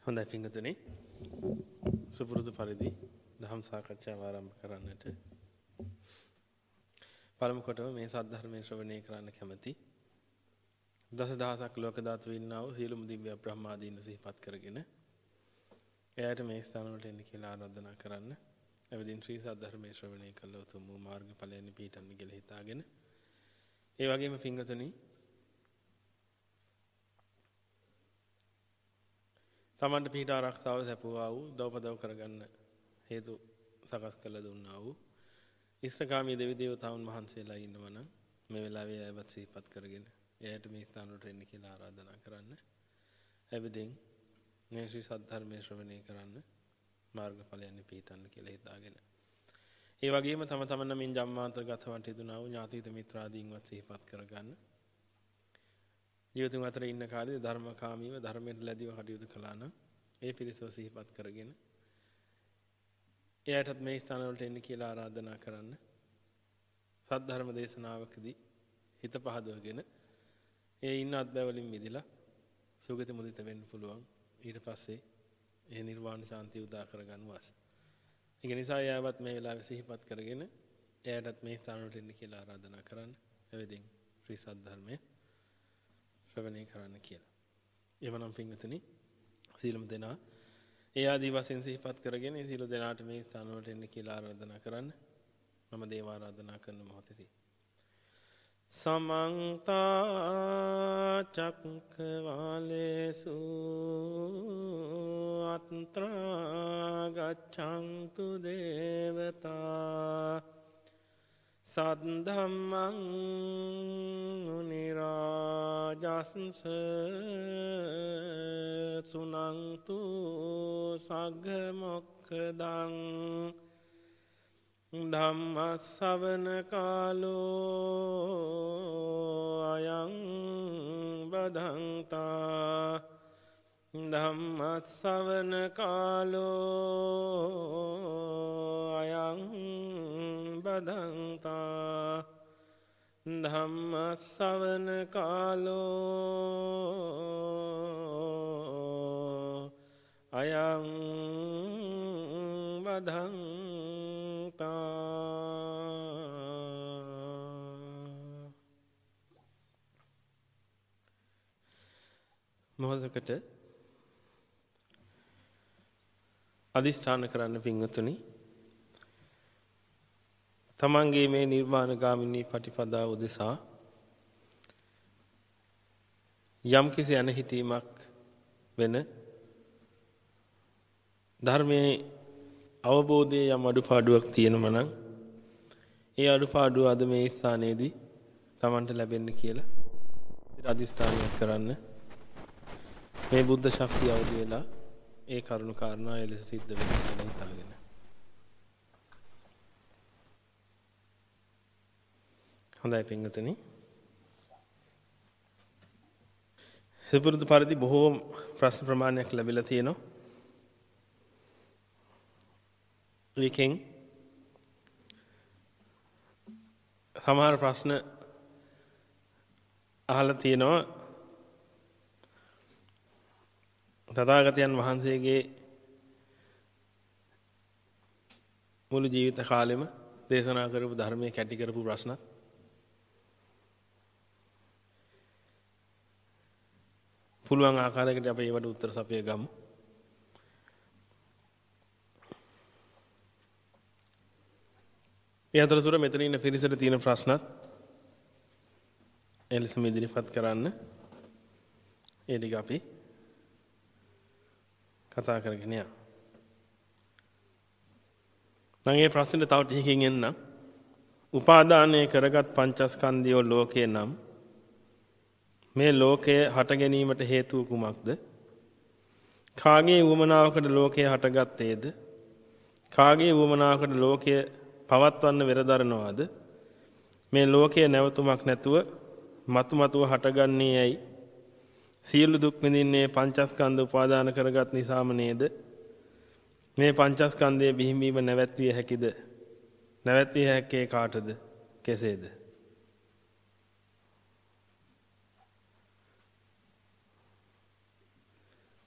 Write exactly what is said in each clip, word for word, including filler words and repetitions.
හොඳයි පින්වතුනි සුපුරුදු පරිදි දහම් සාකච්ඡාව ආරම්භ කරන්නට පළමු කොටම මේ සද්ධර්මයේ ශ්‍රවණය කරන්න කැමැති දසදහසක් ලෝක ධාතු ඉන්නා වූ සියලුම දිව්‍ය බ්‍රහ්මාදීන් සිහිපත් කරගෙන එයාට මේ ස්ථාන වලට එන්න කියලා ආරාධනා කරන්න. එවදින් ශ්‍රී සද්ධර්මයේ ශ්‍රවණය කළ උතුම් වූ මාර්ගඵලයන් පිහිටන්න කියලා හිතාගෙන ඒ වගේම පින්වතුනි තමන්ට පිහිට ආරක්ෂාව සැපුවා වූ දවපදව කරගන්න හේතු සකස් කළ දුන්නා වූ ඉෂ්ඨකාමී දෙවි දේවතාවුන් වහන්සේලා ඉන්නවා නම් මේ වෙලාවේ අයවත් සිහිපත් කරගෙන එයාට මේ ස්ථාන වලට එන්න කියලා ආරාධනා කරන්න. එවදින් මේ ශ්‍රී සද්ධර්මයේ ශ්‍රවණය කරන්න මාර්ගඵලයන් පිහිටන්න කියලා හිතාගෙන ඒ වගේම තම තමන් නමින් ජම්මාන්තරගතවට යෙදුනා වූ ඥාතිත මිත්‍රාදීන්වත් සිහිපත් කරගන්න. ජීවිතුන් අතර ඉන්න කාලේ ධර්මකාමීව ධර්මයට ලැබිව කටයුතු කළා නම් ඒ පිරිසව සිහිපත් කරගෙන එයාටත් මේ ස්ථාන වලට එන්න කියලා ආරාධනා කරන්න. සද්ධර්ම දේශනාවකදී හිත පහදවගෙන ඒ ඉන්න අත්බැවලින් මිදලා සුගති මුදිත වෙන්න පුළුවන්. ඊට පස්සේ ඒ නිර්වාණ ශාන්තිය උදා කරගන්න වාස. ඒක නිසා එයාවත් මේ වෙලාවේ සිහිපත් කරගෙන එයාටත් මේ ස්ථාන වලට එන්න කියලා ආරාධනා කරන්න. එවෙදින් ශ්‍රී සද්ධර්මයේ ශ්‍රවණය කරන්න කියලා. එවනම් පින්වතුනි සීලම දෙනා ඒ ආදී වශයෙන් සිහිපත් කරගෙන ඒ සීල දෙනාට මේ ස්ථාන වලට එන්න කියලා ආරාධනා කරන්න. මම දේව ආරාධනා කරන මොහොතේදී සමන්ත චක්කවාලේසු අත්‍රා ගච්ඡන්තු දේවතා සද්ධම්මං මුනි රාජස්ස සුනන්තු සග්ග මොක්ඛදං ධම්ම ශ්‍රවණ කාලෝ අයං බදන්තා ධම්ම ශ්‍රවණ කාලෝ අයං බදන්තා ධම්ම ශ්‍රවණ කාලෝ අයං බදන්තා. මොහොතකට අදිෂ්ඨාන කරන්න පින්වතුනි තමන්ගේ මේ නිර්වාණ ගාමිනී පටිපදාව උදෙසා යම් කිසි අනහිතීමක් වෙන ධර්මයේ අවබෝධයේ යම් අඩුපාඩුවක් තියෙනවා නම් ඒ අඩුපාඩුව අද මේ ස්ථානයේදී තමන්ට ලැබෙන්න කියලා අදිෂ්ඨානයක් කරන්න. මේ බුද්ධ ශක්තිය අවදි වෙලා ඒ කරුණු කාරණා එලෙස සිද්ධ වෙන්න කියලා හිතාගෙන හොඳයි පින්වතුනි සුපුරුදු පරිදි බොහෝ ප්‍රශ්න ප්‍රමාණයක් ලැබිලා තියෙනවා. ඒකෙන් සමහර ප්‍රශ්න අහලා තියෙනවා තථාගතයන් වහන්සේගේ මුළු ජීවිත කාලෙම දේශනා කරපු ධර්මයේ කැටි කරපු ප්‍රශ්නත් පුළුවන් ආකාරයකට අපි ඒවට උත්තර සපය ගමු. මේ අතරතුර මෙතන ඉන්න පිරිසට තියෙන ප්‍රශ්නත් එලෙසම ඉදිරිපත් කරන්න. ඒ ටික අපි කතා කරගෙන යමු. නම් මේ ප්‍රශ්නෙට තව ටිකකින් එන්න. උපාදානය කරගත් පංචස්කන්ධය ලෝකේ නම් මේ ලෝකය හට ගැනීමට හේතුව කුමක්ද? කාගේ වුමනාවකට ලෝකය හටගත්තේද? කාගේ වුමනාවකට ලෝකය පවත්වන්න වෙරදරනවාද? මේ ලෝකයේ නැවතුමක් නැතුව මතු මතුව හටගන්නේ ඇයි? සියලු දුක් විඳින්නේ පංචස්කන්ධ උපාදාන කරගත් නිසාම නේද? මේ පංචස්කන්ධයේ බිහිවීම නැවැත්විය හැකිද? නැවැත්විය හැක්කේ කාටද? කෙසේද?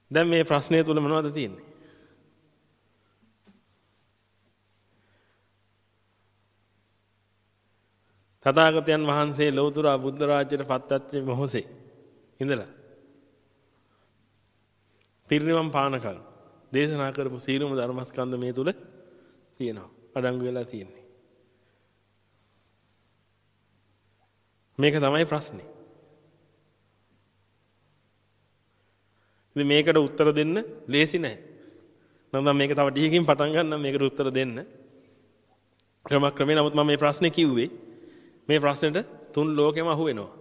දැන් මේ ප්‍රශ්නය තුල මොනවද තියෙන්නේ? තථාගතයන් වහන්සේ ලෞතර බුද්ධ රාජ්‍යයට පත්වච්ච මොහොසේ ඉඳලා පිරිනිවන් පානකල් දේශනා කරපු සීලම ධර්මස්කන්ධ මේ තුල තියෙනවා. අඩංගු වෙලා තියෙන්නේ. මේක තමයි ප්‍රශ්නේ. ඉතින් මේකට උත්තර දෙන්න ලේසි නෑ. මම මේක තව ටිකකින් පටන් ගන්නම් මේකට උත්තර දෙන්න. ක්‍රමක්‍රමයෙන් නමුත් මම මේ ප්‍රශ්නේ කිව්වේ මේ ප්‍රශ්නෙට තුන් ලෝකෙම අහු වෙනවා.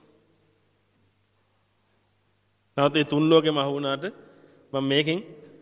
නැවත මේ තුන් ලෝකෙම අහු වුණාට මම මේකෙන්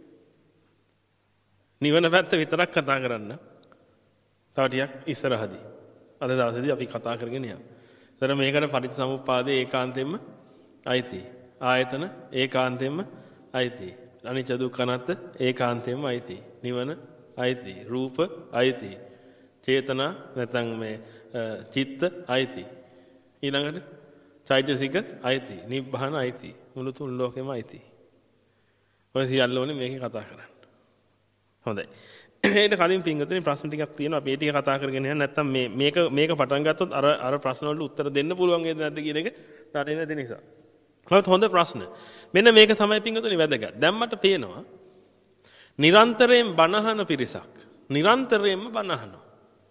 නිවන පැත්ත විතරක් කතා කරන්න. තව ටිකක් ඉස්සරහදී. අද දවසේදී අපි කතා කරගෙන යමු. එතන මේකට පටිච්චසමුප්පාදේ ඒකාන්තයෙන්ම අයිති. ආයතන ඒකාන්තයෙන්ම අයිති. අනිච්ච දුක්ඛ අනාත්ම ඒකාන්තයෙන්ම අයිති. නිවන අයිති. රූප අයිති. චේතනා නැත්නම් මේ චිත්ත අයිති. ඊළඟට චෛතසික අයිති. නිබ්බාන අයිති. මුළු තුන් ලෝකෙම අයිති. ඔය සියල්ල ඕනේ මේකේ කතා කරන්න. හොඳයි. ඊට කලින් පින්ගතුනි ප්‍රශ්න ටිකක් තියෙනවා. අපි ඒ ටික කතා කරගෙන යන්න නැත්නම් මේ මේක මේක පටන් ගත්තොත් අර අර ප්‍රශ්න වලට උත්තර දෙන්න පුළුවන් වේද නැද්ද කියන එක රටේ නැති නිසා. හොඳ හොඳ ප්‍රශ්න. මෙන්න මේක තමයි පින්ගතුනි වැදගත්. දැන් මට පේනවා නිරන්තරයෙන් බණහන පිරිසක්. නිරන්තරයෙන්ම බණහනවා.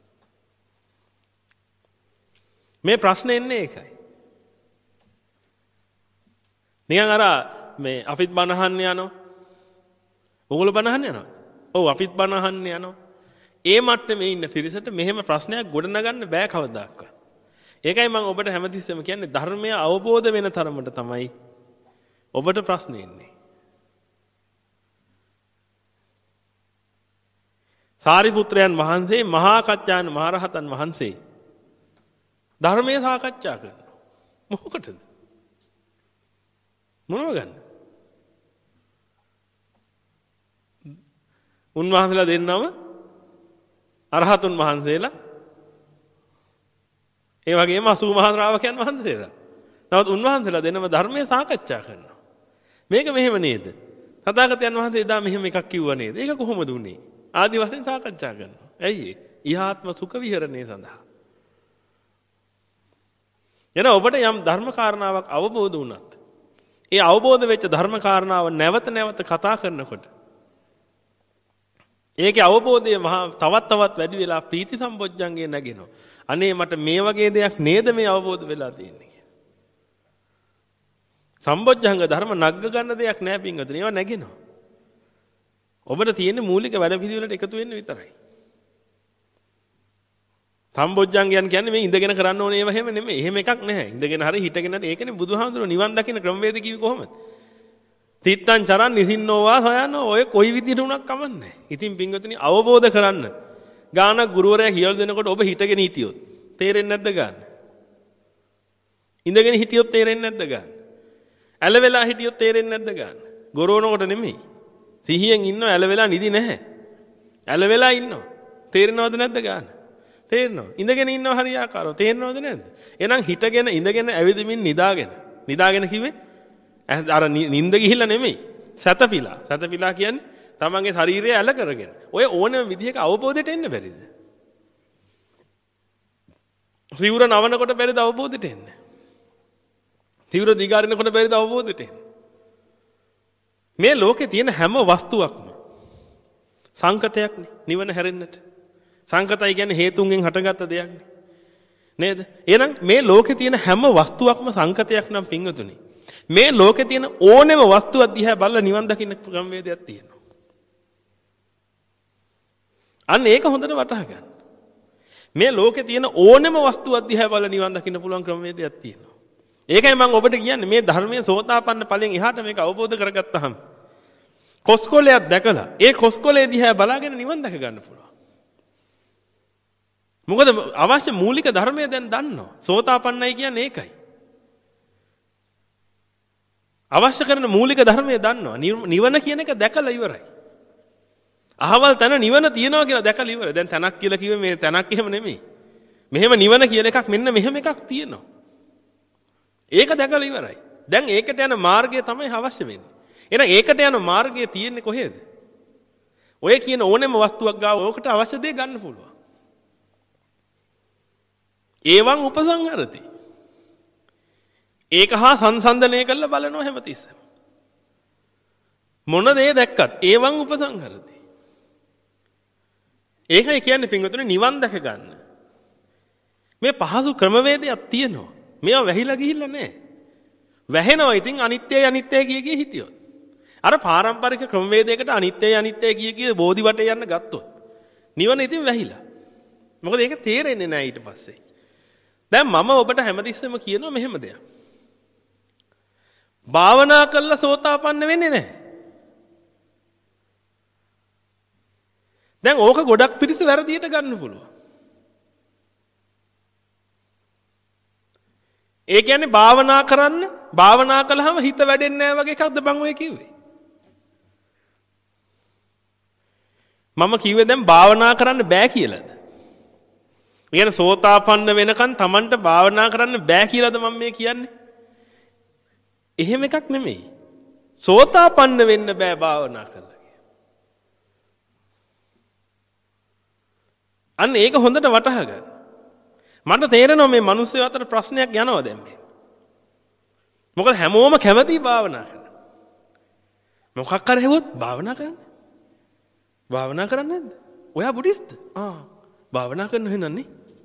මේ ප්‍රශ්නේ එන්නේ ඒකයි. නිකන් අර මේ අපිත් බණහන්න යනවා. ඕගොල්ලෝ බණහන්න යනවා. ඔව් අපිත් බණහන්න යනවා. ඒ මට්ටමේ ඉන්න පිරිසට මෙහෙම ප්‍රශ්නයක් ගොඩනගන්න බෑ කවදාවත්. ඒකයි මම ඔබට හැමතිස්සෙම කියන්නේ ධර්මය අවබෝධ වෙන තරමට තමයි ඔබට ප්‍රශ්නේ එන්නේ. සාරිපුත්‍රයන් වහන්සේ මහා කච්චායන මහරහතන් වහන්සේ ධර්මයේ සාකච්ඡා කරනවා. මොකටද? මොනව ගන්න? උන්වහන්සේලා දෙන්නම අරහතුන් වහන්සේලා ඒ වගේම අසූ මහා ශ්‍රාවකයන් වහන්සේලා. නමුත් උන්වහන්සේලා දෙන්නම ධර්මයේ සාකච්ඡා කරනවා. මේක මෙහෙම නේද? තථාගතයන් වහන්සේ එදා මෙහෙම එකක් කිව්වා නේද? ඒක කොහොමද උනේ? ආදි වශයෙන් සාකච්ඡා කරනවා. ඇයි ඒ? ඉහාත්ම සුඛ විහරණය සඳහා. එන ඔබට යම් ධර්ම කාරණාවක් අවබෝධ වුණත් ඒ අවබෝධ වෙච්ච ධර්ම කාරණාව නැවත නැවත කතා කරනකොට ඒකේ අවබෝධය මහා තවත් තවත් වැඩි වෙලා ප්‍රීති සම්පොච්චංගේ නැගෙනවා. අනේ මට මේ වගේ දෙයක් නේද මේ අවබෝධ වෙලා තියෙන්නේ කියලා. සම්පොච්චංග ධර්ම නග්ග ගන්න දෙයක් නෑ පින්වතුනි. ඒවා නැගෙනවා. ඔබට තියෙන මූලික වැඩ පිළිවෙලට එකතු වෙන්න විතරයි. සම්පොච්චංගයන් කියන්නේ මේ ඉඳගෙන කරන්න ඕනේ ඒවා හැම නෙමෙයි. එහෙම එකක් නැහැ. ඉඳගෙන හරි හිටගෙන හරි ඒකනේ බුදුහාමුදුරුවෝ නිවන් දකින්න ක්‍රමවේද කිව්වේ කොහොමද? තිත්තං චරන් නිසින්නෝවා සයනෝ ඔය කොයි විදිහට උනක් කමන්නේ. ඉතින් පින්වතුනි අවබෝධ කරන්න. ගානක් ගුරුවරයා කියලා දෙනකොට ඔබ හිටගෙන හිටියොත් තේරෙන්නේ නැද්ද ගන්න? ඉඳගෙන හිටියොත් තේරෙන්නේ නැද්ද ගන්න? ඇල වෙලා හිටියොත් තේරෙන්නේ නැද්ද ගන්න? ගොරවනකොට නෙමෙයි. සිහියෙන් ඉන්නව ඇල වෙලා නිදි නැහැ. ඇල වෙලා ඉන්නවා. තේරෙනවද නැද්ද ගන්න? තේරෙනවා. ඉඳගෙන ඉන්නව හරියාකාරව තේරෙනවද නැද්ද? එහෙනම් හිටගෙන ඉඳගෙන ඇවිදිමින් නිදාගෙන. නිදාගෙන කිව්වේ අර නිින්ද ගිහිල්ලා නෙමෙයි. සතපිලා. සතපිලා කියන්නේ තමන්ගේ ශරීරය ඇල කරගෙන. ඔය ඕනම විදිහක අවබෝධයට එන්න බැරිද? සිවුර නවනකොට බැරිද අවබෝධයට එන්න? සිවුර දිගාරිනකොට බැරිද අවබෝධයට එන්න? මේ ලෝකේ තියෙන හැම වස්තුවක්ම සංකතයක්නේ නිවන හැරෙන්නට. සංකතයි කියන්නේ හේතුන්ගෙන් හටගත්ත දෙයක්නේ. නේද? එහෙනම් මේ ලෝකේ තියෙන හැම වස්තුවක්ම සංකතයක් නම් පින්වතුනි. මේ ලෝකේ තියෙන ඕනෙම වස්තුවක් දිහා බලලා නිවන් දකින්න ක්‍රමවේදයක් තියෙනවා. අන්න ඒක හොඳට වටහා ගන්න. මේ ලෝකේ තියෙන ඕනෙම වස්තුවක් දිහා බලලා නිවන් දකින්න පුළුවන් ක්‍රමවේදයක් තියෙනවා. ඒකයි මම ඔබට කියන්නේ මේ ධර්මයේ සෝතාපන්න ඵලයෙන් එහාට මේක අවබෝධ කරගත්තාම කොස්කොලයක් දැකලා ඒ කොස්කොලේ දිහා බලාගෙන නිවන් දැක ගන්න පුළුවන්. මොකද අවශ්‍ය මූලික ධර්මය දැන් දන්නවා. සෝතාපන්නයි කියන්නේ ඒකයි. අවශ්‍ය කරන මූලික ධර්මය දන්නවා. නිවන කියන එක දැකලා ඉවරයි. අහවල් තැන නිවන තියනවා කියලා දැකලා ඉවරයි. දැන් තැනක් කියලා කිව්වේ මේ තැනක් එහෙම නෙමෙයි. මෙහෙම නිවන කියන එකක් මෙන්න මෙහෙම එකක් තියෙනවා. ඒක දැකලා ඉවරයි. දැන් ඒකට යන මාර්ගය තමයි අවශ්‍ය වෙන්නේ. එහෙනම් ඒකට යන මාර්ගය තියෙන්නේ කොහෙද? ඔය කියන ඕනෙම වස්තුවක් ගාව ඕකට අවශ්‍ය දේ ගන්න පුළුවන්. ඒවන් උපසංහරති. ඒක හා සංසන්දනය කරලා බලනවා හැමතිස්සෙම. මොන දේ දැක්කත් ඒවන් උපසංහරති. ඒකයි කියන්නේ පින්වතුනි නිවන් දැක ගන්න. මේ පහසු ක්‍රමවේදයක් තියෙනවා. මේවා වැහිලා ගිහිල්ලා නැහැ. වැහෙනවා ඉතින් අනිත්‍යයි අනිත්‍යයි කිය කිය හිටියොත්. අර පාරම්පරික ක්‍රමවේදයකට අනිත්‍යයි අනිත්‍යයි කිය කිය බෝධි වටේ යන්න ගත්තොත් නිවන ඉතින් වැහිලා. මොකද ඒක තේරෙන්නේ නැහැ ඊට පස්සේ. දැන් මම ඔබට හැමතිස්සෙම කියනවා මෙහෙම දෙයක්. භාවනා කළා සෝතාපන්න වෙන්නේ නැහැ. දැන් ඕක ගොඩක් පිටිස වැරදියට ගන්න පුළුවන්. ඒ කියන්නේ භාවනා කරන්න භාවනා කළාම හිත වැඩෙන්නේ නැහැ වගේ එකක්ද බං ඔය කිව්වේ? මම කිව්වේ දැන් භාවනා කරන්න බෑ කියලාද? කියන සෝතාපන්න වෙනකන් Tamanට භාවනා කරන්න බෑ කියලාද මම මේ කියන්නේ? එහෙම එකක් නෙමෙයි. සෝතාපන්න වෙන්න බෑ භාවනා කළා කියලා. අන්න ඒක හොඳට වටහා ගන්න. මට තේරෙනවා මේ මිනිස්සු අතර ප්‍රශ්නයක් යනවා දැන් මේ. මොකද හැමෝම කැමතියි භාවනා කරන්න. මොකක් කර හැවොත් භාවනා කරන්න. භාවනා කරන්නේ නැද්ද? ඔයා බුද්දිස්ට්? ආ භාවනා කරන්න වෙනන්නේ.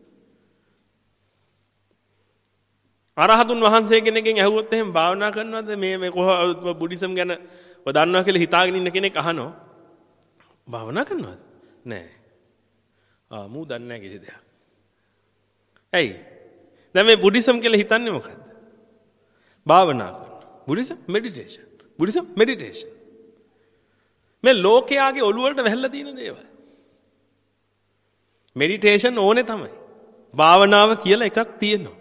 අරහතුන් වහන්සේ කෙනෙක්ගෙන් ඇහුවොත් එහෙම භාවනා කරනවද මේ මේ කොහ බුද්දිසම් ගැන ඔය දන්නවා කියලා හිතාගෙන ඉන්න කෙනෙක් අහනවා. භාවනා කරනවද? නෑ. ආ මූ දන්නේ නැහැ කිසි දෙයක්. ඇයි? දැන් මේ බුද්දිසම් කියලා හිතන්නේ මොකද්ද? භාවනා කරනවා. Buddhism meditation. Buddhism meditation. මේ ලෝකයාගේ ඔළුව වලට වැහැලා තියෙන දේවල්. මෙඩිටේෂන් ඕනේ තමයි. භාවනාව කියලා එකක් තියෙනවා.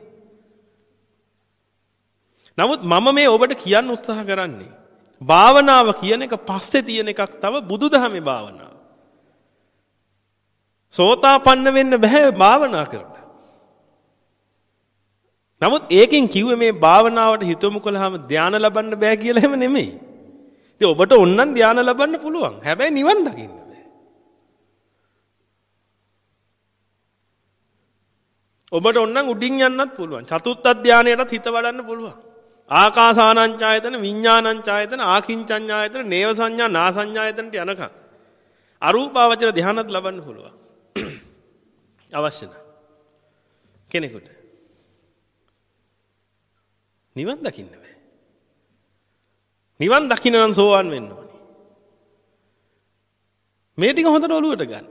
නමුත් මම මේ ඔබට කියන්න උත්සාහ කරන්නේ භාවනාව කියන එක පස්සේ තියෙන එකක් තව බුදුදහමේ භාවනාව. සෝතාපන්න වෙන්න බෑ භාවනා කරලා. නමුත් ඒකෙන් කිව්වේ මේ භාවනාවට හිතමු කළාම ධානය ලබන්න බෑ කියලා එහෙම නෙමෙයි. ඉතින් ඔබට ඕනනම් ධානය ලබන්න පුළුවන්. හැබැයි නිවන් දකින්න බෑ. ඔබට ඕනනම් උඩින් යන්නත් පුළුවන්. චතුත්ථ ධානයටත් හිත වඩන්න පුළුවන්. ආකාසානංචායතන විඥානංචායතන ආකින්චඤ්ඤායතන නේව සංඥා නා සංඥායතනට යනකම් අරූපාවචර ධානයත් ලබන්න පුළුවන්. අවශ්‍ය නැහැ. කෙනෙකුට නිවන් දකින්න බෑ. නිවන් දකින්න නම් සෝවාන් වෙන්න ඕනේ. මේ ටික හොඳට ඔලුවට ගන්න.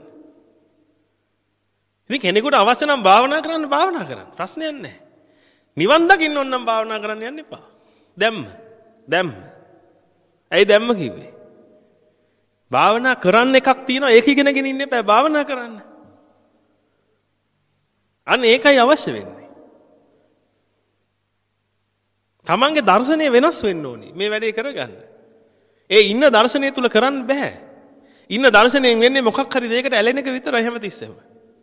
ඉතින් කෙනෙකුට අවශ්‍ය නම් භාවනා කරන්න භාවනා කරන්න. ප්‍රශ්නයක් නැහැ. නිවන් දකින්න ඕන නම් භාවනා කරන්න යන්න එපා. දැම්ම. දැම්ම. ඇයි දැම්ම කිව්වේ? භාවනා කරන්න එකක් තියෙනවා ඒක ඉගෙනගෙන ඉන්න එපා. භාවනා කරන්න. අන්න ඒකයි අවශ්‍ය වෙන්නේ. තමන්ගේ දර්ශනය වෙනස් වෙන්න ඕනි මේ වැඩේ කරගන්න. ඒ ඉන්න දර්ශනය තුල කරන්න බෑ. ඉන්න දර්ශනයෙන් වෙන්නේ මොකක් හරි දෙයකට ඇලෙන එක විතරයි හැමතිස්සෙම.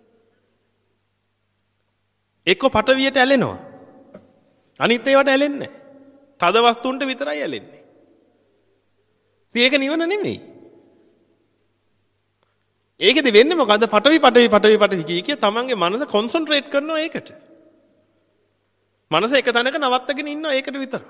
එක්ක පටවියට ඇලෙනවා. අනිත් ඒවාට ඇලෙන්නේ නැහැ. තද වස්තුන්ට විතරයි ඇලෙන්නේ. ඉතින් ඒක නිවන නෙමෙයි. ඒකෙදි වෙන්නේ මොකද්ද? පටවි පටවි පටවි පටවි කිය කිය තමන්ගේ මනස කොන්සන්ට්‍රේට් කරනවා ඒකට. මනස එක තැනක නවත්තගෙන ඉන්නවා ඒකට විතර.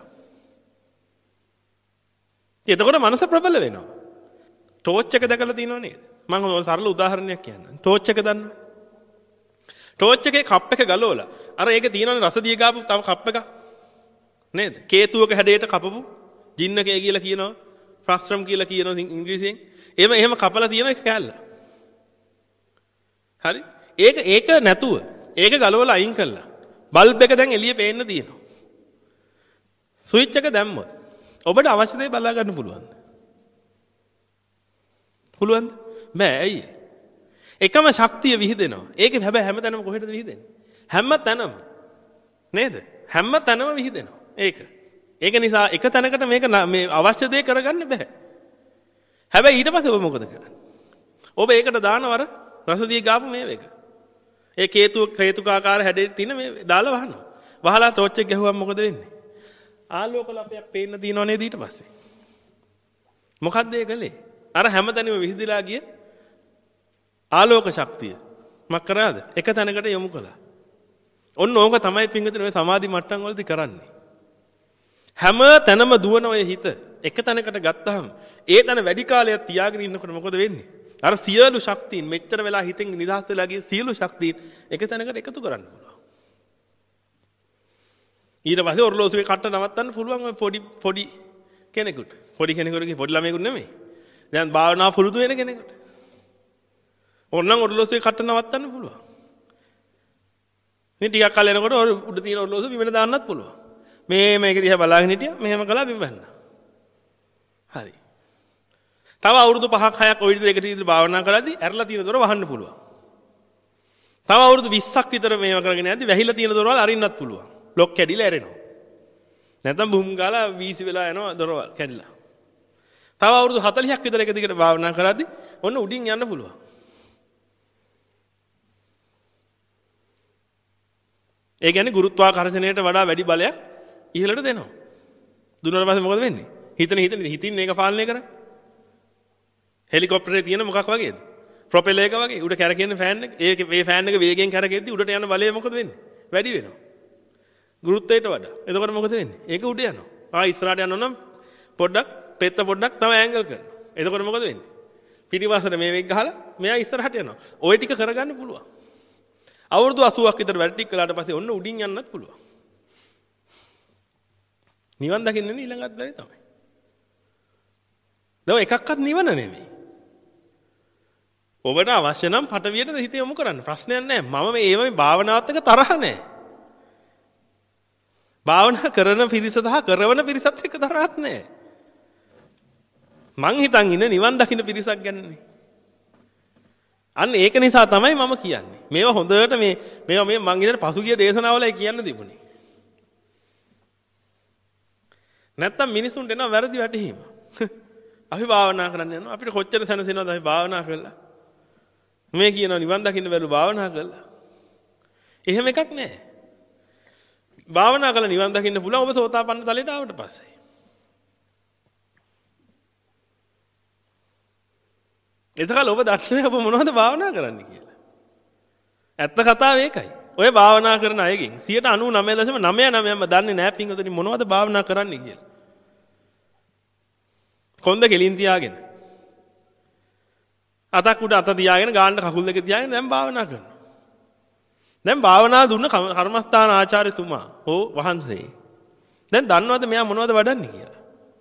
එතකොට මනස ප්‍රබල වෙනවා. ටෝච් එක දැකලා තියෙනව නේද? මම සරල උදාහරණයක් කියන්නම්. ටෝච් එක දන්නවා. ටෝච් එකේ කප් එක ගලවලා අර ඒක තියෙනවනේ රසදිය ගාපු තව කප් එකක්. නේද? කේතුවක හැඩයට කපපු ජින්නකේ කියලා කියනවා. ෆ්‍රස්ට්‍රම් කියලා කියනවා ඉංග්‍රීසියෙන්. එහෙම එහෙම කපලා තියෙන එක කෑල්ල. හරි? ඒක ඒක නැතුව ඒක ගලවලා අයින් කළා. බල්බ් එක දැන් එළියේ පේන්න තියෙනවා. ස්විච් එක දැම්මොත් ඔබට අවශ්‍ය දේ බලා ගන්න පුළුවන්ද? පුළුවන්ද? බෑ. ඇයි? එකම ශක්තිය විහිදෙනවා. ඒක හැබැයි හැමතැනම කොහෙටද විහිදෙන්නේ? හැම තැනම. නේද? හැම තැනම විහිදෙනවා. ඒක. ඒක නිසා එක තැනකට මේක මේ අවශ්‍ය දේ කරගන්න බෑ. හැබැයි ඊට පස්සේ ඔබ මොකද කරන්නේ? ඔබ ඒකට දානවර රසදිය ගාපු මේක. ඒ කේතු කේතුකාකාර හැඩේ තියෙන මේ දාලා වහනවා. වහලා ටෝච් එක ගැහුවම මොකද වෙන්නේ? ආලෝක ලපයක් පේන්න තියෙනව නේද ඊට පස්සේ? මොකද්ද ඒ කලේ? අර හැමතැනම විහිදලා ගිය ආලෝක ශක්තිය මක් කරාද? එක තැනකට යොමු කළා. ඔන්න ඕක තමයි පින්විතනේ ඔය සමාධි මට්ටම් වලදී කරන්නේ. හැම තැනම දුවන ඔය හිත එක තැනකට ගත්තාම ඒ තැන වැඩි කාලයක් තියාගෙන ඉන්නකොට මොකද වෙන්නේ? අර සියලු ශක්තියින් මෙච්චර වෙලා හිතෙන් නිදහස් වෙලා ගිය සියලු ශක්තියින් එක තැනකට එකතු කරන්න පුළුවන්. ඊට පස්සේ ඔර්ලෝසුවේ කට්ට නවත්තන්න පුළුවන් ඔය පොඩි පොඩි කෙනෙකුට. පොඩි කෙනෙකුට පොඩි ළමයෙකුට නෙමෙයි. දැන් භාවනා පුරුදු වෙන කෙනෙකුට. ඕනනම් ඔර්ලෝසුවේ කට්ට නවත්තන්න පුළුවන්. මේ ටිකක් කල් යනකොට උඩ තියෙන ඔර්ලෝසුව බිමට දාන්නත් පුළුවන්. මේ මේක දිහා බලාගෙන හිටියා මෙහෙම කළා බිම බැන්නා. හරි. තව අවුරුදු පහක් හයක් ඔය විදිහට එකට විදිහට භාවනා කරද්දී ඇරලා තියෙන දොර වහන්න පුළුවන්. තව අවුරුදු විස්සක් විතර මේව කරගෙන යද්දී වැහිලා තියෙන දොරවල් අරින්නත් පුළුවන්. ලොක් කැඩිලා ඇරෙනවා. නැත්නම් බුම් ගාලා වීසි වෙලා යනවා දොරවල් කැඩිලා. තව අවුරුදු හතළිහක් විතර එක දිගට භාවනා කරද්දී ඔන්න උඩින් යන්න පුළුවන්. ඒ කියන්නේ ගුරුත්වාකර්ෂණයට වඩා වැඩි බලයක් ඉහළට දෙනවා. දුන්නාට පස්සේ මොකද වෙන්නේ? හිතන හිතන හිතින් මේක පාලනය කරන්නේ. හෙලිකොප්ටරේ තියෙන මොකක් වගේද? ප්‍රොපෙලර් එක වගේ උඩ කැරකෙන ෆෑන් එක. ඒක මේ ෆෑන් එක වේගෙන් කැරකෙද්දි උඩට යන බලය මොකද වෙන්නේ? වැඩි වෙනවා. ගුරුත්වයට වඩා. එතකොට මොකද වෙන්නේ? ඒක උඩ යනවා. ආ ඉස්සරහට යනවා නම් පොඩ්ඩක් පෙත්ත පොඩ්ඩක් තව ඇන්ගල් කරනවා. එතකොට මොකද වෙන්නේ? පිටිපස්සට මේ වෙක් ගහලා මෙයා ඉස්සරහට යනවා. ওই ටික කරගන්න පුළුවන්. අවුරුදු අසූවක් විතර වැඩ ටික කළාට පස්සේ ඔන්න උඩින් යන්නත් පුළුවන්. නිවන් දකින්න ඊළඟත් බැරි තමයි. දැන් එකක්වත් නිවන නෙමෙයි. ඔබට අවශ්‍ය නම් පටවියට හිත යොමු කරන්න. ප්‍රශ්නයක් නැහැ. මම මේ ඒ වගේ භාවනාවත් එක්ක තරහ නැහැ. භාවනා කරන පිරිස සහ කරවන පිරිසත් එක්ක තරහක් නැහැ. මං හිතන් ඉන්නේ නිවන් දකින්න පිරිසක් ගැනනේ. අන්න ඒක නිසා තමයි මම කියන්නේ. මේවා හොඳට මේ මේවා මේ මං ඉතින් පසුගිය දේශනාවලයි කියන්න තිබුණේ. නැත්තම් මිනිසුන්ට එනවා වැරදි වැටහීම. අපි භාවනා කරන්න යනවා. අපිට කොච්චර සැනසෙනවද අපි භාවනා කළා. මේ කියනවා නිවන් දකින්න බැලු භාවනා කළා. එහෙම එකක් නැහැ. භාවනා කළා නිවන් දකින්න පුළුවන් ඔබ සෝතාපන්න තලයට ආවට පස්සේ. එතකල් ඔබ දන්නේ ඔබ මොනවද භාවනා කරන්න කියලා. ඇත්ත කතාව ඒකයි. ඔය භාවනා කරන අයගෙන් සියයට අනූනවය දශම නවය නවයම දන්නේ නැහැ පින්වතුනි මොනවද භාවනා කරන්න කියලා. කොන්ද කෙලින් තියාගෙන අතක් උඩ අත තියාගෙන ගාන්න කකුල් දෙක තියාගෙන දැන් භාවනා කරනවා. දැන් භාවනා දුන්න කර්මස්ථාන ආචාර්යතුමා ඕ වහන්සේ දැන් දන්නවද මෙයා මොනවද වඩන්නේ කියලා?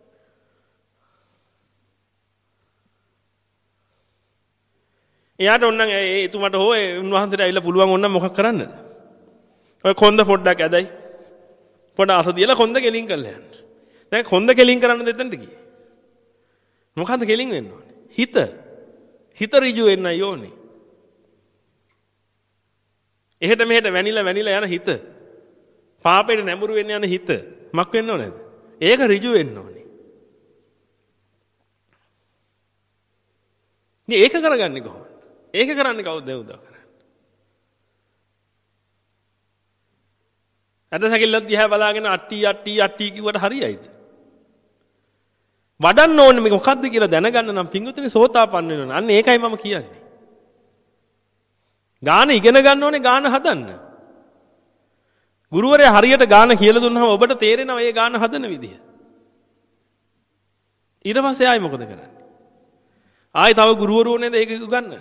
එයාට ඕනනම් ඒ එතුමාට හෝ ඒ උන්වහන්සේට ඇවිල්ලා පුළුවන් ඕනනම් මොකක් කරන්නද? ඔය කොන්ද පොඩ්ඩක් ඇදයි. පොඩ අස දියලා කොන්ද කෙලින් කරලා යන්න. දැන් කොන්ද කෙලින් කරන්න දෙතන්ට ගියේ. මොකද්ද කෙලින් වෙන්න ඕනේ? හිත. හිත ඍජු වෙන්නයි ඕනේ. එහෙට මෙහෙට වැනිලා වැනිලා යන හිත. පාපේට නැඹුරු වෙන්න යන හිත. මක් වෙන්න ඕනේද? ඒක ඍජු වෙන්න ඕනේ. නේ ඒක කරගන්නේ කොහොමද? ඒක කරන්නේ කවුද උදව් කරන්නේ? අද සැකිල්ලක් දිහා බලාගෙන අට්ටි අට්ටි අට්ටි කිව්වට හරියයිද? වඩන්න ඕනේ මේක මොකද්ද කියලා දැනගන්න නම් පිංගුතුනේ සෝතාපන්න වෙනවා. අන්න ඒකයි මම කියන්නේ. ගාන ඉගෙන ගන්න ඕනේ ගාන හදන්න. ගුරුවරයා හරියට ගාන කියලා දුන්නාම ඔබට තේරෙනවා මේ ගාන හදන විදිය. ඊට පස්සේ ආයි මොකද කරන්නේ? ආයි තව ගුරුවරු නේද ඒක උගන්වන්නේ.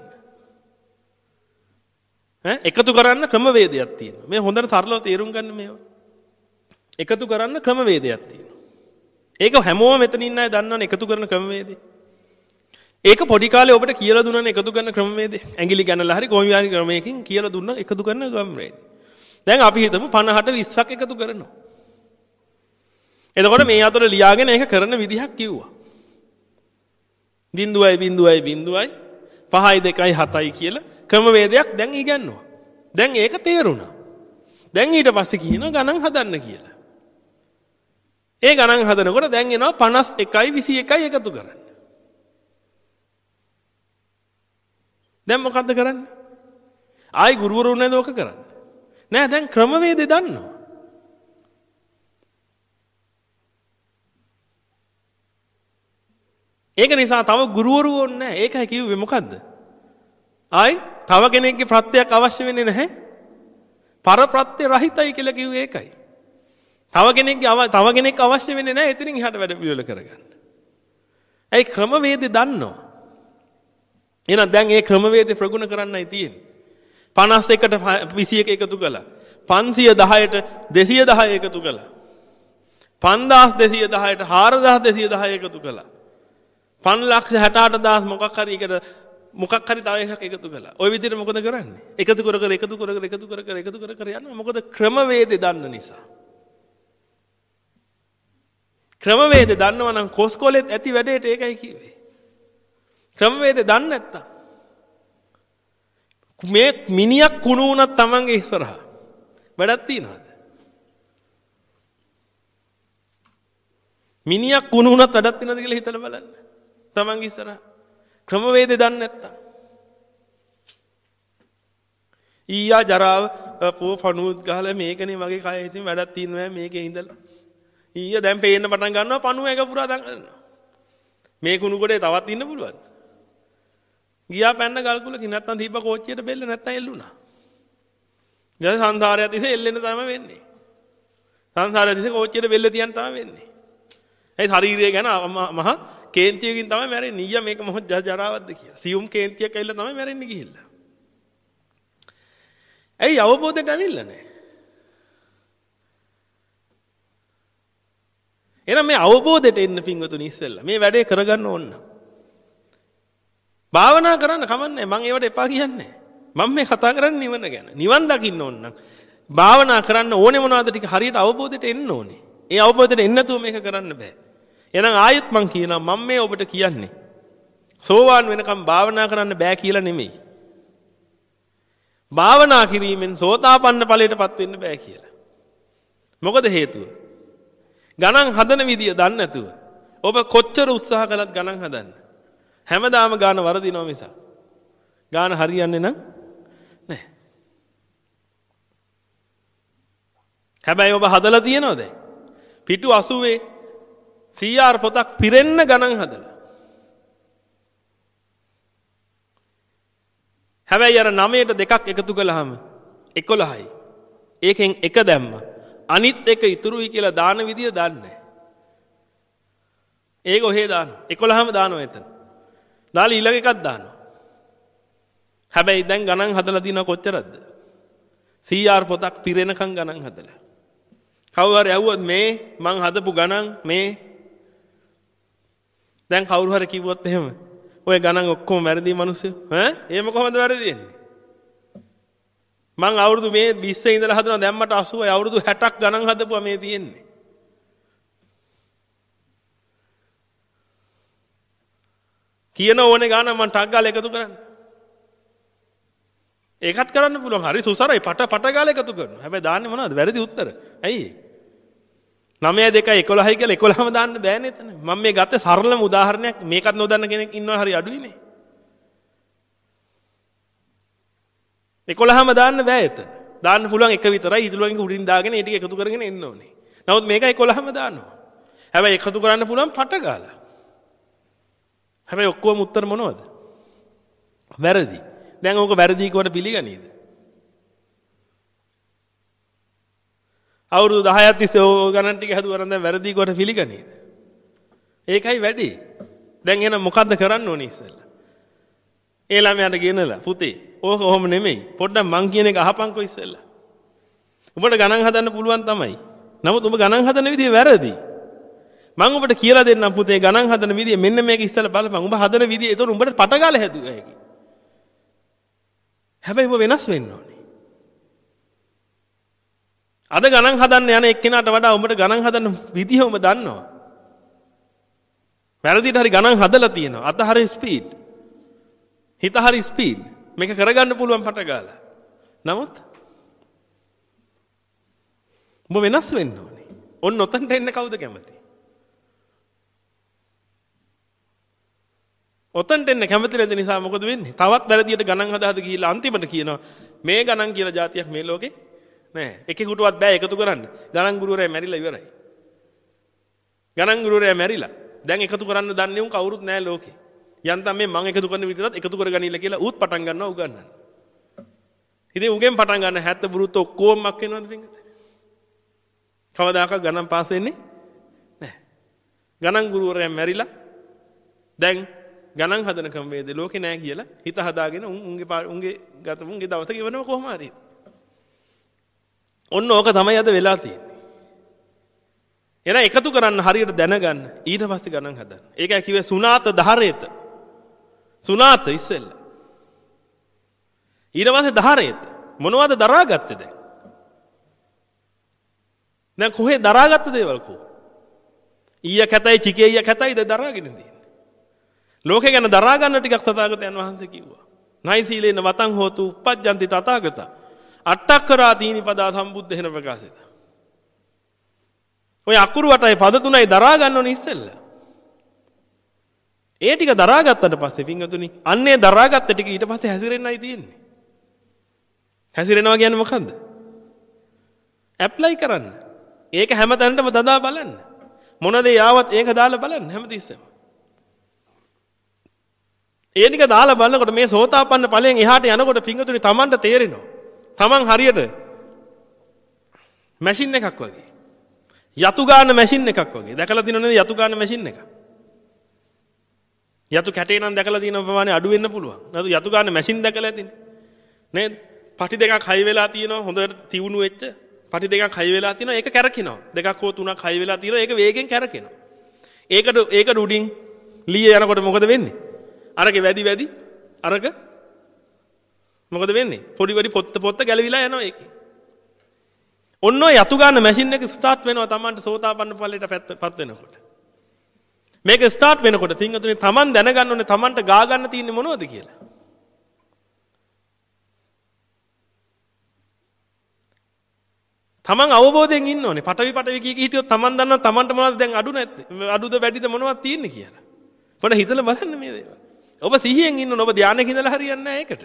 ඈ එකතු කරන්න ක්‍රමවේදයක් තියෙනවා. මේ හොඳට සරලව තේරුම් ගන්න මේවා. එකතු කරන්න ක්‍රමවේදයක් තියෙනවා. ඒක හැමෝම මෙතන ඉන්න අය දන්නවනේ එකතු කරන ක්‍රමවේදය. ඒක පොඩි කාලේ ඔබට කියලා දුන්නානේ එකතු කරන ක්‍රමවේදය. ඇඟිලි ගන්නලා හරි කොහොම හරි ක්‍රමයකින් කියලා දුන්නා එකතු කරන ක්‍රමවේදය. දැන් අපි හිතමු පනහට විස්සක් එකතු කරනවා. එතකොට මේ අතර ලියාගෙන ඒක කරන විදිහක් කිව්වා. බිංදුවයි බිංදුවයි බිංදුවයි පහයි දෙකයි හතයි කියලා ක්‍රමවේදයක් දැන් ඉගෙනනවා. දැන් ඒක තේරුණා. දැන් ඊට පස්සේ කියනවා ගණන් හදන්න කියලා. ඒ ගණන් හදනකොට දැන් එනවා පනස් එකයි විසි එකයි එකතු කරන්න. දැන් මොකද්ද කරන්නේ? ආයි ගුරුවරු නේද ඔක කරන්නේ? නෑ දැන් ක්‍රමවේදය දන්නවා. ඒක නිසා තව ගුරුවරු ඕනේ නැහැ. ඒකයි කිව්වේ මොකද්ද? ආයි තව කෙනෙක්ගේ ප්‍රත්‍යක් අවශ්‍ය වෙන්නේ නැහැ. පරප්‍රත්‍ය රහිතයි කියලා කිව්වේ ඒකයි. තව කෙනෙක්ගේ තව කෙනෙක් අවශ්‍ය වෙන්නේ නැහැ එතනින් එහාට වැඩ පිළිවෙල කරගන්න. ඒ ක්‍රමවේදය දන්නවා. එහෙනම් දැන් මේ ක්‍රමවේදය ප්‍රගුණ කරන්නයි තියෙන්නේ. පනස් එකට විසි එක එකතු කළා. පන්සිය දහයට දෙසිය දහය එකතු කළා. පන්දාස් දෙසිය දහයට හාරදාස් දෙසිය දහය එකතු කළා. පන්ලක්ෂ හැට අට දාස් මොකක් හරි එකට මොකක් හරි තව එකක් එකතු කළා. ওই විදිහට මොකද කරන්නේ? එකතු කර කර එකතු කර කර එකතු කර කර එකතු කර කර යනවා. මොකද ක්‍රමවේදය දන්න නිසා. ක්‍රමවේදය දන්නවා නම් කොස්කොලෙත් ඇති වැඩේට ඒකයි කිව්වේ. ක්‍රමවේදය දන්නේ නැත්තම් මේ මිනියක් කුණු වුණත් Tamange ඉස්සරහා වැඩක් තියනවද? මිනියක් කුණු වුණත් වැඩක් තියනවද කියලා හිතලා බලන්න. Tamange ඉස්සරහා ක්‍රමවේදය දන්නේ නැත්තම් ඊයා ජරාව පො පණුවත් ගහලා මේකනේ මගේ කය හිතින් වැඩක් තියනවා මේකේ ඉඳලා ඊය දැන් පේන්න පටන් ගන්නවා පණුව එක පුරා දඟලනවා. මේ කුණු කොටේ තවත් ඉන්න පුළුවන්ද? ගියා පැන්න ගල්කුලකින් නැත්තම් දීප කෝච්චියට බෙල්ල නැත්තම් එල්ලුණා. දැන් සංසාරයත් ඉසේ එල්ලෙන්න තමයි වෙන්නේ. සංසාරයත් ඉසේ කෝච්චියට බෙල්ල තියන්න තමයි වෙන්නේ. ඒ ශරීරය ගැන මහ කේන්තියකින් තමයි මැරෙන්නේ. ඊය මේක මොහොත් ජරාවක්ද කියලා. සියුම් කේන්තියක් ඇවිල්ලා තමයි මැරෙන්නේ ගිහිල්ලා. ඇයි අවබෝධයට ඇවිල්ලා නැහැ? එහෙනම් මේ අවබෝධයට එන්න පින්වතුනි ඉස්සෙල්ලා මේ වැඩේ කරගන්න ඕන. භාවනා කරන්න කමන්නේ මම ඒවට එපා කියන්නේ. මම මේ කතා කරන්නේ නිවන ගැන. නිවන් දකින්න ඕන නම් භාවනා කරන්න ඕනේ මොනවද ටික හරියට අවබෝධයට එන්න ඕනේ. ඒ අවබෝධයට එන්න නැතුව මේක කරන්න බෑ. එහෙනම් ආයෙත් මම කියනවා මම මේ ඔබට කියන්නේ සෝවාන් වෙනකම් භාවනා කරන්න බෑ කියලා නෙමෙයි. භාවනා කිරීමෙන් සෝතාපන්න ඵලයටපත් වෙන්න බෑ කියලා. මොකද හේතුව? ගණන් හදන විදිය දන්නේ නැතුව ඔබ කොච්චර උත්සාහ කළත් ගණන් හදන්න හැමදාම ගාන වරදිනවා මිසක් ගාන හරියන්නේ නම් නැහැ. හැබැයි ඔබ හදලා තියනවද? පිටු අසූවේ සී ආර් පොතක් පිරෙන්න ගණන් හදලා. හැබැයි අර නවයට දෙකක් එකතු කළාම එකොළහයි. ඒකෙන් එක දැම්මා. අනිත් එක ඉතුරුයි කියලා දාන විදිය දන්නේ නැහැ. ඒක ඔහේ දාන. එකොළහම දානවා එතන. දාලා ඊළඟ එකක් දානවා. හැබැයි දැන් ගණන් හදලා දිනව කොච්චරද? සී ආර් පොතක් පිරෙනකන් ගණන් හදලා. කවුරු හරි ඇහුවොත් මේ මං හදපු ගණන් මේ දැන් කවුරු හරි කිව්වොත් එහෙම ඔය ගණන් ඔක්කොම වැරදි මිනිස්සු ඈ එහෙම කොහොමද වැරදි වෙන්නේ? මං අවුරුදු මේ විස්සේ ඉඳලා හදනවා දැන් මට අසූවයි අවුරුදු හැටක් ගණන් හදපුවා මේ තියෙන්නේ. කියන ඕනේ ගාන මං ටක් ගාලා එකතු කරන්න. ඒකත් කරන්න පුළුවන්. හරි සුසරයි පට පට ගාලා එකතු කරනවා. හැබැයි දාන්නේ මොනවද? වැරදි උත්තර. ඇයි? නවය දෙකයි එකොළහයි කියලා එකොළහම දාන්න බෑනේ එතන. මම මේ ගත්තේ සරලම උදාහරණයක්. මේකත් නොදන්න කෙනෙක් ඉන්නවා හරි අඩුයිනේ. එකොළහම දාන්න බෑ එතන. දාන්න පුළුවන් එක විතරයි. ඊටුලගෙන් උඩින් දාගෙන ඒ ටික එකතු කරගෙන එන්න ඕනේ. නමුත් මේක එකොළහම දානවා. හැබැයි එකතු කරන්න පුළුවන් පට ගාලා. හැබැයි ඔක්කොම උත්තර මොනවද? වැරදි. දැන් ඕක වැරදි කොට පිළිගනීද? අවුරුදු දහයක් තිස්සේ ඕක ගණන් ටික හදුවා නම් දැන් වැරදි කොට පිළිගනීද? ඒකයි වැඩි. දැන් එහෙනම් මොකද්ද කරන්න ඕනේ ඉස්සෙල්ලා? ඒ ළමයාට කියනලා පුතේ ඕක ඔහොම නෙමෙයි. පොඩ්ඩක් මං කියන එක අහපන්කෝ ඉස්සෙල්ලා. උඹට ගණන් හදන්න පුළුවන් තමයි. නමුත් උඹ ගණන් හදන විදිය වැරදි. මම ඔබට කියලා දෙන්නම් පුතේ ගණන් හදන විදිය මෙන්න මේක ඉස්සෙල්ලා බලපන්. උඹ හදන විදිය ඒතකොට උඹට පටගාලා හැදුවා ඒක. හැබැයි ඔබ වෙනස් වෙන්න ඕනේ. අද ගණන් හදන්න යන එක්කෙනාට වඩා උඹට ගණන් හදන විදිය උඹ දන්නවා. වැරදිට හරි ගණන් හදලා තියෙනවා. අත හරි ස්පීඩ්. හිත හරි ස්පීඩ්. මේක කරගන්න පුළුවන් පටගාලා. නමුත් උඹ වෙනස් වෙන්න ඕනේ. ඔන්න ඔතනට එන්න කවුද කැමති? ඔතනට එන්න කැමති නැති නිසා මොකද වෙන්නේ? තවත් වැරදියට ගණන් හදා හදා ගිහිල්ලා අන්තිමට කියනවා මේ ගණන් කියලා જાතියක් මේ ලෝකේ නෑ. එකෙකුටවත් බෑ එකතු කරන්න. ගණන් ගුරුවරයා මැරිලා ඉවරයි. ගණන් ගුරුවරයා මැරිලා. දැන් එකතු කරන්න දන්නේ උන් කවුරුත් නැහැ ලෝකේ. යන්තම් මේ මං එකතු කරන විතරත් එකතු කරගනින්න කියලා ඌත් පටන් ගන්නවා උගන්නන්න. ඉතින් උගෙන් පටන් ගන්න හැත්ත බුරුත් ඔක්කොම මක් වෙනවද පින්ගත? කවදාක ගණන් පාස් වෙන්නේ නැහැ. ගණන් ගුරුවරයා මැරිලා දැන් ගණන් හදන ක්‍රමවේද ලෝකේ නැහැ කියලා හිත හදාගෙන උන් උන්ගේ උන්ගේ ගත උන්ගේ දවස ගෙවනවා කොහොම හරි. ඔන්න ඕක තමයි අද වෙලා තියෙන්නේ. එන එකතු කරන්න හරියට දැනගන්න ඊට පස්සේ ගණන් හදන්න. ඒකයි කිව්වේ සුණාත ධාරේත. සුණාත ඉස්සෙල්ල. ඊට පස්සේ ධාරේත. මොනවද දරාගත්තේ දැන්? දැන් කොහේ දරාගත්ත දේවල් කො? ඊය කැතයි චිකේ ඊය කැතයිද දරාගෙන තියෙන්නේ. ලෝකේ ගැන දරා ගන්න ටිකක් තථාගතයන් වහන්සේ කිව්වා. නයි සීලේන වතං හෝතු uppajjanti තථාගත. අට්ඨක්කරා තීනි පදා සම්බුද්ධ වෙන ප්‍රකාශිත. ඔය අකුරු වටයි පද තුනයි දරා ගන්න ඕනේ ඉස්සෙල්ලා. ඒ ටික දරාගත්තට පස්සේ පින්වතුනි අන්නේ දරාගත්ත ටික ඊට පස්සේ හැසිරෙන්නයි තියෙන්නේ. හැසිරෙනවා කියන්නේ මොකද්ද? ඇප්ලයි කරන්න. ඒක හැමතැනටම දදා බලන්න. මොන දේ ආවත් ඒක දාලා බලන්න හැමතිස්සෙම. ඒ ටික දාලා බලනකොට මේ සෝතාපන්න ඵලයෙන් එහාට යනකොට පින්වතුනි Tamanට තේරෙනවා. Taman හරියට මැෂින් එකක් වගේ. යතු ගන්න මැෂින් එකක් වගේ. දැකලා තියෙනව නේද යතු ගන්න මැෂින් එක? යතු කැටේ නම් දැකලා තියෙන ප්‍රමාණය අඩු වෙන්න පුළුවන්. නේද යතු ගන්න මැෂින් දැකලා ඇතිනේ. නේද? පටි දෙකක් හයි වෙලා තියෙනවා හොඳට තියුණු වෙච්ච. පටි දෙකක් හයි වෙලා තියෙනවා ඒක කැරකිනවා. දෙකක් හෝ තුනක් හයි වෙලා තියෙනවා ඒක වේගෙන් කැරකෙනවා. ඒකට ඒකට උඩින් ලීය යනකොට මොකද වෙන්නේ? අරගේ වැඩි වැඩි අරක මොකද වෙන්නේ? පොඩි පොඩි පොත්ත පොත්ත ගැලවිලා යනවා ඒකේ. ඔන්න ඔය යතු ගන්න මැෂින් එක ස්ටාර්ට් වෙනවා Tamanට සෝතාපන්න ඵලයට පත් වෙනකොට. මේක ස්ටාර්ට් වෙනකොට පින්වතුනි Taman දැනගන්න ඕනේ Tamanට ගා ගන්න තියෙන්නේ මොනවද කියලා. Taman අවබෝධයෙන් ඉන්න ඕනේ. පටවි පටවි කී කී හිටියොත් Taman දන්නවා Tamanට මොනවද දැන් අඩු නැත්තේ. අඩුද වැඩිද මොනවද තියෙන්නේ කියලා. පොඩ හිතලා බලන්න මේ දේවල්. ඔබ සිහියෙන් ඉන්න ඕනේ. ඔබ ධානයක ඉඳලා හරියන්නේ නැහැ ඒකට.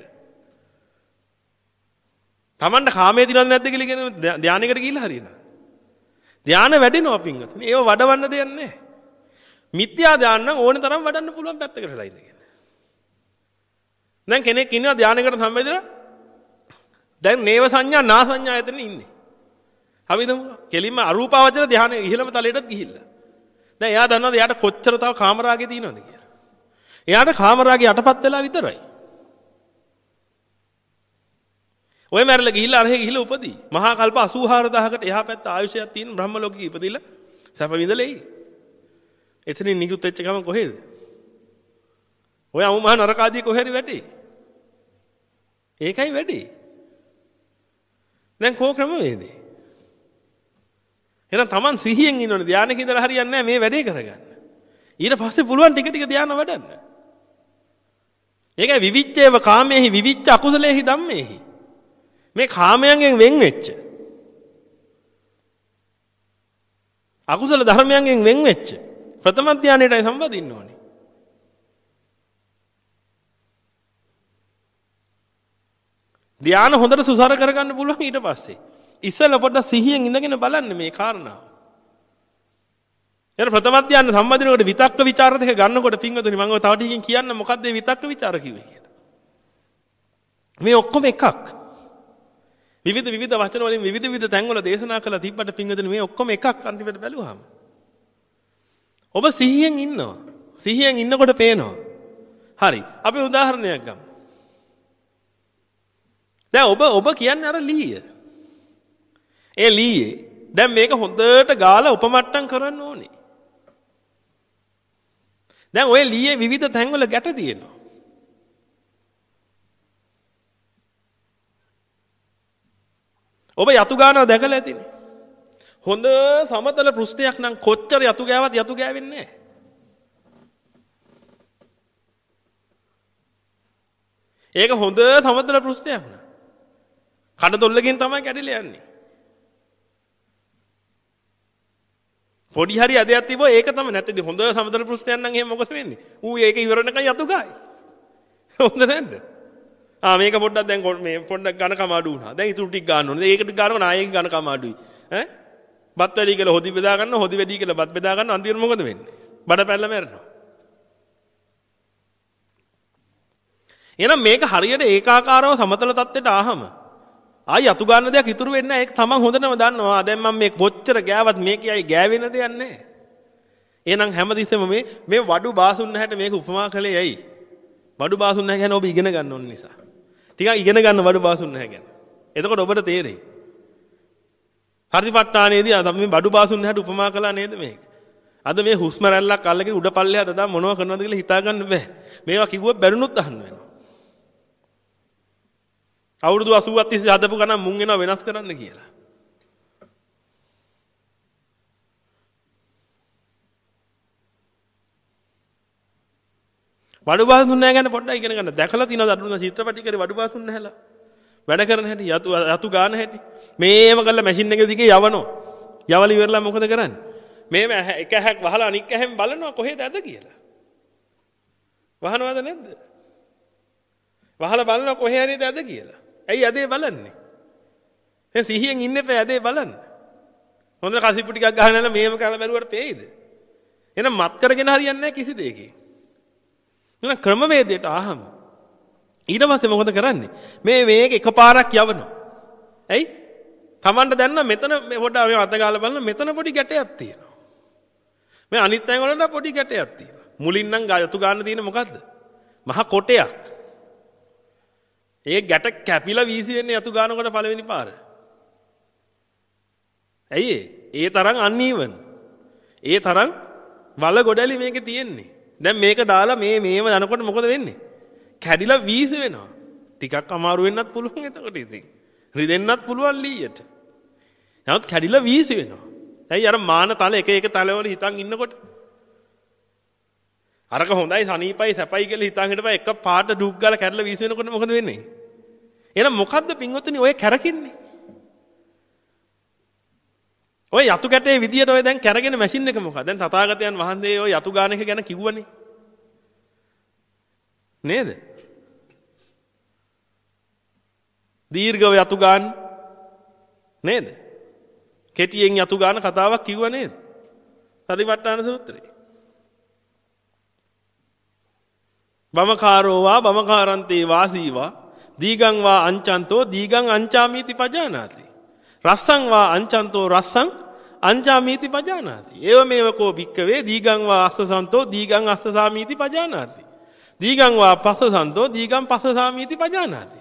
Tamanට කාමයේ තියනවද නැද්ද කියලා කියන ධානයකට ගිහිල්ලා හරියනවා. ධාන වැඩෙනවා පින්වතුනි. ඒව වඩවන්න දෙයක් නැහැ. මිත්‍යා ධාන නම් ඕන තරම් වඩන්න පුළුවන් පැත්තකටලා ඉඳගෙන. දැන් කෙනෙක් ඉන්නවා ධානයකට සම්බන්ධලා දැන් නේව සංඥා නා සංඥා ඇතන ඉන්නේ. අපි හිතමු කෙලින්ම අරූපාවචර ධානයේ ඉහළම තලයටත් ගිහිල්ලා. දැන් එයා දන්නවද එයාට කොච්චර තව කාමරාගේ තියෙනවද කියලා? එයාට කාමරාගේ යටපත් වෙලා විතරයි. ඔය මැරලා ගිහිල්ලා අරහෙ ගිහිල්ලා උපදී. මහා කල්ප අසූ හාරදාහකට එහා පැත්ත ආයුෂයක් තියෙන බ්‍රහ්ම ලෝකෙක ඉපදිලා සැප විඳලා එයි. එතනින් නිකුත් වෙච්ච ගමන් කොහෙද? ඔය අමු මහා නරකාදී කොහෙරි වැටේ. ඒකයි වැඩේ. දැන් කෝ ක්‍රම වේදේ. එහෙනම් Taman සිහියෙන් ඉන්නෝනේ ධානයක ඉඳලා හරියන්නේ නැහැ මේ වැඩේ කරගන්න. ඊට පස්සේ පුළුවන් ටික ටික ධානය වඩන්න. ඒකයි විවිච්ඡේව කාමයේහි විවිච්ඡ අකුසලේහි ධම්මේහි. මේ කාමයන්ගෙන් වෙන් වෙච්ච අකුසල ධර්මයන්ගෙන් වෙන් වෙච්ච ප්‍රථම ධානයටයි සම්බන්ධින්න ඕනේ. ධානය හොඳට සුසර කරගන්න පුළුවන් ඊට පස්සේ. ඉස්සෙල්ලා පොඩ්ඩක් සිහියෙන් ඉඳගෙන බලන්න මේ කාරණාව. එතන ප්‍රථම ධානය සම්බන්ධිනකොට විතක්ක ਵਿਚාර දෙක ගන්නකොට පින්වතුනි මම ඔය තව ටිකකින් කියන්න මොකක්ද මේ විතක්ක ਵਿਚාර කිව්වේ කියලා. මේ ඔක්කොම එකක්. විවිධ විවිධ වචන වලින් විවිධ විවිධ තැන්වල දේශනා කළා තිබ්බට පින්වතුනි මේ ඔක්කොම එකක් අන්තිමට බැලුවාම. ඔබ සිහියෙන් ඉන්නවා. සිහියෙන් ඉන්නකොට පේනවා. හරි. අපි උදාහරණයක් ගමු. දැන් ඔබ ඔබ කියන්නේ අර ලීය. ඒ ලීයේ දැන් මේක හොඳට ගාලා උපමට්ටම් කරන්න ඕනේ. දැන් ඔය ලීයේ විවිධ තැන්වල ගැට තියෙනවා. ඔබ යතු ගානවා දැකලා ඇතිනේ. හොඳ සමතල පෘෂ්ඨයක් නම් කොච්චර යතු ගෑවත් යතු ගෑවෙන්නේ නැහැ. ඒක හොඳ සමතල පෘෂ්ඨයක් නා. කඩතොල්ලකින් තමයි කැඩිලා යන්නේ. පොඩි හරි අදයක් තිබෝ ඒක තමයි නැත්නම් හොඳ සමතල පෘෂ්ඨයක් නම් එහෙම මොකද වෙන්නේ? ඌ ඒක ඉවරනකන් යතු ගායි. හොඳ නැද්ද? ආ මේක පොඩ්ඩක් දැන් මේ පොඩ්ඩක් ඝනකම අඩු වුණා. දැන් ඊටු ටික ගන්න ඕනේ. ඒකට ගන්නව නායක ඝනකම අඩුයි. ඈ? බත් වැඩි කියලා හොදි බෙදා ගන්න, හොදි වැඩි කියලා බත් බෙදා ගන්න අන්තිමට මොකද වෙන්නේ? බඩ පැල්ල මැරෙනවා. එහෙනම් මේක හරියට ඒකාකාරව සමතල තත්ත්වයට ආවම ආයි අතු ගන්න දෙයක් ඉතුරු වෙන්නේ නැහැ. ඒක තමන් හොඳටම දන්නවා. දැන් මම මේ කොච්චර ගෑවත් මේකයි අයි ගෑවෙන දෙයක් නැහැ. එහෙනම් හැමතිස්සෙම මේ මේ වඩු බාසුන් නැහැට මේක උපමා කළේ ඇයි? වඩු බාසුන් නැහැ කියන්නේ ඔබ ඉගෙන ගන්න ඕන නිසා. ටිකක් ඉගෙන ගන්න වඩු බාසුන් නැහැ ගැන. එතකොට ඔබට තේරෙයි. හරිපට්ටානේදී අද මේ වඩු බාසුන් නැහැට උපමා කළා නේද මේක? අද මේ හුස්ම රැල්ලක් අල්ලගෙන උඩ පල්ලෙහාට දාලා මොනව කරනවද කියලා හිතා ගන්න බෑ. මේවා කිව්වොත් බැරිනුත් අහන්න වෙනවා. අවුරුදු අසූවක් තිස්සේ හදපු ගණන් මුන් වෙනවා වෙනස් කරන්න කියලා. වඩු බාසුන් නැහැ ගැන පොඩ්ඩක් ඉගෙන ගන්න. දැකලා තියෙනවද අඳුන චිත්‍රපටි කරේ වඩු බාසුන් නැහැලා? වැඩ කරන හැටි යතු යතු ගාන හැටි. මේම කරලා මැෂින් එක දිගේ යවනවා. යවල ඉවරලා මොකද කරන්නේ? මේම එක හැක් වහලා අනික් හැෙන් බලනවා කොහෙද ඇද කියලා. වහනවද නැද්ද? වහලා බලනවා කොහේ හරිද ඇද කියලා. ඇයි ඇදේ බලන්නේ? දැන් සිහියෙන් ඉන්න එපා ඇදේ බලන්න. හොඳ කසිප්පු ටිකක් ගහන නැල මේම කරලා බැලුවට පේයිද? එහෙනම් මත් කරගෙන හරියන්නේ නැහැ කිසි දෙයකින්. එහෙනම් ක්‍රමවේදයට ආහම ඊට පස්සේ මොකද කරන්නේ? මේ මේක එකපාරක් යවනවා. ඇයි? Tamanට දැන්න මෙතන මේ පොඩ්ඩක් මේ අත ගාලා බලන්න මෙතන පොඩි ගැටයක් තියෙනවා. මේ අනිත් අය වලට පොඩි ගැටයක් තියෙනවා. මුලින් නම් ගායතු ගන්න තියෙන මොකද්ද? මහ කොටයක්. ඒ ගැට කැපිලා වීසි වෙන්නේ යතු ගන්නකොට පළවෙනි පාර. ඇයි ඒ තරම් අන්ීවන්. ඒ තරම් වල ගොඩලි මේකේ තියෙන්නේ. දැන් මේක දාලා මේ මේව යනකොට මොකද වෙන්නේ? කැඩිලා වීසි වෙනවා. ටිකක් අමාරු වෙන්නත් පුළුවන් එතකොට ඉතින්. රිදෙන්නත් පුළුවන් ලීයට. නමුත් කැඩිලා වීසි වෙනවා. ඇයි අර මාන තල එක එක තලවල හිතන් ඉන්නකොට අරක හොඳයි සනීපයි සැපයි කියලා හිතන් හිටපයි එක පාට ඩුක් ගාලා කැඩලා වීසි වෙනකොට මොකද වෙන්නේ? එහෙනම් මොකද්ද පින්වත්නි ඔය කැරකින්නේ? ඔය යතු කැටේ විදියට ඔය දැන් කැරගෙන මැෂින් එක මොකක්ද? දැන් තථාගතයන් වහන්සේ ඔය යතු ගාන එක ගැන කිව්වනේ. නේද? දීර්ඝව යතු ගාන නේද? කෙටියෙන් යතු ගාන කතාවක් කිව්වා නේද? සතිපට්ඨාන සූත්‍රයේ. බමකාරෝ වා බමකාරන්තේ වාසීවා දීගං වා අංචන්තෝ දීගං අංචාමීති පජානාති. රස්සං වා අංචන්තෝ රස්සං අංචාමීති පජානාති. ඒව මේවකෝ භික්කවේ දීගං වා අස්සසන්තෝ දීගං අස්සසාමීති පජානාති. දීගං වා පස්සසන්තෝ දීගං පස්සසාමීති පජානාති.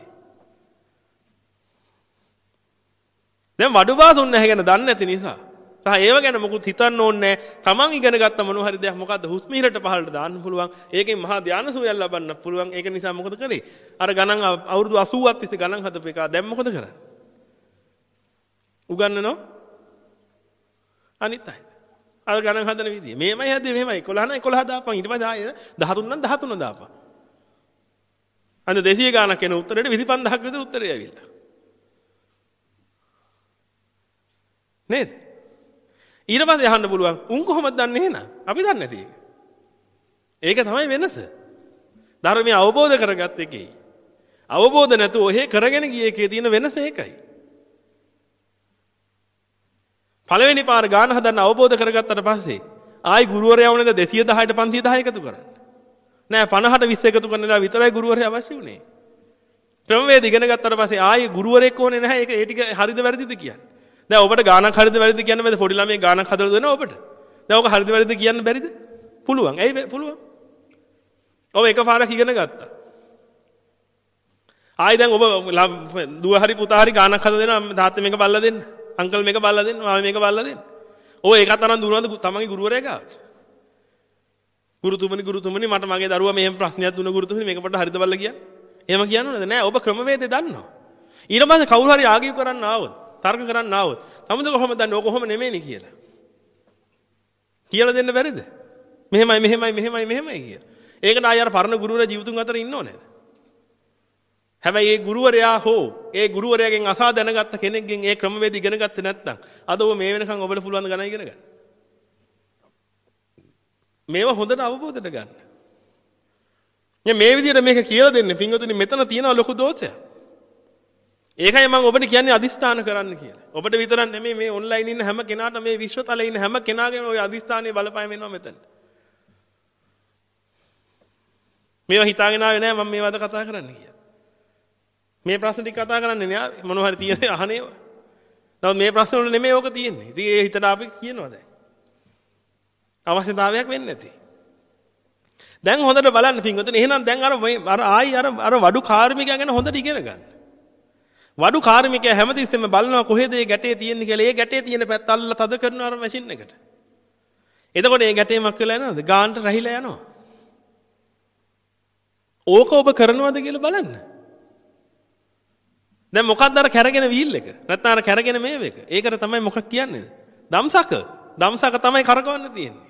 දැන් වඩු බාසුන් නැහැ ගැන දන්නේ නැති නිසා සහ ඒව ගැන මොකුත් හිතන්න ඕනේ නැහැ. Taman ඉගෙන ගත්ත මොන හරි දෙයක් මොකද්ද හුස්ම ඉහළට පහළට දාන්න පුළුවන්. ඒකෙන් මහා ධානය සුවයක් ලබන්න පුළුවන්. ඒක නිසා මොකද කරේ? අර ගණන් අවුරුදු අසූවක් තිස්සේ ගණන් හදපු එක දැන් මොකද කරන්නේ? උගන්නනවා අනිත් අය. අර ගණන් හදන විදිය. මේමයි හැදේ මෙහෙමයි. එකොළහ නම් එකොළහ දාපන්. ඊට පස්සේ ආයෙ දහතුන් නම් දහතුන දාපන්. අන්න දෙසිය ගානක් එන උත්තරේට විසිපන්දහක් විතර උත්තරය ඇවිල්ලා. නේද? ඊට පස්සේ අහන්න පුළුවන් උන් කොහොමද දන්නේ එහෙනම්? අපි දන්නේ නැති එක. ඒක තමයි වෙනස. ධර්මය අවබෝධ කරගත්ත එකේ. අවබෝධ නැතුව ඔහෙ කරගෙන ගිය එකේ තියෙන වෙනස ඒකයි. පළවෙනි පාර ගාන හදන්න අවබෝධ කරගත්තට පස්සේ ආයි ගුරුවරයා වුණේද දෙසිය දහයට පන්සිය දහ එකතු කරන්න. නෑ පනහට විස්ස එකතු කරනවා විතරයි ගුරුවරයා අවශ්‍ය උනේ. ක්‍රමවේද ඉගෙන ගත්තට පස්සේ ආයි ගුරුවරයෙක් ඕනේ නැහැ. ඒක ඒ ටික හරිද වැරදිද කියන්නේ. දැන් ඔබට ගානක් හරිද වැරදිද කියන්න බෑ. පොඩි ළමයි ගානක් හදලා දෙනවා ඔබට. දැන් ඔක හරිද වැරදිද කියන්න බැරිද? පුළුවන්. ඇයි පුළුවන්? ඔබ එකපාරක් ඉගෙන ගත්තා. ආයි දැන් ඔබ දුව හරි පුතා හරි ගානක් හදලා දෙනවා තාත්තා මේක බලලා දෙන්න. අංකල් මේක බලලා දෙන්න. මාමා මේක බලලා දෙන්න. ඔය ඒකත් තරම් දුරවද තමන්ගේ ගුරුවරයා ගාව. ගුරුතුමනි ගුරුතුමනි මට මගේ දරුවා මෙහෙම ප්‍රශ්නයක් දුන්න ගුරුතුමනි මේක පොඩ්ඩක් හරිද බලලා කියන්න. එහෙම කියන්න ඕනද? නෑ ඔබ ක්‍රමවේදය දන්නවා. ඊට පස්සේ කවුරු හරි ආගිව් කරන්න ආවොත් තර්ක කරන්න ආවොත් තමද කොහොමද දන්නේ ඔක කොහොම නෙමෙයිනේ කියලා. කියලා දෙන්න බැරිද? මෙහෙමයි මෙහෙමයි මෙහෙමයි මෙහෙමයි කියලා. ඒකට ආය අර පරණ ගුරුවරයා ජීවිතුන් අතර ඉන්නව නේද? හැබැයි ඒ ගුරුවරයා හෝ ඒ ගුරුවරයාගෙන් අසා දැනගත්ත කෙනෙක්ගෙන් ඒ ක්‍රමවේද ඉගෙන ගත්තේ නැත්නම් අද ඔබ මේ වෙනකන් ඔබට පුළුවන් ද ගණන් ඉගෙන ගන්න. මේවා හොඳට අවබෝධයට ගන්න. මේ මේ විදිහට මේක කියලා දෙන්නේ පින්වතුනි මෙතන තියෙන ලොකු දෝෂයක්. ඒකයි මම ඔබට කියන්නේ අදිස්ථාන කරන්න කියලා. ඔබට විතරක් නෙමෙයි මේ ඔන්ලයින් ඉන්න හැම කෙනාට මේ විශ්වතලයේ ඉන්න හැම කෙනාගේම ওই අදිස්ථානයේ බලපෑම වෙනවා මෙතන. මේවා හිතාගෙන ආවේ නෑ මම මේවද කතා කරන්නේ කියලා. මේ ප්‍රශ්න ටික කතා කරන්නේ නෑ මොනවා හරි තියෙන අහනේවා. නමුත් මේ ප්‍රශ්න වල නෙමෙයි ඕක තියෙන්නේ. ඉතින් ඒ හිතට අපි කියනවා දැන්. අවශ්‍යතාවයක් වෙන්නේ නැති. දැන් හොඳට බලන්න පින්වතුනි. එහෙනම් දැන් අර අර ආයි අර අර වඩු කාර්මිකයා ගැන හොඳට ඉගෙන ගන්න. වඩු කාර්මිකයා හැමතිස්සෙම බලනවා කොහෙද මේ ගැටේ තියෙන්නේ කියලා. ඒ ගැටේ තියෙන පැත්ත අල්ලලා තද කරනවා අර මැෂින් එකට. එතකොට මේ ගැටේ මක් වෙලා යනවද? ගානට රැහිලා යනවා. ඕක ඔබ කරනවද කියලා බලන්න. දැන් මොකක්ද අර කැරගෙන වීල් එක? නැත්නම් අර කැරගෙන මේව එක? ඒකට තමයි මොකක් කියන්නේ? දම්සක. දම්සක තමයි කරකවන්න තියෙන්නේ.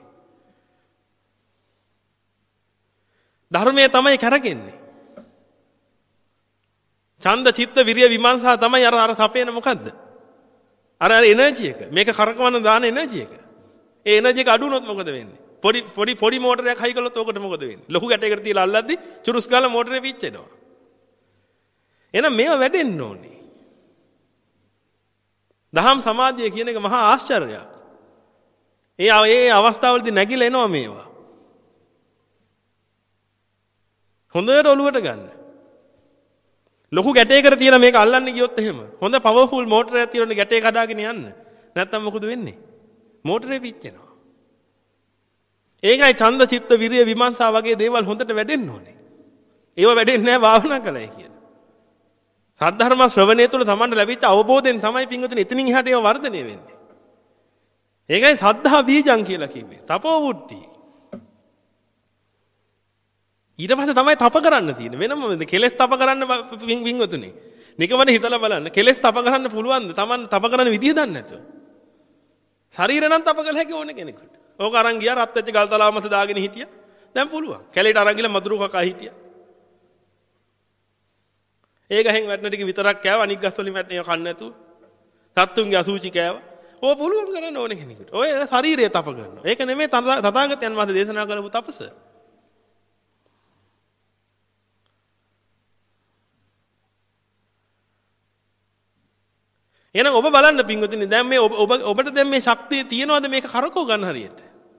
ධර්මයේ තමයි කැරගෙන්නේ. ඡන්ද චිත්ත විරිය විමර්ශන තමයි අර අර සපේන මොකද්ද? අර අර එනර්ජි එක. මේක කරකවන්න දාන එනර්ජි එක. ඒ එනර්ජි එක අඩු වුණොත් මොකද වෙන්නේ? පොඩි පොඩි පොඩි මෝටරයක් හයි කළොත් ඕකට මොකද වෙන්නේ? ලොකු ගැටයකට තියලා අල්ලද්දි චුරුස් ගාලා මෝටරේ පිච්චෙනවා. එහෙනම් මේව වැඩෙන්න ඕනේ. දහම් සමාධිය කියන එක මහා ආශ්චර්යයක්. ඒ ඒ අවස්ථාවවලදී නැగిලා එනවා මේවා. හොඳට ඔලුවට ගන්න. ලොකු ගැටයකට තියලා මේක අල්ලන්න ගියොත් එහෙම හොඳ පවර්ෆුල් මෝටරයක් තියලා ගැටේ කඩාගෙන යන්න. නැත්තම් මොකද වෙන්නේ? මෝටරේ පිච්චෙනවා. ඒකයි ඡන්ද චිත්ත විරිය විමර්ශන වගේ දේවල් හොඳට වැඩෙන්න ඕනේ. ඒව වැඩෙන්නේ නැහැ භාවනා කළයි කියලා. සද්ධර්ම ශ්‍රවණය තුළ තමන්ට ලැබිච්ච අවබෝධයෙන් තමයි පින්වතුනි එතනින් එහාට ඒව වර්ධනය වෙන්නේ. ඒකයි සද්ධා බීජං කියලා කිව්වේ. තපෝ වුට්ටි. ඊට පස්සේ තමයි තප කරන්න තියෙන්නේ. වෙනම කෙලස් තප කරන්න පින්වතුනි. නිකමන හිතලා බලන්න. කෙලස් තප කරන්න පුළුවන්ද? තමන් තප කරන්න විදිය දන්නේ නැතුව. ශරීරය නම් තප කළ හැකි ඕනේ කෙනෙකුට. ඕක අරන් ගියා රත් වෙච්ච ගල් තලාවමස දාගෙන හිටියා. දැන් පුළුවන්. කැලේට අරන් ගිහලා මදුරු කකා හිටියා. ඒ ගහෙන් වැටෙන ටික විතරක් කෑවා අනික් ගස් වලින් වැටෙන ඒවා කන්න නැතුව. සත්තුන්ගේ අසූචි කෑවා. ඕක පුළුවන් කරන්න ඕනේ කෙනෙකුට. ඔය ශරීරය තප කරනවා. ඒක නෙමෙයි තථාගතයන් වහන්සේ දේශනා කළපු තපස. එහෙනම් ඔබ බලන්න පින්වතුනි දැන් මේ ඔබ ඔබට දැන් මේ ශක්තිය තියෙනවද මේක කරකව ගන්න හරියට?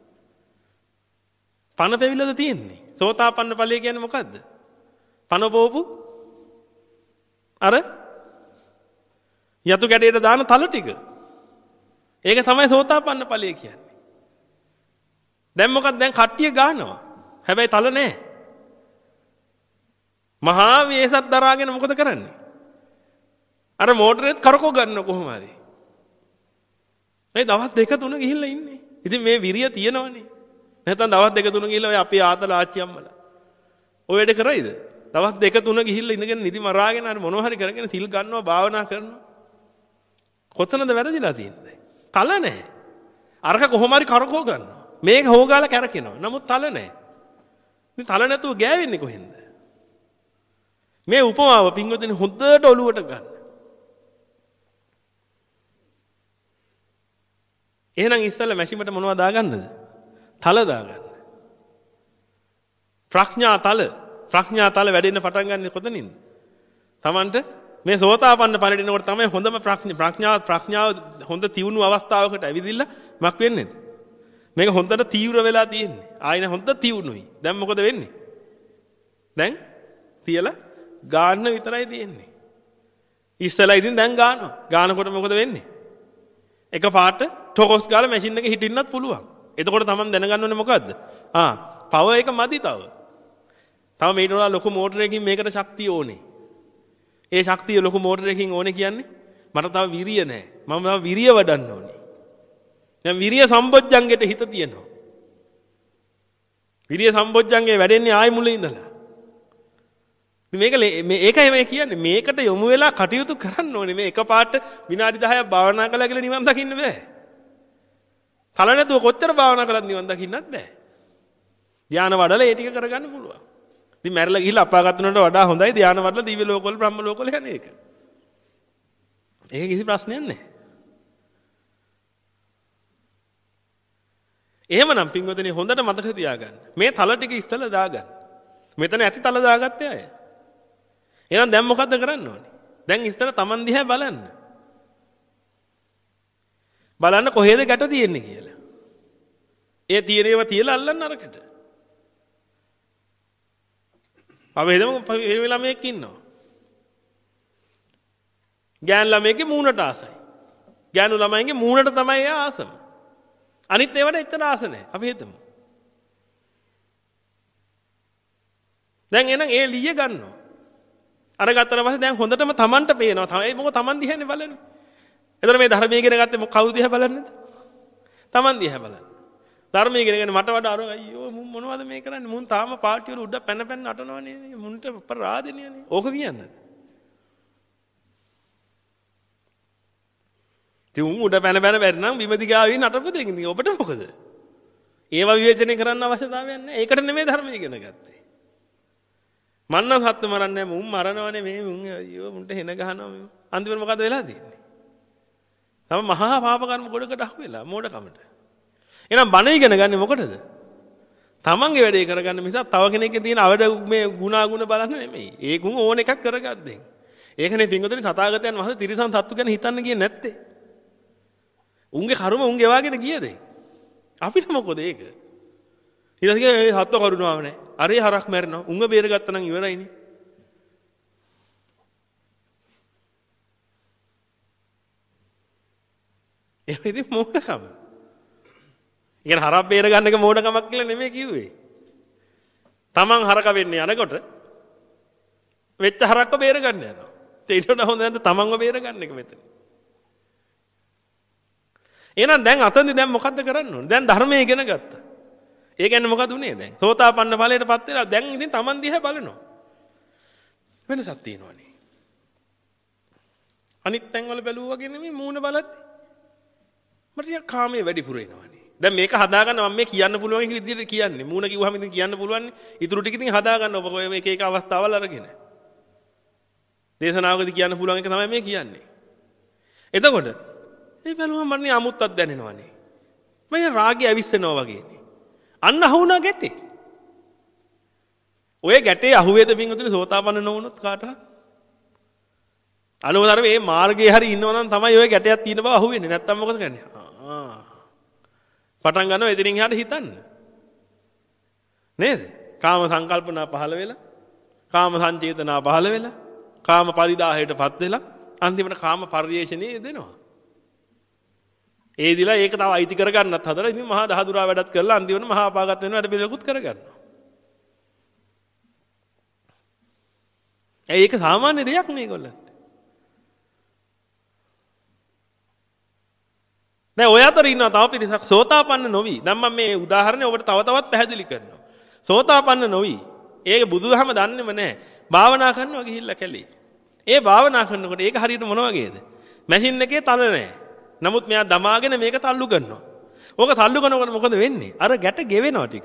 පණ පෙවිලද තියෙන්නේ? සෝතාපන්න ඵලය කියන්නේ මොකද්ද? පණ බෝපු අර යතු ගැඩේට දාන තල ටික. ඒක තමයි සෝතාපන්න ඵලය කියන්නේ. දැන් මොකක්ද දැන් කට්ටිය ගන්නවා. හැබැයි තල නැහැ. මහා වේසත් දරාගෙන මොකද කරන්නේ? අර මෝටරේත් කරකව ගන්න කොහොම හරි. මේ දවස් දෙක තුන ගිහිල්ලා ඉන්නේ. ඉතින් මේ විරිය තියෙනවනේ. නැත්නම් දවස් දෙක තුන ගිහිල්ලා ඔය අපේ ආතල ආච්චි අම්මලා. ඔය වැඩ කරයිද? දවස් දෙක තුන ගිහිල්ලා ඉඳගෙන නිදි මරාගෙන අර මොනවා හරි කරගෙන සිල් ගන්නවා භාවනා කරනවා. කොතනද වැරදිලා තියෙන්නේ? තල නැහැ. අරක කොහොම හරි කරකව ගන්නවා. මේක හොගාලා කැරකෙනවා. නමුත් තල නැහැ. ඉතින් තල නැතුව ගෑවෙන්නේ කොහෙන්ද? මේ උපමාව පින්වතුනි හොඳට ඔලුවට ගන්න. එහෙනම් ඉස්සෙල්ලා මැෂිමට මොනවද දාගන්නද? තල දාගන්න. ප්‍රඥා තල ප්‍රඥා තල වැඩෙන්න පටන් ගන්න කොතනින්ද? Tamanට මේ සෝතාපන්න ඵලෙදිනකොට තමයි හොඳම ප්‍රඥාව ප්‍රඥාව හොඳ තියුණු අවස්ථාවකට ඇවිදින්න මක් වෙන්නේද? මේක හොඳට තීව්‍ර වෙලා තියෙන්නේ. ආයෙත් හොඳ තියුණුයි. දැන් මොකද වෙන්නේ? දැන් තියලා ගාන්න විතරයි තියෙන්නේ. ඉස්සෙල්ලා ඉතින් දැන් ගන්නවා. ගානකොට මොකද වෙන්නේ? එක පාට ටොකස් ගාලා මැෂින් එකේ හිටින්නත් පුළුවන්. එතකොට Taman දැනගන්න ඕනේ මොකද්ද? ආ පවර් එක මදි තව. තව මේට වඩා ලොකු මෝටරයකින් මේකට ශක්තිය ඕනේ. ඒ ශක්තිය ලොකු මෝටරයකින් ඕනේ කියන්නේ මට තව විරිය නැහැ. මම තව විරිය වඩන්න ඕනේ. දැන් විරිය සම්බොජ්ජංගෙට හිත තියෙනවා. විරිය සම්බොජ්ජංගේ වැඩෙන්නේ ආයි මුලින් ඉඳලා. මේක මේ ඒකයි මේ කියන්නේ මේකට යොමු වෙලා කටයුතු කරන්න ඕනේ. මේ එකපාරට විනාඩි දහයක් භාවනා කළා කියලා නිවන් දකින්න බෑ. තල නැතුව කොච්චර භාවනා කළත් නිවන් දකින්නත් බෑ. ධානය වඩලා ඒ ටික කරගන්න පුළුවන්. ඉතින් මැරලා ගිහිල්ලා අපාගත වෙනට වඩා හොඳයි ධානය වඩලා දිව්‍ය ලෝකවල බ්‍රහ්ම ලෝකවල යන එක. ඒක කිසි ප්‍රශ්නයක් නැහැ. එහෙමනම් පින්වතුනි හොඳට මතක තියාගන්න. මේ තල ටික ඉස්සලා දාගන්න. මෙතන ඇති තල දාගත්තේ අය. එහෙනම් දැන් මොකද්ද කරන්න ඕනේ? දැන් ඉස්සලා Taman දිහා බලන්න. බලන්න කොහෙද ගැට තියෙන්නේ කියලා. ඒ තියෙන ඒවා තියලා අල්ලන්න අරකට. අපි හිතමු ඒ ළමයෙක් ඉන්නවා. ගෑනු ළමයෙක්ගේ මූණට ආසයි. ගෑනු ළමයින්ගේ මූණට තමයි එයා ආසම. අනිත් ඒවාට එච්චර ආස නැහැ. අපි හිතමු. දැන් එහෙනම් ඒ ලිය ගන්නවා. අර ගත්තට පස්සේ දැන් හොඳටම Tamanට පේනවා. තමයි මොකද Taman දිහානේ බලන්නේ. එතකොට මේ ධර්මයේ ඉගෙන ගත්තේ මොක කවුද දිහා බලන්නේද? Taman දිහා බලන්නේ. ධර්මයේ ඉගෙනගෙන මට වඩා අර අයියෝ මුන් මොනවද මේ කරන්නේ? මුන් තාම පාටි වල උඩ පැන පැන නටනවනේ. මුන්ට අපරාධනියනේ. ඕක කියන්නේ. ඉතින් උන් උඩ පැන පැන බැරි නම් බිම දිගාවේ නටපු දෙකින් ඉතින් ඔබට මොකද? ඒවා විවේචනය කරන්න අවශ්‍යතාවයක් නැහැ. ඒකට නෙමෙයි ධර්මයේ ඉගෙන ගත්තේ. මන්නම් සත්තු මරන්නේ මුන් මරනවනේ මේ මුන් අයියෝ මුන්ට හෙන ගහනවා මේ. අන්තිමට මොකද වෙලා තියෙන්නේ? තම මහා පාප කර්ම ගොඩකට අහු වෙලා මෝඩකමට. එහෙනම් බණ ඉගෙන ගන්නේ මොකටද? තමන්ගේ වැඩේ කරගන්න මිසක් තව කෙනෙක්ගේ තියෙන අවඩ මේ ගුණාගුණ බලන්න නෙමෙයි. ඒ ගුණ ඕන එකක් කරගද්දෙන්. ඒකනේ පින්වතුනි තථාගතයන් වහන්සේ තිරිසන් සත්තු ගැන හිතන්න ගියේ නැත්තේ. උන්ගේ කර්ම උන්ගේ වාගෙන ගියද? අපිට මොකද ඒක? ඊට පස්සේ ඒ සත්ව කරුණාව නැහැ. අරේ හරක් මැරෙනවා. උංග බේරගත්තා නම් ඉවරයිනේ. ඒ වෙදි මොකටකම? ඉතින් හරක් බේර ගන්න එක මොඩකමක් කියලා නෙමෙයි කිව්වේ. Taman හරක වෙන්නේ යනකොට වෙච්ච හරක්ව බේර ගන්න යනවා. ඊට වඩා හොඳ නැද්ද Tamanව බේර ගන්න එක මෙතන. එහෙනම් දැන් අතන්දි දැන් මොකද්ද කරන්න ඕනේ? දැන් ධර්මයේ ඉගෙන ගත්තා. ඒ කියන්නේ මොකද උනේ දැන්? සෝතාපන්න ඵලයටපත් වෙලා දැන් ඉතින් Taman දිහා බලනවා. වෙනසක් තියෙනවනේ. අනිත් තැන් වල බැලුවා වගේ නෙමෙයි මූණ බලද්දි. මට ටිකක් කාමයේ වැඩිපුර එනවනේ. දැන් මේක හදාගන්න මම මේ කියන්න පුළුවන් විදිහට කියන්නේ. මූණ කිව්වහම ඉතින් කියන්න පුළුවන්. ඊටු ටික ඉතින් හදාගන්න ඔබ මේක එක අවස්ථාවල් අරගෙන. දේශනාවකදී කියන්න පුළුවන් එක තමයි මේ කියන්නේ. එතකොට මේ බලුවම මන්නේ අමුත්තක් දැනෙනවනේ. මම රාගය ඇවිස්සෙනවා වගේනේ. අන්න අහුණා ගැටේ. ඔය ගැටේ අහුවේද පින්වතුනි සෝතාපන්න නොවුනොත් කාටවත්? අනුමතර මේ මාර්ගයේ හරි ඉන්නවනම් තමයි ඔය ගැටයක් තියෙන බව අහුවෙන්නේ. නැත්තම් මොකද කරන්නේ? ආ. පටන් ගන්නවා එදිනින් එහාට හිතන්න. නේද? කාම සංකල්පනා පහළ වෙලා, කාම සංචේතනා පහළ වෙලා, කාම පරිදාහයටපත් වෙලා, අන්තිමට කාම පරිේශණයේ දෙනවා. ඒ දිලා ඒක තව අයිති කරගන්නත් හදලා ඉතින් මහා දහදුරා වැඩත් කරලා අන්තිමට මහා අපාගත වෙන වැඩ පිළිවෙලකුත් කරගන්නවා. ඒක සාමාන්‍ය දෙයක් මේගොල්ලන්ට. දැන් ඔය අතර ඉන්නවා තව පිරිසක් සෝතාපන්න නොවි. දැන් මම මේ උදාහරණය ඔබට තව තවත් පැහැදිලි කරනවා. සෝතාපන්න නොවි. ඒක බුදුදහම දන්නේම නැහැ. භාවනා කරනවා ගිහිල්ලා කැලේ. ඒ භාවනා කරනකොට ඒක හරියට මොන වගේද? මැෂින් එකේ තල නැහැ. නමුත් මෙයා දමාගෙන මේක තල්ලු කරනවා. ඕක තල්ලු කරනකොට මොකද වෙන්නේ? අර ගැට ගෙවෙනවා ටික.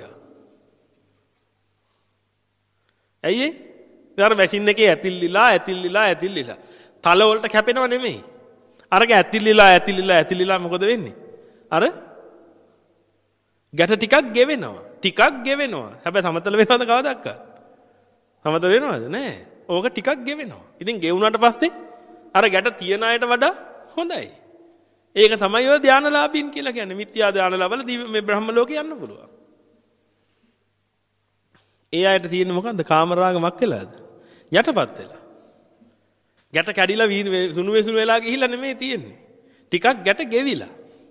ඇයි ඒ? ඊට මැෂින් එකේ ඇතිල්ලිලා ඇතිල්ලිලා ඇතිල්ලිලා තල වලට කැපෙනව නෙමෙයි. අරක ඇතිල්ලිලා ඇතිල්ලිලා ඇතිල්ලිලා මොකද වෙන්නේ? අර ගැට ටිකක් ගෙවෙනවා. ටිකක් ගෙවෙනවා. හැබැයි සමතල වෙනවද කවදාවත්? සමතල වෙනවද? නෑ. ඕක ටිකක් ගෙවෙනවා. ඉතින් ගෙවුනට පස්සේ අර ගැට තියන අයට වඩා හොඳයි. ඒක තමයි ඔය ධානලාභීන් කියලා කියන්නේ. මිත්‍යා ධාන ලබලා මේ බ්‍රහ්ම ලෝකේ යන්න පුළුවන්. ඒ අයට තියෙන්නේ මොකද්ද? කාමරාග මක් වෙලාද? යටපත් වෙලා. ගැට කැඩිලා සුණු වෙසුණු වෙලා ගිහිල්ලා නෙමෙයි තියෙන්නේ. ටිකක් ගැට ගෙවිලා.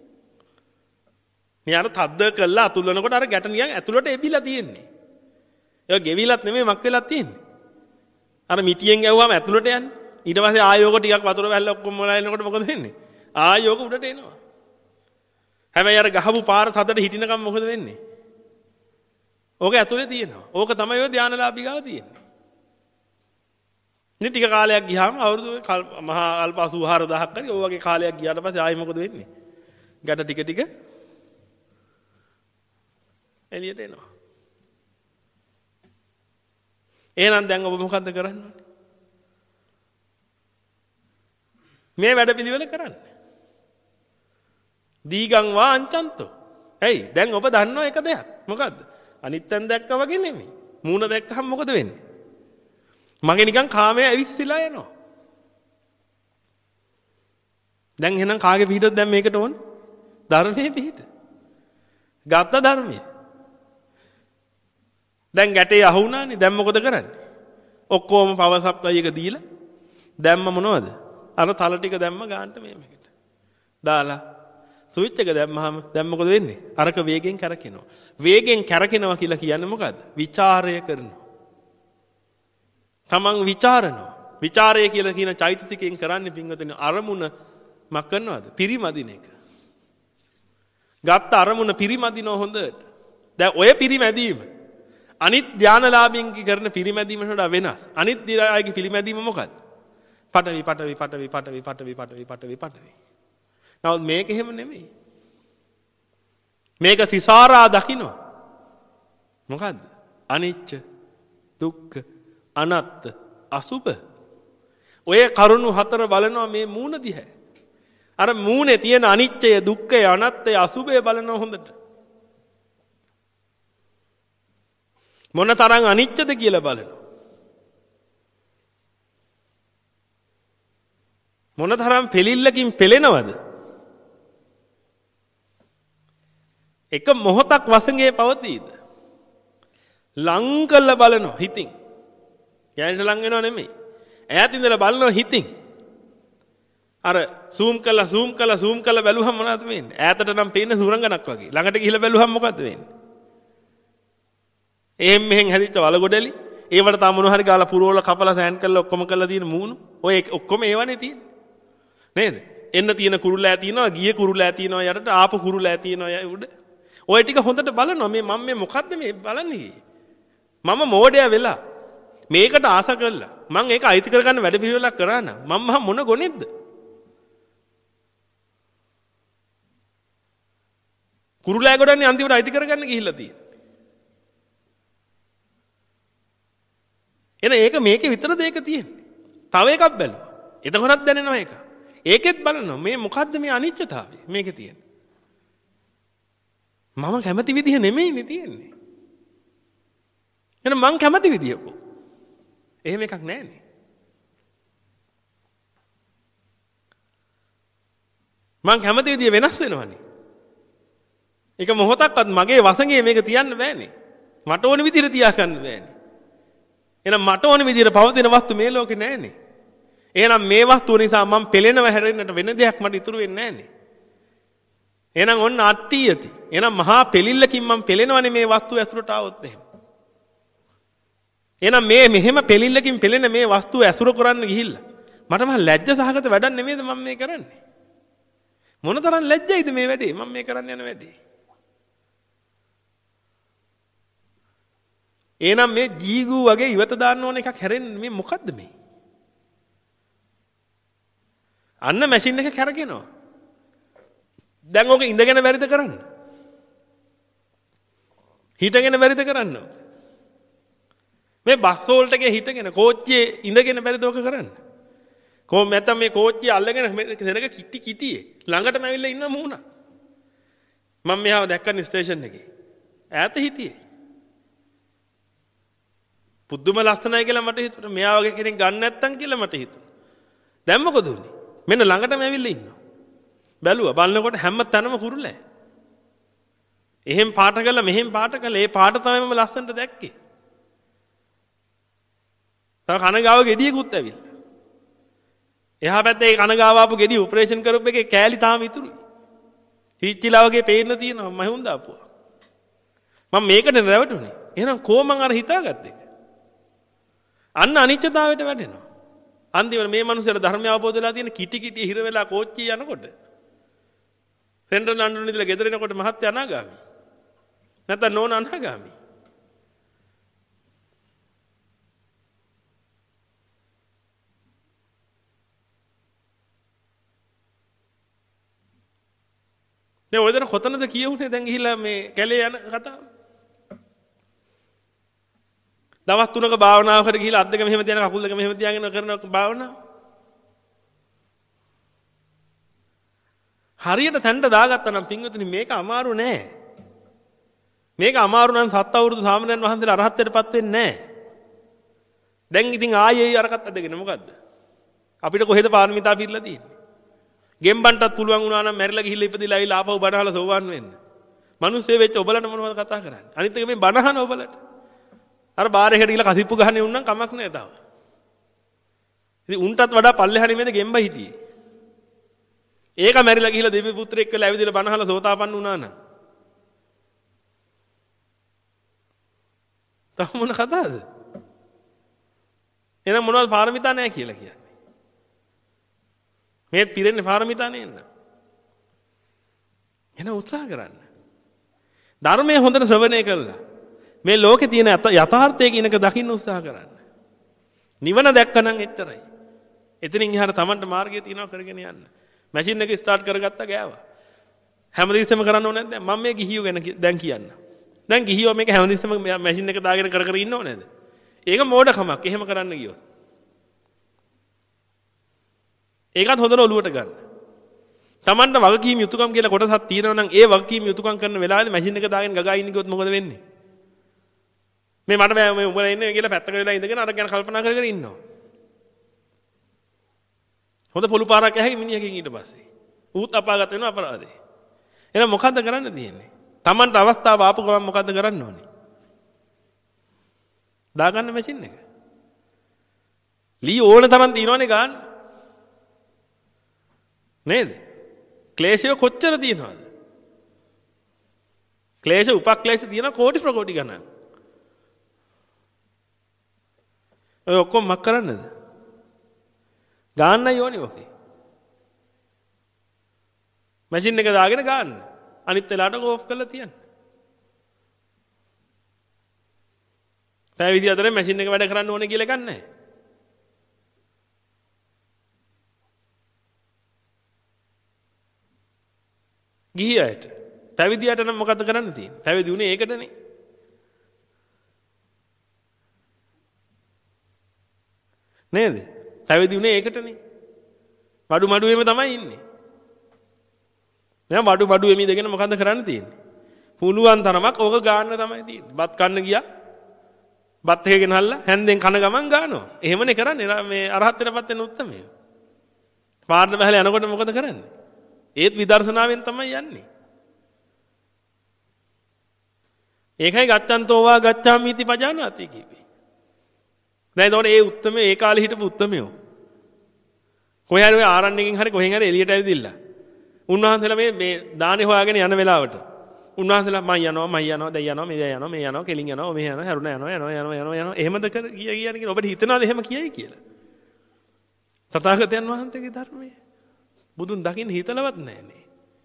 මේ අර තද්ද කළා අතුල්වනකොට අර ගැට නිකන් ඇතුළට එබිලා තියෙන්නේ. ඒක ගෙවිලත් නෙමෙයි මක් වෙලා තියෙන්නේ. අර මිටියෙන් ගැව්වම ඇතුළට යන්නේ. ඊට පස්සේ ආයෝක ටිකක් වතුර වැල්ල ඔක්කොම වලා එනකොට මොකද වෙන්නේ? ආයෝක උඩට එනවා. හැබැයි අර ගහපු පාර තදට හිටිනකම් මොකද වෙන්නේ? ඕක ඇතුලේ තියෙනවා. ඕක තමයි ඔය ධානලාභී ගාව තියෙන්නේ. ඉතින් ටික කාලයක් ගියාම අවුරුදු මහා අල්ප අසූහාර දහසක් හරි ඔය වගේ කාලයක් ගියාට පස්සේ ආයෙ මොකද වෙන්නේ? ගැට ටික ටික එළියට එනවා. එහෙනම් දැන් ඔබ මොකද්ද කරන්න ඕනේ? මේ වැඩ පිළිවෙල කරන්න. දීගං වා අංචන්තෝ. ඇයි? දැන් ඔබ දන්නවා එක දෙයක්. මොකද්ද? අනිත්යෙන් දැක්කා වගේ නෙමෙයි. මූණ දැක්කහම මොකද වෙන්නේ? මගේ නිකන් කාමයේ ඇවිස්සලා යනවා. දැන් එහෙනම් කාගේ පිටද දැන් මේකට ඕනේ? ධර්මයේ පිට. ගත්ත ධර්මයේ. දැන් ගැටේ අහු වුණානේ. දැන් මොකද කරන්නේ? ඔක්කොම පවර් සප්ලයි එක දීලා දැම්ම මොනවද? අර තල ටික දැම්ම ගන්නට මේකට. දාලා ස්විච් එක දැම්මහම දැන් මොකද වෙන්නේ? අරක වේගෙන් කැරකෙනවා. වේගෙන් කැරකෙනවා කියලා කියන්නේ මොකද්ද? ਵਿਚාරය කරනවා. තමන් ਵਿਚාරනවා. ਵਿਚාරය කියලා කියන චෛතසිකයෙන් කරන්නේ පින්වතුනි අරමුණ මක් කරනවද? පිරිමදින එක. ගත්ත අරමුණ පිරිමදිනව හොඳට. දැන් ඔය පිරිමැදීම අනිත් ධානලාභින් කරන පිරිමැදීමට වඩා වෙනස්. අනිත් දිරායගේ පිරිමැදීම මොකද්ද? පටවි පටවි පටවි පටවි පටවි පටවි පටවි පටවි. නමුත් මේක එහෙම නෙමෙයි. මේක සිසාරා දකින්න. මොකද්ද? අනිච්ච, දුක්ඛ, අනාත්ත, අසුභ. ඔය කරුණු හතර බලනවා මේ මූණ දිහා. අර මූණේ තියෙන අනිච්චය, දුක්ඛය, අනාත්තය, අසුභය බලනවා හොඳට. මොන තරම් අනිච්චද කියලා බලනවා. මොන තරම් පෙලිල්ලකින් පෙලෙනවද? එක මොහොතක් වසඟේ පවතීද? ලං කළ බලනවා හිතින්. යන්නට ලං වෙනව නෙමෙයි. ඈත ඉඳලා බලනවා හිතින්. අර zoom කළා zoom කළා zoom කළා බැලුවම මොනවද වෙන්නේ? ඈතට නම් පේන්නේ සුරංගනක් වගේ. ළඟට ගිහිල්ලා බැලුවම මොකද්ද වෙන්නේ? එහෙන් මෙහෙන් හැදිච්ච වලගොඩලි. ඒවට තා මොන හරි ගාලා පුරවල කපලා සෑන් කරලා ඔක්කොම කරලා තියෙන මූණු. ඔය ඔක්කොම ඒවනේ තියෙන්නේ. නේද? එන්න තියෙන කුරුල්ලෑ තියෙනවා, ගියේ කුරුල්ලෑ තියෙනවා යටට, ආපු කුරුල්ලෑ තියෙනවා උඩ. ඔය ටික හොඳට බලනවා. මේ මම මේ මොකද්ද මේ බලන්නේ? මම මෝඩයා වෙලා මේකට ආස කළා. මම ඒක අයිති කරගන්න වැඩ පිළිවෙලක් කරා නම් මම මොන ගොනෙක්ද? කුරුල්ලෑ ගොඩන්නේ අන්තිමට අයිති කරගන්න ගිහිල්ලා තියෙන්නේ. එන ඒක මේකේ විතරද ඒක තියෙන්නේ. තව එකක් බැලුවා. එතකොටත් දැනෙනවා ඒක. ඒකෙත් බලනවා මේ මොකද්ද මේ අනිච්චතාවය මේකේ තියෙන්නේ. මම කැමති විදිහ නෙමෙයිනේ තියෙන්නේ. එහෙනම් මං කැමති විදියකෝ. එහෙම එකක් නැහැනේ. මං කැමති විදිය වෙනස් වෙනවනේ. ඒක මොහොතක්වත් මගේ වසඟේ මේක තියන්න බෑනේ. මට ඕන විදිහට තියාගන්න බෑනේ. එහෙනම් මට ඕන විදිහට පවතින වස්තු මේ ලෝකේ නැහැනේ. එහෙනම් මේ වස්තුව නිසා මම පෙළෙනව හැරෙන්නට වෙන දෙයක් මට ඉතුරු වෙන්නේ නැහැනේ. එහෙනම් ඔන්න අට්ටියති. එහෙනම් මහා පෙලිල්ලකින් මම පෙළෙනවනේ මේ වස්තුව ඇසුරට આવොත් එහෙම. එහෙනම් මේ මෙහෙම පෙලිල්ලකින් පෙළෙන මේ වස්තුව ඇසුර කරන්න ගිහිල්ලා මට මහ ලැජ්ජ සහගත වැඩක් නෙමෙයිද මම මේ කරන්නේ? මොනතරම් ලැජ්ජයිද මේ වැඩේ මම මේ කරන්න යන වැඩේ? එහෙනම් මේ ජීගු වගේ ඉවත දාන්න ඕන එකක් හැරෙන්නේ මේ මොකද්ද මේ? අන්න මැෂින් එක කැරගෙනවා. දැන් ඕක ඉඳගෙන වැරිද කරන්න? හිටගෙන වැරිද කරන්න? මේ බස් වෝල්ට් එකේ හිටගෙන කෝච්චියේ ඉඳගෙන වැරිද ඕක කරන්න? කොහොම නැත්තම් මේ කෝච්චිය අල්ලගෙන දෙනක කිටි කිටියේ ළඟටම ඇවිල්ලා ඉන්න මූණා. මම මෙයාව දැක්කනේ ස්ටේෂන් එකේ. ඈත හිටියේ. පුදුම ලස්සනයි කියලා මට හිතුණා. මෙයා වගේ කෙනෙක් ගන්න නැත්තම් කියලා මට හිතුණා. දැන් මොකද උනේ? මෙන්න ළඟටම ඇවිල්ලා ඉන්නවා. බැලුවා. බලනකොට හැම තැනම කුරුල්ලෑ. එහෙන් පාට කළා මෙහෙන් පාට කළා. ඒ පාට තමයි මම ලස්සනට දැක්කේ. තව කනගාව ගෙඩියකුත් ඇවිල්ලා. එහා පැත්තේ ඒ කනගාව ආපු ගෙඩිය ඔපරේෂන් කරපු එකේ කෑලි තාම ඉතුරුයි. හිච්චිලා වගේ පේන්න තියෙනවා මම හුන් දාපුවා. මම මේකට රැවටුනේ. එහෙනම් කොහොම මං අර හිතාගත්තේ? අන්න අනිත්‍යතාවයට වැටෙනවා. අන්තිමට මේ මිනිස්සුන්ට ධර්මය අවබෝධ වෙලා තියෙන කිටි කිටි හිර වෙලා කෝච්චිය යනකොට සෙන්ට්‍රල් ලන්ඩන් ඉඳලා ගෙදර එනකොට මහත්ය අනාගාමි. නැත්නම් නෝන අනාගාමි. දැන් ඔය දන කොතනද කියුනේ දැන් ගිහිල්ලා මේ කැලේ යන කතාව. දවස් තුනක භාවනාවකට ගිහිල්ලා අත් දෙක මෙහෙම තියන කකුල් දෙක මෙහෙම තියාගෙන කරන භාවනාව. හරියට තැන්න දාගත්තා නම් පින්වතුනි මේක අමාරු නෑ. මේක අමාරු නම් සත් අවුරුදු සාමණේරයන් වහන්සේලා අරහත්ත්වයටපත් වෙන්නේ නෑ. දැන් ඉතින් ආයේ අරකට අදගෙන මොකද්ද? අපිට කොහෙද පාරමිතා පිරලා තියෙන්නේ? ගෙම්බන්ටත් පුළුවන් වුණා නම් මැරිලා ගිහිල්ලා ඉපදිලා ආවිලා ආපහු බණහලා සෝවන් වෙන්න. මිනිස්සේ වෙච්ච ඔබලට මොනවද කතා කරන්නේ? අනිත් එක මේ බණහන ඔබලට. අර බාරේකට ගිහලා කසිප්පු ගහන්නේ උන් නම් කමක් නෑ තාම. ඉතින් උන්ටත් වඩා පල්ලෙහා නෙමෙයිද ගෙම්බ හිටියේ. ඒක මැරිලා ගිහලා දෙවි පුත්‍රයෙක් කියලා ඇවිදලා බණහලා සෝතාපන්න වුණා නම්. තව මොන කතාවද? එහෙනම් මොනවද පාරමිතා නැහැ කියලා කියන්නේ? මේ පිරෙන්නේ පාරමිතා නේද? එහෙනම් උත්සාහ කරන්න. ධර්මයේ හොඳට ශ්‍රවණය කළා. මේ ලෝකේ තියෙන යථාර්ථය කියනක දකින්න උත්සාහ කරන්න. නිවන දැක්කනම් එච්චරයි. එතනින් එහාට Tamanට මාර්ගය තියනවා කරගෙන යන්න. මැෂින් එක ස්ටාර්ට් කරගත්තා ගෑවා. හැමදෙස්සෙම කරන්න ඕනේ නැද්ද? මම මේ ගිහියෝ ගැන දැන් කියන්න. දැන් ගිහියෝ මේක හැමදෙස්සෙම මැෂින් එක දාගෙන කර කර ඉන්නව නේද? ඒක මෝඩකමක්. එහෙම කරන්න ගියොත්. ඒකත් හොඳට ඔලුවට ගන්න. Tamanට වගකීම් යුතුයකම් කියලා කොටසක් තියෙනවා නම් ඒ වගකීම් යුතුයකම් කරන වෙලාවේදී මැෂින් එක දාගෙන ගගා ඉන්න කිව්වොත් මොකද වෙන්නේ? මේ මට බෑ මේ උඹලා ඉන්නේ කියලා පැත්තකට වෙලා ඉඳගෙන අර ගැන කල්පනා කර කර ඉන්නවා. හොඳ පොළු පාරක් ඇහැගේ මිනිහකින් ඊට පස්සේ. ඌත් අපාගත වෙනවා අපරාධේ. එහෙනම් මොකද්ද කරන්න තියෙන්නේ? Tamanට අවස්ථාව ආපු ගමන් මොකද්ද කරන්න ඕනේ? දාගන්න මැෂින් එක. ලී ඕන තරම් තියනවනේ ගන්න. නේද? ක්ලේශය කොච්චර තියෙනවද? ක්ලේශ උපක්ලේශ තියෙන කෝටි ප්‍රකෝටි ගණන්. ඔය ඔක්කොම මක් කරන්නද? ගාන්නයි ඕනේ ඔකේ. මැෂින් එක දාගෙන ගන්න. අනිත් වෙලාවට ඕෆ් කරලා තියන්න. පැය විදි අතරේ මැෂින් එක වැඩ කරන්න ඕනේ කියලා එකක් නැහැ. ගිහියට පැවිදියට නම් මොකද්ද කරන්න තියෙන්නේ? පැවිදි උනේ ඒකටනේ. නේද? පැවිදි උනේ ඒකටනේ. මඩු මඩුවේම තමයි ඉන්නේ. දැන් මඩු මඩුවේම ඉඳගෙන මොකද්ද කරන්න තියෙන්නේ? පුළුවන් තරමක් ඕක ගන්න තමයි තියෙන්නේ. බත් කන්න ගියා. බත් එක ගෙනහල්ලා හැන්දෙන් කන ගමන් ගන්නවා. එහෙමනේ කරන්නේ මේ අරහත්ත්වයටපත් වෙන උත්තරමය. පාරට බහලා යනකොට මොකද කරන්නේ? ඒත් විදර්ශනාවෙන් තමයි යන්නේ. ඒකයි ගච්ඡන්තෝවා ගච්ඡාමි इति පජානාති කියවේ. දැන් ඒතකොට ඒ උත්තරමේ ඒ කාලේ හිටපු උත්තරමයෝ. කොහේ හරි ඔය ආරණ්‍යකින් හරි කොහෙන් හරි එළියට ඇවිදින්න. උන්වහන්සේලා මේ මේ දානේ හොයාගෙන යන වෙලාවට උන්වහන්සේලා මම යනවා මම යනවා දැන් යනවා මේ යනවා මේ යනවා කෙලින් යනවා මෙහෙ යනවා හැරුණ යනවා යනවා යනවා යනවා යනවා එහෙමද කර කිය කියන්නේ කියලා ඔබට හිතනවාද එහෙම කියයි කියලා? තථාගතයන් වහන්සේගේ ධර්මයේ බුදුන් දකින්න හිතලවත් නැහැනේ.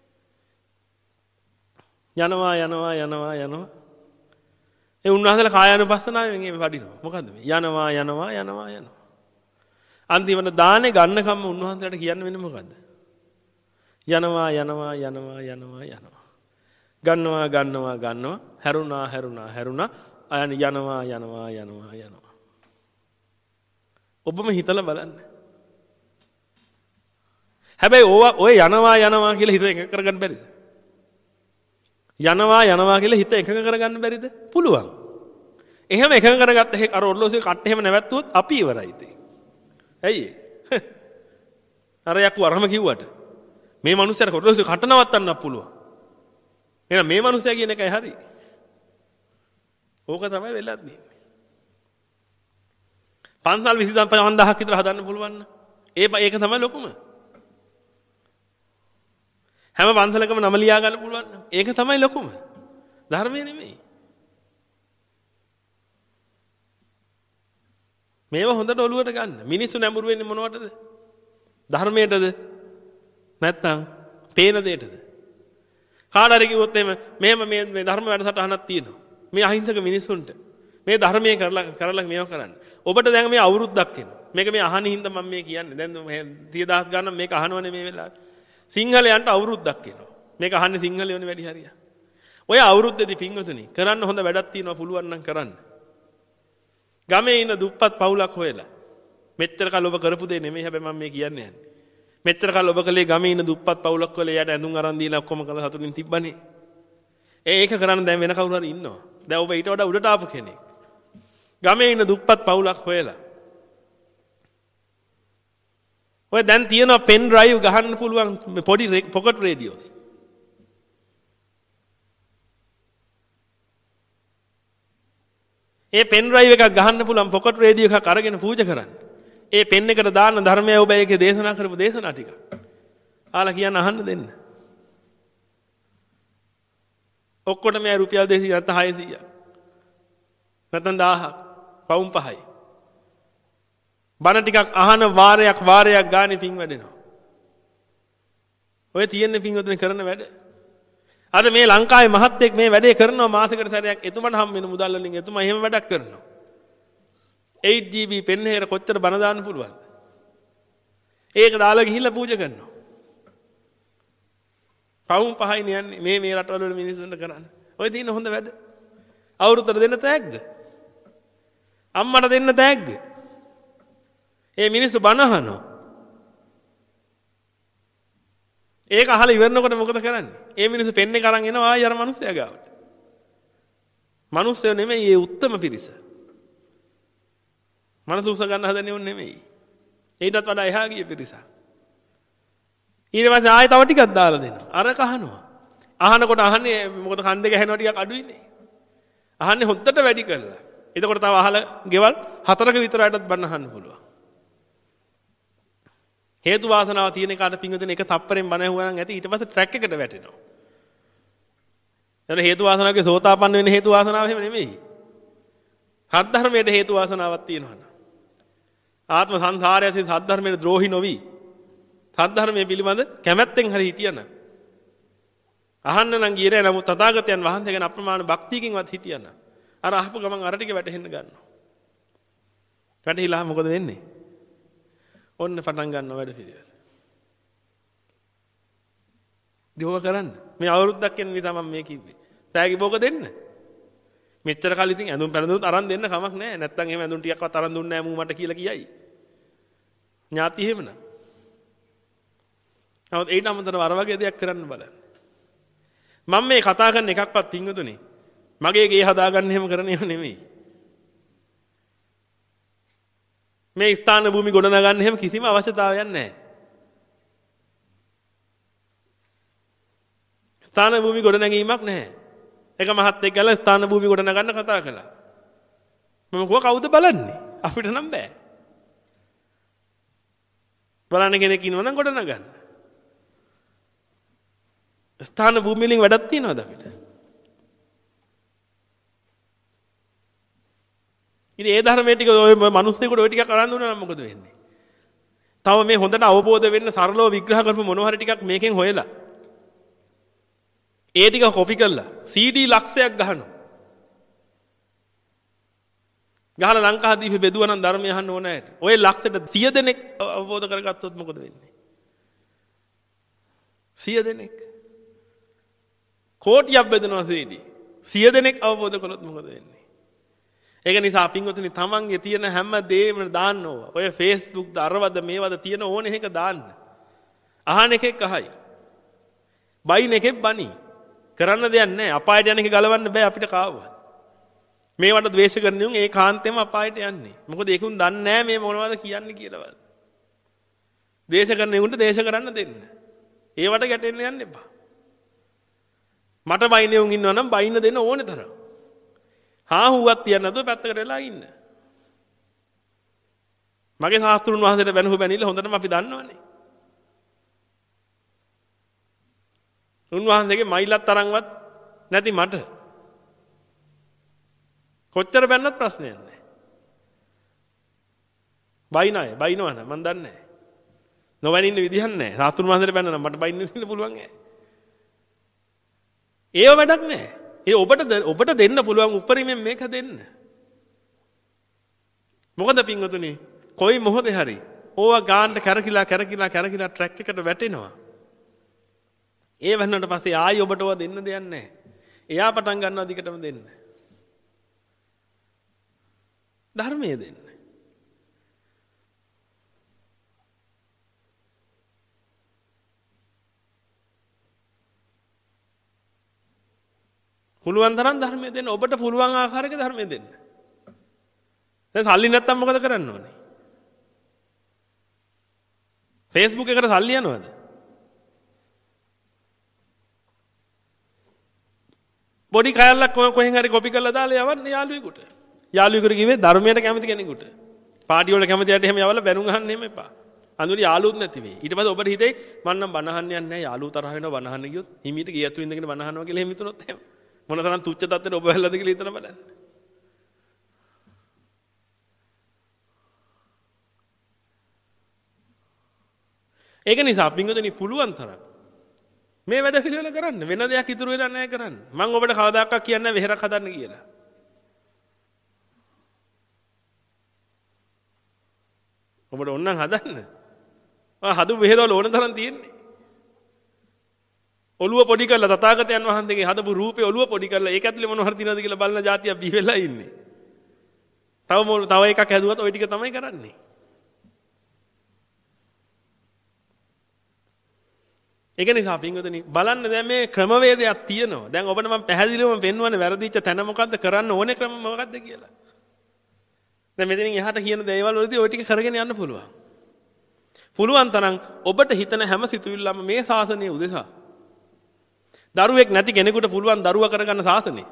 යනවා යනවා යනවා යනවා. ඒ උන්වහන්සේලා කායානුපස්සනාවෙන් මේ වඩිනවා. මොකද්ද මේ? යනවා යනවා යනවා යනවා. අන්තිමට දානේ ගන්නකම් උන්වහන්සේලාට කියන්න වෙන්නේ මොකද්ද? යනවා යනවා යනවා යනවා යනවා. ගන්නවා ගන්නවා ගන්නවා හැරුණා හැරුණා හැරුණා අයන යනවා යනවා යනවා යනවා. ඔබම හිතලා බලන්න. හැබැයි ඕවා ඔය යනවා යනවා කියලා හිත එකඟ කරගන්න බැරිද? යනවා යනවා කියලා හිත එකඟ කරගන්න බැරිද? පුළුවන්. එහෙම එකඟ කරගත්ත හේක අර ඔර්ලෝසුවේ කට්ට එහෙම නැවැත්තුවොත් අපි ඉවරයි ඉතින්. ඇයි ඒ? අර යකු අරම කිව්වට මේ මිනිස්සුන්ට ඔර්ලෝසුවේ කට්ට නවත්තන්නත් පුළුවන්. එහෙනම් මේ මිනිස්සයා කියන එකයි හරි. ඕක තමයි වෙලක් තියෙන්නේ. පන්සල් විසි පන්දාහක් විතර හදන්න පුළුවන් න ะ. ඒ ඒක තමයි ලොකුම. හැම පන්සලකම නම ලියා ගන්න පුළුවන්. ඒක තමයි ලොකුම. ධර්මයේ නෙමෙයි. මේව හොඳට ඔලුවට ගන්න. මිනිස්සු නැඹුරු වෙන්නේ මොනවටද? ධර්මයටද? නැත්නම් පේන දෙයටද? කාට හරි කිව්වොත් එහෙම මෙහෙම මේ මේ ධර්ම වැඩසටහනක් තියෙනවා. මේ අහිංසක මිනිස්සුන්ට මේ ධර්මයේ කරලා කරලා මේව කරන්න. ඔබට දැන් මේ අවුරුද්දක් එනවා. මේක මේ අහන හින්දා මම මේ කියන්නේ. දැන් තිය දහස් ගණන් මේක අහනවනේ මේ වෙලාවේ. සිංහලයන්ට අවුරුද්දක් එනවා. මේක අහන්නේ සිංහලයෝනේ වැඩි හරිය. ඔය අවුරුද්දේදී පින්වතුනි කරන්න හොඳ වැඩක් තියෙනවා පුළුවන් නම් කරන්න. ගමේ ඉන්න දුප්පත් පවුලක් හොයලා. මෙච්චර කල් ඔබ කරපු දේ නෙමෙයි හැබැයි මම මේ කියන්නේ යන්නේ. මෙච්චර කල් ඔබ කලේ ගමේ ඉන්න දුප්පත් පවුලක් වල එයාට ඇඳුම් අරන් දීලා ඔක්කොම කළා සතුටින් තිබ්බනේ. ඒ ඒක කරන්න දැන් වෙන කවුරු හරි ඉන්නවා. දැන් ඔබ ඊට වඩා උඩට ආපු කෙනෙක්. ගමේ ඉන්න දුප්පත් පවුලක් හොයලා. ඔය දැන් තියෙන පෙන් ඩ්‍රයිව් ගහන්න පුළුවන් පොඩි පොකට් රේඩියෝස්. ඒ පෙන් ඩ්‍රයිව් එකක් ගහන්න පුළුවන් පොකට් රේඩියෝ එකක් අරගෙන පූජා කරන්න. ඒ පෙන් එකට දාන්න ධර්මය ඔබ ඒකේ දේශනා කරපු දේශනා ටික. ආලා කියන්න අහන්න දෙන්න. ඔක්කොටම මේ රුපියල් දෙසිය නැත්නම් හයසිය. නැත්නම් දහයක්. පවුම් පහයි. බණ ටිකක් අහන වාරයක් වාරයක් ගානේ පින් වැඩෙනවා. ඔය තියෙන පින්වතුනි කරන වැඩ. අද මේ ලංකාවේ මහත්තයෙක් මේ වැඩේ කරනවා මාසෙකට සැරයක් එතුමට හම් වෙන මුදල් වලින් එතුමා එහෙම වැඩක් කරනවා. eight G B පෙන් හේර කොච්චර බණ දාන්න පුළුවන්ද? ඒක දාලා ගිහිල්ලා පූජා කරනවා. පවුම් පහයි නියන්නේ මේ මේ රටවල වල මිනිස්සුන්ට කරන්නේ. ඔය තියෙන හොඳ වැඩ. අවුරුද්දට දෙන්න තෑග්ග. අම්මට දෙන්න තෑග්ග. ඒ මිනිස්සු බණ අහනවා. ඒක අහලා ඉවරනකොට මොකද කරන්නේ? ඒ මිනිස්සු පෙන්නේ කරන් එනවා ආයි අර මිනිස්සයා ගාවට. මිනිස්සයෝ නෙමෙයි ඒ උත්තම පිරිස. මනස උස ගන්න හදන්නේ උන් නෙමෙයි. ඊටත් වඩා එහා ගිය පිරිස. ඊට පස්සේ ආයෙ තව ටිකක් දාලා දෙනවා. අර කහනවා. අහනකොට අහන්නේ මොකද කන් දෙක ඇහෙනවා ටිකක් අඩුයිනේ. අහන්නේ හොද්දට වැඩි කරලා. එතකොට තව අහලා ගෙවල් හතරක විතරයටත් බන්න අහන්න පුළුවන්. හේතු වාසනාව තියෙන කාට පිංගුතුනේ එක තප්පරෙන් බණ ඇහුවා නම් ඇති ඊට පස්සේ ට්‍රැක් එකට වැටෙනවා. එතන හේතු වාසනාවගේ සෝතාපන්න වෙන හේතු වාසනාව එහෙම නෙමෙයි. හත් ධර්මයේ හේතු වාසනාවක් තියෙනවා න ะ. ආත්ම සංසාරයේ සත් ධර්මයේ ද්‍රෝහි නොවි. සත් ධර්මයේ පිළිබඳ කැමැත්තෙන් හරි හිටියන. අහන්න නම් ගියේ නෑ නමුත් තථාගතයන් වහන්සේ ගැන අප්‍රමාණ භක්තියකින්වත් හිටියන. අර අහපු ගමන් අර ටික වැටෙන්න ගන්නවා. වැටහිලා මොකද වෙන්නේ? ඔන්න පටන් ගන්න වැඩ පිළිවෙල. දියව කරන්න. මේ අවුරුද්දක් යන නිසා මම මේ කිව්වේ. තෑගි බෝක දෙන්න. මෙච්චර කල් ඉතින් ඇඳුම් පැළඳුම් අරන් දෙන්න කමක් නැහැ. නැත්තම් එහෙම ඇඳුම් ටිකක්වත් අරන් දුන්නේ නැහැ මූ මට කියලා කියයි. ඥාති එහෙමනම්. නමුත් ඒට අමතරව අර වගේ දෙයක් කරන්න බලන්න. මම මේ කතා කරන එකක්වත් පිංගුතුනේ. මගේ ගේ හදාගන්න එහෙම කරන ඒවා නෙමෙයි. මේ ස්ථාන භූමි ගොඩනගන්න එහෙම කිසිම අවශ්‍යතාවයක් නැහැ. ස්ථාන භූමි ගොඩනැගීමක් නැහැ. එක මහත්තයෙක් ගාලා ස්ථාන භූමි ගොඩනගන්න කතා කළා. මම කිව්වා කවුද බලන්නේ? අපිට නම් බෑ. බලන්න කෙනෙක් ඉන්නවා නම් ගොඩනගන්න. ස්ථාන භූමි වලින් වැඩක් තියනවද අපිට? ඉතින් ඒ ධර්මයේ ටික ඔය මිනිස්සුන්ට ඔය ටිකක් අරන් දුන්නා නම් මොකද වෙන්නේ? තව මේ හොඳට අවබෝධ වෙන්න සරලව විග්‍රහ කරපු මොනවා හරි ටිකක් මේකෙන් හොයලා ඒ ටික කොපි කරලා C D ලක්ෂයක් ගහනවා. ගහලා ලංකාදීපේ බෙදුවා නම් ධර්මය අහන්න ඕන ඇට. ඔය ලක්ෂයට සිය දෙනෙක් අවබෝධ කරගත්තොත් මොකද වෙන්නේ? සිය දෙනෙක්. කෝටියක් බෙදනවා C D. සිය දෙනෙක් අවබෝධ කළොත් මොකද වෙන්නේ? ඒක නිසා පින්වතුනි තමන්ගේ තියෙන හැම දෙයක්ම දාන්න ඕවා. ඔය Facebook ද අරවද මේවද තියෙන ඕනේ එක දාන්න. අහන එකෙක් අහයි. බයින් එකෙක් බනි. කරන්න දෙයක් නැහැ. අපායට යන එක ගලවන්න බෑ අපිට කාවවත්. මේවට ද්වේෂ කරන උන් ඒ කාන්තේම අපායට යන්නේ. මොකද ඒකුන් දන්නේ නැහැ මේ මොනවද කියන්නේ කියලාවත්. ද්වේෂ කරන උන්ට ද්වේෂ කරන්න දෙන්න. ඒවට ගැටෙන්න යන්න එපා. මට බයිනේ උන් ඉන්නවා නම් බයින්න දෙන්න ඕනේ තරම්. හා හුවක් තියන්න නැතුව පැත්තකට වෙලා ඉන්න. මගේ සාස්ත්‍රුන් වහන්සේට බැනහු බැනිලා හොඳටම අපි දන්නවනේ. උන්වහන්සේගේ මයිලක් තරම්වත් නැති මට කොච්චර බැන්නත් ප්‍රශ්නයක් නැහැ. බයින අය බයිනවන මන් දන්නේ නැහැ. නොවැනි ඉන්න විදිහක් නැහැ. සාස්ත්‍රුන් වහන්සේට බැන්න නම් මට බයින්න ඉන්න පුළුවන් ඈ. ඒව වැඩක් නැහැ. ඒ ඔබට ඔබට දෙන්න පුළුවන් උපරිමයෙන් මේක දෙන්න. මොකද පින්වතුනි කොයි මොහොතේ හරි ඕවා ගාන්න කරකිලා කරකිලා කරකිලා ට්‍රැක් එකට වැටෙනවා. ඒ වෙන්නට පස්සේ ආයි ඔබට ඕවා දෙන්න දෙයක් නැහැ. එයා පටන් ගන්නවා දිගටම දෙන්න. ධර්මයේ දෙන්න. පුළුවන් තරම් ධර්මයේ දෙන්න. ඔබට පුළුවන් ආකාරයක ධර්මයේ දෙන්න. දැන් සල්ලි නැත්තම් මොකද කරන්න ඕනේ? Facebook එකට සල්ලි යනවද? පොඩි කෑල්ලක් කොහෙන් හරි කොපි කරලා දාලා යවන්න යාළුවෙකුට. යාළුවෙකුට කිව්වේ ධර්මයට කැමති කෙනෙකුට. පාටි වල කැමතියට එහෙම යවලා බැනුම් අහන්න එහෙම එපා. අඳුරි යාළුවොත් නැති වෙයි. ඊට පස්සේ ඔබට හිතේ මම නම් බණ අහන්න යන්නේ නැහැ. යාළුවෝ තරහ වෙනවා බණ අහන්න ගියොත් හිමීට ගේ ඇතුළේ ඉඳගෙන බණ අහනවා කියලා එහෙම හිතුනොත් එහෙම. මොන තරම් තුච්ච තත්ත්වෙට ඔබ වැල්ලද කියලා හිතන බලන්න. ඒක නිසා පින්වතුනි පුළුවන් තරම් මේ වැඩ පිළිවෙල කරන්න වෙන දෙයක් ඉතුරු වෙලා නැහැ කරන්න. මම ඔබට කවදාකවත් කියන්නේ නැහැ වෙහෙරක් හදන්න කියලා. ඔබට ඕනනම් හදන්න. ආ හදු වෙහෙරවල ඕන තරම් තියෙන්නේ. ඔළුව පොඩි කරලා තථාගතයන් වහන්සේගේ හදපු රූපේ ඔළුව පොඩි කරලා ඒක ඇතුලේ මොනව හරි තියනවද කියලා බලන જાතිය බිහි වෙලා ඉන්නේ. තව තව එකක් හැදුවත් ওই ටික තමයි කරන්නේ. ඒක නිසා පින්වතුනි බලන්න දැන් මේ ක්‍රමවේදයක් තියෙනවා. දැන් ඔබට මම පැහැදිලිවම පෙන්වන්නේ වැරදිච්ච තැන මොකද්ද කරන්න ඕනේ ක්‍රම මොකද්ද කියලා. දැන් මෙතනින් එහාට කියන දේවල් වලදී ওই ටික කරගෙන යන්න පුළුවන්. පුළුවන් තරම් ඔබට හිතන හැම සිතුවිල්ලම මේ ශාසනය උදෙසා. දරුවෙක් නැති කෙනෙකුට පුළුවන් දරුවා කරගන්න ශාසනය.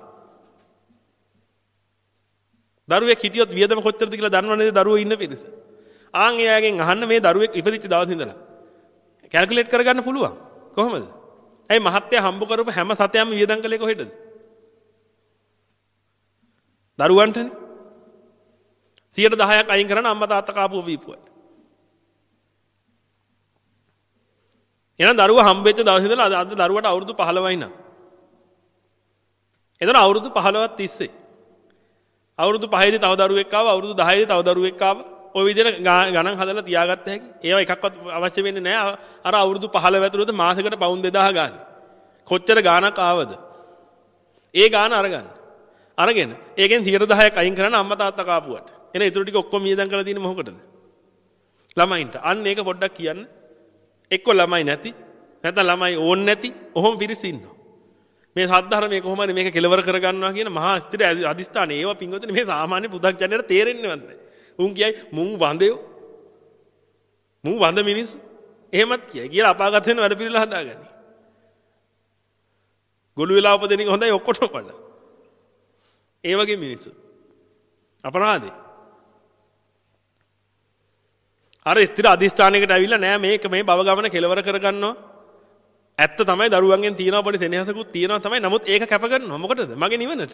දරුවෙක් හිටියොත් වියදම කොච්චරද කියලා දන්නවනේද දරුවෝ ඉන්න පිරිස. ආන් එයාගෙන් අහන්න මේ දරුවෙක් ඉපදිච්ච දවස් ඉඳලා. කැල්කියුලේට් කරගන්න පුළුවන්. කොහොමද? ඇයි මහත්තයා හම්බ කරපු හැම සතයක්ම වියදම් කළේ කොහෙටද? දරුවන්ටනේ. සියයට දහයක් අයින් කරන අම්මා තාත්තා කාපුව බීපුවට. එහෙනම් දරුවා හම්බෙච්ච දවස් ඉඳලා අද දරුවට අවුරුදු පහළොවයි නා. එතන අවුරුදු පහළොවක් තිස්සේ. අවුරුදු පහේදී තව දරුවෙක් ආවා, අවුරුදු දහයේදී තව දරුවෙක් ආවා. ඔය විදිහට ගණන් හදලා තියාගත්ත හැකි. ඒවා එකක්වත් අවශ්‍ය වෙන්නේ නැහැ. අර අවුරුදු පහළොව ඇතුළත මාසෙකට පවුන් දෙදාහ ගන්න. කොච්චර ගාණක් ආවද? ඒ ගාණ අරගන්න. අරගෙන ඒකෙන් සියයට දහයක් අයින් කරන අම්මා තාත්තා කාපුවට. එන ඊටු ටික ඔක්කොම වියදම් කරලා තියෙන්නේ මොකටද? ළමයින්ට. අන්න ඒක පොඩ්ඩක් කියන්න. එක්ක ළමයි නැති, නැත්නම් ළමයි ඕන් නැති, ඔහොම පිරිස ඉන්නවා. මේ සද්ධර්මයේ කොහොමද මේක කෙලවර කරගන්නවා කියන මහා ස්ථිර අදිස්ථානේ. ඒවා පින්වතුනි මේ සාමාන්‍ය පුදක්ජනයට තේරෙන්නේවත් නැහැ. උන් කියයි මුන් වඳයෝ. මුන් වඳ මිනිස්සු. එහෙමත් කියයි. කියලා අපාගත වෙන වැඩ පිළිවෙල හදාගනි. ගොළු වෙලා උපදින එක හොඳයි ඔක්කොටම වඩා. ඒ වගේ මිනිස්සු. අපරාධේ. අර ස්ථිර අධිෂ්ඨානයකට ඇවිල්ලා නෑ මේක මේ භව ගමන කෙලවර කරගන්නවා. ඇත්ත තමයි දරුවන්ගෙන් තියෙනවා පොඩි සෙනෙහසකුත් තියෙනවා තමයි. නමුත් ඒක කැප කරනවා. මොකටද? මගේ නිවනට.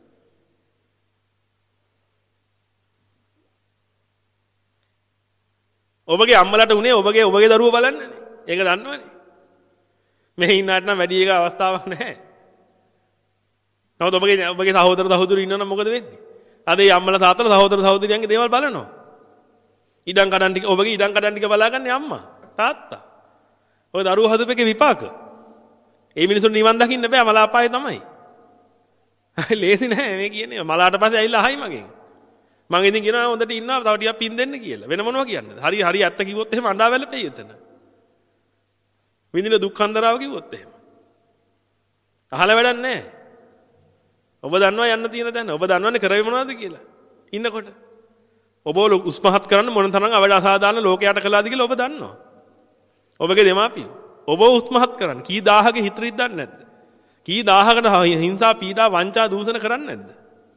ඔබගේ අම්මලාට උනේ ඔබගේ ඔබගේ දරුවෝ බලන්නනේ. ඒක දන්නවනේ. මෙහි ඉන්නාට නම් වැඩි එක අවස්ථාවක් නැහැ. නමුත් ඔබගේ ඔබගේ සහෝදර සහෝදරයෝ ඉන්නවනම් මොකද වෙන්නේ? අද මේ අම්මලා තාත්තලා සහෝදර සහෝදරියන්ගේ දේවල් බලනවා. ඉඩම් කඩන් ටික ඔබගේ ඉඩම් කඩන් ටික බලාගන්නේ අම්මා තාත්තා. ඔය දරුවෝ හදපේකේ විපාක. ඒ මිනිසුන් නිවන් දකින්න බෑ මලාපායේ තමයි. ලේසි නෑ මේ කියන්නේ. මලාට පස්සේ ඇවිල්ලා අහයි මගෙන්. මම ඉතින් කියනවා හොඳට ඉන්නවා තව ටිකක් පින් දෙන්න කියලා. වෙන මොනවා කියන්නද? හරි හරි ඇත්ත කිව්වොත් එහෙම අඬා වැළපෙයි එතන. විඳින දුක් හන්දරාව කිව්වොත් එහෙම. අහලා වැඩක් නෑ. ඔබ දන්නවා යන්න තියෙන තැන. ඔබ දන්නවනේ කරේ මොනවද කියලා. ඉන්නකොට ඔබ උස්මහත් කරන්න මොන තරම් අවඩ අසාධාරණ ලෝකයට කළාද කියලා ඔබ දන්නවා. ඔබගේ දෙමාපියෝ ඔබ උස්මහත් කරන්න කී දහහක හිත රිද්දන්නේ නැද්ද? කී දහහකට හිංසා පීඩා වංචා දූෂණ කරන්නේ නැද්ද?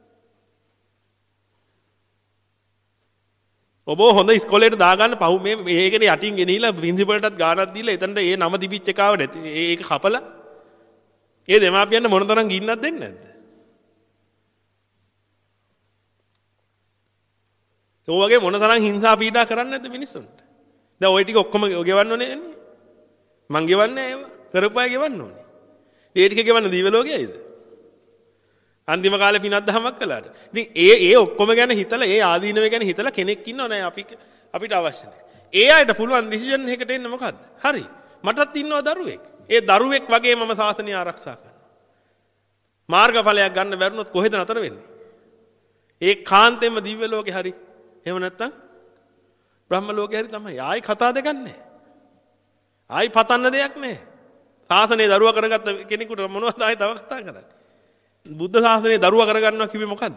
ඔබ හොඳ ඉස්කෝලේට දාගන්න පහු මේ මේකට යටින් ගෙනිහිලා ප්‍රින්සිපල්ටත් ගානක් දීලා එතනට ඒ නම තිබිච්ච එකාව නැති ඒක කපලා ඒ දෙමාපියන්ට මොන තරම් ගින්නක් දෙන්නේ නැද්ද? ඒ වගේ මොන තරම් හිංසා පීඩා කරන්නේ නැද්ද මිනිස්සුන්ට? දැන් ওই ටික ඔක්කොම ගෙවන්න ඕනේ නේ. මං ගෙවන්නේ ඒව. කරපුවා ගෙවන්න ඕනේ. ඒ ටික ගෙවන්න දීව ලෝකයේද? අන්තිම කාලේ පිනක් දහමක් කළාට. ඉතින් ඒ ඒ ඔක්කොම ගැන හිතලා ඒ ආදීනව ගැන හිතලා කෙනෙක් ඉන්නව නෑ අපි අපිට අවශ්‍ය නෑ. ඒ අයට පුළුවන් ඩිසිෂන් එකකට එන්න මොකද්ද? හරි. මටත් ඉන්නවා දරුවෙක්. ඒ දරුවෙක් වගේ මම ශාසනය ආරක්ෂා කරනවා. මාර්ගඵලයක් ගන්න බැරුණොත් කොහෙද නතර වෙන්නේ? ඒ කාන්තෙම දිව්‍ය ලෝකේ හරි. එහෙම නැත්නම් බ්‍රහ්ම ලෝකේ හරි තමයි. ආයි කතා දෙකක් නැහැ. ආයි පතන්න දෙයක් නැහැ. ශාසනය දරුවා කරගත්ත කෙනෙකුට මොනවද ආයි තව කතා කරන්නේ? බුද්ධ ශාසනය දරුවා කරගන්නවා කිව්වේ මොකද්ද?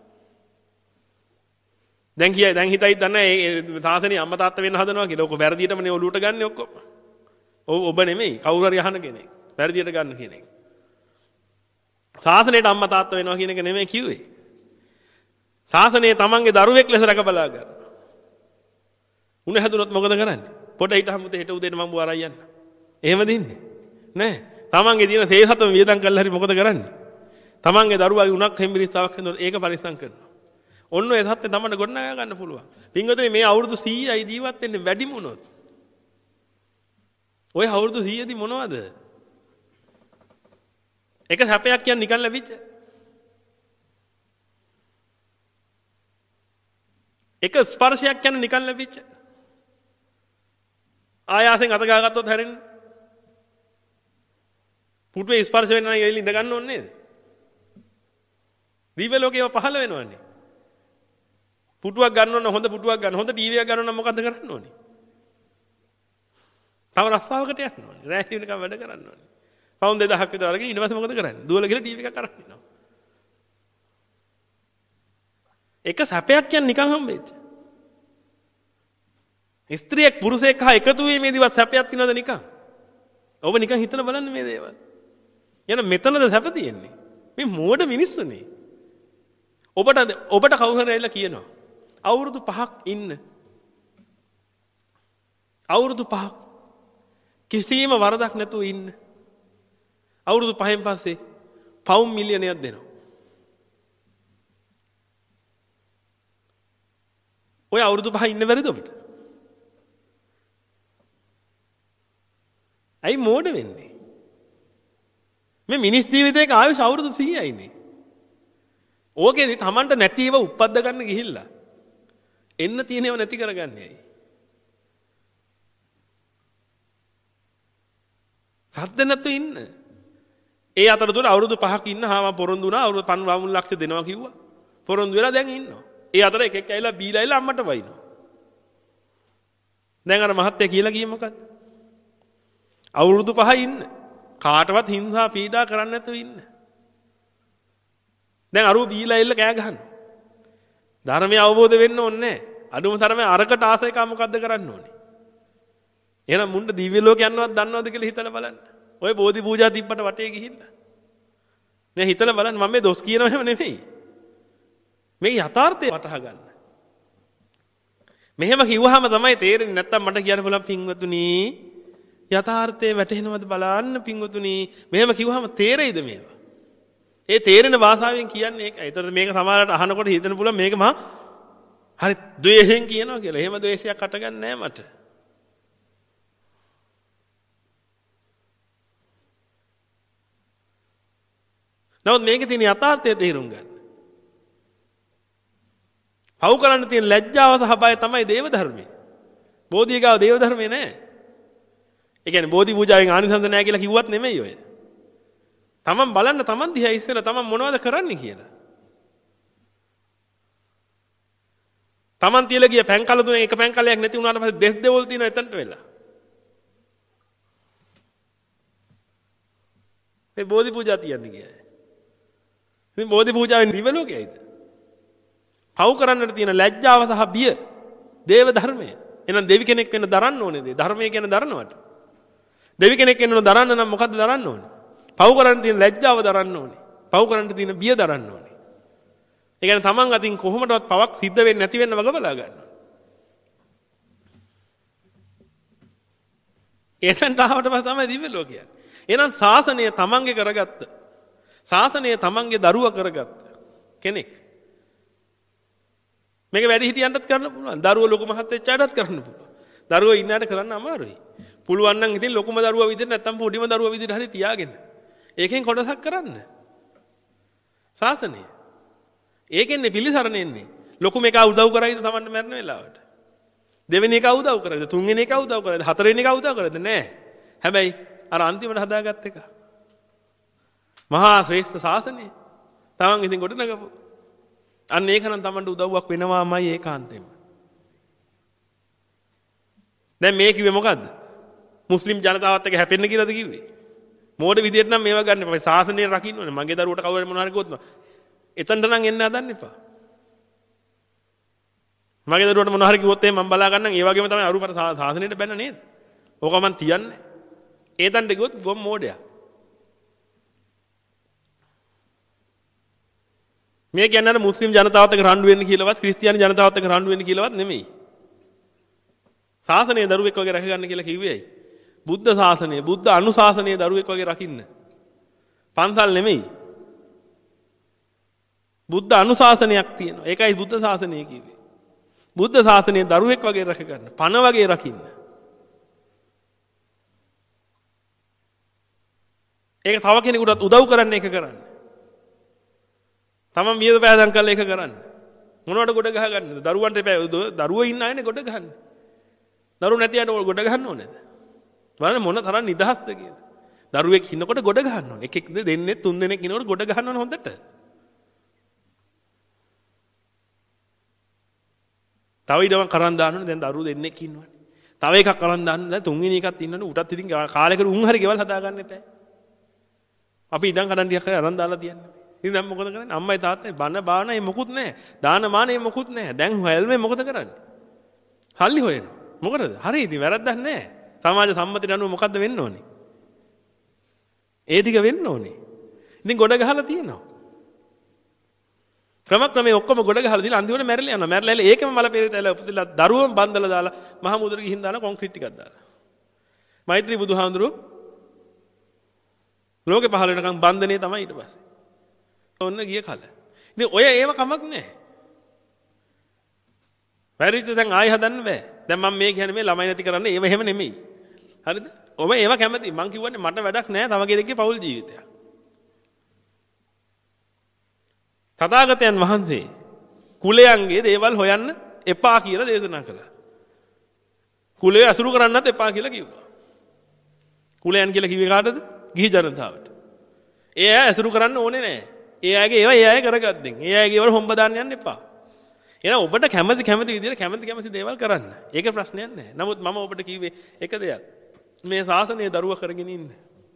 දැන් කියයි දැන් හිතයි දන්නේ මේ ශාසනය අම්මා තාත්තා වෙන්න හදනවා කියලා. ඔක වැරදියටමනේ ඔලුවට ගන්න ඔක්කොම. ඔබ නෙමෙයි කවුරු හරි අහන කෙනෙක්. වැරදියට ගන්න කෙනෙක්. ශාසනයට අම්මා තාත්තා වෙනවා කියන එක නෙමෙයි කිව්වේ. ශාසනය තමන්ගේ දරුවෙක් ලෙස රැක බලා ගන්න. උණ හැදුනොත් මොකද කරන්නේ? පොඩ හිටහම මුතේ හෙට උදේට මම බුවරයි යන්න. එහෙම දෙන්නේ නෑ. තමන්ගේ දින සේසතම වියදම් කළා හරි මොකද කරන්නේ? තමන්ගේ දරුවාගේ උණක් හෙම්බිරිස්සාවක් හදනකොට ඒක පරිස්සම් කරනවා. ඔන්න ඔය සත්‍ය තමන්ට ගොඩනගා ගන්න පුළුවන්. පින්වතුනි මේ අවුරුදු සීයයි ජීවත් වෙන්නේ වැඩිම වුණොත්. ඔය අවුරුදු සීයදී මොනවද? එක සැපයක් කියන්නේ නිකන් ලැබිච්ච. එක ස්පර්ශයක් කියන්නේ නිකන් ලැබිච්ච. ආයාසෙන් අත ගාගත්තොත් හැරෙන්නේ. පුටුවේ ස්පර්ශ වෙන්න නම් එළින් ඉඳ ගන්න ඕනේ නේද? දිව්‍ය ලෝකේව පහළ වෙනවනේ. පුටුවක් ගන්න ඕන හොඳ පුටුවක් ගන්න. හොඳ ටීවී එකක් ගන්න ඕන මොකද්ද කරන්න ඕනේ? තව රස්සාවකට යන්න ඕනේ. රැය වෙනකම් වැඩ කරන්න ඕනේ. පවුන් දෙදහක් විතර අරගෙන ඊට පස්සේ මොකද කරන්නේ? දුවලා ගිහලා ටීවී එකක් අරන් ඉන්නවා. එක සැපයක් කියන්නේ නිකන් හම්බෙච්ච. ස්ත්‍රියක් පුරුෂයෙක් හා එකතු වීමේදීවත් සැපයක් තියනවද නිකන්? ඔබ නිකන් හිතලා බලන්න මේ දේවල්. යන මෙතනද සැප තියෙන්නේ? මේ මෝඩ මිනිස්සුනේ. ඔබට ඔබට කවුරු හරි ඇවිල්ලා කියනවා අවුරුදු පහක් ඉන්න. අවුරුදු පහක් කිසිම වරදක් නැතුව ඉන්න. අවුරුදු පහෙන් පස්සේ පවුම් මිලියනයක් දෙනවා. ඔය අවුරුදු පහ ඉන්න බැරිද ඔබට? ඇයි මෝඩ වෙන්නේ? මේ මිනිස් ජීවිතයක ආයුෂ අවුරුදු සීයයිනේ. ඕකේදි Tamanට නැතිව උප්පද්ද ගන්න ගිහිල්ලා එන්න තියෙනව නැති කරගන්නේ ඇයි? සද්ද නැතු ඉන්න. ඒ අතරතුර අවුරුදු පහක් ඉන්න හාම පොරොන්දු වුණා අවුරුදු පන්වවුන් ලක්ෂ දෙනවා කිව්වා. පොරොන්දු වෙලා දැන් ඉන්නවා. ඒ අතර එකෙක් ඇවිල්ලා බීලා ඇවිල්ලා අම්මට වයින්නවා. දැන් අර මහත්තයා කියලා ගියේ මොකද්ද? අවුරුදු පහ ඉන්න. කාටවත් හිංසා පීඩා කරන්න නැතුව ඉන්න. දැන් අරුව බීලා ඇවිල්ලා කෑ ගහනවා. ධර්මය අවබෝධ වෙන්න ඕනේ නැහැ. අඩුම තරමේ අරකට ආසයක මොකද්ද කරන්න ඕනේ? එහෙනම් මුණ්ඩ දිව්‍ය ලෝක යන්නවත් දන්නවද කියලා හිතලා බලන්න. ඔය බෝධි පූජා තිබ්බට වටේ ගිහිල්ලා. නේ හිතලා බලන්න මම මේ දොස් කියනව එහෙම නෙමෙයි. මේ යථාර්ථය වටහා ගන්න. මෙහෙම කිව්වහම තමයි තේරෙන්නේ නැත්තම් මට කියන්න පුළුවන් පින්වතුනි යථාර්ථය වැටහෙනවද බලන්න පින්වතුනි මෙහෙම කිව්වහම තේරෙයිද මේවා? ඒ තේරෙන භාෂාවෙන් කියන්නේ ඒකයි. ඒතර මේක සමහරවිට අහනකොට හිතෙන්න පුළුවන් මේක මහා හරි ද්වේෂයෙන් කියනවා කියලා. එහෙම ද්වේෂයක් අටගන්නේ නැහැ මට. නමුත් මේකේ තියෙන යථාර්ථය තේරුම් ගන්න. පව් කරන්න තියෙන ලැජ්ජාව සහ බය තමයි දේව ධර්මයේ. බෝධිගාව දේව ධර්මයේ නෑ. ඒ කියන්නේ බෝධි පූජාවෙන් ආනිසංස නෑ කියලා කිව්වත් නෙමෙයි ඔය. තමන් බලන්න තමන් දිහා ඉස්සෙල්ලා තමන් මොනවද කරන්නේ කියලා. තමන් තියලා ගිය පැන් කල තුනේ එක පැන් කලයක් නැති වුණාට පස්සේ දෙස් දෙවල් තියෙනවා එතනට වෙලා. මේ බෝධි පූජා තියන්නේ කියන්නේ. ඉතින් බෝධි පූජාවෙන් දිව්‍ය ලෝකයයිද? පව් කරන්නට තියෙන ලැජ්ජාව සහ බිය දේව ධර්මය. එහෙනම් දෙවි කෙනෙක් වෙන්න දරන්න ඕනේ දේ. ධර්මය කියන දරනවට. දෙවි කෙනෙක් වෙන්න දරන්න නම් මොකද්ද දරන්න ඕනේ? පව් කරන්න තියෙන ලැජ්ජාව දරන්න ඕනේ. පව් කරන්න තියෙන බිය දරන්න ඕනේ. ඒ කියන්නේ තමන් අතින් කොහොමදවත් පවක් සිද්ධ වෙන්නේ නැති වෙන්න වග බලා ගන්න. එතනට ආවට පස්සේ තමයි දිව්‍ය ලෝකය. එහෙනම් ශාසනය තමන්ගේ කරගත්ත. ශාසනය තමන්ගේ දරුවා කරගත්ත කෙනෙක්. මේක වැඩි හිටියන්ටත් කරන්න පුළුවන්. දරුවෝ ලොකු මහත් වෙච්ච අයටත් කරන්න පුළුවන්. දරුවෝ ඉන්නට කරන්න අමාරුයි. පුළුවන් නම් ඉතින් ලොකුම දරුවා විදිහට නැත්තම් පොඩිම දරුවා විදිහට හරි තියාගෙන. ඒකෙන් කොටසක් කරන්න. ශාසනය. ඒකෙන්නේ පිළිසරණ එන්නේ. ලොකුම එක උදව් කරයිද තමන්ට මරණ වෙලාවට. දෙවෙනි එක උදව් කරයිද? තුන්වෙනි එක උදව් කරයිද? හතරවෙනි එක උදව් කරයිද? නෑ. හැබැයි අර අන්තිමට හදාගත්ත එක. මහා ශ්‍රේෂ්ඨ ශාසනය. තමන් ඉතින් කොට නගපු. අන්න ඒක නම් තමන්ට උදව්වක් වෙනවාමයි ඒකාන්තයෙන්ම. දැන් මේ කිව්වේ මොකද්ද? මුස්ලිම් ජනතාවත් එක්ක හැපෙන්න කියලාද කිව්වේ? මෝඩ විදියට නම් මේවා ගන්න එපා. ශාසනය රකින්න ඕනේ. මගේ දරුවට කවුරු හරි මොනවා හරි කිව්වොත් එතනට නම් එන්න හදන්න එපා. මගේ දරුවට මොනවා හරි කිව්වොත් එහෙනම් මම බලා ගන්නම්. ඒ වගේම තමයි අරුපර ශාසනයට බැන්න නේද? ඕක මන් තියන්නේ. ඒ තන්ට ගියොත් ගොම් මෝඩයා. මේ කියන්නේ අර මුස්ලිම් ජනතාවත් එක්ක රණ්ඩු වෙන්න කියලාවත් ක්‍රිස්තියානි ජනතාවත් එක්ක රණ්ඩු වෙන්න කියලාවත් නෙමෙයි. ශාසනය දරුවෙක් වගේ රැක ගන්න කියලා කිව්වේ ඇයි? බුද්ධ ශාසනය, බුද්ධ අනුශාසනය දරුවෙක් වගේ රකින්න. පන්සල් නෙමෙයි. බුද්ධ අනුශාසනයක් තියෙනවා. ඒකයි බුද්ධ ශාසනය කිව්වේ. බුද්ධ ශාසනය දරුවෙක් වගේ රැක ගන්න. පණ වගේ රකින්න. ඒක තව කෙනෙකුට උදව් කරන්න එක කරන්න. තමන් වියද පෑදම් කරලා ඒක කරන්න. මොනවට ගොඩ ගහ ගන්නද? දරුවන්ට දරුවෝ ඉන්න අයනේ ගොඩ ගහන්නේ. දරුවෝ නැති අයට ගොඩ ගහන්න ඕනේද? බලන්න මොන තරම් නිදහස්ද කියලා. දරුවෙක් ඉන්නකොට ගොඩ ගහන්න ඕනේ. එකෙක් දෙන්නේ තුන් දෙනෙක් ඉන්නකොට ගොඩ ගහන්න ඕනේ හොඳට. තව ඊටම කරන් දාන්න ඕනේ. දැන් දරුවෝ දෙන්නෙක් ඉන්නවනේ. තව එකක් කරන් දාන්න. දැන් තුන්වෙනි එකක් ඉන්නවනේ. උටත් ඉතින් කාලයකට උන් හරි ගෙවල් හදා ගන්න එපා. අපි ඉඩම් කඩන් ටිකක් කරලා අරන් දාලා තියන්නේ. ඉතින් දැන් මොකද කරන්නේ? අම්මයි තාත්තයි බන බානයි මොකුත් නැහැ. දාන මානේ මොකුත් නැහැ. දැන් හැල්මේ මොකද කරන්නේ? සල්ලි හොයනවා. මොකටද? හරි ඉතින් වැරද්දක් නැහැ. සමාජ සම්මතයට අනුව මොකද්ද වෙන්න ඕනේ? ඒ ටික වෙන්න ඕනේ. ඉතින් ගොඩ ගහලා තියෙනවා. ක්‍රමක්‍රමයෙන් ඔක්කොම ගොඩ ගහලා දීලා අන්තිමට මැරෙලා යනවා. මැරෙලා ඒකම මල පෙරේතයලා උපදිලා දරුවම් බන්දලා දාලා මහ මුදර ගිහින් දාලා කොන්ක්‍රීට් ටිකක් දාලා. මෛත්‍රී බුදුහාමුදුරුවෝ ලෝකේ පහළ වෙනකන් බන්ධනේ තමයි ඊට පස්සේ. ඔන්න ගිය කල. ඉතින් ඔය ඒව කමක් නැහැ. වැරිද්ද දැන් ආයෙ හදන්න බෑ. දැන් මම මේ කියන්නේ මේ ළමයි නැති කරන්න ඒව එහෙම නෙමෙයි. හරිද? ඔබ ඒව කැමති. මං කිව්වනේ මට වැඩක් නැහැ තව කෙනෙක්ගේ පෞල් ජීවිතයක්. තථාගතයන් වහන්සේ කුලයන්ගේ දේවල් හොයන්න එපා කියලා දේශනා කළා. කුලය අසුරු කරන්නත් එපා කියලා කිව්වා. කුලයන් කියලා කිව්වේ කාටද? ගිහි ජනතාවට. ඒ අය අසුරු කරන්න ඕනේ නැහැ. ඒ අයගේ ඒවා ඒ අය කරගත්තෙන්. ඒ අයගේ ඒවල හොම්බ දාන්න යන්න එපා. එහෙනම් ඔබට කැමති කැමති විදිහට කැමති කැමති දේවල් කරන්න. ඒක ප්‍රශ්නයක් නැහැ. නමුත් මම ඔබට කිව්වේ එක දෙයක්. මේ ශාසනය දරුවා කරගෙන ඉන්න.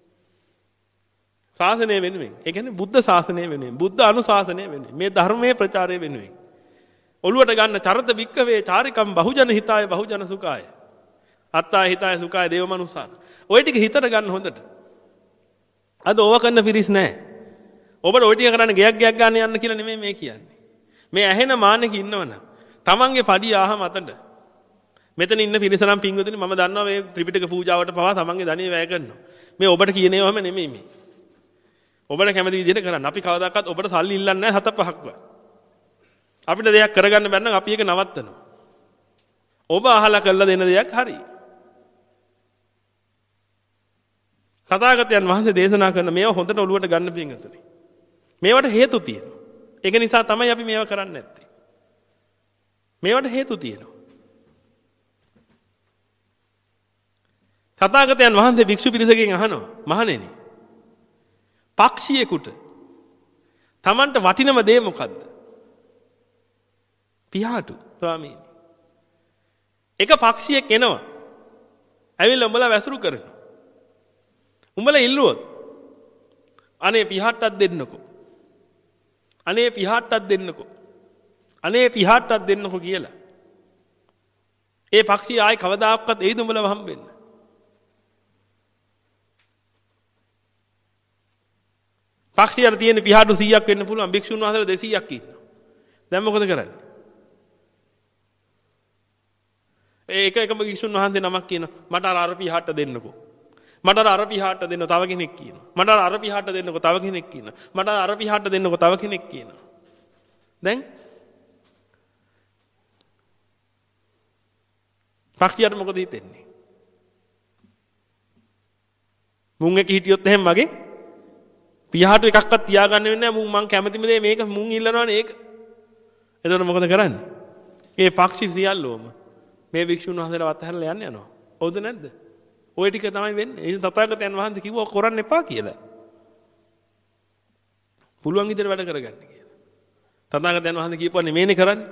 ශාසනය වෙනුවෙන්. ඒ කියන්නේ බුද්ධ ශාසනය වෙනුවෙන්. බුද්ධ අනුශාසනය වෙනුවෙන්. මේ ධර්මයේ ප්‍රචාරය වෙනුවෙන්. ඔළුවට ගන්න චරත වික්කවේ චාරිකම් බහුජන හිතාය බහුජන සුඛාය. අත්තා හිතාය සුඛාය දේවමනුසාර. ඔය ටික හිතට ගන්න හොඳට. අද ඕව කරන පිරිස් නැහැ. ඔබට ඔය ටික කරන්න ගයක් ගයක් ගන්න යන්න කියලා නෙමෙයි මේ කියන්නේ. මේ ඇහෙන මානෙක ඉන්නවනම් තමන්ගේ පඩිය ආහ මතට මෙතන ඉන්න පිරිස නම් පින්වතුනි මම දන්නවා මේ ත්‍රිපිටක පූජාවට පවා තමන්ගේ ධනෙ වැය කරනවා. මේ ඔබට කියන ඒවාම නෙමෙයි මේ. ඔබට කැමති විදිහට කරන්න. අපි කවදාකවත් ඔබට සල්ලි ඉල්ලන්නේ නැහැ හත පහක්වත්. අපිට දෙයක් කරගන්න බැන්න නම් අපි ඒක නවත්තනවා. ඔබ අහලා කරලා දෙන දෙයක් හරි. තථාගතයන් වහන්සේ දේශනා කරන මේවා හොඳට ඔළුවට ගන්න පින්වතුනි. මේවට හේතු තියෙනවා. ඒක නිසා තමයි අපි මේවා කරන්නේ නැත්තේ. මේවට හේතු තියෙනවා. තථාගතයන් වහන්සේ භික්ෂු පිරිසකින් අහනවා මහණෙනි පක්ෂියෙකුට Tamanට වටිනම දේ මොකද්ද? පියාටු ස්වාමීනි. එක පක්ෂියෙක් එනවා. ඇවිල්ලා උඹලා වැසුරු කරනවා. උඹලා ඉල්ලුවොත් අනේ පියාට්ටක් දෙන්නකෝ. අනේ පියාට්ටක් දෙන්නකෝ. අනේ පියාට්ටක් දෙන්නකෝ කියලා. ඒ පක්ෂිය ආයි කවදාකවත් එයිද උඹලව හම්බෙන්න? පක්ෂියට තියෙන පියාටු සීයක් වෙන්න පුළුවන්. භික්ෂුන් වහන්සේලා දෙසීයක් ඉන්නවා. දැන් මොකද කරන්නේ? ඒක එකම භික්ෂුන් වහන්සේ නමක් කියනවා මට අර අර පියාට්ට දෙන්නකෝ. මට අර පියාට්ට දෙන්න තව කෙනෙක් කියනවා. මට අර පියාට්ට දෙන්නකෝ තව කෙනෙක් කියනවා. මට අර පියාට්ට දෙන්නකෝ තව කෙනෙක් කියනවා. දැන් පක්ෂියට මොකද හිතෙන්නේ? මුං එක හිටියොත් එහෙම මගේ පියාට්ට එකක්වත් තියාගන්න වෙන්නේ නැහැ. මුං මං කැමතිම දේ මේක මුං ඉල්ලනවනේ ඒක. එතකොට මොකද කරන්නේ? මේ පක්ෂි සියල්ලෝම මේ වික්ෂුන් වහන්සේලා වත්හැරලා යන්න යනවා. හවුද නැද්ද? ඔය ටික තමයි වෙන්නේ. ඒ තථාගතයන් වහන්සේ කිව්වා කරන්න එපා කියලා. පුළුවන් විදිහට වැඩ කරගන්න කියලා. තථාගතයන් වහන්සේ කියපුවානේ මේනේ කරන්නේ.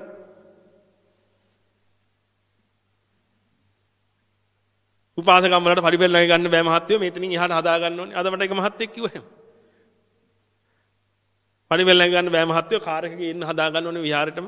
උපාසකම් වලට පරිපෙල් ළඟ ගන්න බෑ මහත්තයෝ මෙතනින් එහාට හදා ගන්න ඕනේ. අද මට එක මහත්තයෙක් කිව්වා එහෙම. පරිපෙල් ළඟ ගන්න බෑ මහත්තයෝ කාර් එකේ ඉන්න හදා ගන්න ඕනේ විහාරෙටම.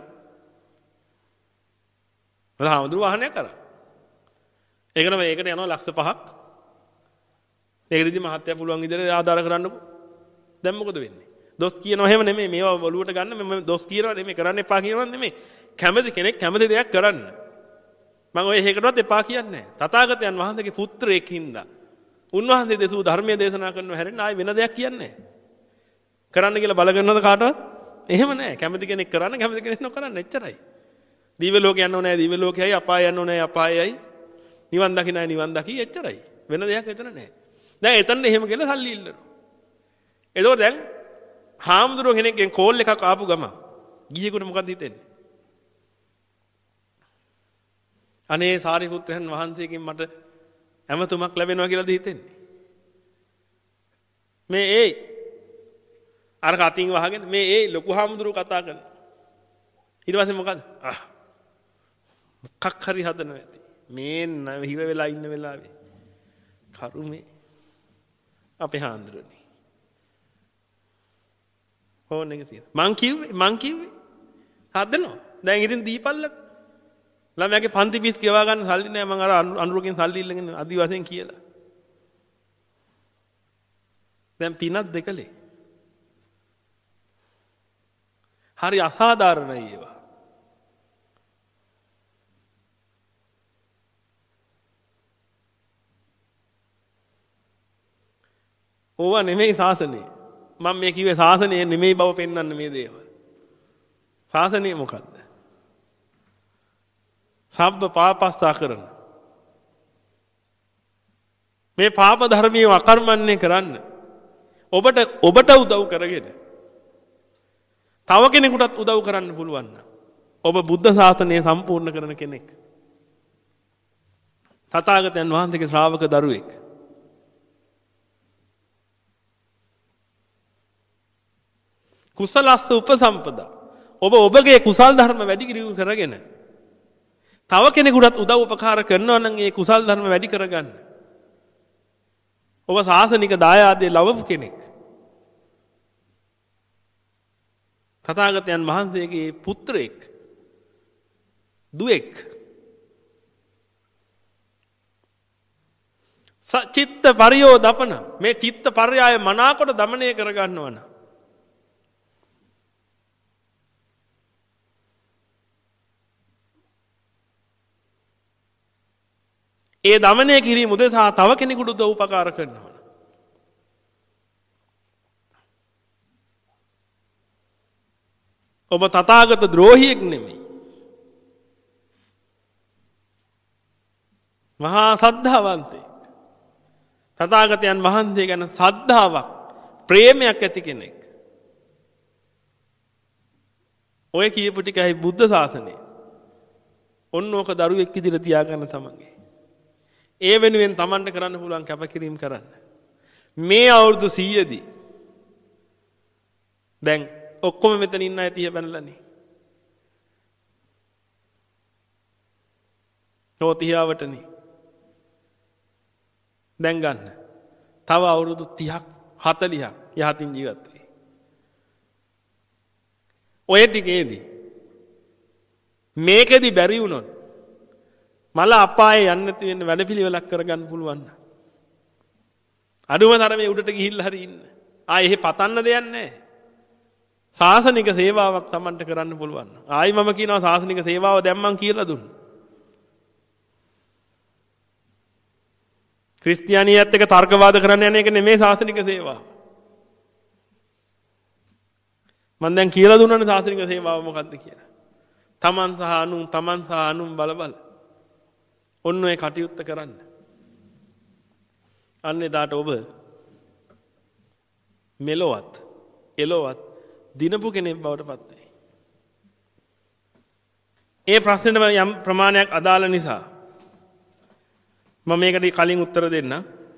රාමදුර වාහනයක් කරා. ඒකන මේකට යනවා ලක්ෂ පහක්. ඒකෙදි මහත්තයා පුළුවන් විදිහට ආධාර කරන්නකො. දැන් මොකද වෙන්නේ? දොස් කියනවා එහෙම නෙමෙයි. මේවා ඔලුවට ගන්න මම දොස් කියනවා නෙමෙයි, කරන්න එපා කියනවා නෙමෙයි. කැමති කෙනෙක් කැමති දෙයක් කරන්න. මම ඔය එකකටවත් එපා කියන්නේ නැහැ. තථාගතයන් වහන්සේගේ පුත්‍රයෙක් හින්දා උන්වහන්සේ දෙසූ ධර්මයේ දේශනා කරනවා හැරෙන්න ආයෙ වෙන දෙයක් කියන්නේ නැහැ. කරන්න කියලා බල කරනවද කාටවත්? එහෙම නැහැ. කැමති කෙනෙක් කරන්න, කැමති කෙනෙක් නොකරන්න එච්චරයි. දිව්‍ය ලෝකේ යන්න ඕනේ, දිව්‍ය ලෝකයයි, අපාය යන්න ඕනේ, අපායයි. නිවන් දකින්න අය නිවන් දකි එච්චරයි. වෙන දෙයක් එතන නැහැ. දැන් එතන එහෙම කියලා සල්ලි ඉල්ලනවා. එතකොට දැන් හාමුදුරුවෝ කෙනෙක්ගෙන් කෝල් එකක් ආපු ගම ගිහියෙකුට මොකද හිතෙන්නේ? අනේ සාරිපුත්‍රයන් වහන්සේගෙන් මට ඇමතුමක් ලැබෙනවා කියලාද හිතෙන්නේ? මේ ඒ අර කටින් වහගෙන මේ ඒ ලොකු හාමුදුරුවෝ කතා කරන. ඊට පස්සේ මොකද? ආ මොකක් හරි හදනවා ඇති. මේ හිර වෙලා ඉන්න වෙලාවේ කරුමේ අපේ හාමුදුරුවනේ. ඕන එක තියෙනවා. මං කිව්වේ මං කිව්වේ හදනවා. දැන් ඉතින් දීපල්ල ළමයාගේ පන්ති පිස් ගෙවා ගන්න සල්ලි නෑ. මං අර අනුරකින් සල්ලි ඉල්ලගෙන අදිවාසයෙන් කියලා. දැන් පිනක් දෙකලේ. හරි අසාධාරණයි ඒවා. ඕවා නෙමෙයි ශාසනය. මම මේ කිව්වේ ශාසනය නෙමෙයි බව පෙන්වන්න මේ දේවල්. ශාසනය මොකද්ද? සබ්බ පාපස්සා කරන. මේ පාප ධර්මයේ අකර්මණ්‍ය කරන්න. ඔබට ඔබට උදව් කරගෙන තව කෙනෙකුටත් උදව් කරන්න පුළුවන් නම් ඔබ බුද්ධ ශාසනය සම්පූර්ණ කරන කෙනෙක්. තථාගතයන් වහන්සේගේ ශ්‍රාවක දරුවෙක්. කුසලස්ස උපසම්පදා. ඔබ ඔබගේ කුසල් ධර්ම වැඩි කිරීම කරගෙන තව කෙනෙකුටත් උදව් උපකාර කරනවා නම් ඒ කුසල් ධර්ම වැඩි කරගන්න. ඔබ ශාසනික දායාදේ ලැබපු කෙනෙක්. තථාගතයන් වහන්සේගේ පුත්‍රයෙක්, දුවෙක්. සචිත්ත පරියෝදපන. මේ චිත්ත පර්යාය මනාකොට দমনය කරගන්නවන. ඒ দমনය කිරීම උදෙසා තව කෙනෙකුට උදව් උපකාර කරනවා. ඔබ තථාගත ද්‍රෝහියෙක් නෙමෙයි. මහා සද්ධාවන්තයෙක්. තථාගතයන් වහන්සේ ගැන සද්ධාාවක්, ප්‍රේමයක් ඇති කෙනෙක්. ඔය කියපු ටිකයි බුද්ධ ශාසනය. ඔන්න ඕක දරුවෙක් විදිහට තියාගන්න තමන්ගේ. ඒ වෙනුවෙන් තමන්ට කරන්න පුළුවන් කැපකිරීම කරන්න. මේ අවුරුදු සීයේදී දැන් ඔක්කොම මෙතන ඉන්න අය තිය බැනලානේ. නෝතියාවටනේ. දැන් ගන්න. තව අවුරුදු තිහක් හතලිහක් යහතින් ජීවත් වෙයි. ඔය ටිකේදී මේකෙදි බැරි වුණොත් මල අපායේ යන්න නැති වෙන්න වැඩපිළිවෙලක් කරගන්න පුළුවන්. අඩුම තරමේ උඩට ගිහිල්ලා හරි ඉන්න. ආයේ එහෙ පතන්න දෙයක් නැහැ. ශාසනික සේවාවක් Tamanට කරන්න පුළුවන්. ආයි මම කියනවා ශාසනික සේවාව දැන් මං කියලා දුන්නා. ක්‍රිස්තියානියත් එක්ක තර්කවාද කරන්න යන එක නෙමෙයි ශාසනික සේවාව. මම දැන් කියලා දුන්නානේ ශාසනික සේවාව මොකක්ද කියලා. Taman සහ අනුන් Taman සහ අනුන් බල බල ඔන්න ඔය කටයුත්ත කරන්න. අන්න එදාට ඔබ මෙලොවත් එලොවත් දිනපු කෙනෙක් බවට පත් වෙයි. ඒ ප්‍රශ්නෙට යම් ප්‍රමාණයක් අදාළ නිසා මම මේකට කලින් උත්තර දෙන්න.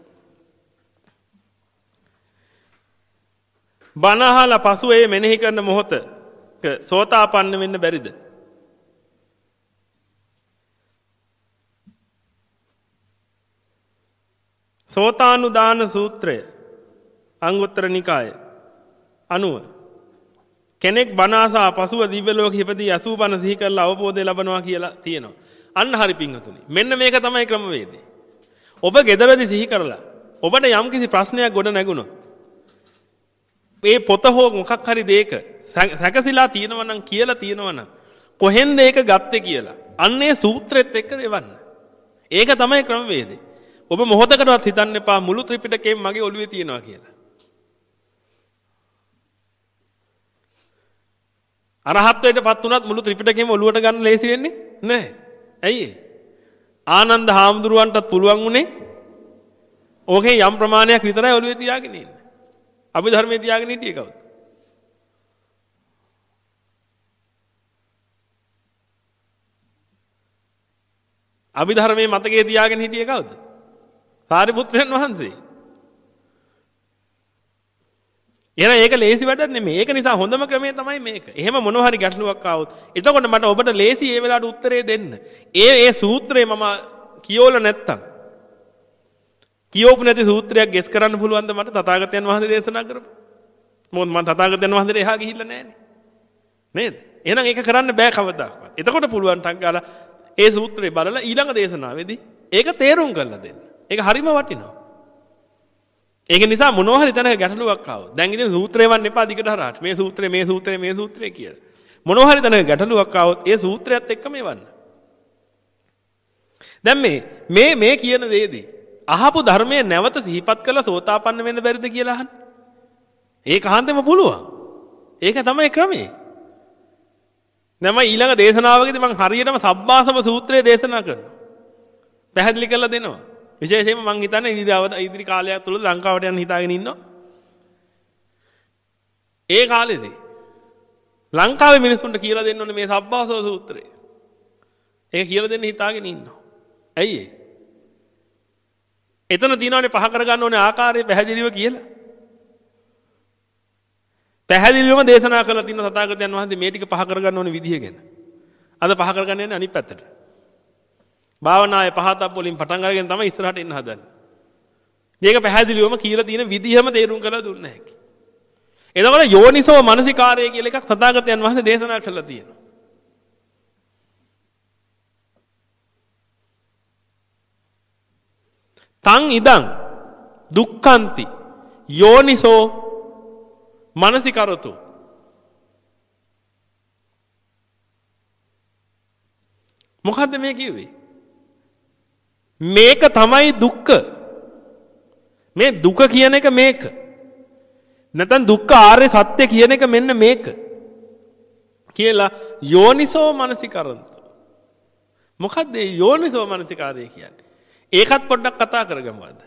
බණ අහලා පසු ඒ මෙනෙහි කරන මොහොතක සෝතාපන්න වෙන්න බැරිද? සෝතානුදාන සූත්‍රය අංගුත්තර නිකාය අනුව කෙනෙක් බණ අසා පසුව දිව්‍ය ලෝකෙ ඉපදී අසූ බණ සිහි කරලා අවබෝධය ලබනවා කියලා තියෙනවා. අන්න හරි පිංගතුනි. මෙන්න මේක තමයි ක්‍රමවේදය. ඔබ ගෙදරදී සිහි කරලා ඔබට යම්කිසි ප්‍රශ්නයක් ගොඩ නැගුණොත් මේ පොත හෝ මොකක් හරි දෙයක සැකසීලා තියෙනවා නම් කියලා තියෙනවා නම් කොහෙන්ද ඒක ගත්තේ කියලා අන්නේ සූත්‍රෙත් එක්ක දෙවන්න. ඒක තමයි ක්‍රමවේදය. ඔබ මොහොතකටවත් හිතන්න එපා මුළු ත්‍රිපිටකයම මගේ ඔළුවේ තියෙනවා කියලා. අරහත්ත්වයටපත් වුණත් මුළු ත්‍රිපිටකයම ඔළුවට ගන්න ලේසි වෙන්නේ නැහැ. ඇයි ඒ? ආනන්ද හාමුදුරුවන්ටත් පුළුවන් උනේ ඕකේ යම් ප්‍රමාණයක් විතරයි ඔළුවේ තියාගෙන ඉන්න. අභිධර්මයේ තියාගෙන හිටියේ කවුද? අභිධර්මයේ මතකයේ තියාගෙන හිටියේ කවුද? සාරිපුත්‍රයන් වහන්සේ. එහෙනම් ඒක ලේසි වැඩක් නෙමෙයි. ඒක නිසා හොඳම ක්‍රමය තමයි මේක. එහෙම මොනවා හරි ගැටලුවක් ආවොත් එතකොට මට ඔබට ලේසි ඒ වෙලාවට උත්තරේ දෙන්න. ඒ ඒ සූත්‍රේ මම කියවල නැත්තම් කියවපු නැති සූත්‍රයක් ගෙස් කරන්න පුළුවන්ද මට තථාගතයන් වහන්සේ දේශනා කරපු? මොකද මම තථාගතයන් වහන්සේට එහා ගිහිල්ලා නැහැනේ. නේද? එහෙනම් ඒක කරන්න බෑ කවදාවත්. එතකොට පුළුවන් ටක් ගාලා ඒ සූත්‍රේ බලලා ඊළඟ දේශනාවේදී ඒක තේරුම් කරලා දෙන්න. ඒක හරිම වටිනවා. ඒක නිසා මොනවා හරි තැනක ගැටලුවක් ආවොත් දැන් ඉතින් සූත්‍රේ වන්න එපා දිගට හරහාට. මේ සූත්‍රේ මේ සූත්‍රේ මේ සූත්‍රේ කියලා. මොනවා හරි තැනක ගැටලුවක් ආවොත් ඒ සූත්‍රයත් එක්කම එවන්න. දැන් මේ මේ මේ කියන දේදී අහපු ධර්මයේ නැවත සිහිපත් කරලා සෝතාපන්න වෙන්න බැරිද කියලා අහන්න. ඒක අහන්තෙම පුළුවන්. ඒක තමයි ක්‍රමය. දැන් මම ඊළඟ දේශනාවකදී මම හරියටම සබ්බාසම සූත්‍රය දේශනා කරනවා. පැහැදිලි කරලා දෙනවා. විශේෂයෙන්ම මම හිතන්නේ ඉදිරි ඉදිරි කාලයක් තුල ලංකාවට යන්න හිතාගෙන ඉන්නවා. ඒ කාලෙදී ලංකාවේ මිනිස්සුන්ට කියලා දෙන්න ඕනේ මේ සබ්බාසව සූත්‍රය. ඒක කියලා දෙන්න හිතාගෙන ඉන්නවා. ඇයි ඒ? එතන තියෙනවානේ පහ කරගන්න ඕනේ ආකාරය පැහැදිලිව කියලා. පැහැදිලිවම දේශනා කරලා තියෙන තථාගතයන් වහන්සේ මේ ටික පහ කරගන්න ඕනේ විදිය ගැන. අද පහ කරගන්න යන්නේ අනිත් පැත්තට. භාවනාවේ පහතක් වලින් පටන් අරගෙන තමයි ඉස්සරහට එන්න හදන්නේ. මේක පැහැදිලිවම කියලා තියෙන විදිහම තේරුම් කරලා දුන්න හැකි. එතකොට යෝනිසෝ මනසිකාරය කියලා එකක් තථාගතයන් වහන්සේ දේශනා කරලා තියෙනවා. තං ඉදං දුක්ඛන්ති යෝනිසෝ මනසිකරතු. මොකද්ද මේ කිව්වේ? මේක තමයි දුක්ඛ. මේ දුක කියන එක මේක. නැත්නම් දුක්ඛ ආර්ය සත්‍ය කියන එක මෙන්න මේක. කියලා යෝනිසෝ මනසිකරන්ත. මොකද්ද මේ යෝනිසෝ මනසිකාරය කියන්නේ? ඒකත් පොඩ්ඩක් කතා කරගමු අද.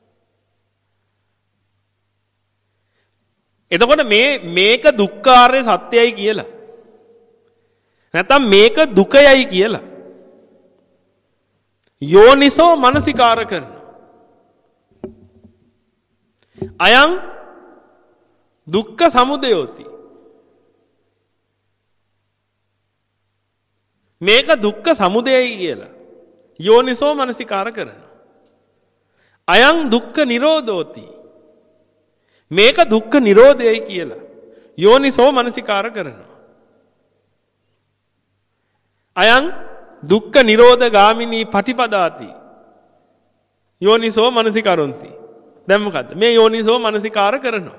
එතකොට මේ මේක දුක්ඛ ආර්ය සත්‍යයි කියලා. නැත්නම් මේක දුකයයි කියලා. යෝනිසෝ මනසිකාර කරන. අයං දුක්ඛ සමුදයෝති. මේක දුක්ඛ සමුදයයි කියලා. යෝනිසෝ මනසිකාර කරනවා. අයං දුක්ඛ නිරෝධෝති. මේක දුක්ඛ නිරෝධයයි කියලා. යෝනිසෝ මනසිකාර කරනවා. අයං දුක්ඛ නිරෝධ ගාමිනී පටිපදාති. යෝනිසෝ මනසිකරොන්ති. දැන් මොකද්ද? මේ යෝනිසෝ මනසිකාර කරනවා.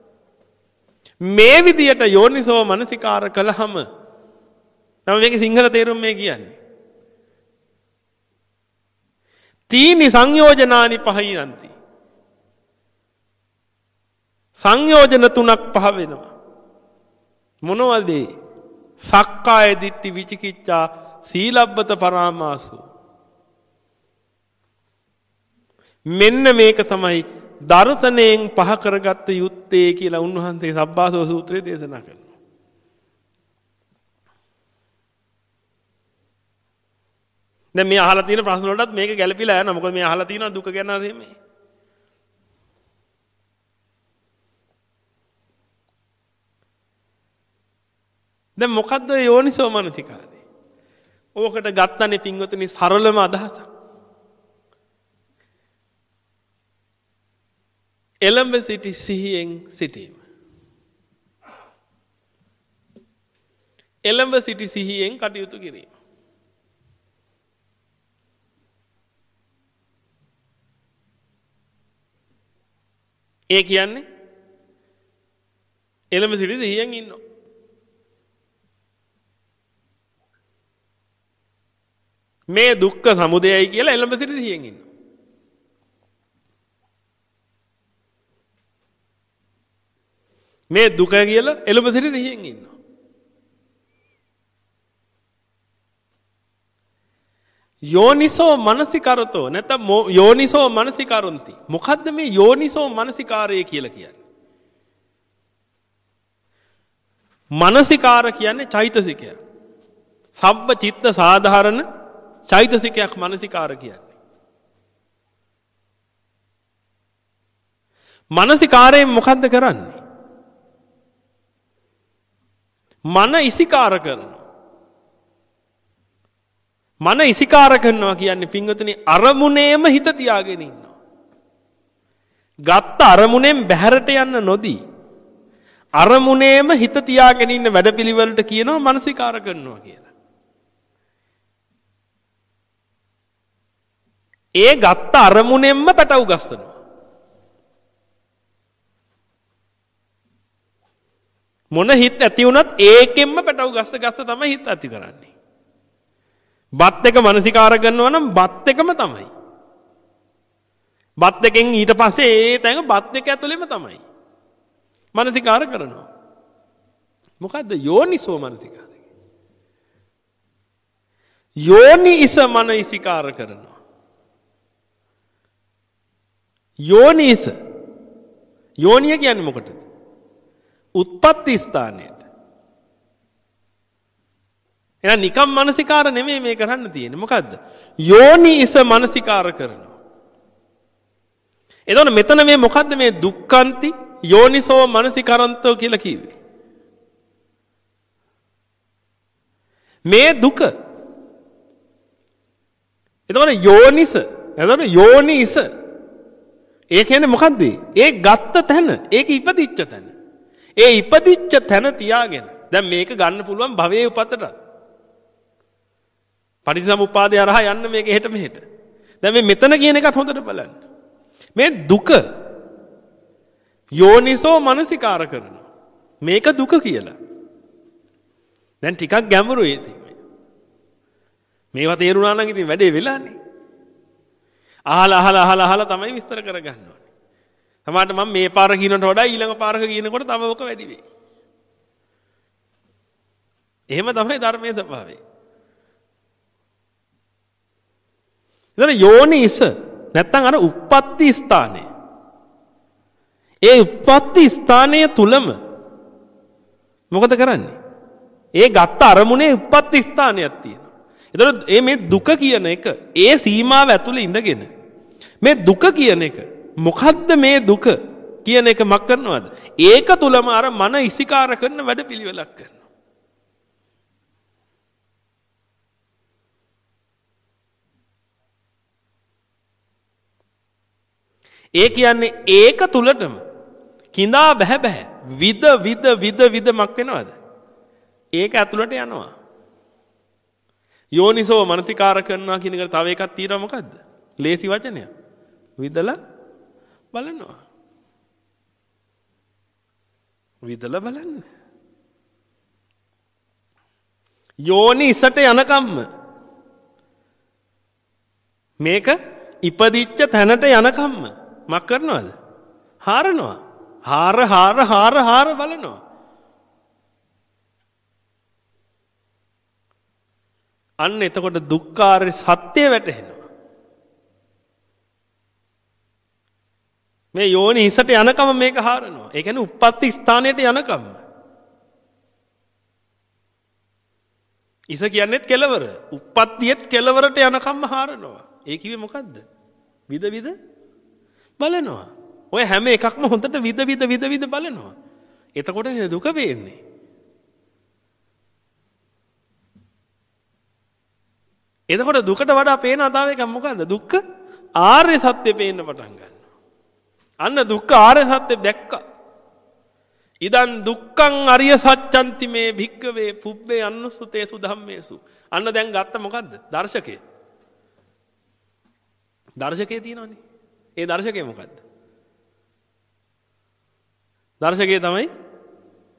මේ විදියට යෝනිසෝ මනසිකාර කළාම නම් මේකේ සිංහල තේරුම මේ කියන්නේ. තීනි සංයෝජනානි පහිනන්ති. සංයෝජන තුනක් පහ වෙනවා. මොනවද? සක්කාය දිට්ඨි විචිකිච්ඡා සීලබ්බත පරාමාසු. මෙන්න මේක තමයි දර්ශනයෙන් පහ කරගත්ත යුත්තේ කියලා උන්වහන්සේ සබ්බාසව සූත්‍රයේ දේශනා කරනවා. දැන් මේ අහලා තියෙන ප්‍රශ්න වලටත් මේක ගැළපීලා යනවා. මොකද මේ අහලා තියෙන දුක ගැන නෙමෙයි. දැන් මොකද්ද යෝනිසෝ මනසිකාරය? ඕකට ගත්තනේ පින්වතුනි සරලම අදහසක්. එළඹ සිටි සිහියෙන් සිටීම. එළඹ සිටි සිහියෙන් කටයුතු කිරීම. ඒ කියන්නේ එළඹ සිටි සිහියෙන් ඉන්නවා. මේ දුක්ඛ සමුදයයි කියලා එළඹ සිටි සිහියෙන් ඉන්නවා. මේ දුක කියලා එළඹ සිටි සිහියෙන් ඉන්නවා. යෝනිසෝ මනසිකරතෝ නැත්නම් යෝනිසෝ මනසිකරොන්ති. මොකද්ද මේ යෝනිසෝ මනසිකාරය කියලා කියන්නේ? මනසිකාර කියන්නේ චෛතසිකය. සබ්බ චිත්ත සාධාරණ චෛතසිකයක් මනසිකාර කියන්නේ. මනසිකාරයෙන් මොකද්ද කරන්නේ? මන ඉසිකාර කරනවා. මන ඉසිකාර කරනවා කියන්නේ පින්වතුනි අරමුණේම හිත තියාගෙන ඉන්නවා. ගත්ත අරමුණෙන් බැහැරට යන්න නොදී අරමුණේම හිත තියාගෙන ඉන්න වැඩපිළිවෙලට කියනවා මනසිකාර කරනවා කියලා. ඒ ගත්ත අරමුණෙන්ම පැටව ගස්සනවා. මොන හිත ඇති වුණත් ඒකෙන්ම පැටව ගස්ස ගස්ස තමයි හිත ඇති කරන්නේ. බත් එක මනසිකාර කරනවා නම් බත් එකම තමයි. බත් එකෙන් ඊට පස්සේ ඒ තැන බත් එක ඇතුළෙම තමයි. මනසිකාර කරනවා. මොකද්ද යෝනිසෝ මනසිකාරය? යෝනිස මනසිකාර කරනවා. යෝනිස යෝනිය කියන්නේ මොකටද? උත්පත්ති ස්ථානයට. එහෙනම් නිකම් මනසිකාර නෙමෙයි මේ කරන්න තියෙන්නේ. මොකද්ද? යෝනිස මනසිකාර කරනවා. එතකොට මෙතන මේ මොකද්ද මේ දුක්ඛන්ති යෝනිසෝ මනසිකරන්තෝ කියලා කිව්වේ? මේ දුක. එතකොට යෝනිස, එතකොට යෝනිස. ඒ කියන්නේ මොකද්ද? ඒ ගත්ත තැන, ඒක ඉපදිච්ච තැන. ඒ ඉපදිච්ච තැන තියාගෙන දැන් මේක ගන්න පුළුවන් භවයේ උපතට. පටිච්චසමුප්පාදය හරහා යන්න මේක එහෙට මෙහෙට. දැන් මේ මෙතන කියන එකත් හොඳට බලන්න. මේ දුක යෝනිසෝ මනසිකාර කරනවා. මේක දුක කියලා. දැන් ටිකක් ගැඹුරුයි ඉතින්. මේවා තේරුණා නම් ඉතින් වැඩේ වෙලානේ. අහලා අහලා අහලා අහලා තමයි විස්තර කරගන්න ඕනේ. සමහරට මම මේ පාර කියනට වඩා ඊළඟ පාරක කියනකොට තව ඔක වැඩි වෙයි. එහෙම තමයි ධර්මයේ ස්වභාවය. ඉතින් යෝනිස නැත්තම් අර උප්පත්ති ස්ථානය. ඒ උප්පත්ති ස්ථානය තුලම මොකද කරන්නේ? ඒ ගත්ත අරමුණේ උප්පත්ති ස්ථානයක් තියෙනවා. එතකොට මේ දුක කියන එක ඒ සීමාව ඇතුලේ ඉඳගෙන මේ දුක කියන එක මොකද්ද මේ දුක කියන එක මක් කරනවද? ඒක තුලම අර මන ඉසිකාර කරන වැඩ පිළිවෙලක් කරනවා. ඒ කියන්නේ ඒක තුලටම කිඳා බැහැ බැහැ විද විද විද විද මක් වෙනවද? ඒක ඇතුළට යනවා. යෝනිසෝ මනසිකාර කරනවා කියන එකට තව එකක් තියෙනවා මොකද්ද? ලේසි වචනයක්. විදලා බලනවා. විදලා බලන්න. යෝනිසට යනකම්ම මේක ඉපදිච්ච තැනට යනකම්ම මක් කරනවද? හාරනවා. හාර හාර හාර හාර බලනවා. අන්න එතකොට දුක්ඛාරය සත්‍ය වැටහෙනවා. මේ යෝනි හිසට යනකම මේක හාරනවා. ඒ කියන්නේ උප්පත්ති ස්ථානයට යනකම්. ඉස කියන්නේත් කෙලවර. උප්පත්තියෙත් කෙලවරට යනකම්ම හාරනවා. ඒ කිව්වේ මොකද්ද? විද විද බලනවා. ඔය හැම එකක්ම හොඳට විද විද විද විද බලනවා. එතකොට නේ දුක වෙන්නේ. එතකොට දුකට වඩා පේන අතාව එකක් මොකද්ද? දුක්ඛ ආර්ය සත්‍ය පේන්න පටන් ගන්නවා. අන්න දුක්ඛ ආර්ය සත්‍ය දැක්කා. ඉදන් දුක්ඛං අරිය සත්‍යන්ති මේ භික්ඛවේ පුබ්බේ අනුස්සතේසු ධම්මේසු. අන්න දැන් ගත්ත මොකද්ද? දර්ශකය. දර්ශකයේ තියෙනවනේ. ඒ දර්ශකය මොකද්ද? දර්ශකය තමයි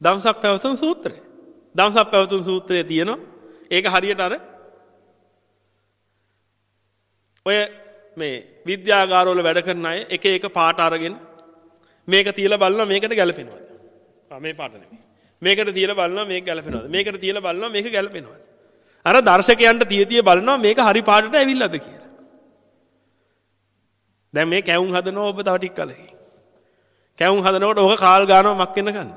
දම්සක් පැවතුම් සූත්‍රය. දම්සක් පැවතුම් සූත්‍රයේ තියෙනවා. ඒක හරියට අර ඔය මේ විද්‍යාගාරවල වැඩ කරන අය එක එක පාට අරගෙන මේක තියලා බලනවා මේකට ගැලපෙනවද? ආ මේ පාට නෙමෙයි. මේකට තියලා බලනවා මේක ගැලපෙනවද? මේකට තියලා බලනවා මේක ගැලපෙනවද? අර දර්ශකයන්ට තිය තිය බලනවා මේක හරි පාටට ඇවිල්ලාද කියලා. දැන් මේ කැවුම් හදනවා ඔබ තව ටික කලකින්. කැවුම් හදනකොට ඕක කාල් ගන්නවා මක් වෙන කන්ද?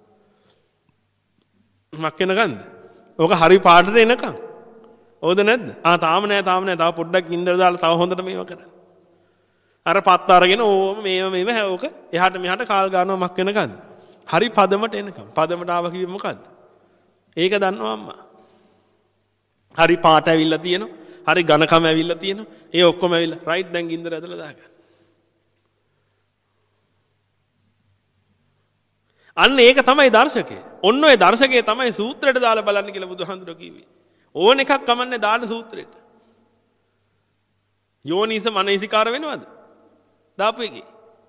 මක් වෙන කන්ද? ඕක හරි පාටට එනකම්. ඕද නැද්ද? ආ තාම නෑ තාම නෑ තව පොඩ්ඩක් ඉන්දර දාලා තව හොඳට මේව කරන්න. අර පත් අරගෙන ඕම මේව මේව හැවෝක එහාට මෙහාට කාල් ගන්නවා මක් වෙන කන්ද? හරි පදමට එනකම්. පදමට ආව කිව්වෙ මොකද්ද? ඒක දන්නවා අම්මා. හරි පාට ඇවිල්ලා තියෙනවා. හරි ඝනකම ඇවිල්ලා තියෙනවා. ඒ ඔක්කොම ඇවිල්ලා රයිට් දැන් ගින්දර ඇදලා දාගන්න. අන්න ඒක තමයි දර්ශකය. ඔන්න ඔය දර්ශකය තමයි සූත්‍රයට දාලා බලන්න කියලා බුදුහාමුදුරුවෝ කිව්වේ. ඕන එකක් කමන්නේ දාන සූත්‍රයට. යෝනිස මනසිකාර වෙනවද? දාපු එකේ.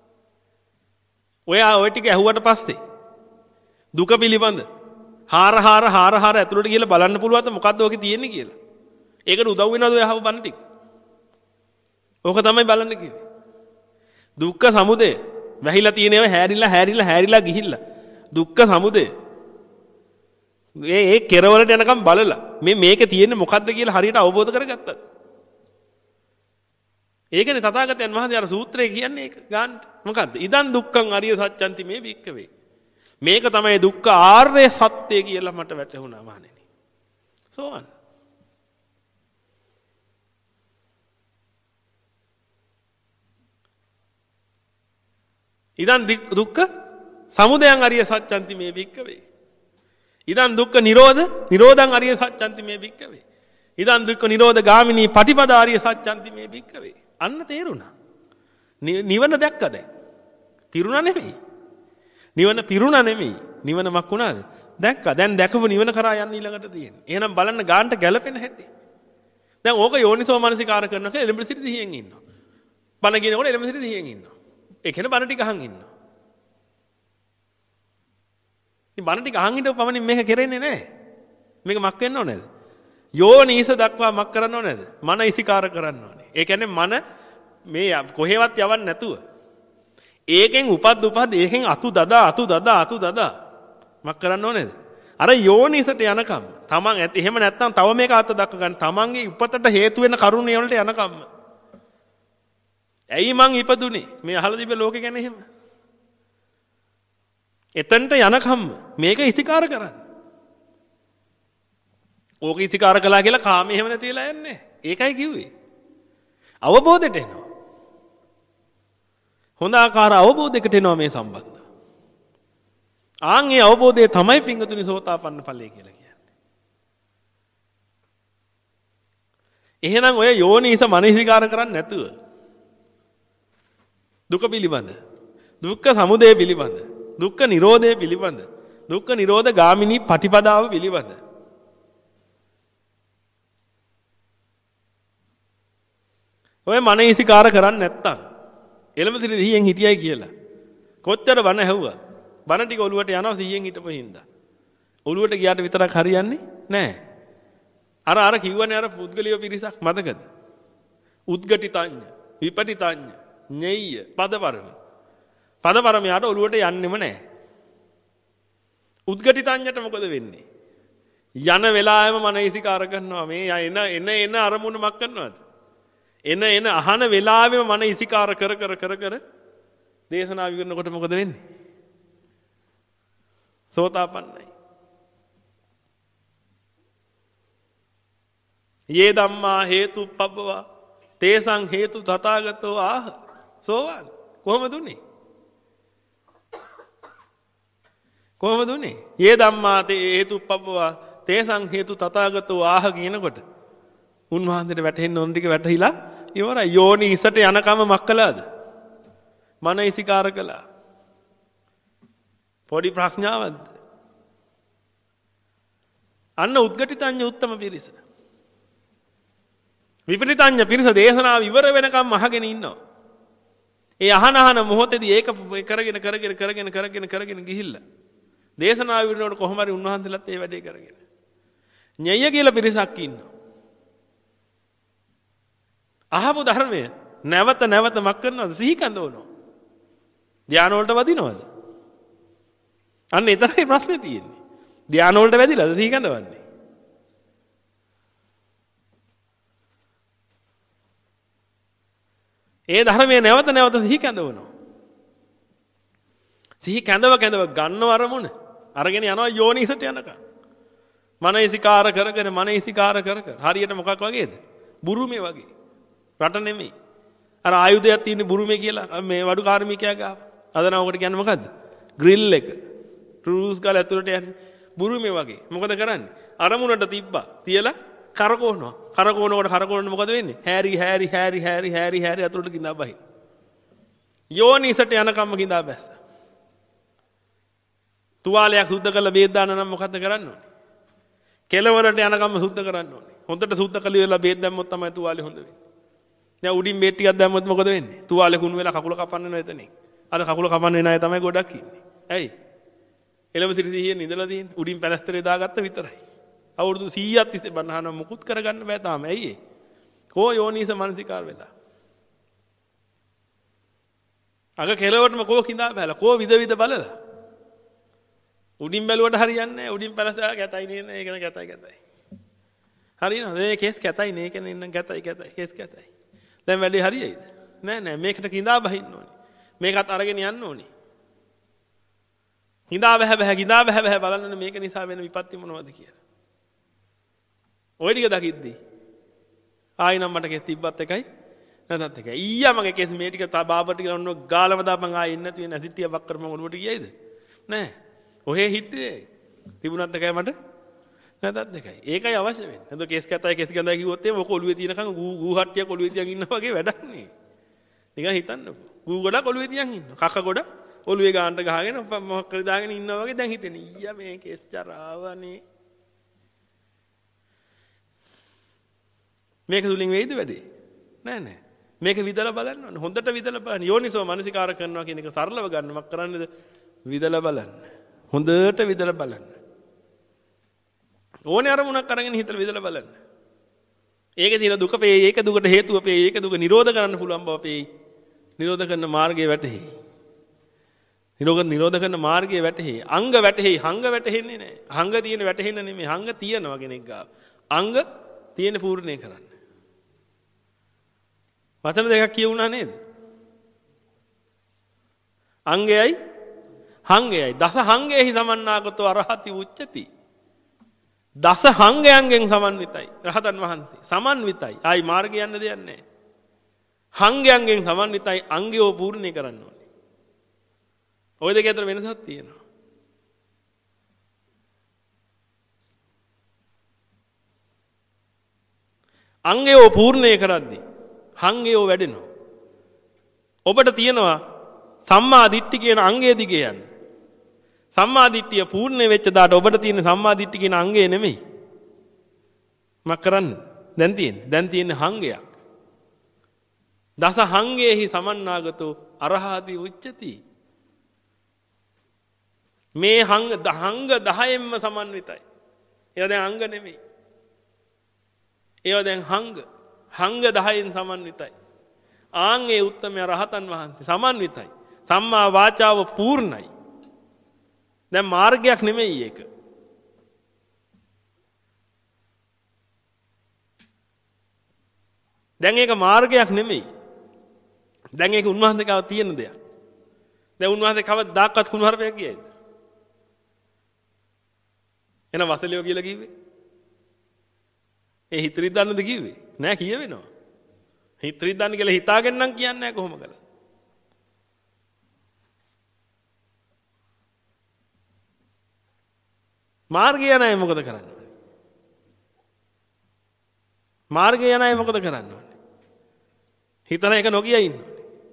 ඔයා ওই ටික ඇහුවට පස්සේ දුක පිළිබඳ හාර හාර හාර හාර ඇතුළට ගිහලා බලන්න පුළුවන්ද මොකද්ද ඔකේ තියෙන්නේ කියලා. ඒකට උදව් වෙනවද ඔය අහව බණ ටික? ඕක තමයි බලන්න කිව්වේ. දුක්ඛ සමුදය වැහිලා තියෙනව හැරිලා හැරිලා හැරිලා ගිහිල්ලා දුක්ඛ සමුදය ඒ ඒ කෙරවලට යනකම් බලලා මේ මේකේ තියෙන්නේ මොකද්ද කියලා හරියට අවබෝධ කරගත්තා. ඒකනේ තථාගතයන් වහන්සේ අර සූත්‍රය කියන්නේ ඒක ගන්න. මොකද්ද? ඉදන් දුක්ඛං අරිය සත්‍යන්ති මේ භික්ඛවේ. මේක තමයි දුක්ඛ ආර්ය සත්‍ය කියලා මට වැටහුණා මහණෙනි. සෝවන්. ඉදන් දුක්ඛ සමුදයං අරිය සත්‍යන්ති මේ භික්ඛවේ. ඉදන් දුක්ඛ නිරෝධ නිරෝධං අරිය සත්‍යන්ති මේ භික්ඛවේ. ඉදන් දුක්ඛ නිරෝධ ගාමිනී පටිපදා අරිය සත්‍යන්ති මේ භික්ඛවේ. අන්න තේරුණා. නිවන දැක්ක දැන්. පිරුණා නෙමෙයි. නිවන පිරුණා නෙමෙයි. නිවන මක් වුණාද? දැක්කා. දැන් දැකපු නිවන කරා යන්න ඊළඟට තියෙන්නේ. එහෙනම් බලන්න ගානට ගැලපෙන හැටි. දැන් ඕක යෝනිසෝ මනසිකාර කරනවා කියලා එළඹ සිටි සිහියෙන් ඉන්නවා. බණ කියනකොට එළඹ සිටි සිහියෙන් ඉන්නවා. ඒ කියන්නේ බණ ටික අහන් ඉන්නවා. ඉතින් බණ ටික අහන් ඉඳපු පමණින් මේක කෙරෙන්නේ නැහැ. මේක මක් වෙන්න ඕනේද? යෝනිස දක්වා මක් කරන්න ඕනේද? මන ඉසිකාර කරන්න ඕනේ. ඒ කියන්නේ මන මේ කොහෙවත් යවන්න නැතුව ඒකෙන් උපද්ද උපද්ද ඒකෙන් අතු දදා අතු දදා අතු දදා මක් කරන්න ඕනේද? අර යෝනිසට යනකම් තමන් ඇත් එහෙම නැත්නම් තව මේක අත දක්ව ගන්න තමන්ගේ උපතට හේතු වෙන කරුණ වලට යනකම්. ඇයි මං ඉපදුනේ? මේ අහලා තිබ්බ ලෝකේ ගැන එහෙම. එතනට යනකම් මේක ඉස්තිකාර කරන්න. ඕක ඉස්තිකාර කළා කියලා කාමේ එහෙම නැති වෙලා යන්නේ. ඒකයි කිව්වේ. අවබෝධයට එනවා. හොඳ ආකාර අවබෝධයකට එනවා මේ සම්බන්ධ. ආන් ඒ අවබෝධය තමයි පිංගුතුනි සෝතාපන්න ඵලය කියලා කියන්නේ. එහෙනම් ඔය යෝනිස මනසිකාර කරන්නේ නැතුව දුක පිළිබඳ, දුක්ඛ සමුදය පිළිබඳ, දුක්ඛ නිරෝධය පිළිබඳ, දුක්ඛ නිරෝධ ගාමිනී පටිපදාව පිළිබඳ ඔය මනසිකාර කරන්නේ නැත්තම් එළම සිට සිහියෙන් හිටියයි කියලා කොච්චර බණ ඇහුවා බණ ටික ඔලුවට යනවා සිහියෙන් හිටපු හින්දා ඔලුවට ගියාට විතරක් හරියන්නේ නැහැ. අර අර කිව්වනේ අර පුද්ගලිය පිරිසක් මතකද? උද්ගටිතඤ්ඤ, විපටිතඤ්ඤ, ඤෙය්‍ය, පදපරම. පදපරම යාට ඔලුවට යන්නෙම නැහැ. උද්ගටිතඤ්ඤට මොකද වෙන්නේ? යන වෙලාවෙම මනසිකාර කරනවා මේ එන එන එන අරමුණ මක් කරනවද? එන එන අහන වෙලාවෙම මන ඉසිකාර කර කර කර කර දේශනා විවරනකොට මොකද වෙන්නේ? සෝතාපන්නයි. යේ ධම්මා හේතුප්පබ්බවා තේසං හේතු තථාගතෝ ආහ සෝවාන්. කොහොමද උනේ? කොහොමද උනේ? යේ ධම්මා තේ හේතුප්පබ්බවා තේසං හේතු තථාගතෝ ආහ කියනකොට උන්වහන්සේට වැටහෙන්න ඕන ටික වැටහිලා ඉවරයි. යෝනි ඉසට යනකම මක් කළාද? මන ඉසිකාර කළා. පොඩි ප්‍රඥාවක්ද? අන්න උද්ගටිතඤ්ඤ උත්තම පිරිස. විපරිතඤ්ඤ පිරිස දේශනාව ඉවර වෙනකම් අහගෙන ඉන්නවා. ඒ අහන අහන මොහොතේදී ඒක කරගෙන කරගෙන කරගෙන කරගෙන කරගෙන ගිහිල්ලා දේශනාව විනෝඩ කොහොම හරි උන්වහන්සේලාත් ඒ වැඩේ කරගෙන. ඤය කියලා පිරිසක් ඉන්නවා. අහපු ධර්මය නැවත නැවත මක් කරනවද? සිහි කඳවනවා. ධානය වලට වදිනවද? අන්න එතරම් ප්‍රශ්නේ තියෙන්නේ. ධානය වලට වැදිලාද සිහි කඳවන්නේ? ඒ ධර්මයේ නැවත නැවත සිහි කඳවනවා. සිහි කඳව කඳව ගන්නව අරමුණ අරගෙන යනවා යෝනිසට යනකම්. මනසිකාර කරගෙන මනසිකාර කර කර හරියට මොකක් වගේද? බුරුමේ වගේ. රට නෙමෙයි. අර ආයුධයක් තියෙන බුරුමේ කියලා මේ වඩු කාර්මිකයා ගාව. අද නම් ඔකට කියන්නේ මොකද්ද? ග්‍රිල් එක. ට්‍රූස් ගාල ඇතුළට යන්නේ බුරුමේ වගේ. මොකද කරන්නේ? අරමුණට තිබ්බා. තියලා කරකවනවා. කරකවනකොට කරකවනකොට මොකද වෙන්නේ? හැරි හැරි හැරි හැරි හැරි හැරි ඇතුළට ගින්දා බහින. යෝනිසට යනකම්ම ගින්දා බැස්ස. තුවාලයක් සුද්ධ කරලා බේත් දාන්න නම් මොකද්ද කරන්න ඕනේ? කෙලවරට යනකම්ම සුද්ධ කරන්න ඕනේ. හොඳට සුද්ධ කළේ වෙලා බේත් දැම්මොත් තමයි තුවාලේ හොඳ වෙන්නේ. දැන් උඩින් බේත් ටිකක් දැම්මොත් මොකද වෙන්නේ? තුවාලේ කුණු වෙලා කකුල කපන්න වෙනවා එතනින්. අර කකුල කපන්න වෙන අය තමයි ගොඩක් ඉන්නේ. ඇයි? එළඹ සිටි සිහියෙන් ඉඳලා තියෙන්නේ. උඩින් පැලස්තරේ දාගත්ත විතරයි. අවුරුදු සීයක් තිස්සේ බණහන මුකුත් කරගන්න බෑ තාම. ඇයි ඒ? කෝ යෝනිස මානසිකාර වෙලා. අග කෙලවරටම කෝ කිඳා බැලලා කෝ විද විද බලලා. උඩින් බැලුවට හරියන්නේ නැහැ. උඩින් පැලස්තර ගැතයි නේද? ඒක න ගැතයි ගැතයි. හරියනවද? මේ කේස් ගැතයි නේ කියන්නේ ඉන්න ගැතයි ගැතයි. කේස් ගැතයි. දැන් වැඩේ හරියයිද? නෑ නෑ මේකට කිඳා බහින්න ඕනේ. මේකත් අරගෙන යන්න ඕනේ. කිඳා බහ බහ කිඳා බහ බහ බලන්න මේක නිසා වෙන විපත්ති මොනවද කියලා. ඔය ටික දකිද්දී ආයි නම් මට කෙස් තිබ්බත් එකයි නැතත් එකයි. ඊයා මගේ කෙස් මේ ටික බාබර් ටික ඔන්න ගාලම දාපන් ආයි එන්නේ නැති වෙන ඇසිටිය වක් කරපන් ඔළුවට ගියයිද? නෑ. ඔහේ හිටේ තිබුණත් එකයි මට නැතත් එකයි. ඒකයි අවශ්‍ය වෙන්නේ. එතකොට කෙස් කැතයි කෙස් ගඳයි කිව්වොත් එimhe ඔක ඔළුවේ තියෙනකන් ගූ ගූ හට්ටියක් ඔළුවේ තියන් ඉන්නවා වගේ වැඩක් නේ. නිකන් හිතන්නකෝ. ගූ ගොඩක් ඔළුවේ තියන් ඉන්නවා. කක්ක ගොඩ ඔළුවේ ගානට ගහගෙන මොකක් කරේ දාගෙන ඉන්නවා වගේ දැන් හිතෙන්නේ. ඊයා මේ කෙස් චරාවනේ. මේක තුලින් වෙයිද වැඩේ? නෑ නෑ. මේක විදලා බලන්න ඕනේ. හොඳට විදලා බලන්න. යෝනිසෝ මනසිකාර කරනවා කියන එක සරලව ගන්න. මක් කරන්නේද? විදලා බලන්න. හොඳට විදලා බලන්න. ඕනේ අරමුණක් අරගෙන හිතලා විදලා බලන්න. ඒකේ තියෙන දුක පේ, ඒක දුකට හේතුව පේ, ඒක දුක නිරෝධ කරන්න පුළුවන් බව පේ. නිරෝධ කරන මාර්ගයේ වැටෙහි. නිරෝධ නිරෝධ කරන මාර්ගයේ වැටෙහි. අංග වැටෙහි, හංග වැටෙන්නේ නැහැ. හංග තියෙන වැටෙන්න නෙමෙයි, හංග තියනවා කෙනෙක් ගාව. අංග තියෙන පූර්ණේ කරන්න. වචන දෙකක් කියුණා නේද? අංගයයි හංගයයි දස හංගයේහි සමන්නාගතෝ අරහති උච්චති. දස හංගයන්ගෙන් සමන්විතයි රහතන් වහන්සේ. සමන්විතයි. ආයි මාර්ගය යන්න දෙයක් නැහැ. හංගයන්ගෙන් සමන්විතයි අංගයෝ පූර්ණේ කරන්න ඕනේ. ওই දෙක අතර වෙනසක් තියෙනවා. අංගයෝ පූර්ණේ කරද්දී හංගයෝ වැඩෙනවා. ඔබට තියෙනවා සම්මා දිට්ඨි කියන අංගය දිගේ යන්න. සම්මා දිට්ඨිය පූර්ණ වෙච්ච දාට ඔබට තියෙන සම්මා දිට්ඨි කියන අංගය නෙමෙයි. මක් කරන්නේ? දැන් තියෙන්නේ. දැන් තියෙන්නේ හංගයක්. දස හංගයේහි සමන්නාගතෝ අරහති උච්චති. මේ හංග දහංග දහයෙන්ම සමන්විතයි. ඒවා දැන් අංග නෙමෙයි. ඒවා දැන් හංග. හංග දහයෙන් සමන්විතයි. ආන්ගේ උත්තම රහතන් වහන්සේ සමන්විතයි. සම්මා වාචාව පූර්ණයි. දැන් මාර්ගයක් නෙමෙයි ඒක. දැන් ඒක මාර්ගයක් නෙමෙයි. දැන් ඒක උන්වහන්සේ ගාව තියෙන දෙයක්. දැන් උන්වහන්සේ කවදාවත් කුණුහරුපයක් කියයිද? එහෙනම් වසලියෝ කියලා කිව්වේ? ඒ හිතරිත් දන්නද කිව්වේ? නෑ කියවෙනවා. හිතරිත් දන්න කියලා හිතාගෙන නම් කියන්නේ නෑ කොහොම කළා. මාර්ගය යන අය මොකද කරන්නේ? මාර්ගය යන අය මොකද කරන්නේ? හිතලා එක නොකිය ඉන්නවා.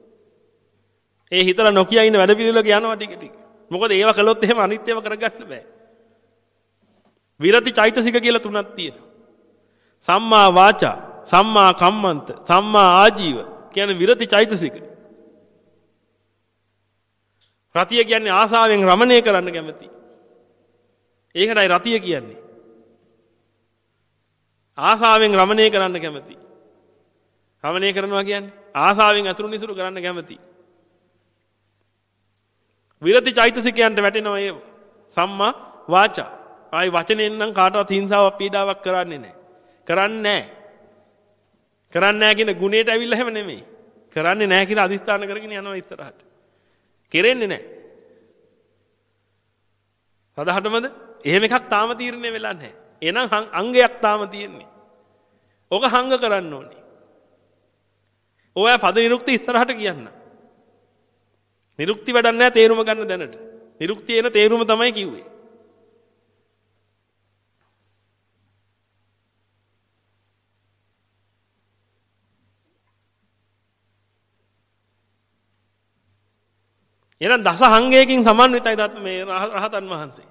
ඒ හිතලා නොකිය ඉන්න වැඩ පිළිවෙලක යනවා ටික ටික. මොකද ඒව කළොත් එහෙම අනිත් ඒවා කරගන්න බෑ. විරති චෛතසික කියලා තුනක් තියෙනවා. සම්මා වාචා, සම්මා කම්මන්ත, සම්මා ආජීව කියන විරති චෛතසික. රතිය කියන්නේ ආසාවෙන් රමණය කරන්න කැමති. ඒකටයි රතිය කියන්නේ. ආසාවෙන් රමණය කරන්න කැමති. රමණය කරනවා කියන්නේ ආසාවෙන් අතුරු නිසුරු කරන්න කැමති. විරති චෛතසිකයන්ට වැටෙනවා ඒ සම්මා වාචා. ආයි වචනෙන් නම් කාටවත් හිංසාවක් පීඩාවක් කරන්නේ නැහැ. කරන්නේ නැහැ. කරන්නේ නැහැ කියන ගුණයට ඇවිල්ලා හැම නෙමෙයි. කරන්නේ නැහැ කියලා අදිස්ථාන කරගෙන යනවා ඉස්සරහට. කෙරෙන්නේ නැහැ. සදහටමද? එහෙම එකක් තාම තීරණය වෙලා නැහැ. එහෙනම් අංගයක් තාම තියෙන්නේ. ඕක හංග කරන්න ඕනේ. ඔය පද නිරුක්ති ඉස්සරහට කියන්න. නිරුක්ති වැඩක් නැහැ තේරුම ගන්න දැනට. නිරුක්තිය එන තේරුම තමයි කිව්වේ. එහෙනම් දස හංගයකින් සමන්විතයි දත් මේ රහතන් වහන්සේ.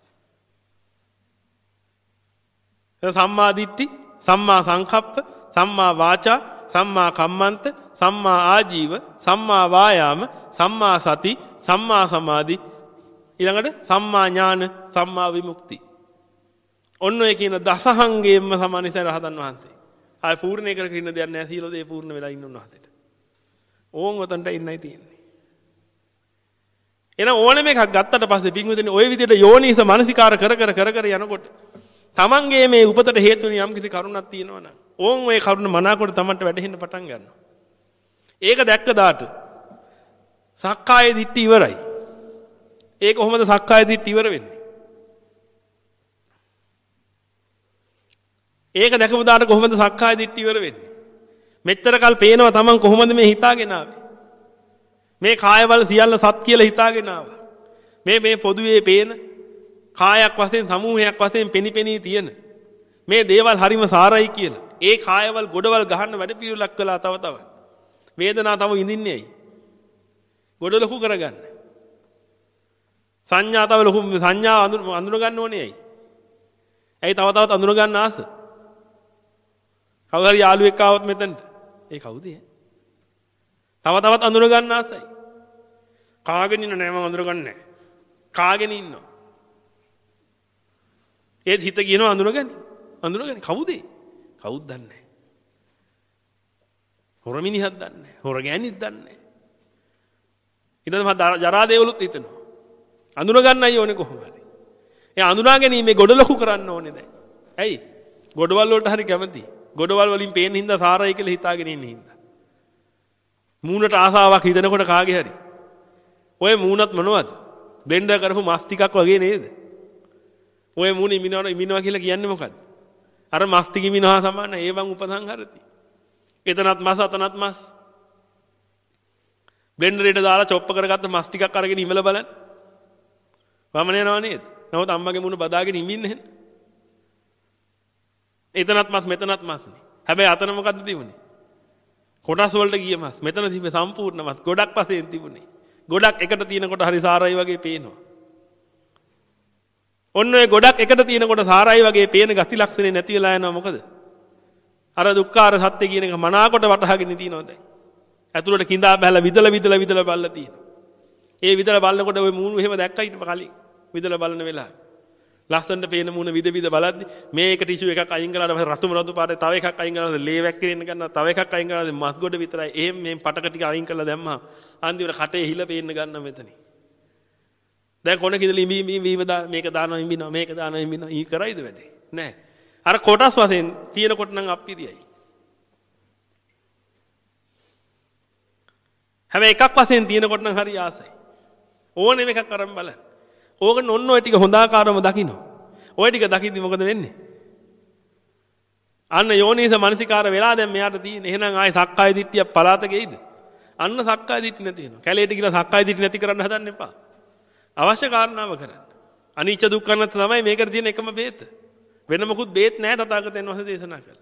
සම්මා දිට්ඨි, සම්මා සංකප්ප, සම්මා වාචා, සම්මා කම්මන්ත, සම්මා ආජීව, සම්මා වායාම, සම්මා සති, සම්මා සමාධි, ඊළඟට සම්මා ඥාන, සම්මා විමුක්ති. ඔන්න ඔය කියන දසහංගයෙන්ම සමානිතයි රහතන් වහන්සේ. ආය පූර්ණේ කරගෙන ඉන්න දෙයක් නැහැ. සීලෝදේ පූර්ණ වෙලා ඉන්න උන්වහන්සේට. ඕන් ඔතනට ඉන්නයි තියෙන්නේ. එහෙනම් ඕනෙම එකක් ගත්තට පස්සේ පින්විතනේ ওই විදිහට යෝනිස මානසිකාර කර කර කර කර යනකොට තමන්ගේ මේ උපතට හේතු වෙන යම් කිසි කරුණක් තියෙනවා නම් ඕන් ওই කරුණ මනාකොට තමන්ට වැටහෙන්න පටන් ගන්නවා. ඒක දැක්ක දාට සක්කාය දිට්ඨි ඉවරයි. ඒක කොහොමද සක්කාය දිට්ඨි ඉවර වෙන්නේ? ඒක දැකපු දාට කොහොමද සක්කාය දිට්ඨි ඉවර වෙන්නේ? මෙච්චර කල් පේනවා තමන් කොහොමද මේ හිතාගෙන ආවේ? මේ කායවල සියල්ල සත් කියලා හිතාගෙන ආවා. මේ මේ පොදුවේ පේන කායක් වශයෙන් සමූහයක් වශයෙන් පෙනිපෙනී තියෙන මේ දේවල් හරිම සාරයි කියලා. ඒ කායවල ගොඩවල් ගහන්න වැඩ පිළිවෙලක් කළා තව තව. වේදනාව තව ඉඳින්නේ ඇයි? ගොඩ ලොකු කරගන්න. සංඥා තව ලොකු සංඥා අඳුන ගන්න ඕනේ ඇයි? ඇයි තව තවත් අඳුන ගන්න ආස? කවුරු හරි යාළුවෙක් ආවොත් මෙතනට. ඒ කවුද? තව තවත් අඳුන ගන්න ආසයි. කාගෙන ඉන්න නෑ මම අඳුර ගන්න නෑ. කාගෙන ඉන්නවා. ඒත් හිත කියනවා අඳුනගනි. අඳුනගනි කවුද? කවුද දන්නේ නැහැ. හොර මිනිහක් දන්නේ නැහැ. හොර ගෑණික් දන්නේ නැහැ. ඊට පස්සේ ජරා දේවලුත් හිතනවා. අඳුන ගන්නයි ඕනේ කොහොම හරි. ඒ අඳුනා ගැනීම ගොඩ ලොකු කරන්න ඕනේ දැන්. ඇයි? ගොඩවල් වලට හරි කැමති. ගොඩවල් වලින් පේන හින්දා සාරයි කියලා හිතාගෙන ඉන්න හින්දා. මූණට ආසාවක් හිතනකොට කාගේ හරි. ඔය මූණත් මොනවද? බ්ලෙන්ඩර් කරපු මස් ටිකක් වගේ නේද? ඔය මූණ ඉමිනවන ඉමිනවා කියලා කියන්නේ මොකද්ද? අර මස් ටික ඉමිනවා සමාන ඒවන් උපසංහරති. එතනත් මස් අතනත් මස්. බ්ලෙන්ඩරේට දාලා චොප්ප කරගත්ත මස් ටිකක් අරගෙන ඉමල බලන්න. වමන යනවා නේද? නමුත් අම්මගේ මූණ බදාගෙන ඉමින්නේ නැහැ. එතනත් මස් මෙතනත් මස්නේ. හැබැයි අතන මොකද්ද තිබුණේ? කොටස් වලට ගිය මස්. මෙතන තිබ්බේ සම්පූර්ණ මස්. ගොඩක් වශයෙන් තිබුණේ. ගොඩක් එකට තියෙනකොට හරි සාරයි වගේ පේනවා. ඔන්න ඔය ගොඩක් එකට තියෙනකොට සාරයි වගේ පේන ගති ලක්ෂණේ නැති වෙලා යනවා මොකද? අර දුක්ඛාර සත්‍ය කියන එක මනාකොට වටහාගෙන තියෙනවා දැන්. ඇතුළට කිඳා බහැලා විදලා විදලා විදලා බලලා තියෙනවා. ඒ විදලා බලනකොට ඔය මූණු එහෙම දැක්කා ඊට කලින්. විදලා බලන වෙලාව. ලස්සනට පේන මූණ විද විද බලද්දි මේ එක ටිෂු එකක් අයින් කළාට පස්සේ රතුම රතු පාටේ තව එකක් අයින් කරලා ලේ වැක්කිරෙන්න ගන්නවා. තව එකක් අයින් කරලා මස් ගොඩ විතරයි. එහෙම මේ පටක ටික අයින් කරලා දැම්මා. අන්තිමට කටේ හිල පේන්න ගන්න මෙතන. දැන් කොන කිදලි ඉඹි ඉඹි ඉඹ දා මේක දානවා ඉඹිනවා මේක දානවා ඉඹිනවා ඊ කරයිද වැඩේ නෑ අර කොටස් වශයෙන් තියෙනකොට නම් අප්පිරියයි හැබැයි එකක් වශයෙන් තියෙනකොට නම් හරි ආසයි ඕනෙම එකක් අරන් බලන්න ඕකන ඔන්න ඔය ටික හොඳ ආකාරව දකින්න ඔය ටික දකිද්දි මොකද වෙන්නේ අන්න යෝනිස මනසිකාර වෙලා දැන් මෙයාට තියෙන එහෙනම් ආයේ සක්කාය දිට්ඨිය පලාත ගෙයිද අන්න සක්කාය දිට්ඨිය නැති වෙනවා කැලේට ගිහලා සක්කාය දිට්ඨිය නැති කරන්න හදන්න එපා අවශ්‍ය කාරණාව කරන්න. අනිච්ච දුක්ඛ අනාත්ම තමයි මේකට තියෙන එකම බේත. වෙන මොකුත් බේත් නැහැ තථාගතයන් වහන්සේ දේශනා කළා.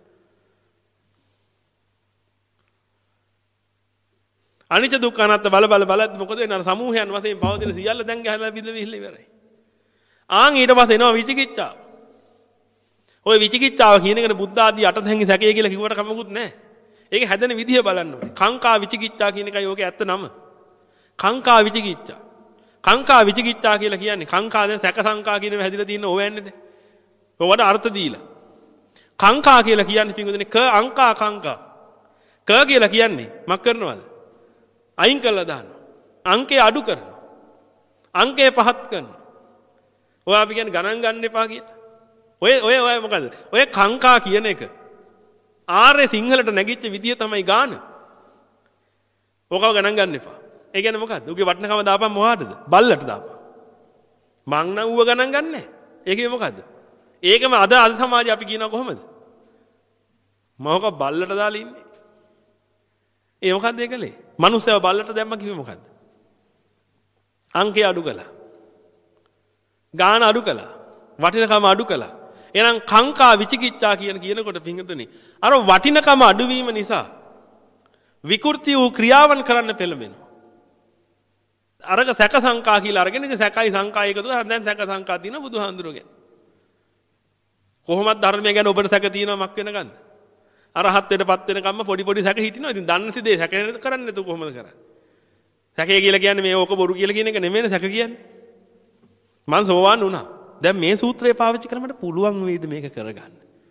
අනිච්ච දුක්ඛ අනාත්ම බල බල බලද්දි මොකද වෙන්නේ? අර සමූහයන් වශයෙන් පවතින සියල්ල දැන් ගහලා බිඳ විහිල්ල ඉවරයි. ආන් ඊට පස්සේ එනවා විචිකිච්ඡාව. ওই විචිකිච්ඡාව කියන එකනේ බුද්ධ ආදී අටතැඟි සැකය කියලා කිව්වට කමකුත් නැහැ. ඒක හැදෙන විදිහ බලන්න ඕනේ. කාංකා විචිකිච්ඡා කියන එකයි ඕකේ ඇත්ත නම. කාංකා විචිකිච්ඡා කාංකා විචිකිච්ඡා කියලා කියන්නේ කාංකා දැන් සැක සංකා කියන හැදිලා තියෙන ඕවැන්නේද? ඔවට අර්ථ දීලා. කාංකා කියලා කියන්නේ පිටුදෙනේ ක අංකා කාංකා. ක කියලා කියන්නේ මක් කරනවද? අයින් කළා දානවා. අංකේ අඩු කරනවා. අංකේ පහත් කරනවා. ඔය අපි කියන්නේ ගණන් ගන්න එපා කියලා. ඔය ඔය ඔය මොකද? ඔය කාංකා කියන එක ආර්ය සිංහලට නැගිච්ච විදිය තමයි ගාන. ඕකව ගණන් ගන්න එපා. ඒ කියන්නේ මොකද්ද? උගේ වටිනකම දාපන් මොහාටද? බල්ලට දාපන්. මං නම් ඌව ගණන් ගන්නෑ. ඒකේ මොකද්ද? ඒකම අද අද සමාජයේ අපි කියනවා කොහොමද? මොකක් බල්ලට දාලා ඉන්නේ. ඒ මොකද්ද ඒකලේ? මිනිස්සව බල්ලට දැම්ම කිව්වේ මොකද්ද? අංකය අඩු කළා. ගාන අඩු කළා. වටිනකම අඩු කළා. එහෙනම් කාංකා විචිකිච්ඡා කියන කියනකොට පිංගුතුනි අර වටිනකම අඩුවීම නිසා විකෘති වූ ක්‍රියාවන් කරන්න පෙළඹෙනවා. අරක සැක සංකා කියලා අරගෙන ඉතින් සැකයි සංකා එකතු කරලා දැන් සැක සංකා තියෙන බුදුහාඳුරගෙන. කොහොමද ධර්මය ගැන ඔබට සැක තියෙනවා මක් වෙනකන්ද? අරහත් වෙටපත් වෙනකම්ම පොඩි පොඩි සැක හිටිනවා. ඉතින් දන්නසි දේ සැක කරන්නේ නැතුව කොහොමද කරන්නේ? සැකය කියලා කියන්නේ මේ ඕක බොරු කියලා කියන එක නෙමෙයිනේ සැක කියන්නේ. මං සෝවාන් වුණා. දැන් මේ සූත්‍රය පාවිච්චි කරලා මට පුළුවන් වේද මේක කරගන්න?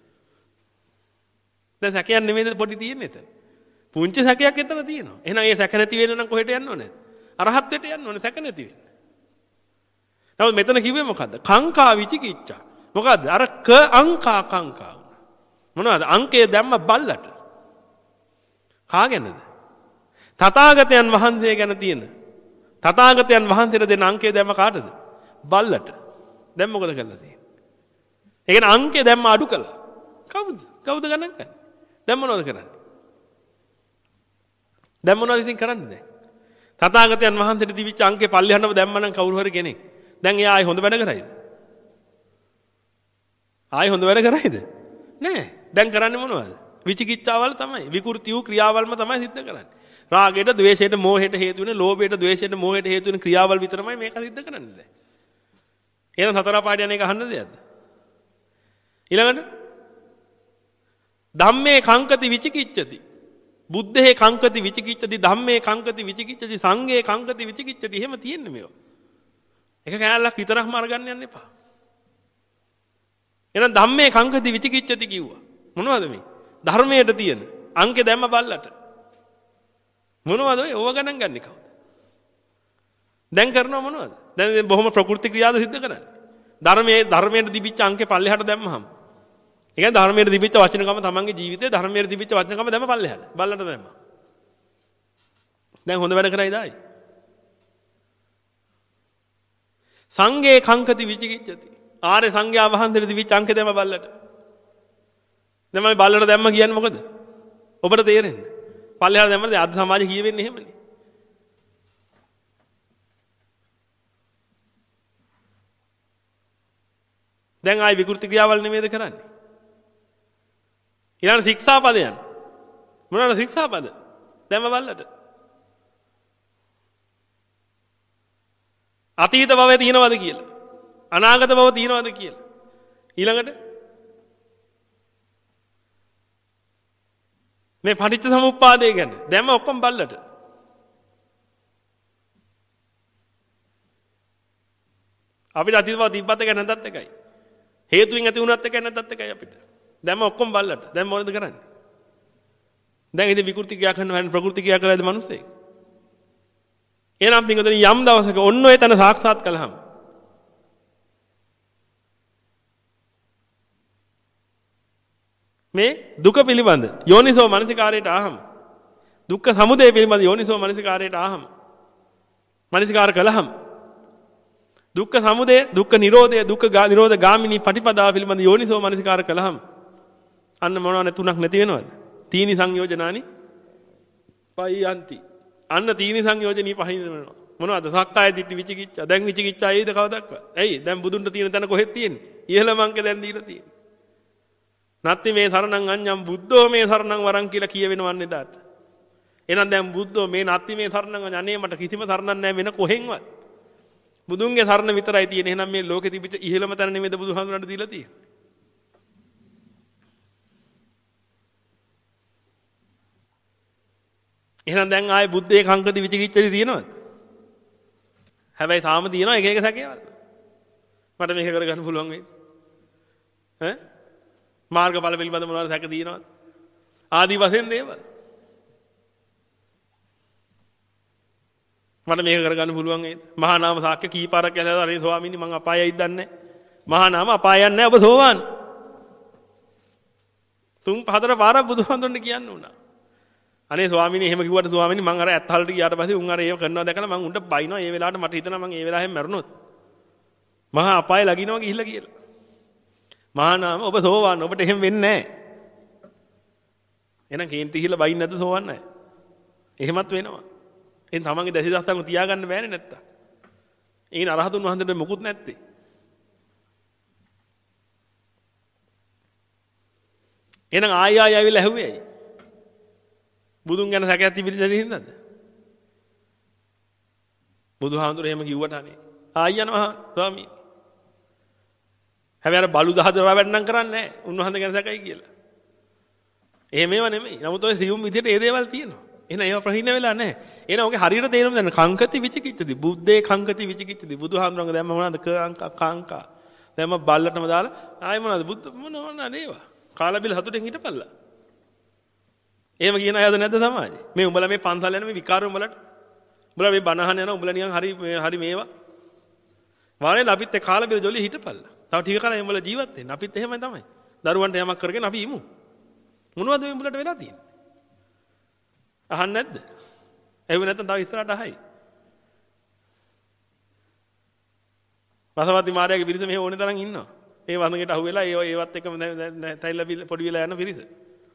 දැන් සැකයක් නෙමෙයිද පොඩි තියෙන්නේ එතන. පුංචි සැකයක් එතන තියෙනවා. එහෙනම් ඒ සැක නැති වෙන්න නම් කොහෙට යන්න ඕනේ? අරහත් වෙට යන්න ඕනේ සැක නැති වෙන්න. නමුත් මෙතන කිව්වේ මොකද්ද? කාංකා විචිකිච්ඡා. මොකද්ද? අර ක අංකා කාංකා. මොනවද? අංකය දැම්ම බල්ලට. කාගෙනද? තථාගතයන් වහන්සේ ගැන තියෙන. තථාගතයන් වහන්සේට දෙන අංකය දැම්ම කාටද? බල්ලට. දැන් මොකද කරලා තියෙන්නේ? ඒ කියන්නේ අංකය දැම්ම අඩු කළා. කවුද? කවුද ගණන් ගන්නේ? දැන් මොනවද කරන්නේ? දැන් මොනවද ඉතින් කරන්නේ දැන්? තථාගතයන් වහන්සේට තිබිච්ච අංකේ පල්ලෙහානම දැම්ම නම් කවුරු හරි කෙනෙක්. දැන් එයා ආයි හොඳ වැඩ කරයිද? ආයි හොඳ වැඩ කරයිද? නෑ. දැන් කරන්නේ මොනවද? විචිකිච්ඡාවල් තමයි. විකෘති වූ ක්‍රියාවල්ම තමයි සිද්ධ කරන්නේ. රාගයට, ද්වේෂයට, මෝහයට හේතු වෙන, ලෝභයට, ද්වේෂයට, මෝහයට හේතු වෙන ක්‍රියාවල් විතරමයි මේක සිද්ධ කරන්නේ දැන්. එහෙනම් සතර පාඩියන එක අහන්න දෙයක්ද? ඊළඟට ධම්මේ කංකති විචිකිච්ඡති. බුද්ධේ කංකති විචිකිච්ඡති, ධම්මේ කංකති විචිකිච්ඡති, සංඝේ කංකති විචිකිච්ඡති. එහෙම තියෙන්නේ මේවා. එක කෑල්ලක් විතරක්ම අරගන්න යන්න එපා. එහෙනම් ධම්මේ කංකති විචිකිච්ඡති කිව්වා. මොනවද මේ? ධර්මයට තියෙන අංකේ දැම්ම බල්ලට. මොනවද ඔය? ඕව ගණන් ගන්නේ කවුද? දැන් කරනව මොනවද? දැන් බොහොම ප්‍රකෘති ක්‍රියාද සිද්ධ කරන්නේ. ධර්මයේ ධර්මයට දිවිච්ච අංකේ පල්ලෙහාට දැම්මහම. ඒ කියන්නේ ධර්මයට දිවිච්ච වචනකම තමන්ගේ ජීවිතේ ධර්මයට දිවිච්ච වචනකම දැම්ම පල්ලෙහාට. බල්ලට දැම්මා. දැන් හොඳ වැඩ කරයිද ආයි? සංඝේ කංකති විචිකිච්ඡති. ආරේ සංඝයා වහන්සේට දිවිච්ච අංකේ දැම්ම බල්ලට. දැන් මම බල්ලට දැම්ම කියන්නේ මොකද? ඔබට තේරෙන්නේ. පල්ලෙහාට දැම්මද අද සමාජේ කියවෙන්නේ එහෙමනේ. දැන් ආයි විකෘති ක්‍රියාවල් නෙමෙයිද කරන්නේ? ඊළඟ ශික්ෂාපදයන්. මොනවාද ශික්ෂාපද? දැම්ම බල්ලට. අතීත භවයේ තියෙනවද කියලා? අනාගත භව තියෙනවද කියලා? ඊළඟට මේ පටිච්ච සමුප්පාදය ගැන දැම්ම ඔක්කොම බල්ලට. අපිට අතීත භව තිබ්බත් එක නැත්ත් එකයි. හේතුවෙන් ඇති වුණත් එකයි නැත්ත් එකයි අපිට. දැම්ම ඔක්කොම බල්ලට. දැන් මොනවද කරන්නේ? දැන් ඉතින් විකෘති ක්‍රියා කරනවා ප්‍රකෘති ක්‍රියා කරලාද මිනිස්සේ? එහෙනම් පින්වතුනි යම් දවසක ඔන්න ඔය තන සාක්ෂාත් කළාම මේ දුක පිළිබඳ යෝනිසෝ මනසිකාරයට ආහම දුක්ඛ සමුදය පිළිබඳ යෝනිසෝ මනසිකාරයට ආහම මනසිකාර කළාම දුක්ඛ සමුදය දුක්ඛ නිරෝධය දුක්ඛ නිරෝධ ගාමිනී පටිපදාව පිළිබඳ යෝනිසෝ මනසිකාර කළාම අන්න මොනවද තුනක් නැති වෙනවද? තීනි සංයෝජනානි පයන්ති. අන්න තීනි සංයෝජනී පහින් වෙනවා. මොනවද? සක්කාය දිට්ඨි විචිකිච්ඡා. දැන් විචිකිච්ඡා ඒද කවදක්වත්? ඇයි? දැන් බුදුන්ට තියෙන තැන කොහෙද තියෙන්නේ? ඉහළම අංක දැන් දීලා තියෙන්නේ. නැත්ති මේ සරණං අඤ්ඤං බුද්ධෝ මේ සරණං වරං කියලා කියවෙනවන්නේ දාට. එහෙනම් දැන් බුද්ධෝ මේ නැත්ති මේ සරණං අනේ මට කිසිම සරණක් නැහැ වෙන කොහෙන්වත්. බුදුන්ගේ සරණ විතරයි තියෙන්නේ. එහෙනම් මේ ලෝකෙ තිබිච්ච ඉහළම තැන නෙමෙයිද බුදුහාමුදුරන්ට දීලා තියෙන්නේ? එහෙනම් දැන් ආයේ බුද්ධේ කංකති විචිකිච්ඡති තියෙනවද? හැබැයි තාම තියෙනවා එක එක සැකේවල්. මට මේක කරගන්න පුළුවන් වෙයි. ඈ? මාර්ගඵල පිළිබඳ මොනවද සැක තියෙනවද? ආදි වශයෙන් දේවල්. මට මේක කරගන්න පුළුවන් වෙයිද? මහා නාම සාක්‍ය කීපාරක් ඇහලා අනේ ස්වාමීනි මං අපායයිද දන්නේ නැහැ. මහා නාම අපායයක් නැහැ ඔබ සෝවාන්. තුන් හතර පාරක් බුදුහාමුදුරන්ට කියන්න උනා. අනේ ස්වාමීනි එහෙම කිව්වට ස්වාමීනි මං අර ඇත්තහලට ගියාට පස්සේ උන් අර ඒව කරනවා දැකලා මං උන්ට බයිනවා. ඒ වෙලාවට මට හිතෙනවා මං ඒ වෙලාවෙම මැරුණොත් මහා අපාය ලගිනවා ගිහිල්ලා කියලා. මහා නාම ඔබ සෝවාන් ඔබට එහෙම වෙන්නේ නැහැ. එහෙනම් කේන්ති ගිහිල්ලා බයින් නැද්ද සෝවාන් නැහැ. එහෙමත් වෙනවා. එන් තමන්ගේ දැසි දස්සක්ම තියාගන්න බෑනේ නැත්තම්. ඒන අරහතුන් වහන්සේට මොකුත් නැත්තේ. එහෙනම් ආය ආය ආවිල්ලා ඇහුවේ ඇයි? බුදුන් ගැන සැකයක් තිබිලි දැන හින්දාද? බුදුහාමුදුර එහෙම කිව්වට අනේ ආයි යනවා ස්වාමී. හැබැයි අර බලු දහදර වැඩනම් කරන්නේ නැහැ. උන්වහන්සේ ගැන සැකයි කියලා. එහෙම ඒවා නෙමෙයි. නමුත් ඔය සියුම් විදිහට ඒ දේවල් තියෙනවා. එහෙනම් ඒවා ප්‍රහීන වෙලා නැහැ. එහෙනම් ඔගේ හරියට තේරුම් ගන්න කංකති විචිකිච්ඡති. බුද්දේ කංකති විචිකිච්ඡති. බුදුහාමුදුරන්ගේ දැම්ම මොනවද? ක අංක කාංකා. දැම්ම බල්ලටම දාලා ආයෙ මොනවද? බුද්ධ මොන මොනවද ඒවා? කාලා බිල හතුටෙන් හිටපල්ලා. එහෙම කියන අයද නැද්ද සමාජේ? මේ උඹලා මේ පන්සල් යන මේ විකාර උඹලට. උඹලා මේ බණහන් යන උඹලා නිකන් හරි හරි මේවා. වානේ අපිත් ඒ කාලා බිල ජොලිය හිටපල්ලා. තව ටික කාලෙ උඹලා ජීවත් වෙන්න. අපිත් එහෙමයි තමයි. දරුවන්ට යමක් කරගෙන අපි ඉමු. මොනවද මේ උඹලට වෙලා තියෙන්නේ? අහන්නේ නැද්ද? එහෙම නැත්නම් තව ඉස්සරහට අහයි. වසවති මාර්යාගේ පිරිස මෙහෙ ඕනේ තරම් ඉන්නවා. ඒ වසඟයට අහු වෙලා ඒ ඒවත් එක්කම තැයිලා පොඩි වෙලා යන පිරිස.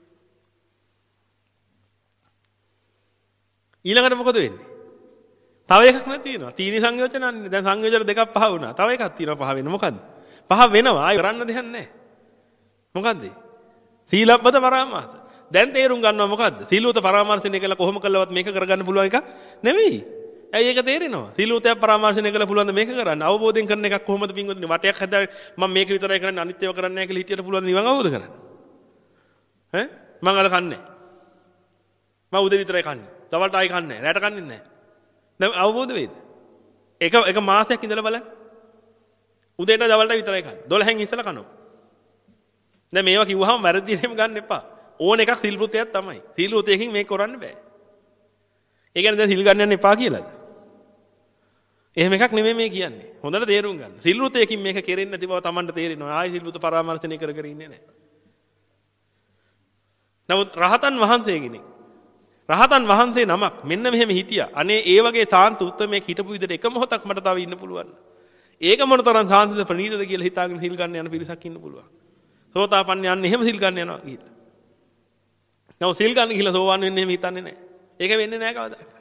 ඊළඟට මොකද වෙන්නේ? තව එකක් නැති වෙනවා. තීනි සංයෝජනන්නේ. දැන් සංයෝජන දෙකක් පහ වුණා. තව එකක් තියෙනවා පහ වෙන. මොකද්ද? පහ වෙනවා. ආයෙ කරන්න දෙයක් නැහැ. මොකද්ද? සීලබ්බත පරාමාස. දැන් තේරුම් ගන්නවා මොකද්ද? සීලූත පරාමර්ශනය කළා කොහොම කළවත් මේක කරගන්න පුළුවන් එකක් නෙවෙයි. ඇයි ඒක තේරෙනවා? සීලූතය පරාමර්ශනය කළා පුළුවන් මේක කරන්න. අවබෝධයෙන් කරන එකක් කොහොමද පින්වතුනි? වටයක් හදලා මම මේක විතරයි කරන්නේ අනිත් ඒවා කරන්නේ නැහැ කියලා හිටියට පුළුවන් නිවන් අවබෝධ කරගන්න. ඈ? මං අල කන්නේ. මම උදේ විතරයි කන්නේ. දවල්ට ආයි කන්නේ නැහැ. රැට කන්නේ නැහැ. දැන් අවබෝධ වෙයිද? එක එක මාසයක් ඉඳලා බලන්න. උදේට දවල්ට විතරයි කන්නේ. දොළහෙන් ඉස්සලා කනවා. දැන් මේවා කිව්වහම වැරදිදෙම ගන්න එපා. ඕන එකක් සිල් වෘතයක් තමයි. සිල් වෘතයකින් මේක කරන්න බෑ. ඒ කියන්නේ දැන් සිල් ගන්න යන්න එපා කියලාද? එහෙම එකක් නෙමෙයි මේ කියන්නේ. හොඳට තේරුම් ගන්න. සිල් වෘතයකින් මේක කෙරෙන්නේ නැති බව Tamanට තේරෙනවා. ආයි සිල් වෘත පරාමර්ශනය කර කර ඉන්නේ නැහැ. නමුත් රහතන් වහන්සේ කෙනෙක් රහතන් වහන්සේ නමක් මෙන්න මෙහෙම හිටියා. අනේ ඒ වගේ සාන්ත උත්තමයෙක් හිටපු විදිහට එක මොහොතක් මට තව ඉන්න පුළුවන්. ඒක මොන තරම් සාන්තද ප්‍රණීතද කියලා හිතාගෙන සිල් ගන්න යන පිරිසක් ඉන්න පුළුවන්. සෝතාපන්න යන්නේ එහෙම සිල් ගන්න යනවා කියලා. නෝ සිල් ගන්න කියලා සෝවන් වෙන්නේ එහෙම හිතන්නේ නැහැ. ඒක වෙන්නේ නැහැ කවදාවත්.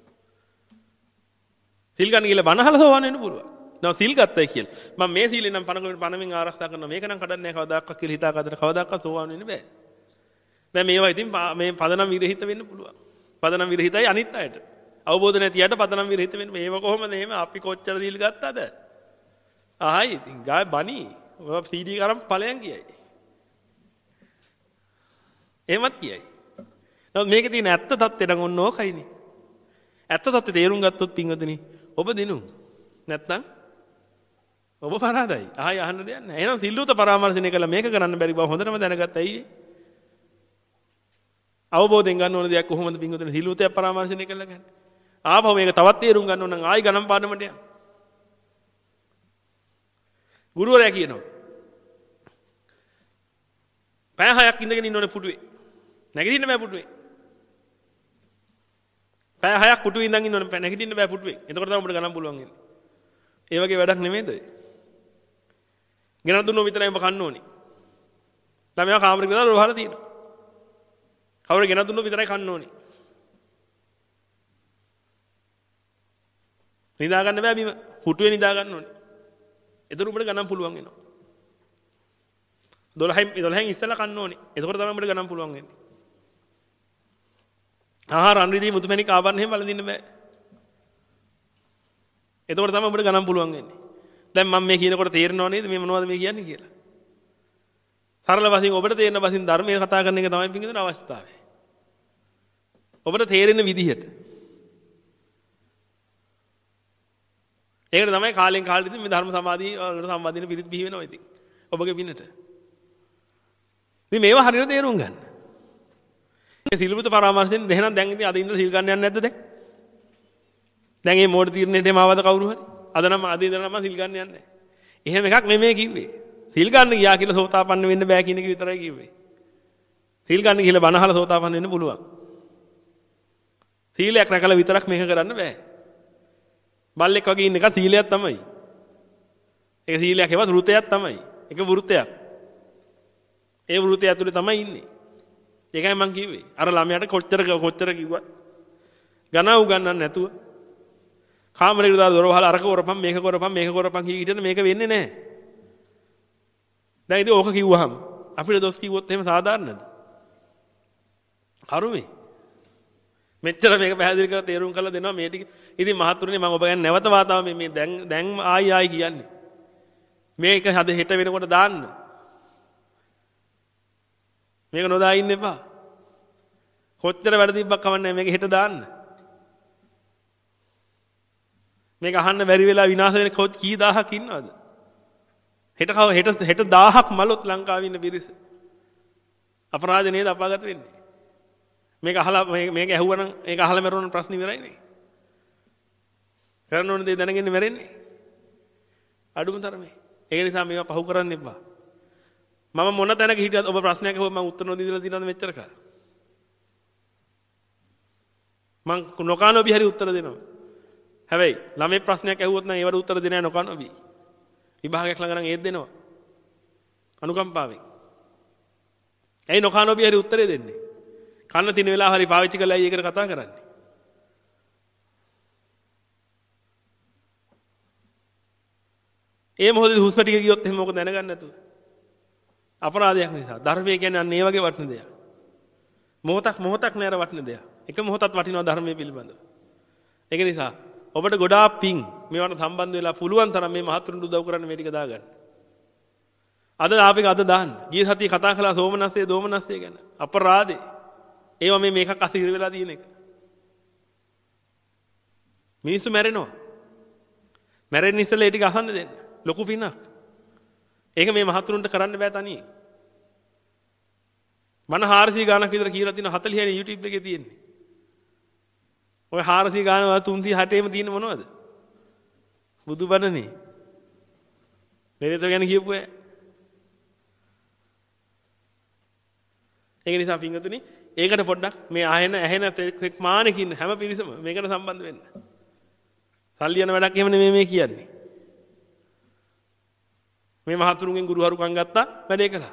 සිල් ගන්න කියලා බනහල සෝවන් වෙන්න පුළුවන්. නෝ සිල් ගත්තයි කියලා. මම මේ සීලෙන් නම් පණ පණමින් ආරක්ෂා කරනවා. මේක නම් කඩන්නේ නැහැ කවදාවත් කියලා හිතාගත්තට කවදාවත් සෝවන් වෙන්න බෑ. දැන් මේවා ඉතින් මේ පදනම් විරහිත වෙන්න පුළුවන්. පදනම් විරහිතයි අනිත් අයට. අවබෝධ නැතියට පදනම් විරහිත වෙන්න මේව කොහොමද එහෙම අපි කොච්චර සීල් ගත්තද? ආයි ඉතින් ගාය බණි. ඔය සීඩී කරන් ඵලයන් කියයි. එහෙමත් කියයි. නමුත් මේකේ තියෙන ඇත්ත தත්ත්වය නම් ඔන්න ඕකයිනේ. ඇත්ත தත්ත්වය තේරුම් ගත්තොත් පින්වතුනි ඔබ දිනු. නැත්තම් ඔබ පරාදයි. ආයි අහන්න දෙයක් නැහැ. එහෙනම් සිල්ලුත පරාමර්ශනය කළා මේක කරන්න බැරි බව හොඳටම දැනගත්තා ඇයි? අවබෝධයෙන් ගන්න ඕන දෙයක් කොහොමද පින්වතුනි සිල්ලුතය පරාමර්ශනය කළා ගන්න. ආපහු මේක තවත් තේරුම් ගන්න ඕන නම් ආයි ගණන් පාඩමට යන්න. ගුරුවරයා කියනවා. පැය හයක් ඉඳගෙන ඉන්න ඕනේ පුටුවේ. නැගිටින්න බෑ පුටුවේ. පැය හයක් පුටුවේ ඉඳන් ඉන්න ඕනේ නැගිටින්න බෑ පුටුවේ. එතකොට තමයි ඔබට ගණන් පුළුවන් වෙන්නේ. ඒ වගේ වැඩක් නෙමෙයිද? ගෙනත් දුන්නෝ විතරයි ඔබ කන්න ඕනේ. ළමයා කාමරේ ගෙනත් රෝහල තියෙනවා. කවුරු ගෙනත් දුන්නෝ විතරයි කන්න ඕනේ. නිදා ගන්න බෑ බිම. පුටුවේ නිදා ගන්න ඕනේ. එතකොට ඔබට ගණන් පුළුවන් වෙනවා. දොළහෙන් දොළහෙන් ඉස්සලා කන්න ඕනේ. එතකොට තමයි ඔබට ගණන් පුළුවන් වෙන්නේ. ආහාර අන්විදී මුතුමැණික් ආවන්න එහෙම වළඳින්න බෑ. එතකොට තමයි ඔබට ගණන් පුළුවන් වෙන්නේ. දැන් මම මේ කියනකොට තේරෙනව නේද මේ මොනවද මේ කියන්නේ කියලා? සරල වශයෙන් ඔබට තේරෙන වශයෙන් ධර්මයේ කතා කරන එක තමයි පිටින් අවස්ථාව. ඔබට තේරෙන විදිහට. ඒකට තමයි කාලෙන් කාලෙට ඉතින් මේ ධර්ම සමාධිය වලට සම්බන්ධින පිරිත් බිහි වෙනවා ඉතින්. ඔබගේ පිනට. ඉතින් මේවා හරියට තේරුම් ගන්න. මේ සිල්බුත පරාමර්ශයෙන් දෙහනම් දැන් ඉතින් අද ඉඳලා සිල් ගන්න යන්නේ නැද්ද දැන්? දැන් මේ මෝඩ තීරණයට එමවද කවුරු හරි? අද නම් අද ඉඳලා නම් සිල් ගන්න යන්නේ නැහැ. එහෙම එකක් නෙමෙයි කිව්වේ. සිල් ගන්න ගියා කියලා සෝතාපන්න වෙන්න බෑ කියන එක විතරයි කිව්වේ. සිල් ගන්න කියලා බණ අහලා සෝතාපන්න වෙන්න පුළුවන්. සීලයක් රැකලා විතරක් මේක කරන්න බෑ. බල්ලෙක් වගේ ඉන්න එක සීලයක් තමයි. ඒක සීලයක් හෙවත් වෘතයක් තමයි. ඒක වෘතයක්. ඒ වෘතය ඇතුලේ තමයි ඉන්නේ. ඒකයි මං කිව්වේ. අර ළමයාට කොච්චර කොච්චර කිව්වත් ගණන් උගන්නන්න නැතුව කාමරේට දාලා දොර වහලා අරක කරපම් මේක කරපම් මේක කරපම් කී හිටියන මේක වෙන්නේ නැහැ. දැන් ඉතින් ඕක කිව්වහම අපිට දොස් කිව්වොත් එහෙම සාධාරණද? හරුමේ. මෙච්චර මේක පැහැදිලි කරලා තේරුම් කරලා දෙනවා මේ ටික. ඉතින් මහතුරුනේ මම ඔබ ගැන නැවත වාතාව මේ මේ දැන් දැන් ආයි ආයි කියන්නේ. මේක හද හෙට වෙනකොට දාන්න. මේක නොදා ඉන්න එපා. කොච්චර වැඩ තිබ්බක් කවන්නේ මේක හෙට දාන්න. මේක අහන්න බැරි වෙලා විනාශ වෙන කොත් කී දහහක් ඉන්නවද? හෙට කව හෙට හෙට දහහක් මලොත් ලංකාවේ ඉන්න පිරිස. අපරාධ නේද අපාගත වෙන්නේ. මේක අහලා මේක ඇහුවනම් මේක අහලා මරුණන ප්‍රශ්න ඉවරයි නේ. කරන්න ඕන දේ දැනගෙන මැරෙන්නේ. අඩුම තරමේ. ඒක නිසා මේවා පහු කරන්න එපා. මම මොන තැනක හිටියත් ඔබ ප්‍රශ්නයක් අහුවම මම උත්තර නොදීලා තියෙනවද මෙච්චර කාල? මං නොකානෝබි හරි උත්තර දෙනවා. හැබැයි ළමයි ප්‍රශ්නයක් ඇහුවොත් නම් ඒවට උත්තර දෙන්නේ නැහැ නොකානෝබි. විභාගයක් ළඟ නම් ඒත් දෙනවා. අනුකම්පාවෙන්. ඇයි නොකානෝබි හරි උත්තරේ දෙන්නේ? කන්න තින වෙලාව හරි පාවිච්චි කරලා අය ඒකට කතා කරන්නේ. ඒ මොහොතේ හුස්ම ටික ගියොත් එහෙම මොකද දැනගන්න නැතුව. අපරාධයක් නිසා. ධර්මය කියන්නේ අන්න ඒ වගේ වටින දෙයක්. මොහොතක් මොහොතක් නෑර වටින දෙයක්. එක මොහොතක් වටිනවා ධර්මයේ පිළිබඳව. ඒක නිසා ඔබට ගොඩාක් පිං මේවට සම්බන්ධ වෙලා පුළුවන් තරම් මේ මහතුරුන්ට උදව් කරන්න මේ ටික දාගන්න. අද ආපෙක අද දාන්න. ගිය සතියේ කතා කළා සෝමනස්සේ දෝමනස්සේ ගැන. අපරාධේ. ඒවා මේ මේකක් අසිර වෙලා තියෙන එක. මිනිස්සු මැරෙනවා. මැරෙන්න ඉස්සෙල්ලා ඒ ටික අහන්න දෙන්න. ලොකු පිනක්. ඒක මේ මහතුරුන්ට කරන්න බෑ තනියෙන්. මන හාරසිය ගානක් විතර කියලා තියෙන හතලිස් වෙනි YouTube එකේ තියෙන්නේ. ඔය හාරසිය ගාන වල තුන්සිය හැටේම තියෙන මොනවද? බුදුබණනේ. මෙලෙත ගැන කියපු අය. ඒක නිසා පින්වතුනි ඒකට පොඩ්ඩක් මේ ආයෙන ඇහෙන එක් මානෙකින් හැම පිරිසම මේකට සම්බන්ධ වෙන්න. සල්ලි යන වැඩක් එහෙම නෙමෙයි මේ කියන්නේ. මේ මහතුරුන්ගෙන් ගුරුහරුකම් ගත්තා වැඩේ කළා.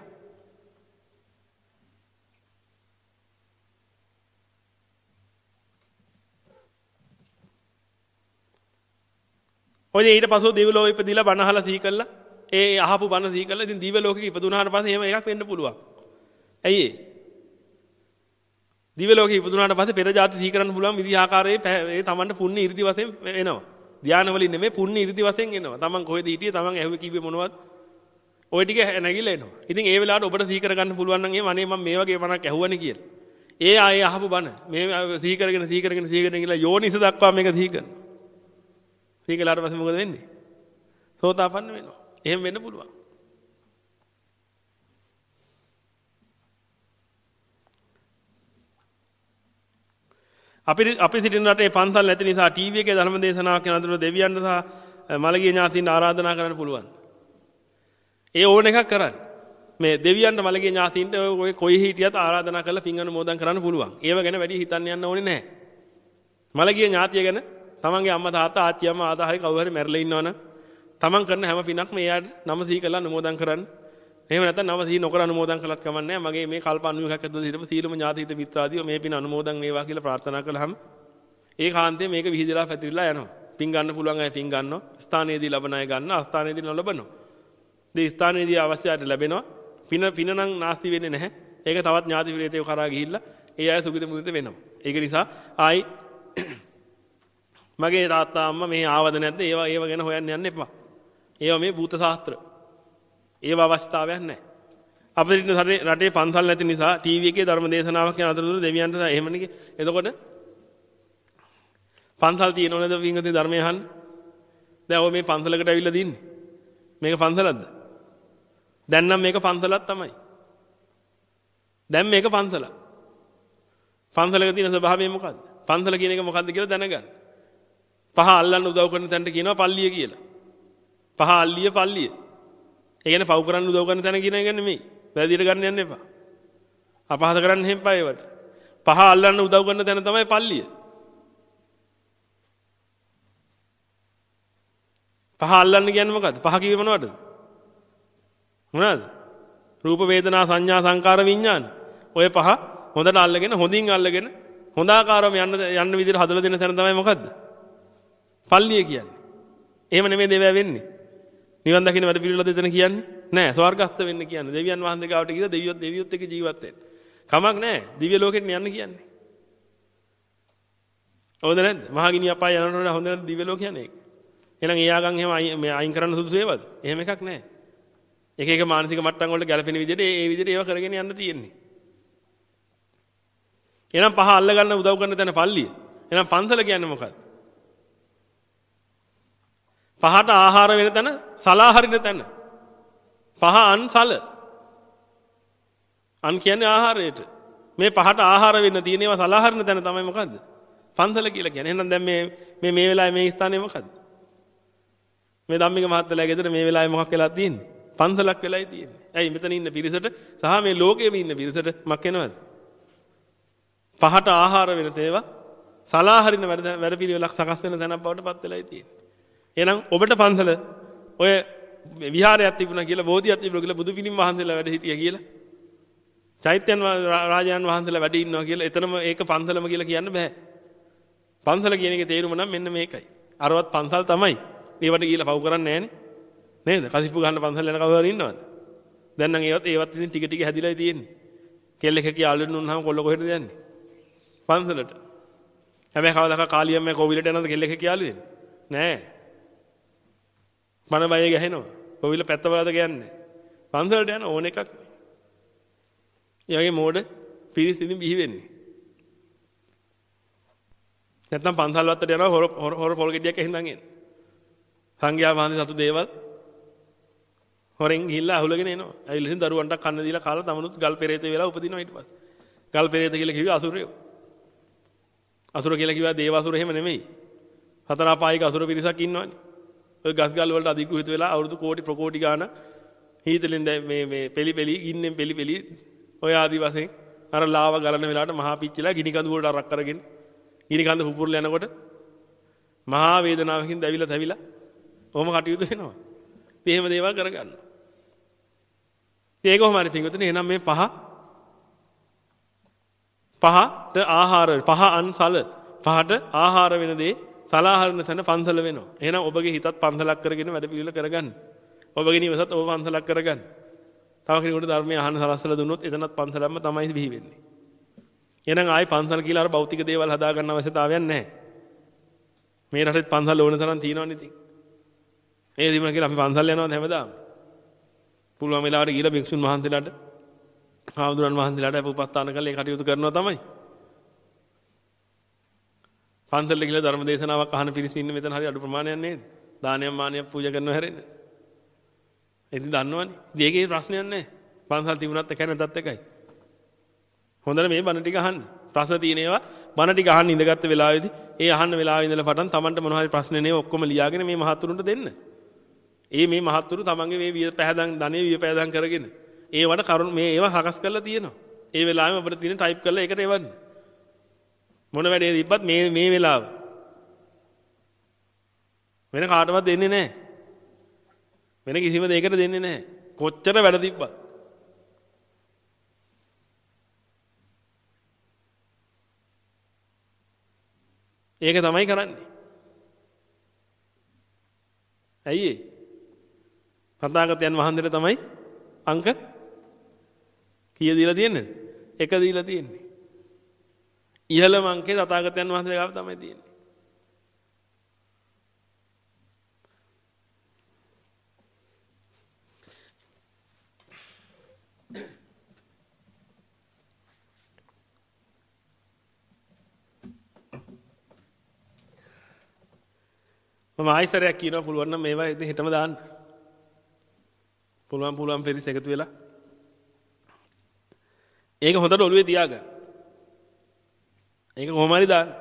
ඔය ඊට පස්ව දිව්‍ය ලෝකෙ ඉපදිලා බණ අහලා සිහි කළා. ඒ අහපු බණ සිහි කළා. ඉතින් දිව්‍ය ලෝකෙක ඉපදුනාට පස්සේ එහෙම එකක් වෙන්න පුළුවන්. ඇයි ඒ? දිව්‍ය ලෝකෙ ඉපදුනාට පස්සේ පෙර ජාති සිහි කරන්න පුළුවන් විදි ආකාරයේ ඒ තමන්ට පුණ්‍ය 이르දි වශයෙන් එනවා. ධානය වලින් නෙමෙයි පුණ්‍ය 이르දි වශයෙන් එනවා. තමන් කොහෙද හිටියේ තමන් ඇහුවේ කිව්වේ මොනවද? ওই ටික නැගිලා එනවා. ඉතින් ඒ වෙලාවට ඔබට සිහි කරගන්න පුළුවන් නම් එහෙම අනේ මම මේ වගේ බණක් ඇහුවනේ කියලා. ඒ ආයේ අහපු බණ මේ සිහි කරගෙන සිහි කරගෙන සිහි කරගෙන කියලා යෝනිස දක්වා මේක සිහි කරනවා. සිහි කළාට පස්සේ මොකද වෙන්නේ? සෝතාපන්න වෙනවා. එහෙම වෙන්න පුළුවන්. අපි අපි සිටින රටේ පන්සල් නැති නිසා ටීවී එකේ ධර්ම දේශනාවක් කරන අතර දෙවියන්ට සහ මළගිය ඥාතීන්ට ආරාධනා කරන්න පුළුවන්. ඒ ඕන එකක් කරන්න. මේ දෙවියන්ට මළගිය ඥාතීන්ට ඔය කොයි හිටියත් ආරාධනා කරලා පින් අනුමෝදන් කරන්න පුළුවන්. ඒව ගැන වැඩි හිතන්න යන්න ඕනේ නැහැ. මළගිය ඥාතිය ගැන තමන්ගේ අම්මා තාත්තා ආච්චි අම්මා ආතා හරි කවුරු හරි මැරලා ඉන්නවනම් තමන් කරන හැම පිනක්ම එයාට නම සිහි කරලා අනුමෝදන් කරන්න. එහෙම නැත්නම් නම සිහි නොකර අනුමෝදන් කළත් කමක් නැහැ. මගේ මේ කල්ප අනූ එකක් ඇතුළත හිටපු සීලම ඥාතිහිත මිත්‍රාදීව මේ පින අනුමෝදන් වේවා කියලා ප්‍රාර්ථනා කළාම ඒ කාන්තේ මේක විහිදලා පැතිරිලා යනවා. පින් ගන්න පුළුවන් අය පින් ගන්නවා. ස්ථානයේදී ලබන අය ගන්නවා. අස්ථානයේදී නොලබනවා. දී ස්ථානයේදී අවශ්‍යයට ලැබෙනවා. පින පින නම් නාස්ති වෙන්නේ නැහැ. ඒක තවත් ඥාති ප්‍රේතයෝ කරා ගිහිල්ලා ඒ අය සුගත මුදිත වෙනවා. ඒක නිසා ආයි මගේ තාත්තා අම්මා මේ ආවද නැද්ද? ඒවා ඒව ගැන හොයන්න යන්න එපා. ඒවා මේ භූත ශාස්ත්‍ර. ඒවා අවශ්‍යතාවයක් නැහැ. අපිට රටේ පන්සල් නැති නිසා ටීවී එකේ ධර්ම දේශනාවක් යන අතරතුර දෙවියන්ට එහෙමනේ. එතකොට පන්සල් තියෙනවද වින්ගතේ ධර්මය අහන්න? දැන් ඔය මේ පන්සලකට ඇවිල්ලා දින්නේ. මේක පන්සලක්ද? දැන් නම් මේක පන්සලක් තමයි. දැන් මේක පන්සලක්. පන්සලක තියෙන ස්වභාවය මොකද්ද? පන්සල කියන එක මොකද්ද කියලා දැනගන්න. පහ අල්ලන්න උදව් කරන තැනට කියනවා පල්ලිය කියලා. පහ අල්ලිය පල්ලිය. ඒ කියන්නේ පව් කරන්න උදව් කරන තැන කියන එක නෙමෙයි. වැරදියට ගන්න යන්න එපා. අපහාස කරන්න හැම්පා ඒවට. පහ අල්ලන්න උදව් කරන තැන තමයි පල්ලිය. පහ අල්ලන්න කියන්නේ මොකද්ද? පහ කිව්වේ මොනවද? මොනවද? රූප වේදනා සංඥා සංකාර විඥාන. ඔය පහ හොඳට අල්ලගෙන හොඳින් අල්ලගෙන හොඳ ආකාරව යන්න යන්න විදිහට හදලා දෙන තැන තමයි මොකද්ද? පල්ලිය කියන්නේ. එහෙම නෙමෙයි දේවය වෙන්නේ. නිවන් දකින්න වැඩ පිළිවෙල දෙතන කියන්නේ නෑ. ස්වර්ගස්ත වෙන්න කියන්නේ. දෙවියන් වහන්සේ ගාවට ගිහලා දෙවියොත් දෙවියොත් එක්ක ජීවත් වෙන්න. කමක් නෑ. දිව්‍ය ලෝකෙට යන්න කියන්නේ. හොඳ නැද්ද? මහගිනි අපාය යනකොට හොඳ නැද්ද දිව්‍ය ලෝක කියන්නේ ඒක? එහෙනම් ඒ ආගම් එහෙම අයින් කරන්න සුදුසු ඒවද? එහෙම එකක් නෑ. එක එක මානසික මට්ටම් වලට ගැලපෙන විදිහට ඒ ඒ විදිහට ඒව කරගෙන යන්න තියෙන්නේ. එහෙනම් පහ අල්ල ගන්න උදව් කරන තැන පල්ලිය. එහෙනම් පන්සල කියන්නේ මොකක්ද? පහට ආහාර වෙන තැන, සලාහරින තැන. පහ අන්සල. අන් කියන්නේ ආහාරයට. මේ පහට ආහාර වෙන්න තියෙන ඒවා සලාහරින තැන තමයි මොකද්ද? පන්සල කියලා කියන්නේ. එහෙනම් දැන් මේ මේ මේ වෙලාවේ මේ ස්ථානේ මොකද්ද? මේ ධම්මික මහත්තයලා ගෙදර මේ වෙලාවේ මොකක් වෙලා තියෙන්නේ? පන්සලක් වෙලායි තියෙන්නේ. ඇයි මෙතන ඉන්න පිරිසට සහ මේ ලෝකයේ ඉන්න පිරිසට මක් වෙනවද? පහට ආහාර වෙන තේවා සලාහරින වැඩ වැඩ පිළිවෙලක් සකස් වෙන තැනක් බවට පත් වෙලායි තියෙන්නේ. එහෙනම් ඔබට පන්සල ඔය විහාරයක් තිබුණා කියලා බෝධියක් තිබුණා කියලා බුදු පිළිම වහන්සේලා වැඩ හිටියා කියලා චෛත්‍යයන් රාජයන් වහන්සේලා වැඩ ඉන්නවා කියලා එතනම ඒක පන්සලම කියලා කියන්න බෑ. පන්සල කියන එකේ තේරුම නම් මෙන්න මේකයි. අරවත් පන්සල් තමයි. ඒවට ගිහලා පව් කරන්නේ නැහනේ. නේද? කසිප්පු ගන්න පන්සල් යන කවුරු හරි ඉන්නවද? දැන් නම් ඒවත් ඒවත් ඉතින් ටික ටික හැදිලායි තියෙන්නේ. කෙල්ල එක කියාලුන් උන්නාම කොල්ල කොහෙටද යන්නේ? පන්සලට. හැබැයි කවදාක කාලියම්මේ කොවිලට යනද කෙල්ල එක කියාලුවේ? නෑ. මන බය ගහනවා. කොවිල පැත්ත බලද කියන්නේ. පන්සලට යන ඕන එකක් නෑ. ඒ වගේ මෝඩ පිරිස් ඉදින් බිහි වෙන්නේ. නැත්නම් පන්සල් වත්තට යනවා හොර හොර පොල් ගෙඩියක් ඇහිඳන් එන්නේ. සංඝයා වහන්සේ සතු දේවල් හොරෙන් ගිහිල්ලා අහුලගෙන එනවා. ඇවිල්ලා ඉතින් දරුවන්ට කන්න දීලා කාලා තමනුත් ගල් පෙරේත වෙලා උපදිනවා ඊට පස්සේ. ගල් පෙරේත කියලා කිව්වේ අසුරයෝ. අසුර කියලා කිව්වා දේව අසුර එහෙම නෙමෙයි. හතර අපායික අසුර පිරිසක් ඉන්නවනේ. ඔය ගස් ගල් වලට අධිග්‍රහිත වෙලා අවුරුදු කෝටි ප්‍රකෝටි ගාන හීතලෙන් මේ මේ පෙලි පෙලි ගින්නෙන් පෙලි පෙලි ඔය ආදි වශයෙන් අර ලාව ගලන වෙලාවට මහා පිච්චිලා ගිනි කඳු වලට අරක් කරගෙන ගිනි කඳ පුපුරලා යනකොට මහා වේදනාවකින් දැවිලා තැවිලා ඔහොම කටයුතු වෙනවා. ඉතින් එහෙම දේවල් කරගන්න. ඒක කොහොම හරි පිටුතුනේ එහෙනම් මේ පහ පහට ආහාර පහ අන්සල පහට ආහාර වෙන දේ සලාහරන තැන පන්සල වෙනවා. එහෙනම් ඔබගේ හිතත් පන්සලක් කරගෙන වැඩ පිළිවෙල කරගන්න. ඔබගේ නිවසත් ඔබ පන්සලක් කරගන්න. තව කෙනෙකුට ධර්මය අහන්න සලස්සලා දුන්නොත් එතනත් පන්සලක්ම තමයි බිහි වෙන්නේ. එහෙනම් ආයි පන්සල කියලා අර භෞතික දේවල් හදා ගන්න අවශ්‍යතාවයක් නැහැ. මේ රටෙත් පන්සල් ඕන තරම් තියෙනවනේ ඉතින්. ඒ දිමුණ කියලා අපි පන්සල් යනවාද හැමදාම? පුළුවන් වෙලාවට ගිහලා භික්ෂුන් වහන්සේලාට ආවුදුරන් වහන්සේලාට උපස්ථාන කරලා ඒ කටයුතු කරනවා තමයි. පන්සලට ගිහලා ධර්ම දේශනාවක් අහන පිරිස ඉන්න මෙතන හරි අඩු ප්‍රමාණයක් නේද? දානයක් මානයක් පූජා කරනවා හැරෙන්නේ. ඉතින් දන්නවනේ. ඉතින් ඒකේ ප්‍රශ්නයක් නැහැ. පන්සල් තිබුණත් එකයි නැතත් එකයි. හොඳට මේ බණ ටික අහන්න. ප්‍රශ්න තියෙන ඒවා බණ ටික අහන්න ඉඳගත්ත වෙලාවේදී ඒ අහන්න වෙලාවේ ඉඳලා පටන් Tamanට මොන හරි ප්‍රශ්න නේ ඔක්කොම ලියාගෙන මේ මහත්තුරුන්ට දෙන්න. ඒ මේ මහත්තුරු තමන්ගේ මේ විය පැහැදන් ධනෙ විය පැහැදන් කරගෙන ඒවට කරුණ මේ ඒවා හකස් කරලා තියෙනවා. ඒ වෙලාවෙම අපිට තියෙන ටයිප් කරලා ඒකට එවන්න. මොන වැඩේ තිබ්බත් මේ මේ වෙලාව වෙන කාටවත් දෙන්නේ නැහැ. වෙන කිසිම දෙයකට දෙන්නේ නැහැ. කොච්චර වැඩ තිබ්බත්. ඒක තමයි කරන්නේ. ඇයි ඒ? තථාගතයන් වහන්සේට තමයි අංක කීය දීලා තියෙන්නේ? එක දීලා තියෙන්නේ. ඉහළම අංකේ තථාගතයන් වහන්සේ ගාව තමයි තියෙන්නේ. මම ආයෙසරයක් කියනවා පුළුවන් නම් මේවා ඉතින් හෙටම දාන්න. පුළුවන් පුළුවන් පෙරිස් එකතු වෙලා. ඒක හොඳට ඔළුවේ තියාගන්න. ඒක කොහොම හරි දාන්න.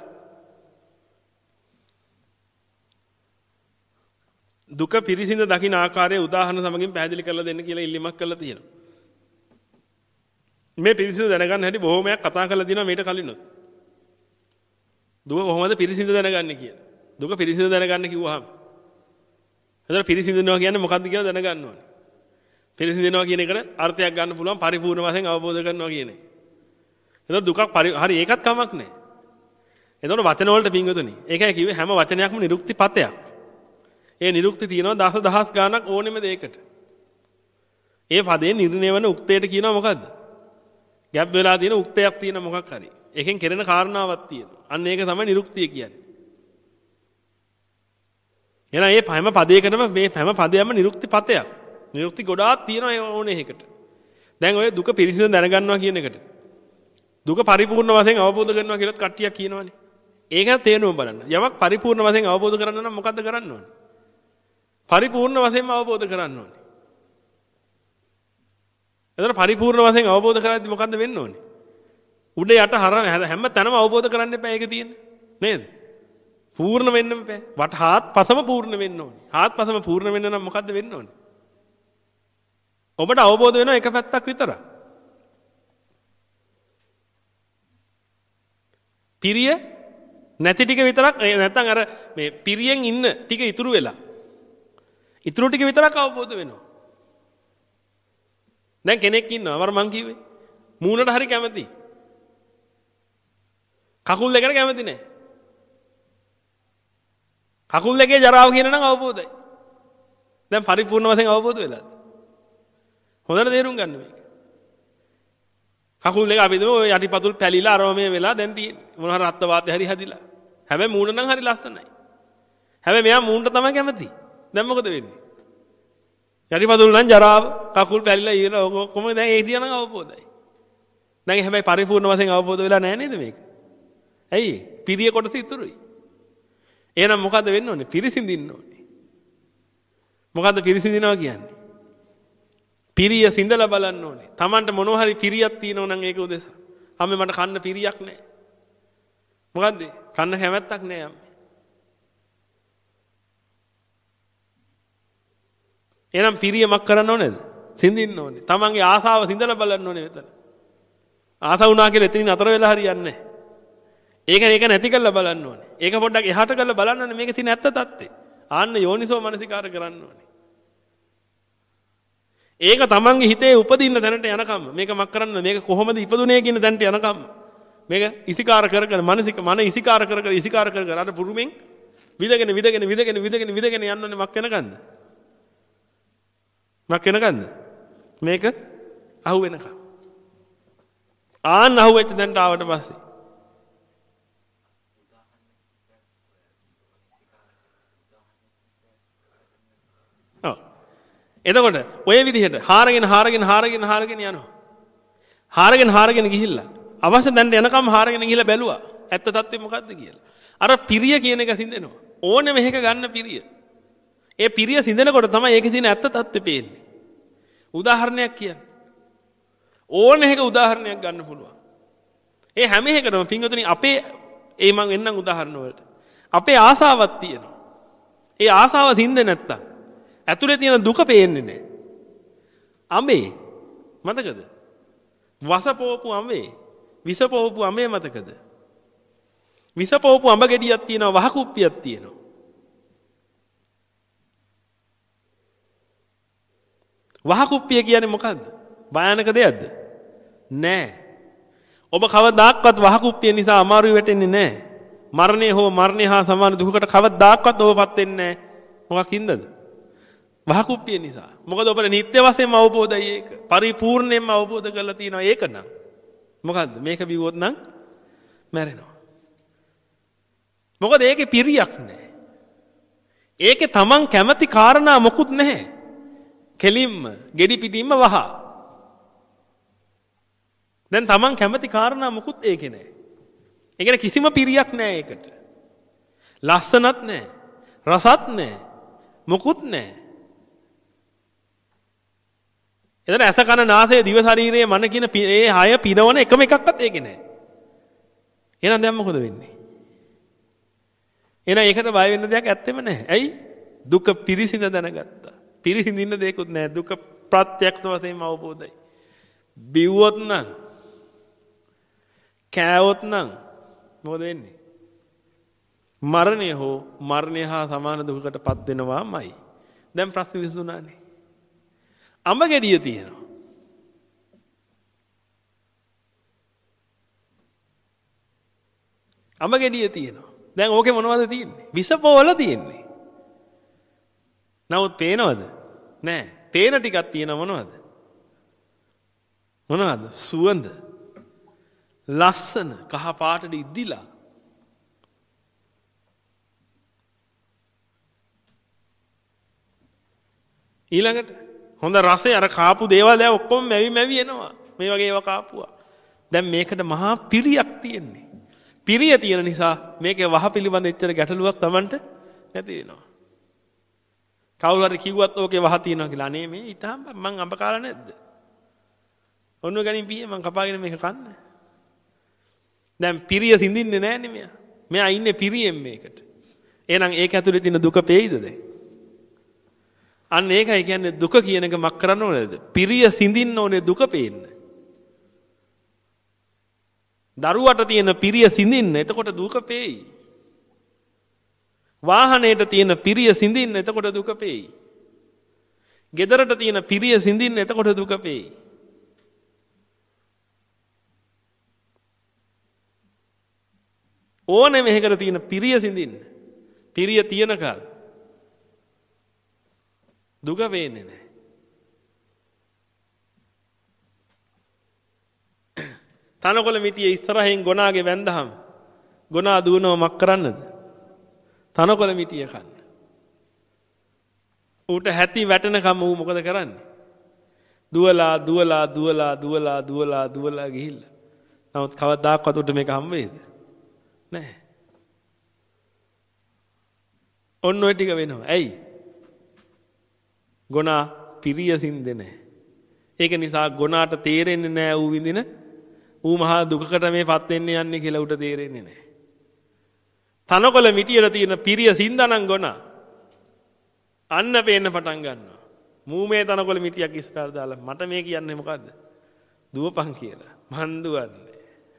දුක පිරිසිඳ දකින්න ආකාරයේ උදාහරණ සමගින් පැහැදිලි කරලා දෙන්න කියලා ඉල්ලීමක් කරලා තියෙනවා. මේ පිරිසිඳ දැනගන්න හැටි බොහොමයක් කතා කරලා දිනවා මීට කලිනුත්. දුක කොහොමද පිරිසිඳ දැනගන්නේ කියලා. දුක පිරිසිඳ දැනගන්න කිව්වහම. එතන පිරිසිඳනවා කියන්නේ මොකක්ද කියලා දැනගන්න ඕනේ. පිරිසිඳනවා කියන එකට අර්ථයක් ගන්න පුළුවන් පරිපූර්ණ වශයෙන් අවබෝධ කරනවා කියන එක. එතන දුකක් හරි ඒකත් කමක් නැහැ. එතකොට වචන වලට පිංගුතුනි. ඒකයි කිව්වේ හැම වචනයක්ම නිරුක්ති පතයක්. ඒ නිරුක්ති තියෙනවා දස දහස් ගාණක් ඕනෙම දෙයකට. ඒ පදේ නිර්ණය වෙන උක්තයට කියනවා මොකද්ද? ගැප් වෙලා තියෙන උක්තයක් තියෙන මොකක් හරි. එකෙන් කෙරෙන කාරණාවක් තියෙනවා. අන්න ඒක තමයි නිරුක්තිය කියන්නේ. එහෙනම් මේ හැම පදයකටම මේ හැම පදයක්ම නිරුක්ති පතයක්. නිරුක්ති ගොඩාක් තියෙනවා ඒ ඕනේ එකකට. දැන් ඔය දුක පිරිසිදු දැනගන්නවා කියන එකට. දුක පරිපූර්ණ වශයෙන් අවබෝධ කරනවා කියලාත් කට්ටියක් කියනවානේ. ඒක තේරුම බලන්න. යමක් පරිපූර්ණ වශයෙන් අවබෝධ කරගන්න නම් මොකද්ද කරන්න ඕනේ? පරිපූර්ණ වශයෙන්ම අවබෝධ කරගන්න ඕනේ. එතන පරිපූර්ණ වශයෙන් අවබෝධ කරගද්දි මොකද්ද වෙන්න ඕනේ? උඩ යට හර හැම තැනම අවබෝධ කරන්න එපා ඒක තියෙන්නේ. නේද? පූර්ණ වෙන්න එපා. වට හාත්පසම පූර්ණ වෙන්න ඕනේ. හාත්පසම පූර්ණ වෙන්න නම් මොකද්ද වෙන්න ඕනේ? ඔබට අවබෝධ වෙනවා එක පැත්තක් විතරක්. පිරිය නැති ටික විතරක් නැත්නම් අර මේ පිරියෙන් ඉන්න ටික ඉතුරු වෙලා. ඉතුරු ටික විතරක් අවබෝධ වෙනවා. දැන් කෙනෙක් ඉන්නවා මර මං කිව්වේ. මූණට හරි කැමති. කකුල් දෙකට කැමති නැහැ. කකුල් දෙකේ ජරාව කියන නම් අවබෝධයි. දැන් පරිපූර්ණ වශයෙන් අවබෝධ වෙලාද? හොඳට තේරුම් ගන්න මේක. කකුල් දෙක අපි දමු ඔය යටිපතුල් පැලිලා අරම මේ වෙලා දැන් තියෙන්නේ. මොන හරි රත්ත වාතය හරි හැදිලා. හැබැයි මූණ නම් හරි ලස්සනයි. හැබැයි මෙයා මූණට තමයි කැමති. දැන් මොකද වෙන්නේ? යටිපතුල් නම් ජරාව, කකුල් පැලිලා ඉර කොහොම දැන් ඒ දිහා නම් අවබෝධයි. දැන් හැබැයි පරිපූර්ණ වශයෙන් අවබෝධ වෙලා නැහැ නේද මේක? ඇයි? පිරිය කොටස ඉතුරුයි. එහෙනම් මොකද්ද වෙන්න ඕනේ? පිරිසිඳින්න ඕනේ. මොකද්ද පිරිසිඳිනවා කියන්නේ? පිරිය සිඳලා බලන්න ඕනේ. Tamanට මොනවා හරි පිරියක් තියෙනවා නම් ඒක උදෙසා. අම්මේ මට කන්න පිරියක් නැහැ. මොකද්ද? කන්න කැමැත්තක් නැහැ අම්මේ. එහෙනම් පිරියමක් කරන්න ඕනේද? සිඳින්න ඕනේ. Tamanගේ ආසාව සිඳලා බලන්න ඕනේ මෙතන. ආස වුණා කියලා එතනින් අතර වෙලා හරියන්නේ නැහැ. ඒක ඒක නැති කරලා බලන්න ඕනේ. ඒක පොඩ්ඩක් එහාට කරලා බලන්න ඕනේ මේකේ තියෙන ඇත්ත தත්ත්වය. ආන්න යෝනිසෝ මනසිකාර කරන්න ඕනේ. ඒක තමන්ගේ හිතේ උපදින්න දැනට යනකම් මේක මක් කරන්න මේක කොහොමද ඉපදුනේ කියන දැනට යනකම් මේක ඉසිකාර කර කර මානසික මන ඉසිකාර කර කර ඉසිකාර කර කර අර පුරුමෙන් විදගෙන විදගෙන විදගෙන විදගෙන විදගෙන යන්නනේ මක් වෙනකන්ද මක් වෙනකන්ද මේක අහු වෙනකම් ආන්න අහු වෙච්ච දැනට ආවට පස්සේ එතකොට ඔය විදිහට හාරගෙන හාරගෙන හාරගෙන හාරගෙන යනවා. හාරගෙන හාරගෙන ගිහිල්ලා අවශ්‍ය දැනට යනකම් හාරගෙන ගිහිල්ලා බැලුවා. ඇත්ත තත්ත්වය මොකද්ද කියලා. අර පිරිය කියන එක සිඳෙනවා. ඕනේ මෙහෙක ගන්න පිරිය. ඒ පිරිය සිඳෙනකොට තමයි ඒකේ තියෙන ඇත්ත තත්ත්වය පේන්නේ. උදාහරණයක් කියන්නේ. ඕනේ එක උදාහරණයක් ගන්න පුළුවන්. ඒ හැම එකකටම පින්වතුනි අපේ ඒ මං එන්නම් උදාහරණ වලට. අපේ ආසාවක් තියෙනවා. ඒ ආසාව සිඳෙන්නේ නැත්තම් ඇතුලේ තියෙන දුක පේන්නේ නැහැ. අඹේ මතකද? වසපෝපු අඹේ, විසපෝපු අඹේ මතකද? විසපෝපු අඹ ගෙඩියක් තියෙනවා, වහ කුප්පියක් තියෙනවා. වහ කුප්පිය කියන්නේ මොකද්ද? භයානක දෙයක්ද? නෑ. ඔබ කවදාක්වත් වහ කුප්පිය නිසා අමාරුයි වැටෙන්නේ නෑ. මරණය හෝ මරණය හා සමාන දුකකට කවදාක්වත් ඔබපත් වෙන්නේ නෑ. මොකකින්දද? වහකුප්පිය නිසා. මොකද ඔබට නිත්‍ය වශයෙන්ම අවබෝධයි ඒක. පරිපූර්ණයෙන්ම අවබෝධ කරලා තියෙනවා ඒක නම්. මොකද්ද? මේක බිව්වොත් නම් මැරෙනවා. මොකද ඒකේ පිරියක් නැහැ. ඒකේ Taman කැමති කාරණා මොකුත් නැහැ. කෙලින්ම, gedi පිටින්ම වහ. දැන් Taman කැමති කාරණා මොකුත් ඒකේ නැහැ. ඒ කියන්නේ කිසිම පිරියක් නැහැ ඒකට. ලස්සනත් නැහැ. රසත් නැහැ. මොකුත් නැහැ. එතන ඇස කන නාසය දිව ශරීරයේ මන කියන මේ හය පිනවන එකම එකක්වත් ඒකේ නැහැ. එහෙනම් දැන් මොකද වෙන්නේ? එහෙනම් ඒකට බය වෙන්න දෙයක් ඇත්තෙම නැහැ. ඇයි? දුක පිරිසිඳ දැනගත්තා. පිරිසිඳින්න දෙයක්වත් නැහැ. දුක ප්‍රත්‍යක්ෂ වශයෙන්ම අවබෝධයි. බිව්වොත් නම් කෑවොත් නම් මොකද වෙන්නේ? මරණය හෝ මරණය හා සමාන දුකකට පත් වෙනවාමයි. දැන් ප්‍රශ්න විසඳුණානේ. අඹ ගෙඩිය තියෙනවා. අඹ ගෙඩිය තියෙනවා. දැන් ඕකේ මොනවද තියෙන්නේ? විස පොවල තියෙන්නේ. නමුත් පේනවද? නෑ. පේන ටිකක් තියෙන මොනවද? මොනවද? සුවඳ. ලස්සන කහ පාටට ඉද්දිලා. ඊළඟට හොඳ රසය අර කාපු දේවල් දැන් ඔක්කොම මැවි මැවි එනවා. මේ වගේ ඒවා කාපුවා. දැන් මේකට මහා පිරියක් තියෙන්නේ. පිරිය තියෙන නිසා මේකේ වහ පිළිබඳ එච්චර ගැටලුවක් Tamanට නැති වෙනවා. කවුරු හරි කිව්වත් ඕකේ වහ තියෙනවා කියලා. අනේ මේ ඊටම මං අඹ කාලා නැද්ද? ඔන්න ගනින් පියේ මං කපාගෙන මේක කන්න. දැන් පිරිය සිඳින්නේ නැන්නේ මෙයා. මෙයා ඉන්නේ පිරියෙන් මේකට. එහෙනම් ඒක ඇතුලේ තියෙන දුක පේයිද දැන්? අන්න ඒකයි කියන්නේ දුක කියන එක මක් කරන්න ඕනේද? පිරිය සිඳින්න ඕනේ දුක පේන්න. දරුවට තියෙන පිරිය සිඳින්න එතකොට දුක පේයි. වාහනේට තියෙන පිරිය සිඳින්න එතකොට දුක පේයි. ගෙදරට තියෙන පිරිය සිඳින්න එතකොට දුක පේයි. ඕනේ මේකට තියෙන පිරිය සිඳින්න. පිරිය තියෙනකල් දුක පේන්නේ නැහැ. තනකොළ මිටියේ ඉස්සරහින් ගොනාගේ වැන්දහම ගොනා දුවනව මක් කරන්නද? තනකොළ මිටිය කන්න. ඌට හැටි වැටෙනකම් ඌ මොකද කරන්නේ? දුවලා දුවලා දුවලා දුවලා දුවලා දුවලා ගිහිල්ලා. නමුත් කවදාකවත් උට මේක හම් වෙයිද? නැහැ. ඔන්න ඔය ටික වෙනවා. ඇයි? ගොනා පිරිය සින්දේ නැහැ. ඒක නිසා ගොනාට තේරෙන්නේ නැහැ ඌ විඳින ඌ මහා දුකකට මේ පත් වෙන්නේ යන්නේ කියලා ඌට තේරෙන්නේ නැහැ. තනකොළ මිටියට තියෙන පිරිය සින්දානම් ගොනා අන්න පේන්න පටන් ගන්නවා. මූ මේ තනකොළ මිටියක් ඉස්සරහට දාලා මට මේ කියන්නේ මොකද්ද? දුවපන් කියලා. මන් දුවන්නේ.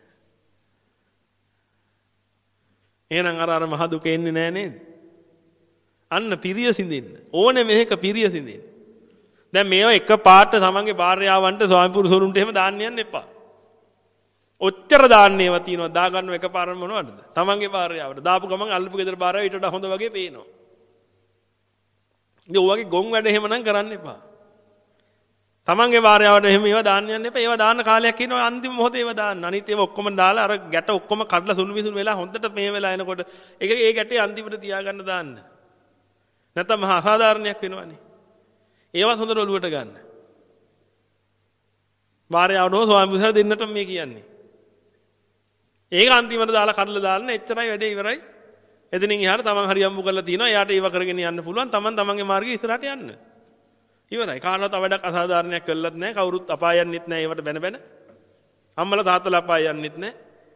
එහෙනම් අර අර මහ දුක එන්නේ නැහැ නේද? අන්න පිරිය සිඳින්න. ඕනේ මේක පිරිය සිඳින්න. දැන් මේවා එක පාට තමන්ගේ භාර්යාවන්ට ස්වාමි පුරුෂවරුන්ට එහෙම දාන්න යන්න එපා. ඔච්චර දාන්න ඒවා තියෙනවා. දා ගන්නව එකපාරම මොනවද? තමන්ගේ භාර්යාවට. දාපු ගමන් අල්ලපු ගෙදර භාර්යාව ඊට වඩා හොඳ වගේ පේනවා. ඉතින් ඔයගේ ගොන් වැඩ එහෙමනම් කරන්න එපා. තමන්ගේ භාර්යාවට එහෙම ඒවා දාන්න යන්න එපා. ඒවා දාන්න කාලයක් ඉන්නවා අන්තිම මොහොතේ ඒවා දාන්න. අනිත් ඒවා ඔක්කොම දාලා අර ගැට ඔක්කොම කඩලා සුණු විසුණු වෙලා හොඳට මේ වෙලා එනකොට ඒක ඒ ගැටේ අන්තිමට තියාගන්න දාන්න. නැත්නම් මහා අසාධාරණයක් වෙනවනේ. ඒවත් හොඳට ඔලුවට ගන්න. භාර්යාවට හෝ ස්වාමි පුරුෂයාට දෙන්නට මේ කියන්නේ. ඒක අන්තිමට දාලා කඩලා දාන්න එච්චරයි වැඩේ ඉවරයි. එතනින් එහාට තමන් හරි යම්බු කරලා තිනවා. එයාට ඒව කරගෙන යන්න පුළුවන්. තමන් තමන්ගේ මාර්ගයේ ඉස්සරහට යන්න. ඉවරයි. කාටවත් අවඩක් අසාධාරණයක් කළත් නැහැ. කවුරුත් අපාය යන්නෙත් නැහැ. ඒවට බැන බැන. අම්මලා තාත්තලා අපාය යන්නෙත් නැහැ.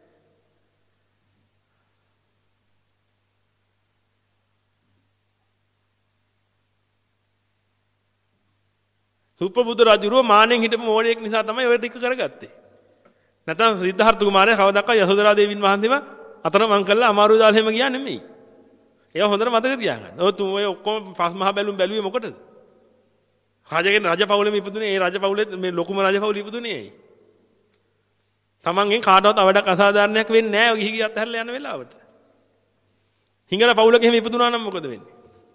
සුප්‍රබුද්ධ රජුරෝ මානෙන් හිටපු මෝඩයෙක් නිසා තමයි ඔය ටික කරගත්තේ. නැත්නම් සිද්ධාර්ථ කුමාරයා කවදාකවත් යසෝදරා දේවින් වහන්සේව අතරමං කළා අමාරු දාලා එහෙම ගියා නෙමෙයි. ඒවා හොඳට මතක තියාගන්න. ඔය තුන් ඔය ඔක්කොම පස් මහ බැලුම් බැලුවේ මොකටද? රජගෙන රජපෞලෙම ඉපදුනේ. ඒ රජපෞලෙත් මේ ලොකුම රජපෞලෙ ඉපදුනේ ඇයි? තමන්ගෙන් කාටවත් අවඩක් අසාධාරණයක් වෙන්නේ නැහැ. ඔය ගිහි ගියත් හැරලා යන වෙලාවට. හිඟන පෞලක එහෙම ඉපදුනා නම් මොකද වෙන්නේ?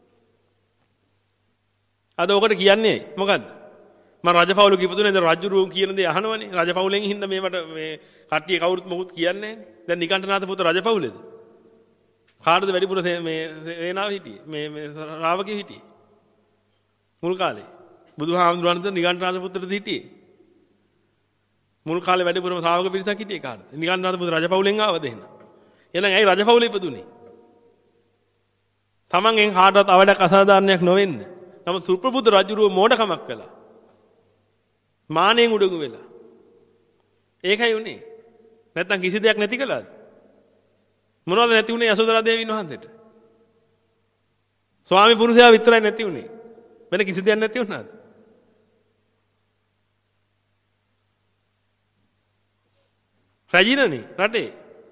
අද ඔකට කියන්නේ මොකද්ද? මම රජපෞලක ඉපදුනේ. දැන් රජුරු කියන දේ අහනවනේ. රජපෞලෙන් හින්දා මේවට මේ කට්ටිය කවුරුත් මොකුත් කියන්නේ නැහැ. දැන් නිකණ්ඨනාථ පුත රජපෞලේද? කාටද වැඩිපුර මේ සේනාව හිටියේ? මේ මේ ශ්‍රාවකයෝ හිටියේ? මුල් කාලේ. බුදුහාමුදුරන්ට නිකණ්ඨනාථ පුතට හිටියේ. මුල් කාලේ වැඩිපුරම ශ්‍රාවක පිරිසක් හිටියේ කාටද? නිකණ්ඨනාථ පුත රජපෞලෙන් ආවද එහෙනම්? එහෙනම් ඇයි රජපෞලේ ඉපදුනේ? තමන්ගෙන් කාටවත් අවඩක් අසාධාරණයක් නොවෙන්න. නමුත් සුප්‍රබුද්ධ රජුරුව මෝඩකමක් කළා. මානෙන් උඩඟු වෙලා. ඒකයි උනේ. නැත්තම් කිසි දෙයක් නැති කළාද? මොනවද නැති උනේ යසෝදරා දේවීන් වහන්සේට? ස්වාමි පුරුෂයා විතරයි නැති උනේ. වෙන කිසි දෙයක් නැති වුණාද? රජිනනේ රටේ.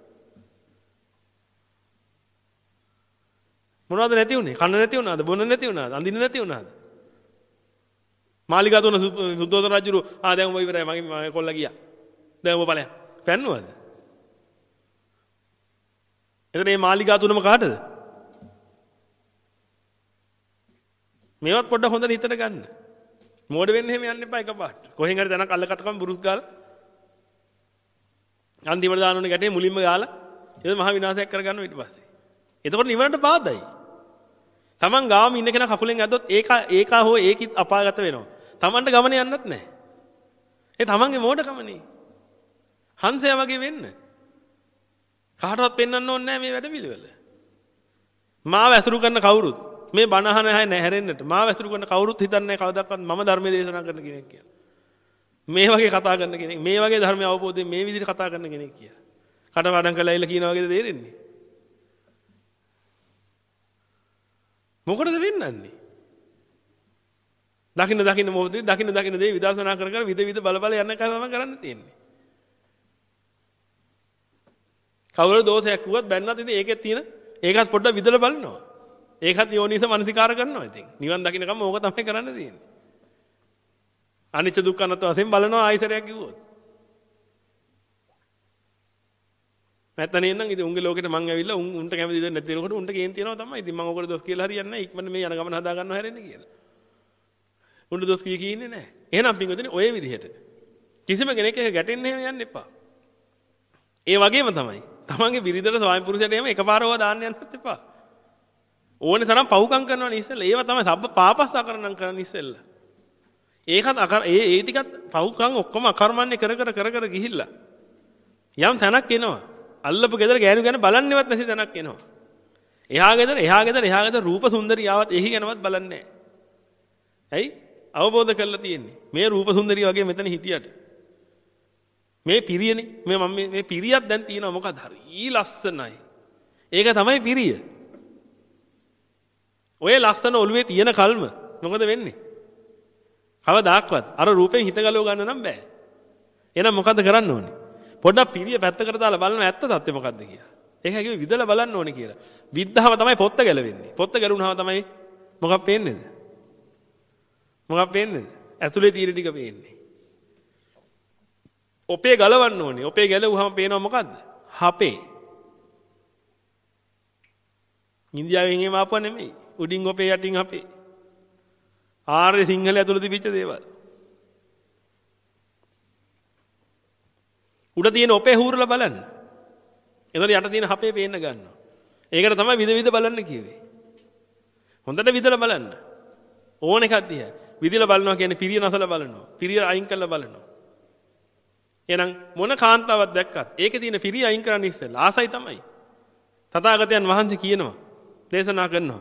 මොනවද නැති උනේ? කන්න නැති වුණාද? බොන්න නැති වුණාද? අඳින්න නැති වුණාද? මාලිගා තුන සුද්ධෝදන රජුරු ආ දැන් උඹ ඉවරයි මගේ මගේ කොල්ලා ගියා. දැන් උඹ ඵලයන්. පැන්නුවද? එතන මේ මාලිගා තුනම කාටද? මේවත් පොඩ්ඩක් හොඳට හිතට ගන්න. මෝඩ වෙන්න එහෙම යන්න එපා එකපාරට. කොහෙන් හරි දැනක් අල්ලකටකම බුරුස් ගාලා අන්තිමට දාන ඕනේ ගැටේ මුලින්ම ගාලා ඒක මහ විනාශයක් කරගන්න ඊට පස්සේ. එතකොට නිවනට බාධායි. Taman ගාම ඉන්න කෙනා කකුලෙන් ඇද්දොත් ඒක ඒක හෝ ඒකිට අපාගත වෙනවා. Tamanට ගමන යන්නත් නැහැ. ඒ Tamanගේ මෝඩකමනේ. හංසයා වගේ වෙන්න. කාටවත් පෙන්වන්න ඕනේ නැහැ මේ වැඩ පිළිවෙල. මාව ඇසුරු කරන කවුරුත් මේ බණ අහන අය නැහැරෙන්නට මාව ඇසුරු කරන කවුරුත් හිතන්නේ කවදාවත් මම ධර්මයේ දේශනා කරන කෙනෙක් කියලා. මේ වගේ කතා කරන කෙනෙක් මේ වගේ ධර්මය අවබෝධයෙන් මේ විදිහට කතා කරන කෙනෙක් කියලා. කටවඩම් කරලා ඉල කියන වගේද තේරෙන්නේ? මොකටද වෙන්නන්නේ? දකින්න දකින්න මොහොතේ දකින්න දකින්න දේ විදර්ශනා කර කර විද විද බල බල යන එක තමයි කරන්න තියෙන්නේ. කවුරු දෝෂයක් වුවත් බැන්නත් ඉතින් ඒකෙත් තියෙන ඒකත් පොඩ්ඩක් විදලා බලනවා. ඒකත් යෝනිස මනසිකාර කරනවා ඉතින්. නිවන් දකින්නකම ඕක තමයි කරන්න තියෙන්නේ. අනිච්ච දුක්ඛ අනාත්ම වශයෙන් බලනවා ආයතරයක් කිව්වොත්. නැත්නම් නේනම් ඉතින් උන්ගේ ලෝකෙට මං ඇවිල්ලා උන් උන්ට කැමති දෙයක් නැති වෙනකොට උන්ට කේන් තියනවා තමයි. ඉතින් මං ඔකට දොස් කියලා හරියන්නේ නැහැ. ඉක්මනට මේ යන ගමන හදා ගන්නව හැරෙන්නේ කියලා. උන්ට දොස් කී කී ඉන්නේ නැහැ. එහෙනම් පින්වතුනි ඔය විදිහට කිසිම කෙනෙක් එක ගැටෙන්න එහෙම යන්න එපා. ඒ වගේම තමයි. තමන්ගේ බිරිඳට ස්වාමි පුරුෂයට එහෙම එකපාරව දාන්න යන්නත් එපා. ඕනේ තරම් පව්කම් කරනවනේ ඉස්සෙල්ලා. ඒව තමයි සබ්බ පාපස්සකරණම් කරන්න ඉස්සෙල්ලා. ඒකත් අකර ඒ ඒ ටිකත් පව්කම් ඔක්කොම අකර්මන්නේ කර කර කර කර ගිහිල්ලා යම් තැනක් එනවා. අල්ලපු ගෙදර ගෑනු ගැන බලන්නේවත් නැති තැනක් එනවා. එහා ගෙදර එහා ගෙදර එහා ගෙදර රූප සුන්දරියාවත් එහි ගැනවත් බලන්නේ නැහැ. ඇයි? අවබෝධ කරලා තියෙන්නේ. මේ රූප සුන්දරිය වගේ මෙතන හිටියට. මේ පිරියනේ මේ මම මේ පිරියක් දැන් තියෙනවා මොකද හරි ලස්සනයි. ඒක තමයි පිරිය. ඔය ලස්සන ඔළුවේ තියෙන කල්ම මොකද වෙන්නේ? කවදාක්වත් අර රූපෙන් හිත ගලව ගන්න නම් බෑ. එහෙනම් මොකද කරන්න ඕනේ? පොඩ්ඩක් පිරිය පැත්තකට දාලා බලන්න ඇත්ත තත්ත්වය මොකද්ද කියලා. ඒක කිව්වේ විදලා බලන්න ඕනේ කියලා. විද්දාව තමයි පොත්ත ගැලවෙන්නේ. පොත්ත ගැලුණාම තමයි මොකක් පේන්නේද? මොකක් පේන්නේද? ඇතුලේ තියෙන ටික පේන්නේ. ඔපේ ගලවන්න ඕනේ. ඔපේ ගැලවුවාම පේනවා මොකද්ද? හපේ. ඉන්දියාවෙන් එහෙම ආපුවා නෙමෙයි. උඩින් ඔපේ යටින් හපේ. ආර්ය සිංහල ඇතුළේ තිබිච්ච දේවල්. උඩ තියෙන ඔපේ හූරලා බලන්න. එතන යට තියෙන හපේ පේන්න ගන්නවා. ඒකට තමයි විද විද බලන්න කිව්වේ. හොඳට විදලා බලන්න. ඕන එකක් දිහා. විදලා බලනවා කියන්නේ පිරිය නැසලා බලනවා. පිරිය අයින් කරලා බලනවා. එහෙනම් මොන කාන්තාවක් දැක්කත් ඒකේ තියෙන පිරිය අයින් කරන්න ඉස්සෙල්ලා ආසයි තමයි. තථාගතයන් වහන්සේ කියනවා දේශනා කරනවා.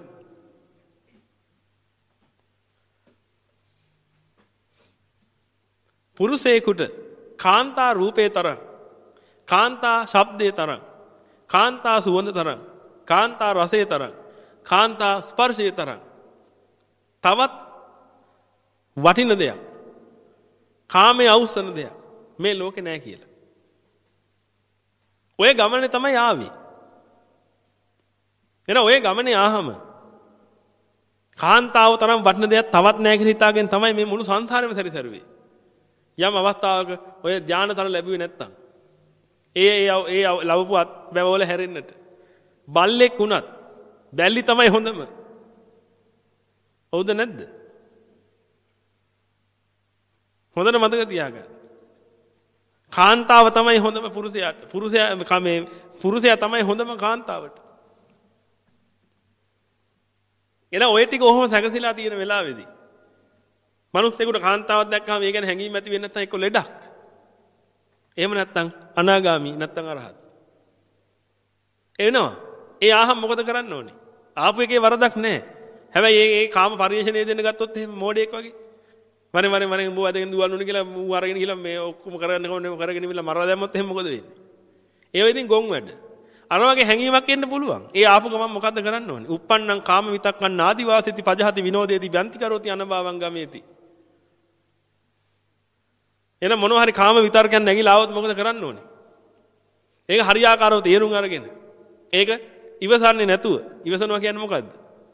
පුරුෂයෙකුට කාන්තා රූපේ තරම් කාන්තා ශබ්දේ තරම් කාන්තා සුවඳ තරම් කාන්තා රසයේ තරම් කාන්තා ස්පර්ශයේ තරම් තවත් වටින දෙයක් කාමයේ අවසන දෙයක් මේ ලෝකේ නැහැ කියලා. ඔය ගමනේ තමයි ආවේ. එන ඔය ගමනේ ආහම කාන්තාව තරම් වටින දෙයක් තවත් නැහැ කියලා හිතාගෙන තමයි මේ මුළු සංසාරෙම සැරිසරුවේ. යම් අවස්ථාවක ඔය ඥානතර ලැබුවේ නැත්තම් ඒ ඒ ඒ ලැබුවත් බැවවල හැරෙන්නට බල්ලෙක් වුණත් බැල්ලි තමයි හොඳම. හවුද නැද්ද? හොඳට මතක තියාගන්න. කාන්තාව තමයි හොඳම පුරුෂයාට. පුරුෂයා මේ පුරුෂයා තමයි හොඳම කාන්තාවට. එන ඔය ටික ඔහොම සැකසීලා තියෙන වෙලාවේදී මනුස්සයෙකුට කාන්තාවක් දැක්කම ඒ ගැන හැඟීම් ඇති වෙන්නේ නැත්නම් එක්ක ලෙඩක්. එහෙම නැත්නම් අනාගාමි නැත්නම් අරහත්. එනවා. ඒ ආහම මොකද කරන්න ඕනේ? ආපු එකේ වරදක් නැහැ. හැබැයි ඒ ඒ කාම පරිේශණය දෙන්න ගත්තොත් එහෙම මෝඩයෙක් වගේ. මරේ මරේ මරේ උඹ අදගෙන දුවන්න ඕනේ කියලා ඌ අරගෙන ගිහලා මේ ඔක්කොම කරගන්න කොහොමද කරගෙන ඉවිල්ලා මරලා දැම්මොත් එහෙම මොකද වෙන්නේ? ඒව ඉතින් ගොන් වැඩ. අර වගේ හැඟීමක් එන්න පුළුවන්. ඒ ආපු ගමන් මොකද්ද කරන්න ඕනේ? uppannam kama vitakkan ආදිවාසීති පජහති විනෝදේති ව්‍යන්ති කරෝති අනභවං ගමේති. එන මොනවා හරි කාම විතර්කයන් නැగిලා આવොත් මොකද කරන්න ඕනේ? ඒක හරියාකාරව තේරුම් අරගෙන ඒක ඉවසන්නේ නැතුව ඉවසනවා කියන්නේ මොකද්ද?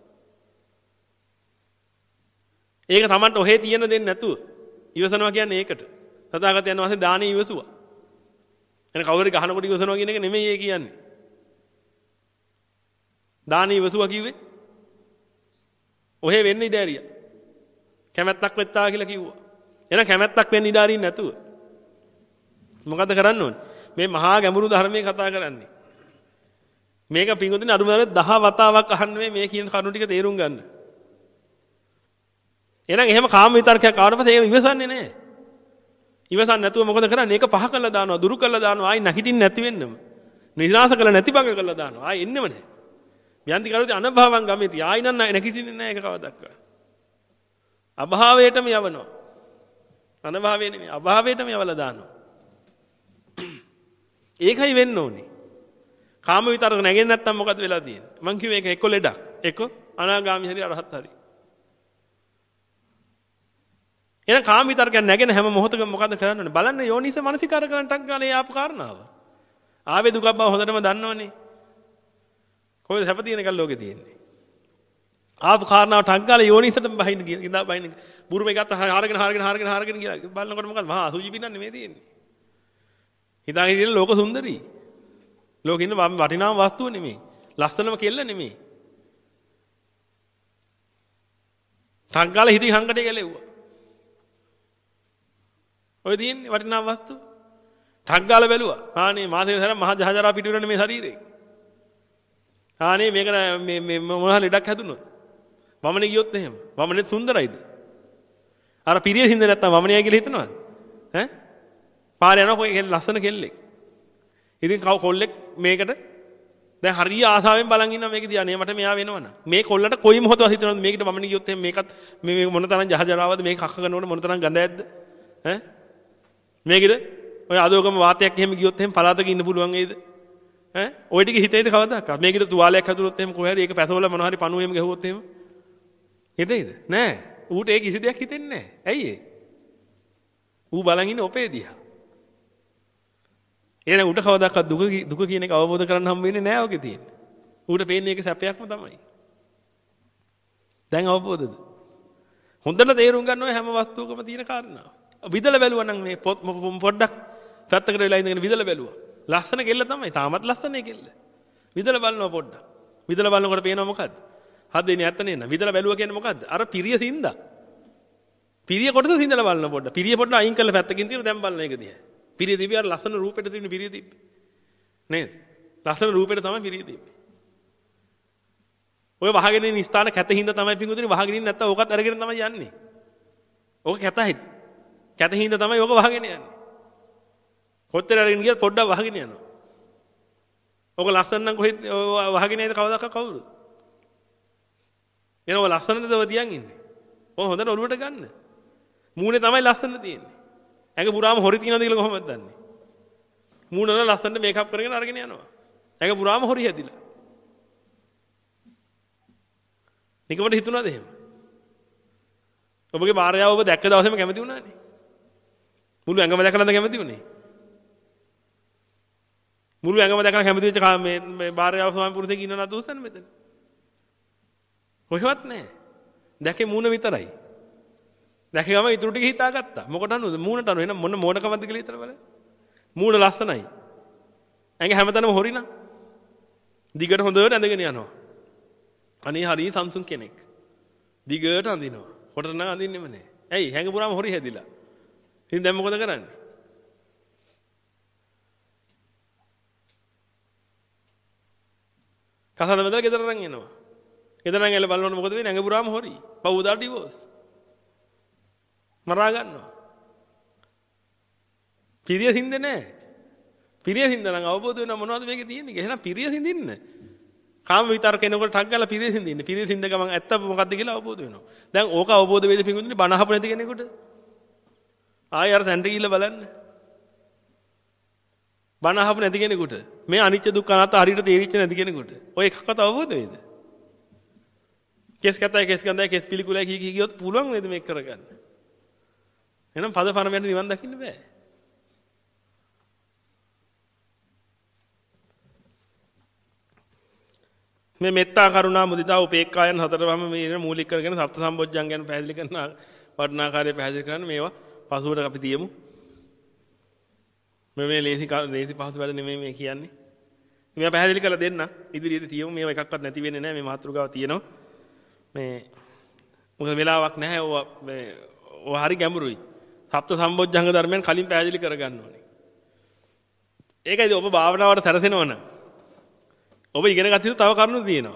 ඒක Tamanට ඔහෙ තියෙන දෙන්නේ නැතුව ඉවසනවා කියන්නේ ඒකට. තථාගතයන් වහන්සේ දානෙ ඉවසුවා. එන කවුරු හරි ගහනකොට ඉවසනවා කියන එක නෙමෙයි ඒ කියන්නේ. දානෙ ඉවසුවා කිව්වේ ඔහෙ වෙන්න ඉඩ ඇරියා. කැමැත්තක් වෙත්තා කියලා කිව්වා. එහෙනම් කැමැත්තක් වෙන්න ඉඩ අරින්න නැතුව මොකද්ද කරන්න ඕනේ? මේ මහා ගැඹුරු ධර්මයේ කතා කරන්නේ. මේක පිංගුතුනි අරුමවල දහ වතාවක් අහන්න මේ කියන කරුණු ටික තේරුම් ගන්න. එහෙනම් එහෙම කාම විතර්කයක් ආවට පස්සේ ඒක ඉවසන්නේ නැහැ. ඉවසන්නේ නැතුව මොකද කරන්නේ? ඒක පහ කළා දානවා, දුරු කළා දානවා, ආයි නැහිටින් නැති වෙන්නම. නිරාස කළා නැති බංග කළා දානවා. ආයි එන්නෙම නැහැ. ව්‍යන්ති කරෝති අනභවං ගමේති. ආයි නන්න නැහිටින්නේ නැහැ ඒක කවදක්වත්. අභාවයටම යවනවා. අනභාවය නෙමෙයි අභාවයටම යවලා දානවා. ඒකයි වෙන්න ඕනේ. කාම විතරක නැගෙන්නේ නැත්තම් මොකද වෙලා තියෙන්නේ? මං කිව්වේ ඒක එක්ක ලෙඩක්, එක්ක අනාගාමී හරි අරහත් හරි. එහෙනම් කාම විතරකයන් නැගෙන හැම මොහොතකම මොකද කරන්න ඕනේ? බලන්න යෝනිස මනසිකාර කරන ටක් ගාලා ඒ ආපු කාරණාව. ආවේ දුකක් බව හොඳටම දන්නවනේ. කොහෙද හැප තියෙන එකක් ලෝකේ තියෙන්නේ? ආපු කාරණාව ටක් ගාලා යෝනිසටම බහින්න ගියා බහින්න. බුරුමේ ගත්ත හාරගෙන හාරගෙන හාරගෙන හාරගෙන ගියා. බලනකොට මොකද? මහා අසුචි පින්නන්නේ මේ තියෙන්නේ. හිතාගෙන ඉන්න ලෝක සුන්දරී. ලෝකෙ ඉන්න වටිනාම වස්තුව නෙමෙයි. ලස්සනම කෙල්ල නෙමෙයි. ටක් ගාලා හිතින් හංගටේ ගැලෙව්වා. ඔය තියෙන්නේ වටිනාම වස්තුව. ටක් ගාලා බැලුවා. ආනේ මාසෙක සැර මහ ජහජරා පිටුරන්නේ මේ ශරීරේ. ආනේ මේක මේ මේ මොනවා ලෙඩක් හැදුනොත්. වමනේ ගියොත් එහෙම. වමනේ සුන්දරයිද? අර පිරිය සින්ද නැත්තම් වමනේයි කියලා හිතනවද? ඈ? පාරේ යනවා කොයි ලස්සන කෙල්ලෙක්. ඉතින් කව කොල්ලෙක් මේකට දැන් හරිය ආසාවෙන් බලන් ඉන්නවා මේක දිහා. නේ මට මෙයා වෙනවනම්. මේ කොල්ලට කොයි මොහොතවත් හිතනවද මේකට වමනේ ගියොත් එහෙම මේකත් මේ මොන තරම් ජහජරාවද මේක කක්ක කරනකොට මොන තරම් ගඳ ඇද්ද? ඈ? මේකද ඔය අදෝගම වාතයක් එහෙම ගියොත් එහෙම පලාතක ඉන්න පුළුවන් වේද? ඈ? ඔය ටික හිතේද කවදාවත්? මේකද තුවාලයක් හැදුනොත් එහෙම කොහේ හරි ඒක පැසවල මොනවා හරි පණුවෙම ගැහුවොත් එහෙම හිතේද? නෑ. ඌට ඒ කිසි දෙයක් හිතෙන්නේ නෑ. ඇයි ඒ? ඌ බලන් ඉන්නේ ඔපේ දිහා. එහෙනම් ඌට කවදාවත් දුක දුක කියන එක අවබෝධ කරගන්න හම් වෙන්නේ නෑ ඔකේ තියෙන්නේ. ඌට පේන්නේ ඒක සැපයක්ම තමයි. දැන් අවබෝධද? හොඳට තේරුම් ගන්න ඔය හැම වස්තුවකම තියෙන කාරණා. විදලා බැලුවා නම් මේ පොඩ්ඩක් පැත්තකට වෙලා ඉඳගෙන විදලා බැලුවා. ලස්සන කෙල්ල තමයි. තාමත් ලස්සනේ කෙල්ල. විදලා බලනවා පොඩ්ඩක්. විදලා බලනකොට පේනවා මොකද්ද? හදෙන්නේ නැත්ත නේන. විදලා බැලුවා කියන්නේ මොකද්ද? අර පිරිය සින්දා. පිරිය කොටස සින්දලා බලන පොඩ්ඩක්. පිරිය පොඩ්ඩක් අයින් කරලා පැත්තකින් තියලා දැන් බලන එක දිහා. පිරිය තිබ්බේ අර ලස්සන රූපෙට තිබුණ පිරිය තිබ්බේ. නේද? ලස්සන රූපෙට තමයි පිරිය තිබ්බේ. ඔය වහගෙන ඉන්න ස්ථාන කැත හින්දා තමයි පිඟුතුනි වහගෙන ඉන්නේ නැත්තම් ඕකත් අරගෙන තමයි යන්නේ. ඕක කැතයි. කැත හින්දා තමයි ඕක වහගෙන යන්නේ. කොච්චර අරගෙන ගියත් පොඩ්ඩක් වහගෙන යනවා. ඕක ලස්සන නම් කොහෙද වහගෙන යයිද කවදාක කවුරු? එනවා ලස්සනද ඔය තියන් ඉන්නේ. ඔය හොඳට ඔළුවට ගන්න. මූණේ තමයි ලස්සන තියෙන්නේ. ඇඟ පුරාම හොරි තියනවද කියලා කොහොමද දන්නේ? මූණ වල ලස්සනට මේකප් කරගෙන අරගෙන යනවා. ඇඟ පුරාම හොරි හැදිලා. නිකමට හිතුණාද එහෙම? ඔබගේ භාර්යාව ඔබ දැක්ක දවසේම කැමති වුණානේ. මුළු ඇඟම දැකලාද කැමති වුණේ? මුළු ඇඟම දැකලා කැමති වෙච්ච මේ මේ භාර්යාව ස්වාමි පුරුෂයෙක් ඉන්නවද උස්සන්න මෙතන? කොහෙවත් නැහැ. දැකේ මූණ විතරයි. දැකේ ගම ඉතුරු ටික හිතාගත්තා. මොකට අනුවද? මූණට අනුව. එහෙනම් මොන මෝඩකමක්ද කියලා හිතලා බලන්න. මූණ ලස්සනයි. ඇඟ හැමතැනම හොරිනා. දිගට හොඳට ඇඳගෙන යනවා. අනේ හරිය සම්සුන් කෙනෙක්. දිගට අඳිනවා. කොට නම් අඳින්නෙම නැහැ. ඇයි? හැඟ පුරාම හොරි හැදිලා. ඉතින් දැන් මොකද කරන්නේ? කසන බදලා ගෙදර රන් එනවා. ගෙදර රන් ඇල බලනකොට මොකද වෙන්නේ? ඇඟ පුරාම හොරි. පවුදා ඩිවෝස්. මරා ගන්නවා. පිරිය සින්ද නැහැ. පිරිය සින්ද නම් අවබෝධ වෙනවා මොනවද මේකේ තියෙන්නේ කියලා. එහෙනම් පිරිය සින්දින්න. කාම විතර්ක එනකොට ටක් ගාලා පිරිසින් දින්නේ. පිරිසින් දෙක මම ඇත්ත මොකද්ද කියලා අවබෝධ වෙනවා. දැන් ඕක අවබෝධ වෙද පිඟුතුනි බණ අහපු නැති කෙනෙකුට ආයෙ අර සැන්ට ගිහිල්ලා බලන්න. බණ අහපු නැති කෙනෙකුට මේ අනිත්‍ය දුක්ඛ අනාත්ම හරියට තේරිච්ච නැති කෙනෙකුට ඔය එකක්වත් අවබෝධ වේද? කෙස් කතයි කෙස් ගඳයි කෙස් පිළිකුලයි කී කී ගියොත් පුළුවන් වේද මේක කරගන්න? එහෙනම් පද පරමයට නිවන් දකින්න බෑ. මේ මෙත්තා කරුණා මුදිතා උපේක්ඛායන් හතරවම මේ මූලික කරගෙන සප්ත සම්බොජ්ජංගයන් පැහැදිලි කරන වටිනාකාරය පැහැදිලි කරන්න මේවා පසුවට අපි තියමු. මේ මේ ලේසි ලේසි පහසු වැඩ නෙමෙයි මේ කියන්නේ. මේවා පැහැදිලි කරලා දෙන්න. ඉදිරියට තියමු. මේවා එකක්වත් නැති වෙන්නේ නැහැ. මේ මාතෘකාව තියෙනවා. මේ මොකද වෙලාවක් නැහැ. ඕවා මේ ඕවා හරි ගැඹුරුයි. සප්ත සම්බොජ්ජංග ධර්මයන් කලින් පැහැදිලි කරගන්න ඕනේ. ඒකයිද ඔබ භාවනාවට සැරසෙනවනම් ඔබ ඉගෙන ගන්න තව කරුණු තියෙනවා.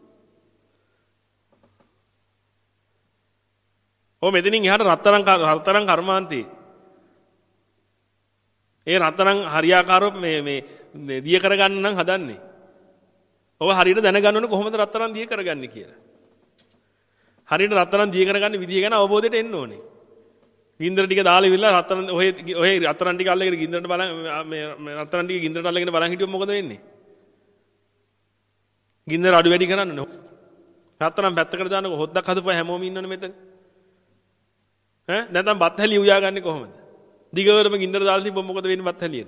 ඔබ මෙතනින් එහාට රත්තරන් රත්තරන් කර්මාන්තේ. ඒ රත්තරන් හරියාකාරව මේ මේ දිය කරගන්න නම් හදන්නේ. ඔබ හරියට දැනගන්න ඕනේ කොහොමද රත්තරන් දිය කරගන්නේ කියලා. හරියට රත්තරන් දිය කරගන්න විදිය ගැන අවබෝධයට එන්න ඕනේ. ගින්දර ටික දාලා ඉවිල්ලා රත්තරන් ඔය ඔය රත්තරන් ටික අල්ලගෙන ගින්දරට බලන් මේ රත්තරන් ටික ගින්දරට අල්ලගෙන බලන් හිටියොත් මොකද වෙන්නේ? ගින්දර අඩු වැඩි කරන්න ඕනේ. රත්තරන් පැත්තකට දානකො හොද්දක් හදපුවා හැමෝම ඉන්නවනේ මෙතන. ඈ නැත්නම් බත් හැලිය උයා ගන්නේ කොහොමද? දිගවරම ගින්දර දාලා තිබ්බොත් මොකද වෙන්නේ බත් හැලියට?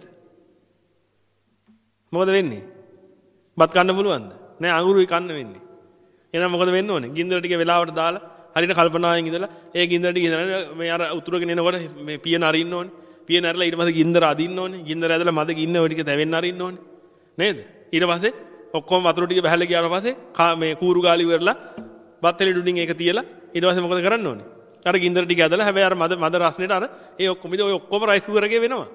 මොකද වෙන්නේ? බත් කන්න පුළුවන්ද? නෑ අඟුරුයි කන්න වෙන්නේ. එහෙනම් මොකද වෙන්න ඕනේ? ගින්දර ටික වෙලාවට දාලා හරියට කල්පනාවෙන් ඉඳලා ඒ ගින්දර ටික ඉඳලා මේ අර උතුරගෙන එනකොට මේ පියන අරින්න ඕනේ. පියන අරලා ඊට පස්සේ ගින්දර අදින්න ඕනේ. ගින්දර ඇදලා මද ගින්න ඔය ටික තැවෙන්න අරින්න ඕනේ. නේද? ඊට පස්සේ ඔක්කොම වතුර ටික බහැලා ගියාට පස්සේ මේ කූරු ගාලි ඉවරලා බත් හැලි ඩුඩින් ඒක තියලා ඊට පස්සේ මොකද කරන්න ඕනේ? අර ගින්දර ටික ඇදලා හැබැයි අර මද මද රස්නෙට අර ඒ ඔක්කොම ඉතින් ඔය ඔක්කොම රයිස් කුකර් එකේ වෙනවා.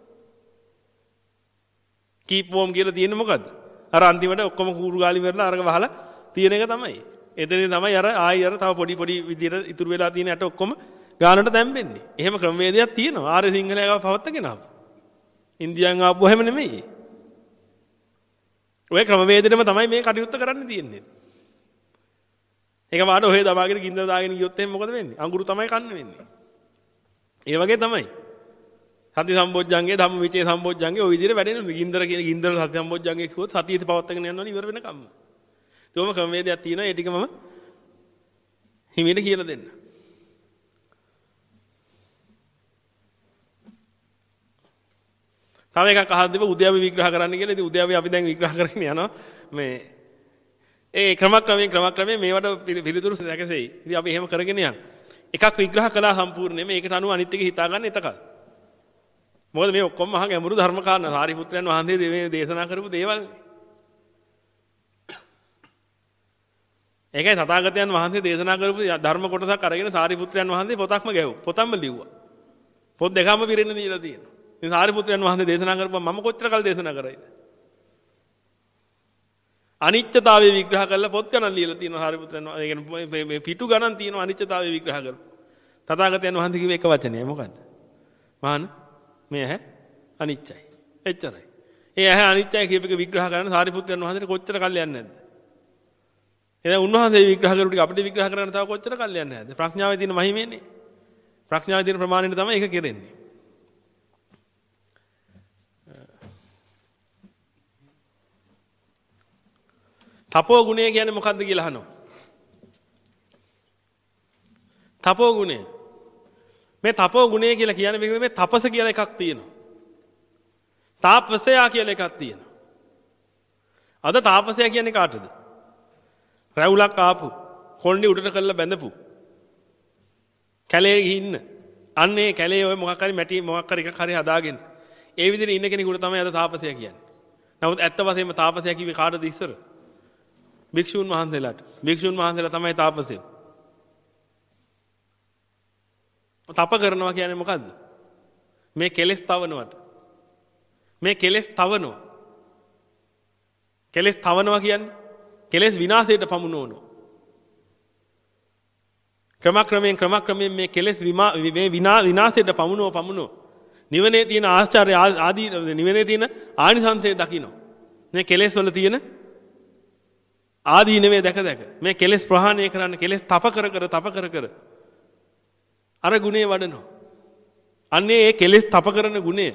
කීප් වෝම් කියලා තියෙන්නේ මොකද්ද? අර අන්තිමට ඔක්කොම කූරු ගාලි ඉවරලා අරක වහලා තියෙන එක තමයි. එතනින් තමයි අර ආයි අර තව පොඩි පොඩි විදියට ඉතුරු වෙලා තියෙන යට ඔක්කොම ගානට තැම්බෙන්නේ. එහෙම ක්‍රමවේදයක් තියෙනවා. ආර්ය සිංහලයව පවත්තගෙන ආපු. ඉන්දියාවෙන් ආපුව හැම නෙමෙයි. ඔය ක්‍රමවේදෙටම තමයි මේ කටයුත්ත කරන්න තියෙන්නේ. ඒක මාඩ ඔහෙ දමාගෙන ගින්දර දාගෙන ගියොත් එහෙනම් මොකද වෙන්නේ? අඟුරු තමයි කන්න වෙන්නේ. ඒ වගේ තමයි. සති සම්බොජ්ජංගේ ධම්මවිචේ සම්බොජ්ජංගේ ওই විදිහට වැඩෙන ගින්දර කියන ගින්දර සති සම්බොජ්ජංගේ කිව්වොත් සතියේ පවත්තගෙන යනවනේ ඉවර වෙනකම්ම. ඒකම ක්‍රමවේදයක් තියෙනවා. ඒ ටික මම හිමීට කියලා දෙන්න. තව එකක් අහලා තිබ්බ උද්‍යප්ප විග්‍රහ කරන්න කියලා. ඉතින් උද්‍යප්ප අපි දැන් විග්‍රහ කරගෙන යනවා. මේ ඒ ක්‍රමක්‍රමයෙන් ක්‍රමක්‍රමයෙන් මේවට පිළිතුරු දැකසෙයි. ඉතින් අපි එහෙම කරගෙන යන්න. එකක් විග්‍රහ කළා සම්පූර්ණයෙන්ම ඒකට අනුව අනිත් එක හිතා ගන්න එතකල්. මොකද මේ ඔක්කොම මහා ගැඹුරු ධර්ම කාරණා. සාරිපුත්‍රයන් වහන්සේ මේ දේශනා කරපු දේවල්. ඒකයි තථාගතයන් වහන්සේ දේශනා කරපු ධර්ම කොටසක් අරගෙන සාරිපුත්‍රයන් වහන්සේ පොතක්ම ගැහුවා. පොතක්ම ලිව්වා. පොත් දෙකම පිරෙන්න දීලා තියෙනවා. ඉතින් සාරිපුත්‍රයන් වහන්සේ දේශනා කරපුවා මම කොච්චර කල් දේශනා කරයිද? අනිත්‍යතාවය විග්‍රහ කරලා පොත් ගණන් ලියලා තියෙනවා සාරිපුත්‍රයන් වහන්සේ. ඒ කියන්නේ මේ පිටු ගණන් තියෙනවා අනිත්‍යතාවය විග්‍රහ කරපු. තථාගතයන් වහන්සේ කිව්ව එක වචනයයි මොකද්ද? මහාන මේ ඇහැ අනිත්‍යයි. එච්චරයි. ඒ ඇහැ අනිත්‍යයි කියප එක විග්‍රහ කරන සාරිපුත්‍රයන් වහන්සේට කොච්චර කල් යන්නේ නැද්ද? එහෙනම් උන්වහන්සේ විග්‍රහ කරු ටික අපිට විග්‍රහ කරන්න තව කොච්චර කල් යන්නේ නැද්ද? ප්‍රඥාවේ තියෙන මහිමේනේ. ප්‍රඥාවේ තියෙන ප්‍රමාණයට තමයි ඒක කෙරෙන්නේ. තපෝ ගුණය කියන්නේ මොකද්ද කියලා අහනවා. තපෝ ගුණය. මේ තපෝ ගුණය කියලා කියන්නේ මේ තපස කියලා එකක් තියෙනවා. තාපසයා කියලා එකක් තියෙනවා. අද තාපසයා කියන්නේ කාටද? රැවුලක් ආපු, කොණ්ඩේ උඩට කරලා බැඳපු. කැලේ ගිහින්න. අන්නේ කැලේ ඔය මොකක් හරි මැටි මොකක් හරි එකක් හරි හදාගෙන. ඒ විදිහට ඉන්න කෙනෙකුට තමයි අද තාපසයා කියන්නේ. නමුත් ඇත්ත වශයෙන්ම තාපසයා කිව්වේ කාටද ඉස්සර? භික්ෂුන් වහන්සේලාට. භික්ෂුන් වහන්සේලා තමයි තාපසයෝ. තප කරනවා කියන්නේ මොකද්ද? මේ කෙලෙස් තවනවට. මේ කෙලෙස් තවනවා. කෙලෙස් තවනවා කියන්නේ කෙලෙස් විනාශයට පමුණවනවා. ක්‍රමක්‍රමයෙන් ක්‍රමක්‍රමයෙන් මේ කෙලෙස් මේ විනාශයට පමුණව පමුණව. නිවනේ තියෙන ආශ්චර්ය ආදී නිවනේ තියෙන ආනිසංසය දකින්න. මේ කෙලෙස් වල තියෙන ආදීනවේ දැක දැක මේ කෙලෙස් ප්‍රහාණය කරන්න කෙලෙස් තප කර කර තප කර කර අර ගුණේ වඩනවා. අන්නේ ඒ කෙලෙස් තප කරන ගුණය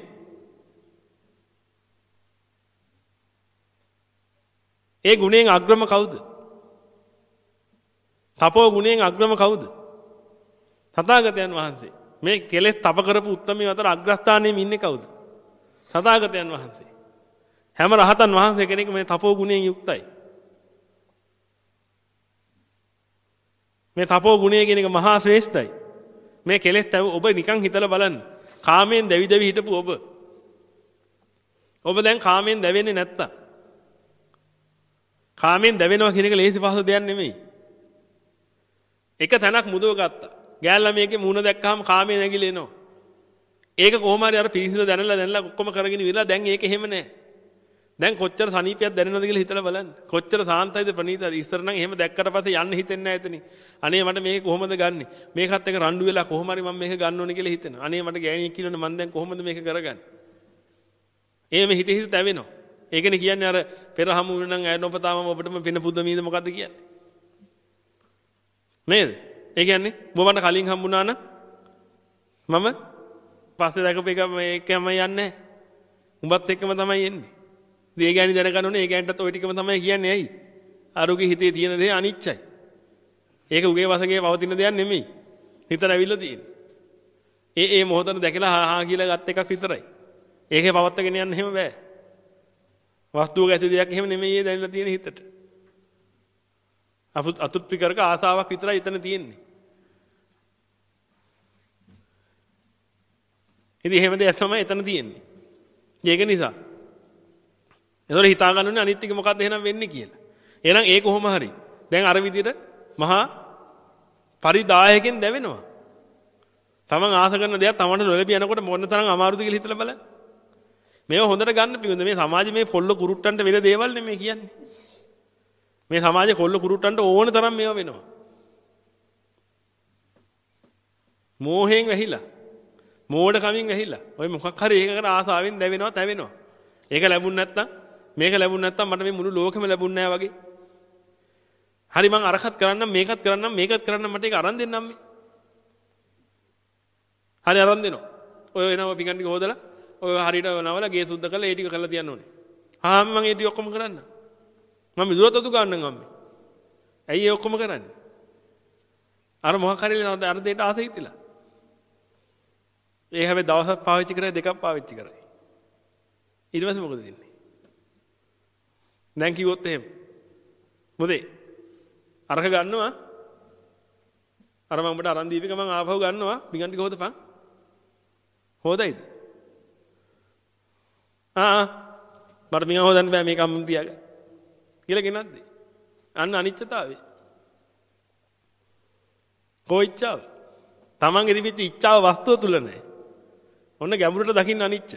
ඒ ගුණයෙන් අග්‍රම කවුද? තපෝ ගුණයෙන් අග්‍රම කවුද? තථාගතයන් වහන්සේ. මේ කෙලෙස් තප කරපු උත්තමයන් අතර අග්‍රස්ථානයේ ඉන්නේ කවුද? තථාගතයන් වහන්සේ. හැම රහතන් වහන්සේ කෙනෙක් මේ තපෝ ගුණයෙන් යුක්තයි. මේ තපෝ ගුණය කියන එක මහා ශ්‍රේෂ්ඨයි. මේ කෙලෙස් තව ඔබ නිකන් හිතලා බලන්න. කාමයෙන් දැවි දැවි හිටපු ඔබ. ඔබ දැන් කාමයෙන් දැවෙන්නේ නැත්තම්. කාමයෙන් දැවෙනවා කියන එක ලේසි පහසු දෙයක් නෙමෙයි. එක තැනක් මුදව ගත්තා. ගෑල්ලාමියගේ මූණ දැක්කහම කාමයේ නැගිලා එනවා. ඒක කොහොම හරි අර පිරිසිදු දැනලා දැනලා ඔක්කොම කරගෙන ඉවරලා දැන් ඒක එහෙම නැහැ. දැන් කොච්චර සනීපයක් දැනෙනවද කියලා හිතලා බලන්න. කොච්චර සාන්තයිද ප්‍රණීතයිද. ඉස්සර නම් එහෙම දැක්කට පස්සේ යන්න හිතෙන්නේ නැහැ එතනින්. අනේ මට මේක කොහොමද ගන්නෙ? මේකත් එක්ක රණ්ඩු වෙලා කොහොම හරි මම මේක ගන්න ඕනේ කියලා හිතෙනවා. අනේ මට ගෑණියෙක් කියනවනේ මම දැන් කොහොමද මේක කරගන්නේ? එහෙම හිත හිත තැවෙනවා. ඒකනේ කියන්නේ අර පෙර හමු වෙන නම් ඇය නොපතාම ඔබටම පින පුදමීද මොකද්ද කියන්නේ? නේද? ඒ කියන්නේ මොවන්න කලින් හම්බුණා නම් මම පස්සේ දැකපු එක මේකම යන්නේ නැහැ. උඹත් එක්කම තමයි එන්නේ. ඒ ගෑණි දැනගන්න ඕනේ ඒ ගෑණිටත් ওই ටිකම තමයි කියන්නේ ඇයි? අරුගේ හිතේ තියෙන දේ අනිච්චයි. ඒක උගේ වශයෙන් පවතින දෙයක් නෙමෙයි. හිතට ඇවිල්ලා තියෙන්නේ. ඒ ඒ මොහොතට දැකලා හා හා කියලා ගත් එකක් විතරයි. ඒකේ පවත්වාගෙන යන්න එහෙම බෑ. වස්තුවක ඇති දෙයක් එහෙම නෙමෙයි ඒ දැනලා තියෙන හිතට. අපුත් අතුත්පිකරක ආසාවක් විතරයි එතන තියෙන්නේ. ඉතින් එහෙම දෙයක් තමයි එතන තියෙන්නේ. ඒක නිසා එතකොට හිතා ගන්න ඕනේ අනිත් ටික මොකද්ද එහෙනම් වෙන්නේ කියලා. එහෙනම් ඒ කොහොම හරි දැන් අර විදිහට මහා පරිදායකෙන් දැවෙනවා. තමන් ආස කරන දේක් තමන්ට නොලැබී යනකොට මොන තරම් අමාරුද කියලා හිතලා බලන්න. මේව හොඳට ගන්න පිළිඳ මේ සමාජයේ මේ කොල්ල කුරුට්ටන්ට වෙන දේවල් නෙමෙයි කියන්නේ. මේ සමාජයේ කොල්ල කුරුට්ටන්ට ඕන තරම් මේවා වෙනවා. මෝහයෙන් වැහිලා. මෝඩ කමින් වැහිලා. ඔය මොකක් හරි එකකට ආසාවෙන් දැවෙනවා, තැවෙනවා. ඒක ලැබුණ නැත්තම් මේක ලැබුණ නැත්තම් මට මේ මුළු ලෝකෙම ලැබුණ නැහැ වගේ. හරි මං අරකට කරන්නම් මේකත් කරන්නම් මේකත් කරන්නම් මට ඒක අරන් දෙන්නම් මේ. හරි අරන් දෙනවා. ඔය එනවා පිඟන් ටික හොදලා ඔය හරියට නවලා ගේ සුද්ධ කරලා ඒ ටික කරලා තියන්න ඕනේ. ආ මම ඒ ටික ඔක්කොම කරන්න. මම විදුරත් අතු ගන්නම් අම්මේ. ඇයි ඒ ඔක්කොම කරන්නේ? අර මොකක් හරි අර දෙයට ආසෙ හිටිලා. ඒ හැබැයි දවසක් පාවිච්චි කරේ දෙකක් පාවිච්චි කරේ. ඊට පස්සේ මොකද වෙන්නේ? දැන් කිව්වොත් එහෙම. මොදේ? අරක ගන්නවා. අර මම උඹට අරන් දීපේක මම ආපහු ගන්නවා. පිඟන් ටික හොදපන්. හොදයිද? ආ මට පිඟන් හොදන්න බෑ මේක අම්මන් තියාගන්න. කියලා ගෙනත් දෙයි. අන්න අනිච්චතාවය. කොයිච්චාව? තමන්ගේ තිබිච්ච ඉච්ඡාව වස්තුව තුල නැහැ. ඔන්න ගැඹුරට දකින්න අනිච්ච.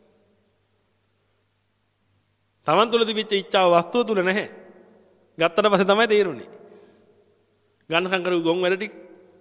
තමන් තුල තිබිච්ච ඉච්ඡාව වස්තුව තුල නැහැ. ගත්තට පස්සේ තමයි තේරුනේ. ගන්නකම් කරු ගොන් වැඩ ටික.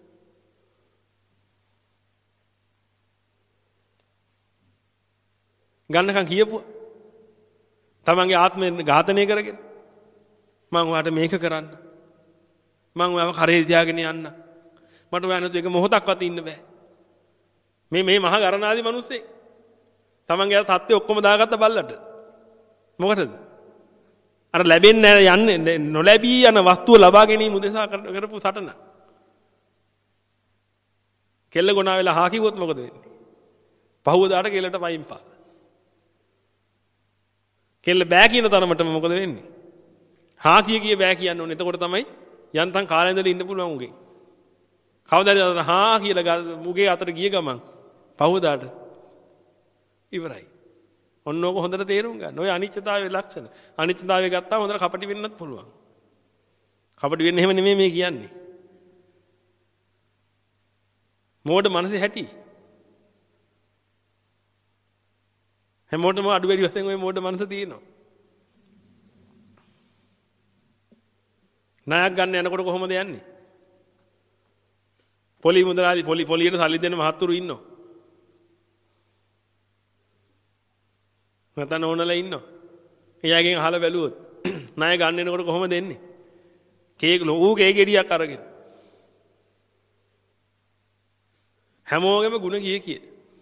ගන්නකම් කියපුවා. තමන්ගේ ආත්මය ඝාතනය කරගෙන මම ඔයාට මේක කරන්න. මම ඔයාව කරේ තියාගෙන යන්න. මට ඔයා නැතු එක මොහොතක්වත් ඉන්න බෑ. මේ මේ මහා ගරණාදී මිනිස්සේ තමන්ගේ තත්ත්වය ඔක්කොම දාගත්ත බල්ලට. මොකටද? අර ලැබෙන්නේ යන්නේ නොලැබී යන වස්තුව ලබා ගැනීම උදෙසා කරපු සටන. කෙල්ල ගොනා වෙලා හා කිව්වොත් මොකද වෙන්නේ? පහුවදාට කෙල්ලට පයින් පාන. කෙල්ල බෑ කියන තරමටම මොකද වෙන්නේ? හා කිය කිය බෑ කියන්න ඕනේ. එතකොට තමයි යන්තම් කාලේ ඉඳලා ඉන්න පුළුවන් උගේ. කවදාද හා කියලා මුගේ අතට ගිය ගමන් පහුවදාට ඉවරයි. ඔන්න ඕක හොඳට තේරුම් ගන්න. ඔය අනිත්‍යතාවයේ ලක්ෂණ. අනිත්‍යතාවය ගත්තාම හොඳට කපටි වෙන්නත් පුළුවන්. කපටි වෙන්න එහෙම නෙමෙයි මේ කියන්නේ. මෝඩ මනසේ හැටි. හැමෝටම අඩු වැඩි වශයෙන් ওই මෝඩ මනස තියෙනවා. ණයක් ගන්න යනකොට කොහොමද යන්නේ? පොලි මුදලාලි පොලි පොලියට සල්ලි දෙන්න මහත්තුරු ඉන්නවා. නැත්නම් ඕනලා ඉන්නවා. එයාගෙන් අහලා බැලුවොත් ණය ගන්න එනකොට කොහොමද එන්නේ? කේක් ලොකු කේක් ගෙඩියක් අරගෙන. හැමෝගෙම ಗುಣ කිය කිය.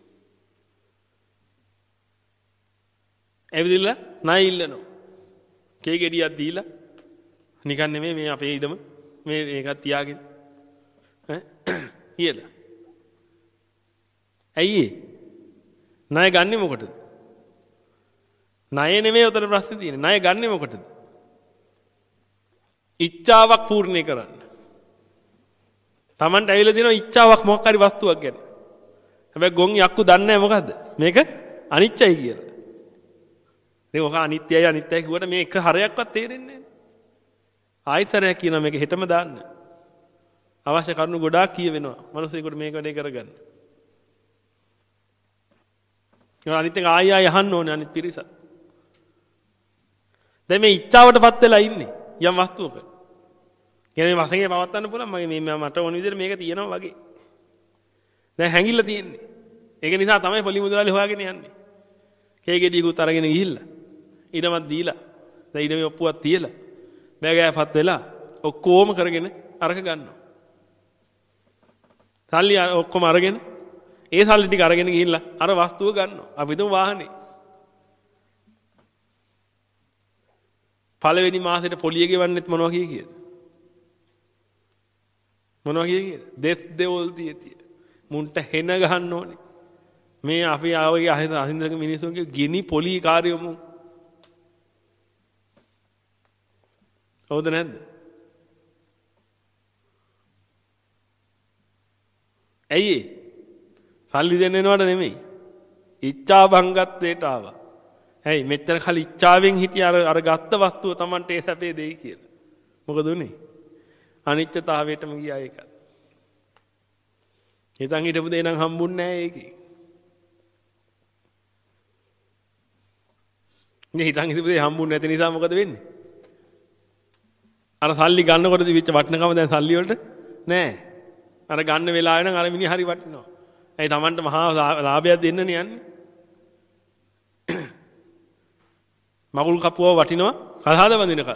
ඇවිදilla ණය ඉල්ලනවා. කේක් ගෙඩියක් දීලා නිකන් නෙමෙයි මේ අපේ ඉඩම මේ මේකත් තියාගෙන ඈ කියලා. ඇයි ඒ? ණය ගන්නෙ මොකටද? ණය නෙමෙයි උතර ප්‍රශ්නේ තියෙන්නේ. ණය ගන්නෙ මොකටද? ඉච්ඡාවක් පූර්ණේ කරන්න. Tamanට ඇවිල්ලා දිනවා ඉච්ඡාවක් මොකක් හරි වස්තුවක් ගැන. හැබැයි ගොන් යක්කු දන්නේ නැහැ මොකද්ද? මේක අනිත්‍යයි කියලා. මේ ඔක අනිත්‍යයි අනිත්‍යයි කිව්වට මේ එක හරයක්වත් තේරෙන්නේ නැහැ. ආයතරයක් කියනවා මේක හෙටම දාන්න. අවශ්‍ය කරුණු ගොඩාක් කියවෙනවා. මිනිස්සුන්ට මේක වැඩේ කරගන්න. ඒ අනිත් එක ආය ආය අහන්න ඕනේ අනිත් පිරිස. දැන් මේ ඉච්ඡාවටපත් වෙලා ඉන්නේ යම් වස්තුවක. කියන්නේ මේ වශයෙන් පවත්වන්න පුළුවන් මගේ මේ මට ඕන විදිහට මේක තියෙනවා වගේ. දැන් හැංගිලා තියෙන්නේ. ඒක නිසා තමයි පොලි මුදලාලි හොයාගෙන යන්නේ. කේගෙඩියකුත් අරගෙන ගිහිල්ලා ඊටමත් දීලා දැන් ඊට මේ ඔප්පුවක් තියලා බෑගෑපත් වෙලා ඔක්කොම කරගෙන අරක ගන්නවා. සල්ලි ඔක්කොම අරගෙන ඒ සල්ලි ටික අරගෙන ගිහිල්ලා අර වස්තුව ගන්නවා. අපි දුම් වාහනේ. පළවෙනි මාසෙට පොලිය ගෙවන්නෙත් මොනවා කිය කියද? මොනවා කිය කියද? දෙස් දෙවොල් තියතිය. මුන්ට හෙන ගහන්න ඕනේ. මේ අපි ආවගේ අහිත අහින්දක මිනිස්සුන්ගේ ගිනි පොලි කාර්යමු. හවුද නැද්ද? ඇයි ඒ? සල්ලි දෙන්න එනවට නෙමෙයි. ඉච්ඡා භංගත්වයට ආවා. ඇයි මෙච්චර කල ඉච්ඡාවෙන් හිටිය අර අර ගත්ත වස්තුව Tamante ඒ සැපේ දෙයි කියලා. මොකද උනේ? අනිත්‍යතාවයටම ගියා ඒක. හිතන් හිටපු දේ නම් හම්බුන්නේ නැහැ ඒකේ. මේ හිතන් හිටපු දේ හම්බුන්නේ නැති නිසා මොකද වෙන්නේ? අර සල්ලි ගන්නකොට දිවිච්ච වටිනකම දැන් සල්ලි වලට නැහැ. අර ගන්න වෙලාවේ නම් අර මිනිහ හරි වටිනවා. ඇයි Tamanට මහා ලාභයක් දෙන්නනේ යන්නේ. මගුල් කපුව වටිනවා කලහද වඳිනකල්.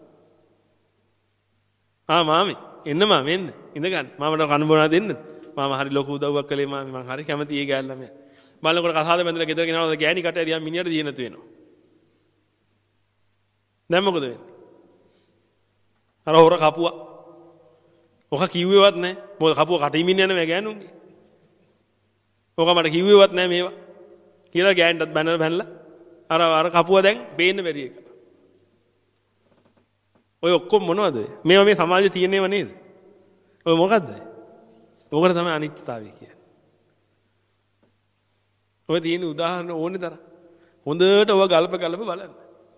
ආ මාමේ එන්න මාමේ එන්න ඉඳ ගන්න. මාමට කන බොනා දෙන්න. මාම හරි ලොකු උදව්වක් කළේ මාමේ මං හරි කැමති ඒ ගෑල් ළමයා. බලනකොට කලහද වැඳලා ගෙදර ගෙනවද ගෑණි කට ඇරියා මිනිහට දිය නැතු වෙනවා. දැන් මොකද වෙන්නේ? අර හොර කපුවා. ඔක කිව්වේවත් නැහැ. මොකද කපුව කටිමින් යන මේ ගෑනුන්ගේ. ඔක මට කිව්වේවත් නැහැ මේවා. කියලා ගෑන්ටත් බැනලා බැනලා අර අර කපුව දැන් පේන්න බැරි එක. ඔය ඔක්කොම මොනවද? මේවා මේ සමාජයේ තියෙනේව නේද? ඔය මොකද්ද? ඕකට තමයි අනිත්‍යතාවය කියන්නේ. ඔය තියෙන උදාහරණ ඕනේ තරම්. හොඳට ඔය ගල්ප ගල්ප බලන්න.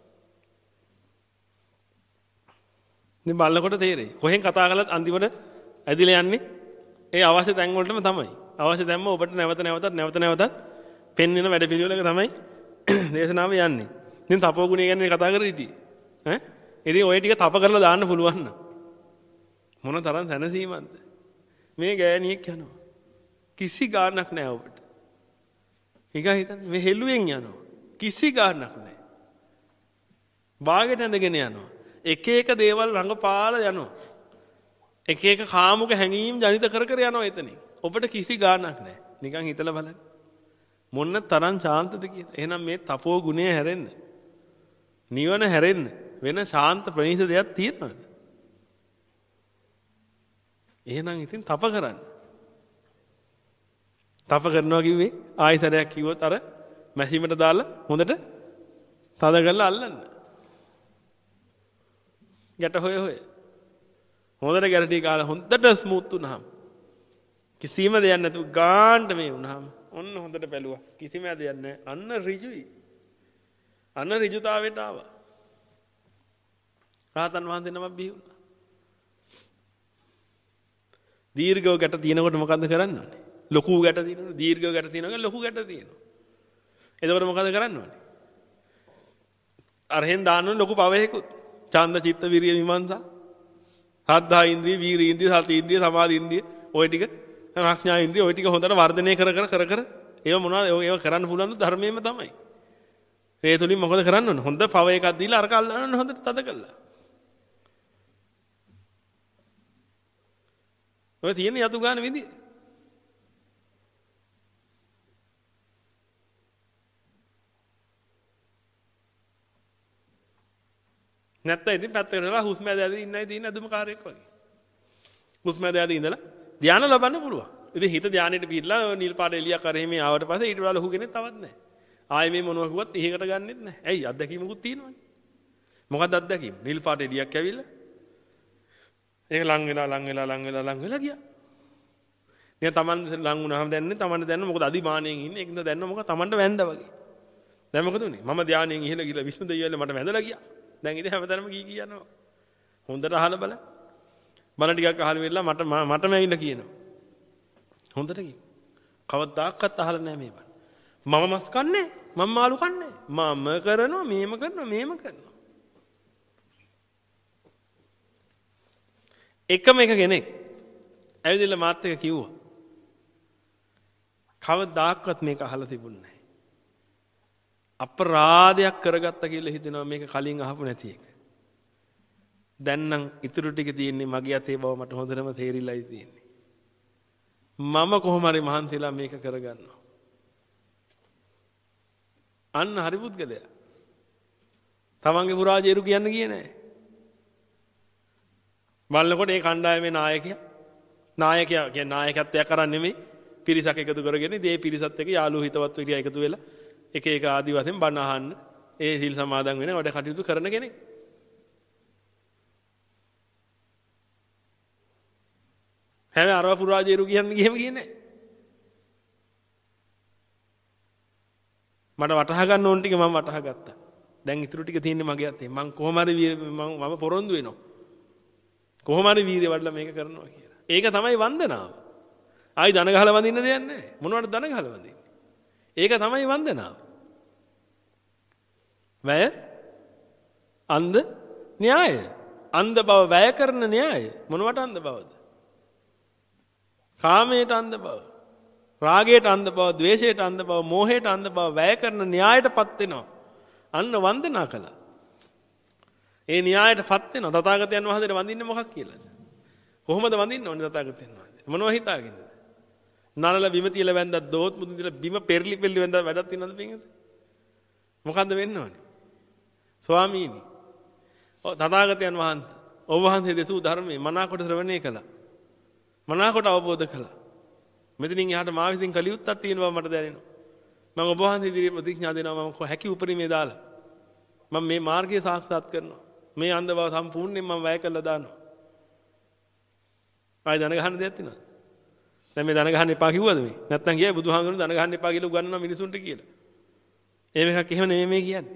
ඉතින් බලනකොට තේරෙයි. කොහෙන් කතා කළත් අන්තිමට ඇදිලා යන්නේ ඒ අවශ්‍ය තැන් වලටම තමයි. අවශ්‍ය තැන්ම ඔබට නැවත නැවතත් නැවත නැවතත් පෙන්වන වැඩ පිළිවෙලක තමයි දේශනාව යන්නේ. ඉතින් තපෝ ගුණය ගැන කතා කරලා හිටියේ. ඈ? ඉතින් ඔය ටික තප කරලා දාන්න පුළුවන් නම් මොන තරම් සැනසීමක්ද? මේ ගෑණියෙක් යනවා. කිසි ගාණක් නැහැ ඔබට. හිතා හිතන්නේ මේ හෙළුවෙන් යනවා. කිසි ගාණක් නැහැ. බාගෙට ඇඳගෙන යනවා. එක එක දේවල් රඟපාලා යනවා. එක එක කාමුක හැඟීම් ජනිත කර කර යනවා එතනින්. ඔබට කිසි ගාණක් නැහැ. නිකන් හිතලා බලන්න. මොන්න තරම් ශාන්තද කියලා. එහෙනම් මේ තපෝ ගුණය හැරෙන්න. නිවන හැරෙන්න වෙන ශාන්ත ප්‍රණීත දෙයක් තියෙනවද? එහෙනම් ඉතින් තප කරන්න. තප කරනවා කිව්වේ ආයසරයක් කිව්වොත් අර මැෂිමට දාලා හොඳට තද කරලා අල්ලන්න. ගැට හොය හොය. හොඳට ගැටටි කාලා හොඳට ස්මූත් වුණාම කිසිම දෙයක් නැතුව ගාන්න මේ වුණාම ඔන්න හොඳට බැලුවා. කිසිම දෙයක් නැහැ. අන්න ඍජුයි. අන්න ඍජුතාවයට ආවා. රාතන් වහන්සේ නමක් බිහි වුණා. දීර්ඝව ගැට තියෙනකොට මොකද්ද කරන්න ඕනේ? ලොකු ගැට තියෙනකොට දීර්ඝව ගැට තියෙනවා ලොකු ගැට තියෙනවා. එතකොට මොකද කරන්න ඕනේ? අරහෙන් දාන්න ලොකු පවයකුත්. ඡන්ද චිත්ත විරිය විමර්ශන සද්ධා ඉන්ද්‍රිය වීර්ය ඉන්ද්‍රිය සති ඉන්ද්‍රිය සමාධි ඉන්ද්‍රිය ඔය ටික ප්‍රඥා ඉන්ද්‍රිය ඔය ටික හොඳට වර්ධනය කර කර කර කර ඒව මොනවද ඒව කරන්න පුළුවන් ධර්මයෙන්ම තමයි. ඒ තුලින් මොකද කරන්න ඕනේ? හොඳ පව එකක් දීලා අරක අල්ලන්න හොඳට තද කළා. ඔය තියෙන යතු ගන්න විදිය. නැත්නම් ඉතින් පැත්තකට වෙලා හුස්ම ඇදලා ඉන්නයි තියෙන අදුම කාර්යයක් වගේ. හුස්ම ඇදලා ඉඳලා ධානය ලබන්න පුළුවන්. ඉතින් හිත ධානයට පිටලා නිල් පාට එළියක් කරේ මේ ආවට පස්සේ ඊට වඩා ලොකු කෙනෙක් තවත් නැහැ. ආයේ මේ මොනවා කිව්වත් ඉහකට ගන්නෙත් නැහැ. ඇයි අත්දැකීමකුත් තියෙනවනේ. මොකක්ද අත්දැකීම? නිල් පාට එළියක් ඇවිල්ලා ඒක ලං වෙලා ලං වෙලා ලං වෙලා ලං වෙලා ගියා. නිකන් Taman ලං වුණාම දැනන්නේ Taman දැනන මොකද අදිමාණයෙන් ඉන්නේ. ඒකද දැනන මොකද Tamanට වැන්දා වගේ. දැන් මොකද උනේ? මම ධානයෙන් ඉහළ ගිහලා විශ්ණු දෙවියන්ට මට වැඳලා ගියා. දැන් ඉතින් හැමතැනම කී කියනවා. හොඳට අහලා බලන්න. බණ ටිකක් අහලා ඉවරලා මට මටම ඇවිල්ලා කියනවා. හොඳට කී. කවදාකවත් අහලා නැහැ මේ බණ. මම මස් කන්නේ මම මාළු කන්නේ. මම කරනවා මේම කරනවා මේම කරනවා. එකම එක කෙනෙක් ඇවිදලා මාත් එක කිව්වා. කවදාකවත් මේක අහලා තිබුණේ නැහැ. අපරාධයක් කරගත්තා කියලා හිතෙනවා මේක කලින් අහපු නැති එක. දැන් නම් ඉතුරු ටික තියෙන්නේ මගේ අතේ බව මට හොඳටම තේරිලායි තියෙන්නේ. මම කොහොම හරි මහන්සිලා මේක කරගන්නවා. අන්න හරි පුද්ගලයා. තමන්ගේ පුරාජේරු කියන්න ගියේ නැහැ. බලනකොට ඒ කණ්ඩායමේ නායකයා නායකයා කියන්නේ නායකත්වයක් කරන්නේ නෙමෙයි පිරිසක් එකතු කරගෙන මේ පිරිසත් එක්ක යාළුවෝ හිතවත් විදිය එකතු වෙලා එක එක ආදි වශයෙන් බණ අහන්න ඒ සිල් සමාදන් වෙන වැඩ කටයුතු කරන කෙනෙක්. හැබැයි අරව පුරාජේරු කියන්නේ කියෙම කියන්නේ මට වටහා ගන්න ඕන ටික මම වටහා ගත්තා. දැන් ඉතුරු ටික තියෙන්නේ මගේ අතේ. මම කොහොම හරි මම මම පොරොන්දු වෙනවා. කොහොම හරි වීර්ය වඩලා මේක කරනවා කියලා. ඒක තමයි වන්දනාව. ආයි දන ගහලා වඳින්න දෙයක් නැහැ. මොනවද දන ගහලා වඳින්නේ? ඒක තමයි වන්දනාව. වැය අන්ධ න්‍යාය. අන්ධ බව වැය කරන න්‍යාය. මොනවට අන්ධ බවද? කාමයට අන්ධ බව. රාගයට අන්ධ බව, ද්වේෂයට අන්ධ බව, මෝහයට අන්ධ බව වැය කරන න්‍යායටපත් වෙනවා. අන්න වන්දනා කළා. ඒ න්‍යායටපත් වෙනවා. තථාගතයන් වහන්සේට වඳින්නේ මොකක් කියලාද? කොහොමද වඳින්න ඕනේ තථාගතයන් වහන්සේ? මොනවා හිතාගෙනද? නරල බිම තියලා වැන්දක් දොහොත් මුදුන් තියලා බිම පෙරලි පෙරලි වැන්දක් වැඩක් තියනවද පින්වද? මොකද්ද වෙන්න ඕනේ? ස්වාමීනි. ඔව් තථාගතයන් වහන්සේ ඔබ වහන්සේ දෙසූ ධර්මයේ මනාකොට ශ්‍රවණය කළා. මනාකොට අවබෝධ කළා. මෙතනින් එහාට මා විසින් කළ යුත්තක් තියෙන බව මට දැනෙනවා. මම ඔබ වහන්සේ ඉදිරියේ ප්‍රතිඥා දෙනවා මම හැකි උපරිමේ දාලා. මම මේ මාර්ගය සාක්ෂාත් කරනවා. මේ අන්ධ බව සම්පූර්ණයෙන් මම වැය කළා දානවා. ආයි දන ගහන්න දෙයක් තියෙනවද? දැන් මේ දන ගහන්න එපා කිව්වද මේ? නැත්තම් කියයි බුදුහාමුදුරුවෝ දන ගහන්න එපා කියලා උගන්වනවා මිනිසුන්ට කියලා. ඒ මේකක් එහෙම නෙමෙයි මේ කියන්නේ.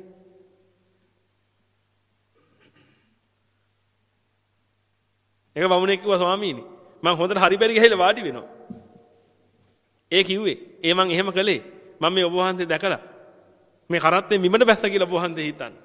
ඒක වමුණෙක් කිව්වා ස්වාමීනි මම හොඳට හරි පෙරි ගහලා වාඩි වෙනවා. ඒ කිව්වේ ඒ මං එහෙම කළේ මම මේ ඔබ වහන්සේ දැකලා මේ කරත්තේ මිමට බැස්ස කියලා ඔබ වහන්සේ හිතන්නේ.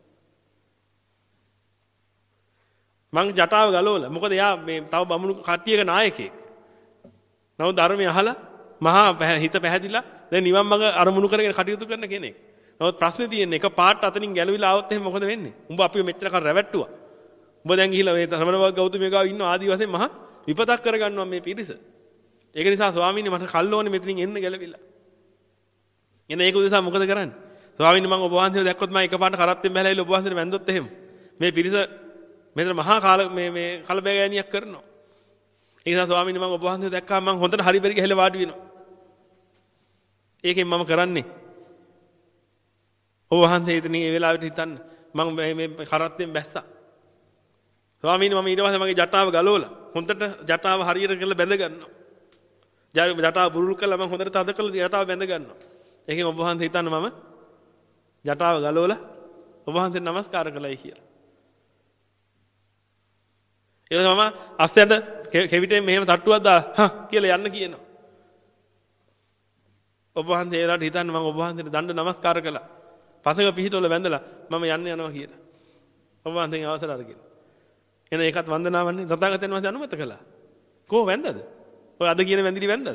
මං ජටාව ගලවලා මොකද එයා මේ තව බමුණු කට්ටියක නායකයෙක්. නමුත් ධර්මය අහලා මහා හිත පැහැදිලා දැන් නිවන් මඟ අරමුණු කරගෙන කටයුතු කරන කෙනෙක්. නමුත් ප්‍රශ්නේ තියෙන්නේ එක පාට අතනින් ගැලවිලා ආවොත් එහෙනම් මොකද වෙන්නේ? උඹ අපිව මෙච්චර කල් රැවට්ටුවා. උඹ දැන් ගිහිල්ලා මේ සමනවත් ගෞතමී ගාව ඉන්න ආදි වශයෙන් මහා විපතක් කරගන්නවා මේ පිරිස. ඒක නිසා ස්වාමීනි මට කල් ඕනේ මෙතනින් එන්න ගැලවිලා. එන ඒක උදෙසා මොකද කරන්නේ? ස්වාමීනි මම ඔබ වහන්සේව දැක්කොත් මම එකපාරට කරත්තෙන් බහැලා ඉල්ල ඔබ වහන්සේට වැන්දොත් එහෙම. මේ පිරිස මෙතන මහා කාල මේ මේ කලබගෑනියක් කරනවා. ඒ නිසා ස්වාමීනි මම ඔබ වහන්සේව දැක්කම මම හොඳට හරි පෙරි ගහලා වාඩි වෙනවා. ඒකෙන් මම කරන්නේ ඔබ වහන්සේ ඉතින් මේ වෙලාවට හිතන්න මම මේ කරත්තෙන් බැස්සා. ස්වාමීනි මම ඊට පස්සේ මගේ ජටාව ගලවලා හොඳට ජටාව හරියට කරලා බැඳ ගන්නවා. ජටාව බුරුල් කරලා මම හොඳට තද කරලා ජටාව බැඳ ගන්නවා. ඒකෙන් ඔබ වහන්සේ හිතන්න මම ජටාව ගලවලා ඔබ වහන්සේට නමස්කාර කළයි කියලා. ඊට පස්සේ මම අස්සයට කෙවිතෙන් මෙහෙම තට්ටුවක් දාලා හා කියලා යන්න කියනවා. ඔබ වහන්සේ ඒලාට හිතන්න මම ඔබ වහන්සේට දණ්ඩ නමස්කාර කළා. පසක පිහිටවල වැඳලා මම යන්න යනවා කියලා. ඔබ වහන්සේගෙන් අවසර අරගෙන. එන ඒකත් වන්දනාවන්නේ තථාගතයන් වහන්සේ අනුමත කළා. කොහොම වැඳද? ඔය අද කියන වැඳිලි වැඳද?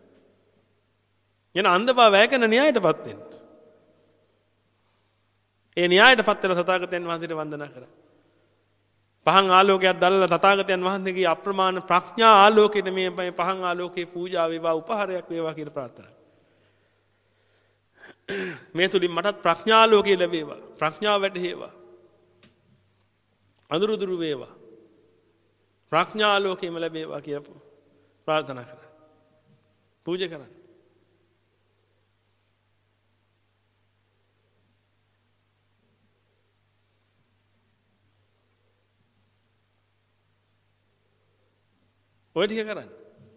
එන අන්ධබව වැය කරන න්‍යායයටපත් වෙන්න. ඒ න්‍යායයටපත් වෙන තථාගතයන් වහන්සේට වන්දනා කරා. පහන් ආලෝකයක් දැල්ලා තථාගතයන් වහන්සේගේ අප්‍රමාණ ප්‍රඥා ආලෝකයට මේ පහන් ආලෝකේ පූජා වේවා උපහාරයක් වේවා කියලා ප්‍රාර්ථනා. මේ තුලින් මටත් ප්‍රඥා ආලෝකය ලැබේවා. ප්‍රඥාව වැටේවා. අඳුරු දුරු වේවා. ප්‍රඥා ආලෝකයම ලැබේවා කියලා ප්‍රාර්ථනා කරා. පූජා කරා. ඔය ටික කරන්න.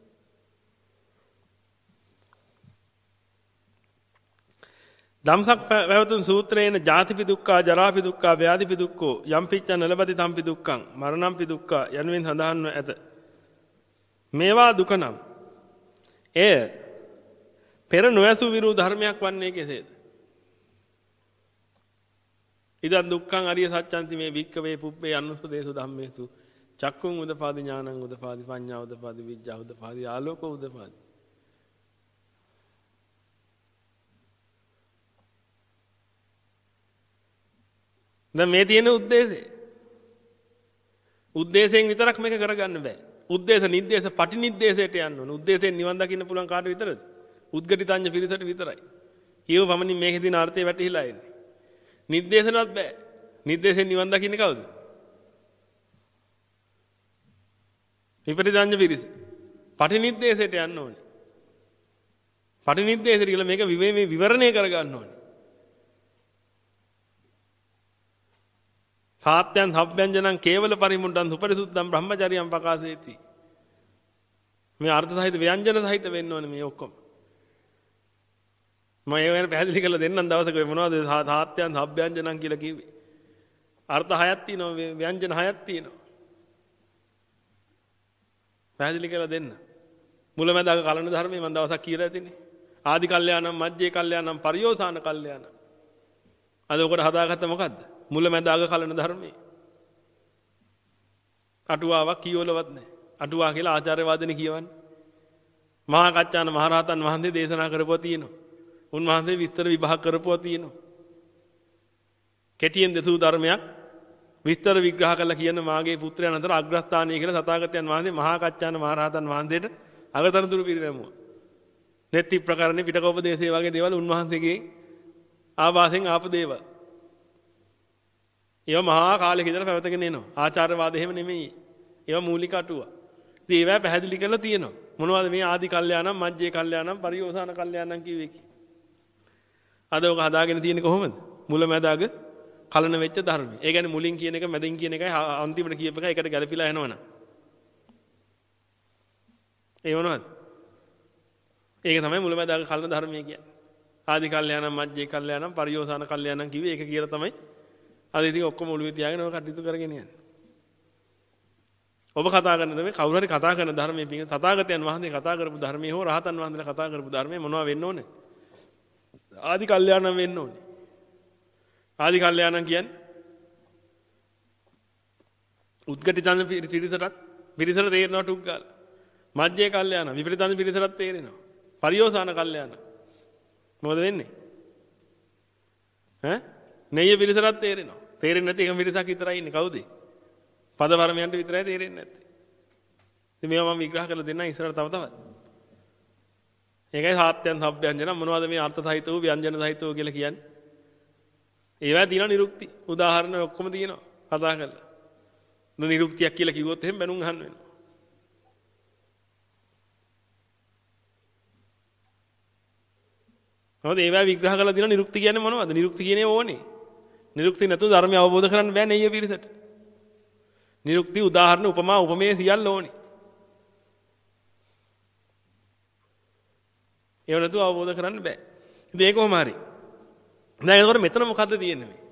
ධම්සක් පැවතුම් සූත්‍රයේන ජාතිපි දුක්ඛා ජරාපි දුක්ඛා ව්‍යාධිපි දුක්ඛෝ යම්පිච්ඡ නලබති තම්පි දුක්ඛං මරණම්පි දුක්ඛා යනුවෙන් සඳහන්ව ඇත. මේවා දුක නම් එය පෙර නොඇසු විරු ධර්මයක් වන්නේ කෙසේද? ඉදන් දුක්ඛං අරිය සත්‍යන්ති මේ වික්කවේ පුබ්බේ අනුසදේසු ධම්මේසු චක්කුං උදපාදි ඥානං උදපාදි පඤ්ඤා උදපාදි විඥා උදපාදි ආලෝක උදපාදි. දැන් මේ තියෙන උද්දේශය. උද්දේශයෙන් විතරක් මේක කරගන්න බෑ. උද්දේශ නිද්දේශ පටි නිද්දේශයට යන්න ඕන. උද්දේශයෙන් නිවන් දකින්න පුළුවන් කාට විතරද? උද්ගටිතඤ්ඤ පිරිසට විතරයි. කියව පමණින් මේකේ තියෙන අර්ථය වැටහිලා එන්නේ. නිද්දේශනවත් බෑ. නිද්දේශයෙන් නිවන් දකින්නේ කවුද? විපරිතඤ්ඤ පිරිස. පටි නිද්දේශයට යන්න ඕනේ. පටි නිද්දේශයට කියලා මේක විවේමේ විවරණය කරගන්න ඕනේ. සාත්‍යං සබ්බ්‍යංජනං කේවල පරිමුණ්ඩං සුපරිසුද්ධං බ්‍රහ්මචර්යං පකාසේති. මේ අර්ථ සහිත ව්‍යංජන සහිත වෙන්න ඕනේ මේ ඔක්කොම. මම ඒ වෙන පැහැදිලි කරලා දෙන්නම් දවසක මොනවද සාත්‍යං සබ්බ්‍යංජනං කියලා කිව්වේ. අර්ථ හයක් තියෙනවා ව්‍යංජන හයක් තියෙනවා. පැහැදිලි කරලා දෙන්න. මුලමඳාක කලන ධර්මයේ මම දවසක් කියලා ඇතිනේ. ආදි කල්යාණම් මජ්ජේ කල්යාණම් පරියෝසాన කල්යාණම්. අද ඔකට හදාගත්ත මොකද්ද? මුලමඳාක කලන ධර්මයේ. අටුවාවක් කියවලවත් නැහැ. අටුවා කියලා ආචාර්ය වාදනේ කියවන්නේ. මහා කච්චාන මහරහතන් වහන්සේ දේශනා කරපුවා තියෙනවා. උන්වහන්සේ විස්තර විභාග කරපුවා තියෙනවා. කෙටියෙන් දසූ ධර්මයක් විස්තර විග්‍රහ කරලා කියන මාගේ පුත්‍රයන් අතර අග්‍රස්ථානීය කියලා තථාගතයන් වහන්සේ මහා කච්චාන මහරහතන් වහන්සේට අගතනතුරු පිරිනැමුවා. නෙත්ති ප්‍රකරණේ පිටකෝපදේශේ වගේ දේවල් උන්වහන්සේගේ ආවාසෙන් ආපු දේවල්. ඒවා මහා කාලෙක ඉඳලා පැවතගෙන එනවා. ආචාර්යවාද එහෙම නෙමෙයි. ඒවා මූලික අටුවා. ඉතින් ඒවා පැහැදිලි කරලා තියෙනවා. මොනවද මේ ආදි කල්යාණම් මජ්ජේ කල්යාණම් පරියෝසాన කල්යාණම් කිව්වේ කි. අද ඔක හදාගෙන තියෙන්නේ කොහොමද? මුලැමැදාග කලන වෙච්ච ධර්මය. ඒ කියන්නේ මුලින් කියන එක මැදින් කියන එකයි අන්තිමට කියප එක එකට ගැලපිලා යනවනම්. ඒ මොනවද? ඒක තමයි මුලැමැදාග කලන ධර්මය කියන්නේ. ආදි කල්යාණම් මජ්ජේ කල්යාණම් පරියෝසాన කල්යාණම් කිව්වේ ඒක කියලා තමයි අද ඉතින් ඔක්කොම ඔළුවේ තියාගෙන ඔය කටයුතු කරගෙන යන්නේ. ඔබ කතා කරන දේ කවුරු හරි කතා කරන ධර්මයේ පිටින් තථාගතයන් වහන්සේ කතා කරපු ධර්මයේ හෝ රහතන් වහන්සේලා කතා කරපු ධර්මයේ මොනවා වෙන්න ඕනේ? ආදි කල්යාණම් වෙන්න ඕනේ. ආදි කල්යාණම් කියන්නේ උද්ගටිතන පිරිසට පිරිසට තේරෙනවා ටුක් ගාලා. මජ්ජේ කල්යාණම් විපරිතන පිරිසට තේරෙනවා. පරියෝසాన කල්යාණම්. මොකද වෙන්නේ? ඈ? නෙయ్య පිරිසට තේරෙනවා. තේරෙන්නේ නැති එකම පිරිසක් විතරයි ඉන්නේ. කවුද? පද වර්මයන්ට විතරයි තේරෙන්නේ නැත්තේ. ඉතින් මේවා මම විග්‍රහ කරලා දෙන්නම් ඉස්සරහට තව තවත්. ඒකයි සාත්‍යයන් සබ්බ්‍යංජන මොනවද මේ අර්ථ සහිතව ව්‍යංජන සහිතව කියලා කියන්නේ. ඒවා තියෙනවා නිරුක්ති. උදාහරණ ඔක්කොම තියෙනවා කතා කරලා. නිරුක්තියක් කියලා කිව්වොත් එහෙම බැනුම් අහන්න වෙනවා. මොකද ඒවා විග්‍රහ කරලා තියෙනවා නිරුක්ති කියන්නේ මොනවද? නිරුක්ති කියන්නේ ඕනේ. නිරුක්ති නැතුව ධර්මය අවබෝධ කරන්න බෑ නෙయ్య පිරිසට. නිරුක්ති උදාහරණ උපමා උපමේය සියල්ල ඕනේ. ඒව නැතුව අවබෝධ කරන්න බෑ. ඉතින් ඒක කොහොම හරි. දැන් එතකොට මෙතන මොකද්ද තියෙන්නේ මේ?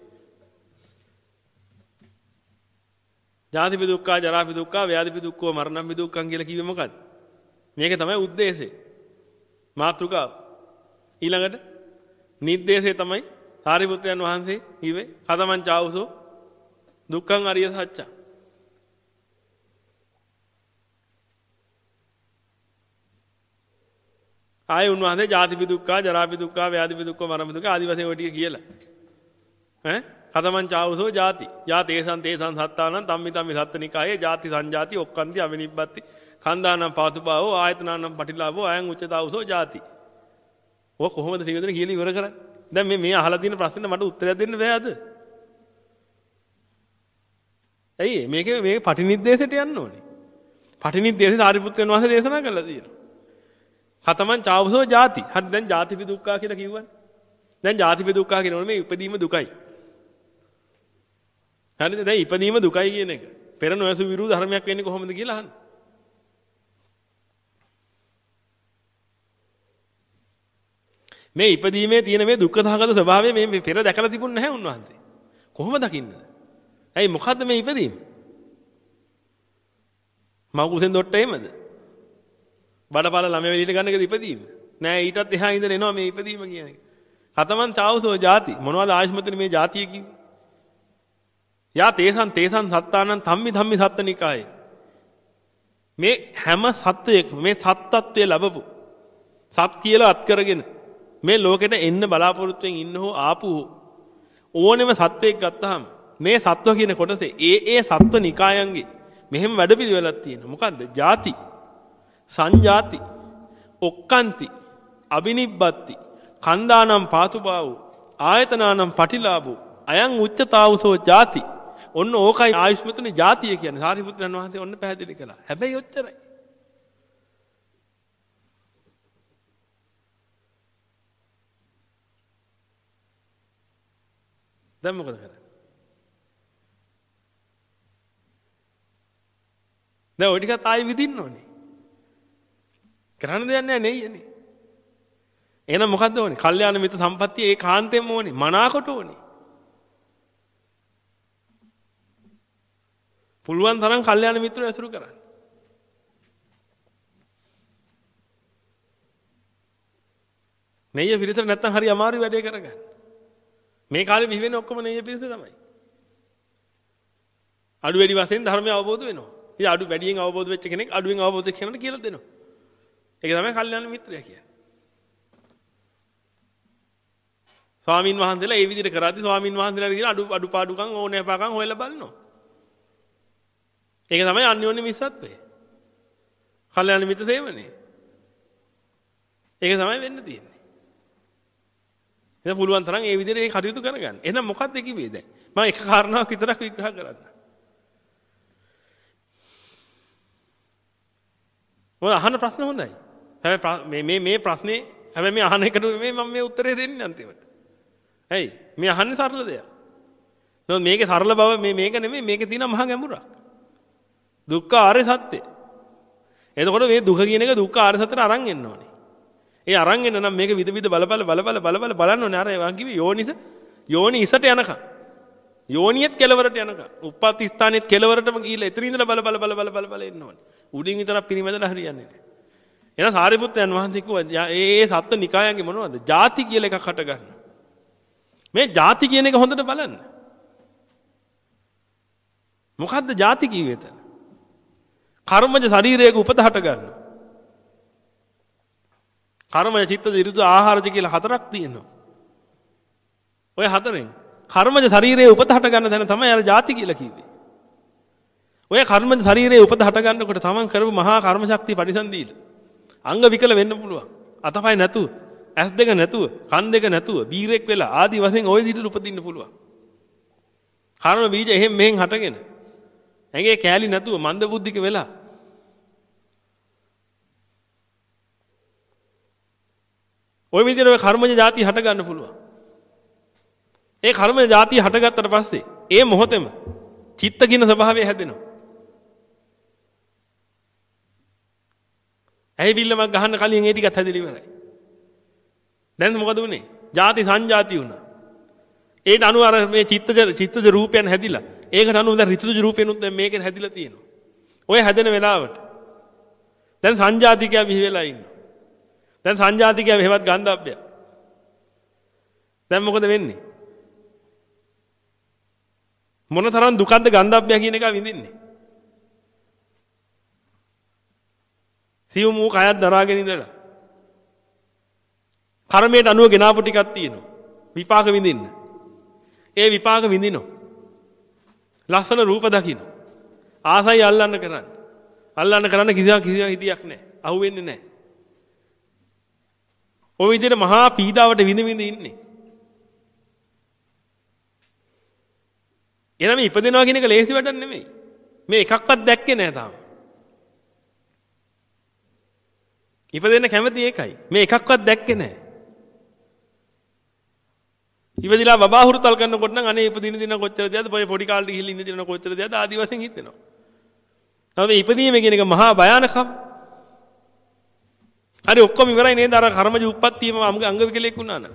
ජාතිපි දුක්ඛ, ජරාපි දුක්ඛ, ව්‍යාධිපි දුක්ඛ, මරණම්පි දුක්ඛං කියලා කිව්වේ මොකද්ද? මේක තමයි උද්දේශය. මාතෘකාව. ඊළඟට නිද්දේශය තමයි සාරිපුත්‍රයන් වහන්සේ කිව්වේ කතමං චාවුසෝ දුක්ඛං අරිය සත්‍යං. ආය උන්වහන්සේ ජාතිපි දුක්ඛ, ජරාපි දුක්ඛ, ව්‍යාධිපි දුක්ඛ, මරණම්පි දුක්ඛ ආදි වශයෙන් ඔය ටික කියලා. ඈ කතමං චාවුසෝ ජාති. යා තේසං තේසං සත්තානං තම්මි තම්මි සත්තනිකායේ ජාති සංජාති ඔක්කන්ති අවිනිබ්බති. කන්දානම් පාතුපාවෝ ආයතනානම් පටිලාභෝ අයං උච්චතාවුසෝ ජාති. ඔය කොහොමද ශ්‍රීවදන කියලා ඉවර කරන්නේ? දැන් මේ මේ අහලා තියෙන ප්‍රශ්නෙට මට උත්තරයක් දෙන්න බෑද? ඇයි මේකේ මේ පටිනිද්දේශයට යන්න ඕනේ. පටිනිද්දේශය සාරිපුත්‍රයන් වහන්සේ දේශනා කළා තියෙනවා. කතමං චාවුසෝ ජාති. හරි දැන් ජාතිපි දුක්ඛා කියලා කිව්වනේ. දැන් ජාතිපි දුක්ඛා කියනවනේ මේ ඉපදීම දුකයි. හරිද? දැන් ඉපදීම දුකයි කියන එක. පෙර නොයසු විරුද්ධ ධර්මයක් වෙන්නේ කොහොමද කියලා අහන්න. මේ ඉපදීමේ තියෙන මේ දුක්ඛ සහගත ස්වභාවය මේ පෙර දැකලා තිබුණ නැහැ උන්වහන්සේ. කොහොම දකින්නද? ඇයි මොකද්ද මේ ඉපදීම? මව කුසෙන් දොට්ට එහෙමද? බඩපාල ළමයි වෙලීට ගන්න එකද ඉපදීම? නෑ ඊටත් එහා ඉඳලා එනවා මේ ඉපදීම කියන එක. කතමං චාවුසෝ ජාති. මොනවද ආයෂ්මතුනි මේ ජාතිය කිව්වේ? යා තේසං තේසං සත්තානං ධම්මි ධම්මි සත්තනිකායේ. මේ හැම සත්වයක මේ සත්ත්වයේ ලැබපු සත් කියලා අත් කරගෙන මේ ලෝකෙට එන්න බලාපොරොත්තුෙන් ඉන්න හෝ ආපු ඕනෙම සත්වයක් ගත්තාම මේ සත්ව කියන කොටසේ ඒ ඒ සත්ව නිකායන්ගේ මෙහෙම වැඩපිළිවෙලක් තියෙනවා. මොකද්ද? ಜಾති, සංජාති, ඔක්කාන්ති, අබිනිබ්බති, කන්දානම් පාතුපාවෝ, ආයතනානම් පටිලාභෝ, අයං උච්චතාවසෝ ಜಾති. ඔන්න ඕකයි ආයුෂ්මතුනි ಜಾතිය කියන්නේ. සාරිපුත්‍රයන් වහන්සේ ඔන්න පැහැදිලි කළා. හැබැයි ඔච්චරයි. දැන් මොකද කරන්නේ? දැන් ඔය ටිකත් ආයෙ විදින්න ඕනේ. කරන්න දෙයක් නැහැ නෙయ్యනේ. එහෙනම් මොකද්ද ඕනේ? කල්යාණ මිත්‍ර සම්පත්තිය ඒ කාන්තෙම ඕනේ. මනාකොට ඕනේ. පුළුවන් තරම් කල්යාණ මිත්‍රව ඇසුරු කරන්න. නෙయ్య පිරිසට නැත්තම් හරි අමාරුයි වැඩේ කරගන්න. මේ කාලේ බිහි වෙන්නේ ඔක්කොම නෙయ్య පිරිස තමයි. අඩු වැඩි වශයෙන් ධර්මය අවබෝධ වෙනවා. ඉතින් අඩු වැඩියෙන් අවබෝධ වෙච්ච කෙනෙක් අඩුවෙන් අවබෝධ වෙච්ච කෙනාට කියලා දෙනවා. ඒක තමයි කල්යාණ මිත්‍රයා කියන්නේ. ස්වාමින් වහන්සේලා ඒ විදිහට කරද්දී ස්වාමින් වහන්සේලාට කියන අඩු අඩුපාඩුකම් ඕනෑපාකම් හොයලා බලනවා. ඒක තමයි අන්‍යෝන්‍ය මිත්‍රත්වය. කල්යාණ මිත්‍ර සේවනය. ඒක තමයි වෙන්න තියෙන්නේ. එහෙනම් පුළුවන් තරම් ඒ විදිහට ඒ කටයුතු කරගන්න. එහෙනම් මොකක්ද කිව්වේ දැන්? මම එක කාරණාවක් විතරක් විග්‍රහ කරන්න. මොන අහන ප්‍රශ්න හොඳයි. හැබැයි මේ මේ මේ ප්‍රශ්නේ හැබැයි මේ අහන එකට මේ මම මේ උත්තරේ දෙන්නේ අන්තිමට. ඇයි? මේ අහන්නේ සරල දෙයක්. නමුත් මේකේ සරල බව මේ මේක නෙමෙයි මේකේ තියෙන මහා ගැඹුරක්. දුක්ඛ ආර්ය සත්‍ය. එතකොට මේ දුක කියන එක දුක්ඛ ආර්ය සත්‍යට අරන් එන්න ඕනේ. ඒ අරන් එන්න නම් මේක විද විද බල බල බල බල බල බල බලන්න ඕනේ. අර වන් කිව්වේ යෝනිස යෝනි ඉසට යනකම්. යෝනියත් කෙලවරට යනකම්. උප්පත්ති ස්ථානෙත් කෙලවරටම ගිහිල්ලා එතන ඉඳලා බල බල බල බල බල බල එන්න ඕනේ. උඩින් විතරක් පිරිමැදලා හරියන්නේ නැහැ. එහෙනම් සාරිපුත්‍රයන් වහන්සේ කිව්වා ඒ සත්ත්ව නිකායන්ගේ මොනවද? ಜಾති කියලා එකක් හට ගන්නවා. මේ ಜಾති කියන එක හොඳට බලන්න. මොකද්ද ಜಾති කිව්වේ එතන? කර්මජ ශරීරයක උපත හට ගන්නවා. කර්මජ චිත්තජ ඍතු ආහාරජ කියලා හතරක් තියෙනවා. ඔය හතරෙන් කර්මජ ශරීරයේ උපත හට ගන්න තැන තමයි අර ಜಾති කියලා කිව්වේ. ඔය කර්මජ ශරීරයේ උපත හට ගන්නකොට තමන් කරපු මහා කර්ම ශක්තිය පරිසන්දීලා අංග විකල වෙන්න පුළුවන්. අතපය නැතුව, ඇස් දෙක නැතුව, කන් දෙක නැතුව, බීරෙක් වෙලා ආදි වශයෙන් ওই විදිහට උපදින්න පුළුවන්. කර්ම බීජ එහෙම මෙහෙන් හටගෙන ඇඟේ කෑලි නැතුව මන්ද බුද්ධික වෙලා ওই විදිහට ඔය කර්මජ જાති හට ගන්න පුළුවන්. ඒ කර්මජ જાති හටගත්තට පස්සේ ඒ මොහොතේම චිත්ත කියන ස්වභාවය හැදෙනවා. ඇහිවිල්ලමක් ගහන්න කලින් ඒ ටිකත් හැදිලා ඉවරයි. දැන් මොකද උනේ? ಜಾති සංජාති වුණා. ඒට අනුව අර මේ චිත්තජ චිත්තජ රූපයන් හැදිලා. ඒකට අනුව දැන් ඍතුජ රූපයන්ුත් දැන් මේකෙන් හැදිලා තියෙනවා. ඔය හැදෙන වෙලාවට දැන් සංජාතිකයා බිහි වෙලා ඉන්නවා. දැන් සංජාතිකයා මෙහෙවත් ගන්ධබ්බය. දැන් මොකද වෙන්නේ? මොන තරම් දුකක්ද ගන්ධබ්බය කියන එක විඳින්නේ? සියුම් වූ කයත් දරාගෙන ඉඳලා කර්මයට අනුව ගෙනාවු ටිකක් තියෙනවා. විපාක විඳින්න. ඒ විපාක විඳිනවා. ලස්සන රූප දකින්න. ආසයි අල්ලන්න කරන්න. අල්ලන්න කරන්න කිසිම කිසිම හිතියක් නැහැ. අහුවෙන්නේ නැහැ. ඔය විදිහට මහා පීඩාවට විඳ විඳ ඉන්නේ. එනම ඉපදෙනවා කියන එක ලේසි වැඩක් නෙමෙයි. මේ එකක්වත් දැක්කේ නැහැ තාම. ඉපදෙන්න කැමති ඒකයි. මේ එකක්වත් දැක්කේ නැහැ. ඉපදිලා බබා හුරුතල් කරනකොට නම් අනේ ඉපදින දින කොච්චර දෙයක්ද පොඩි කාලේ ගිහිල්ලා ඉන්න දින කොච්චර දෙයක්ද ආදි වශයෙන් හිතෙනවා. තමයි ඉපදීම කියන එක මහා භයානකම්. හරි ඔක්කොම ඉවරයි නේද අර කර්මජ උප්පත්තියම අංග විකලයක් වුණා න ะ.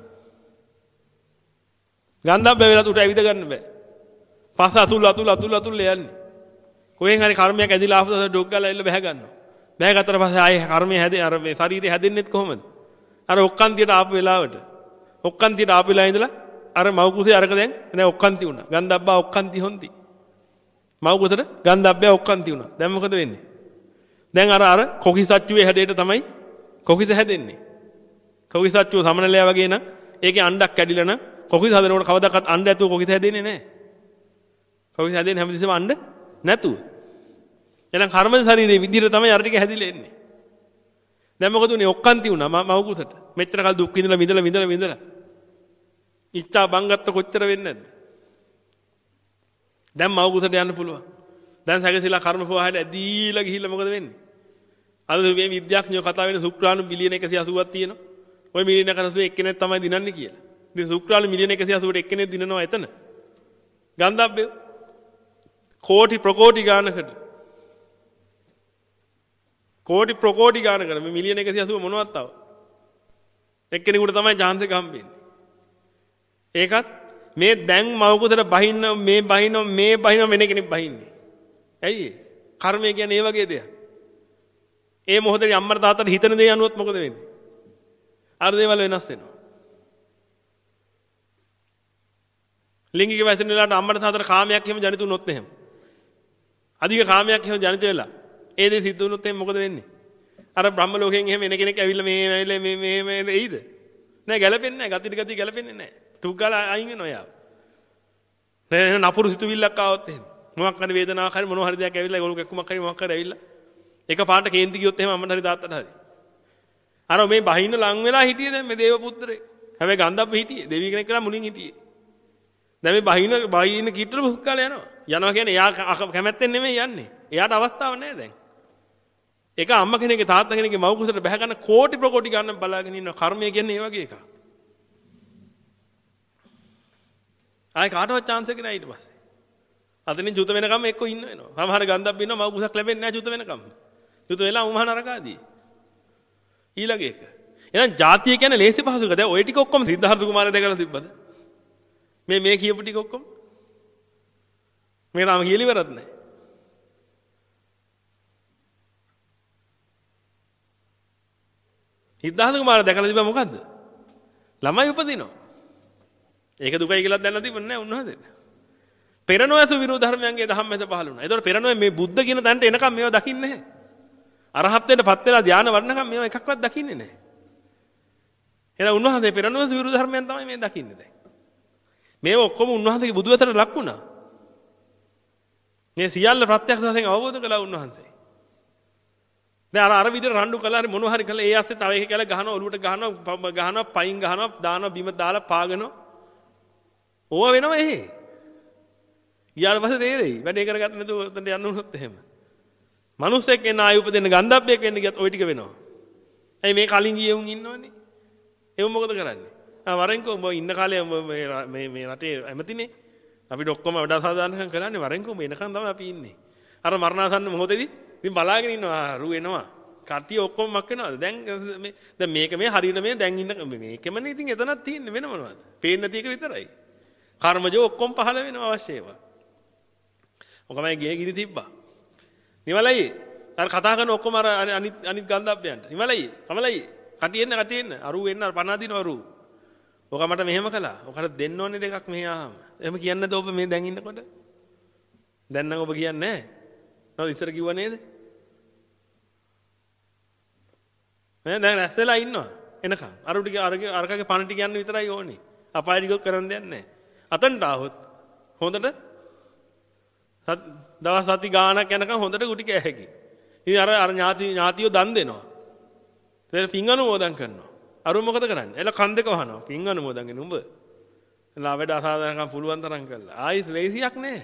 ගන්ධබ්බ වෙලත් උට ඇවිද ගන්න බෑ. පස්ස අතුල් අතුල් අතුල් අතුල් යන්නේ. කොහෙන් හරි කර්මයක් ඇදිලා ආපු දවස ඩොග් ගාලා එල්ල බැහැ ගන්නවා. බැහැ ගත්තට පස්සේ ආයේ කර්මය හැදේ අර මේ ශරීරය හැදෙන්නෙත් කොහොමද? අර ඔක්කාන්තියට ආපු වෙලාවට. ඔක්කාන්තියට ආපු වෙලාව ඉඳලා අර මව් කුසේ අරක දැන් දැන් ඔක්කාන්ති වුණා. ගන්ධබ්බා ඔක්කාන්ති හොන්ති. මව් කුසට ගන්ධබ්බා ඔක්කාන්ති වුණා. දැන් මොකද වෙන්නේ? දැන් අර අර කොකිසච්චුවේ හැඩයට තමයි කොකිස හැදෙන්නේ. කොකිසච්චුව සමනලයා වගේ නම් ඒකේ අණ්ඩක් කැඩිලා නම් කොකිස හදනකොට කවදාවත් අණ්ඩ ඇතුව කොකිස හැදෙන්නේ නැහැ. කොකිස හැදෙන්නේ හැමතිස්සෙම අණ්ඩ නැතුව. එහෙනම් කර්ම ශරීරයේ විදිහට තමයි අර ටික හැදිලා එන්නේ. දැන් මොකද උනේ ඔක්කාන්ති වුණා මව් කුසට. මෙච්චර කල් දුක් විඳලා විඳලා විඳලා විඳලා. ඉච්ඡා බංගත්ත කොච්චර වෙන්නේ නැද්ද? දැන් මව් කුසට යන්න පුළුවන්. දැන් සැකසීලා කර්ම ප්‍රවාහයට ඇදීලා ගිහිල්ලා මොකද වෙන්නේ? අද මේ විද්‍යාඥයෝ කතා වෙන ශුක්‍රාණු බිලියන එකසිය අසූවක් තියෙනවා. ওই මිලියන එකසිය අසූ එක්කෙනෙක් තමයි දිනන්නේ කියලා. ඉතින් ශුක්‍රාණු මිලියන එකසිය අසූවට එක්කෙනෙක් දිනනවා එතන. ගන්ධබ්බය කෝටි ප්‍රකෝටි ගානකට. කෝටි ප්‍රකෝටි ගානකට මේ මිලියන එකසිය අසූව මොනවත් තව. එක්කෙනෙකුට තමයි chance එක හම්බෙන්නේ. ඒකත් මේ දැන් මව කුසට බහින්න මේ බහින්න මේ බහින්න වෙන කෙනෙක් බහින්නේ. ඇයි ඒ? කර්මය කියන්නේ ඒ වගේ දෙයක්. ඒ මොහොතේ අම්මර තාත්තට හිතන දේ අනුවත් මොකද වෙන්නේ? අර දේවල් වෙනස් වෙනවා. ලිංගික වයසෙන් වෙලාවට අම්මර තාත්තට කාමයක් එහෙම ජනිත වුණොත් එහෙම. අධික කාමයක් එහෙම ජනිත වෙලා ඒ දේ සිද්ධ වුණොත් එහෙම මොකද වෙන්නේ? අර බ්‍රහ්ම ලෝකයෙන් එහෙම එන කෙනෙක් ඇවිල්ලා මේ ඇවිල්ලා මේ මේ මේ එයිද? නෑ ගැලපෙන්නේ නෑ. ගතිට ගතිය ගැලපෙන්නේ නෑ. ටුක් ගාලා අයින් වෙනවා යාව. නෑ නපුරු සිතුවිල්ලක් ආවොත් එහෙම. මොකක් හරි වේදනාවක් හරි මොනවා හරි දෙයක් ඇවිල්ලා ඒගොල්ලෝ කැක්කුමක් හරි මොකක් හරි ඇවිල්ලා එක පාට කේන්ති ගියොත් එහෙම අම්මට හරි තාත්තට හරි. අර මේ බහින්න ලං වෙලා හිටියේ දැන් මේ දේව පුත්‍රේ. හැබැයි ගන්ධබ්බ හිටියේ. දෙවි කෙනෙක් කියලා මුලින් හිටියේ. දැන් මේ බහින්න බහින්න කීටර බුක් කාලේ යනවා. යනවා කියන්නේ එයා කැමැත්තෙන් නෙමෙයි යන්නේ. එයාට අවස්ථාවක් නැහැ දැන්. ඒක අම්ම කෙනෙක්ගේ තාත්තා කෙනෙක්ගේ මව් කුසට බැහැ ගන්න කෝටි ප්‍රකෝටි ගන්න බලාගෙන ඉන්නවා. කර්මය කියන්නේ ඒ වගේ එකක්. ආයි කාටවත් chance එක නෑ ඊට පස්සේ. අතනින් චුත වෙනකම් එක්ක ඉන්න වෙනවා. සමහර ගන්ධබ්බ ඉන්නවා මව් කුසක් ලැබෙන්නේ නෑ චුත වෙනකම්. චුත වෙලා උමහා නරකාදී. ඊළඟ එක. එහෙනම් ජාතිය කියන්නේ ලේසි පහසුක. දැන් ওই ටික ඔක්කොම සිද්ධාර්ථ කුමාරයා දැකලා තිබ්බද? මේ මේ කියපු ටික ඔක්කොම. මේ තාම කියලා ඉවරත් නෑ. සිද්ධාර්ථ කුමාරයා දැකලා තිබ්බා මොකද්ද? ළමයි උපදිනවා. ඒක දුකයි කියලා දැනලා තිබුණේ නෑ උන්වහන්සේට. පෙර නොඇසු විරෝධ ධර්මයන්ගේ දහම් මැද පහළ වුණා. ඒතකොට පෙර නොයේ මේ බුද්ධ කියන තැනට එනකම් මේවා දකින්නේ නැහැ. අරහත් වෙන්නපත් වෙලා ධානය වඩනකම් මේවා එකක්වත් දකින්නේ නැහැ. එහෙනම් උන්වහන්සේ පෙර නොඇසු විරෝධ ධර්මයන් තමයි මේ දකින්නේ දැන්. මේව ඔක්කොම උන්වහන්සේගේ බුදු වෙතට ලක් වුණා. මේ සියල්ල ප්‍රත්‍යක්ෂ වශයෙන් අවබෝධ කළා උන්වහන්සේ. දැන් අර අර විදිහට රණ්ඩු කළා හරි මොනවා හරි කළා ඒ ඇස්සේ තව එක කියලා ගහනවා ඔලුවට ගහනවා ගහනවා පයින් ගහනවා දානවා බිම දාලා පාගනවා. ඕවා වෙනවා එහෙ. ගියාට පස්සේ තේරෙයි. වැඩේ කරගත්ත නැතුව උතන්ට යන්න උනොත් එහෙම. මිනිස්සෙක් එන්න ආයෙ උපදින්න ගන්ධබ්බයක් වෙන්න ගියත් ওই ටික වෙනවා. ඇයි මේ කලින් ගියේ උන් ඉන්නවනේ? ඒව මොකද කරන්නේ? ආ වරෙන්කෝ උඹ ඉන්න කාලේ මේ මේ රටේ ඇමතිනේ. අපිට ඔක්කොම වැඩ සාධාරණකම් කරන්නේ වරෙන්කෝ උඹ එනකන් තමයි අපි ඉන්නේ. අර මරණාසන්න මොහොතේදී ඉතින් බලාගෙන ඉන්නවා රු එනවා. කට්ටිය ඔක්කොම මක් වෙනවද? දැන් මේ දැන් මේක මේ හරියට මේ දැන් ඉන්න මේකමනේ ඉතින් එතනක් තියෙන්නේ වෙන මොනවද? පේන්නේ නැති එක විතරයි. කර්මජ ඔක්කොම පහළ වෙනවා අවශ්‍ය ඒවා. ඔකමයි ගේ ගිනි තිබ්බා. නිවලයි අර කතා කරන ඔක්කොම අර අනිත් අනිත් ගන්ධබ්බයන්ට. නිවලයි කමලයි කටියෙන්න කටියෙන්න අරු වෙන්න පණ අදිනවා අරු. ඔක මට මෙහෙම කළා. ඔකට දෙන්න ඕනේ දෙකක් මෙහි ආවම. එහෙම කියන්නේ නැද්ද ඔබ මේ දැන් ඉන්නකොට? දැන් නම් ඔබ කියන්නේ නැහැ. නේද ඉස්සර කිව්වා නේද? මම දැන් රැස්ලා ඉන්නවා එනකම්. අරු ටික අරගේ අරකගේ පණ ටික යන්න විතරයි ඕනේ. අපාය ටික කරන්න දෙයක් නැහැ. අතන්ට ආවොත් හොඳට දවස් සති ගාණක් යනකම් හොඳට ගුටි කෑ හැකි. ඉතින් අර අර ඥාති ඥාතියෝ දන් දෙනවා. ඊට පින් අනුමෝදන් කරනවා. අර මොකද කරන්නේ? එල කන් දෙක වහනවා. පින් අනුමෝදන් වෙන උඹ. එලා වැඩ අසාධාරණකම් පුළුවන් තරම් කළා. ආයිස් ලේසියක් නෑ.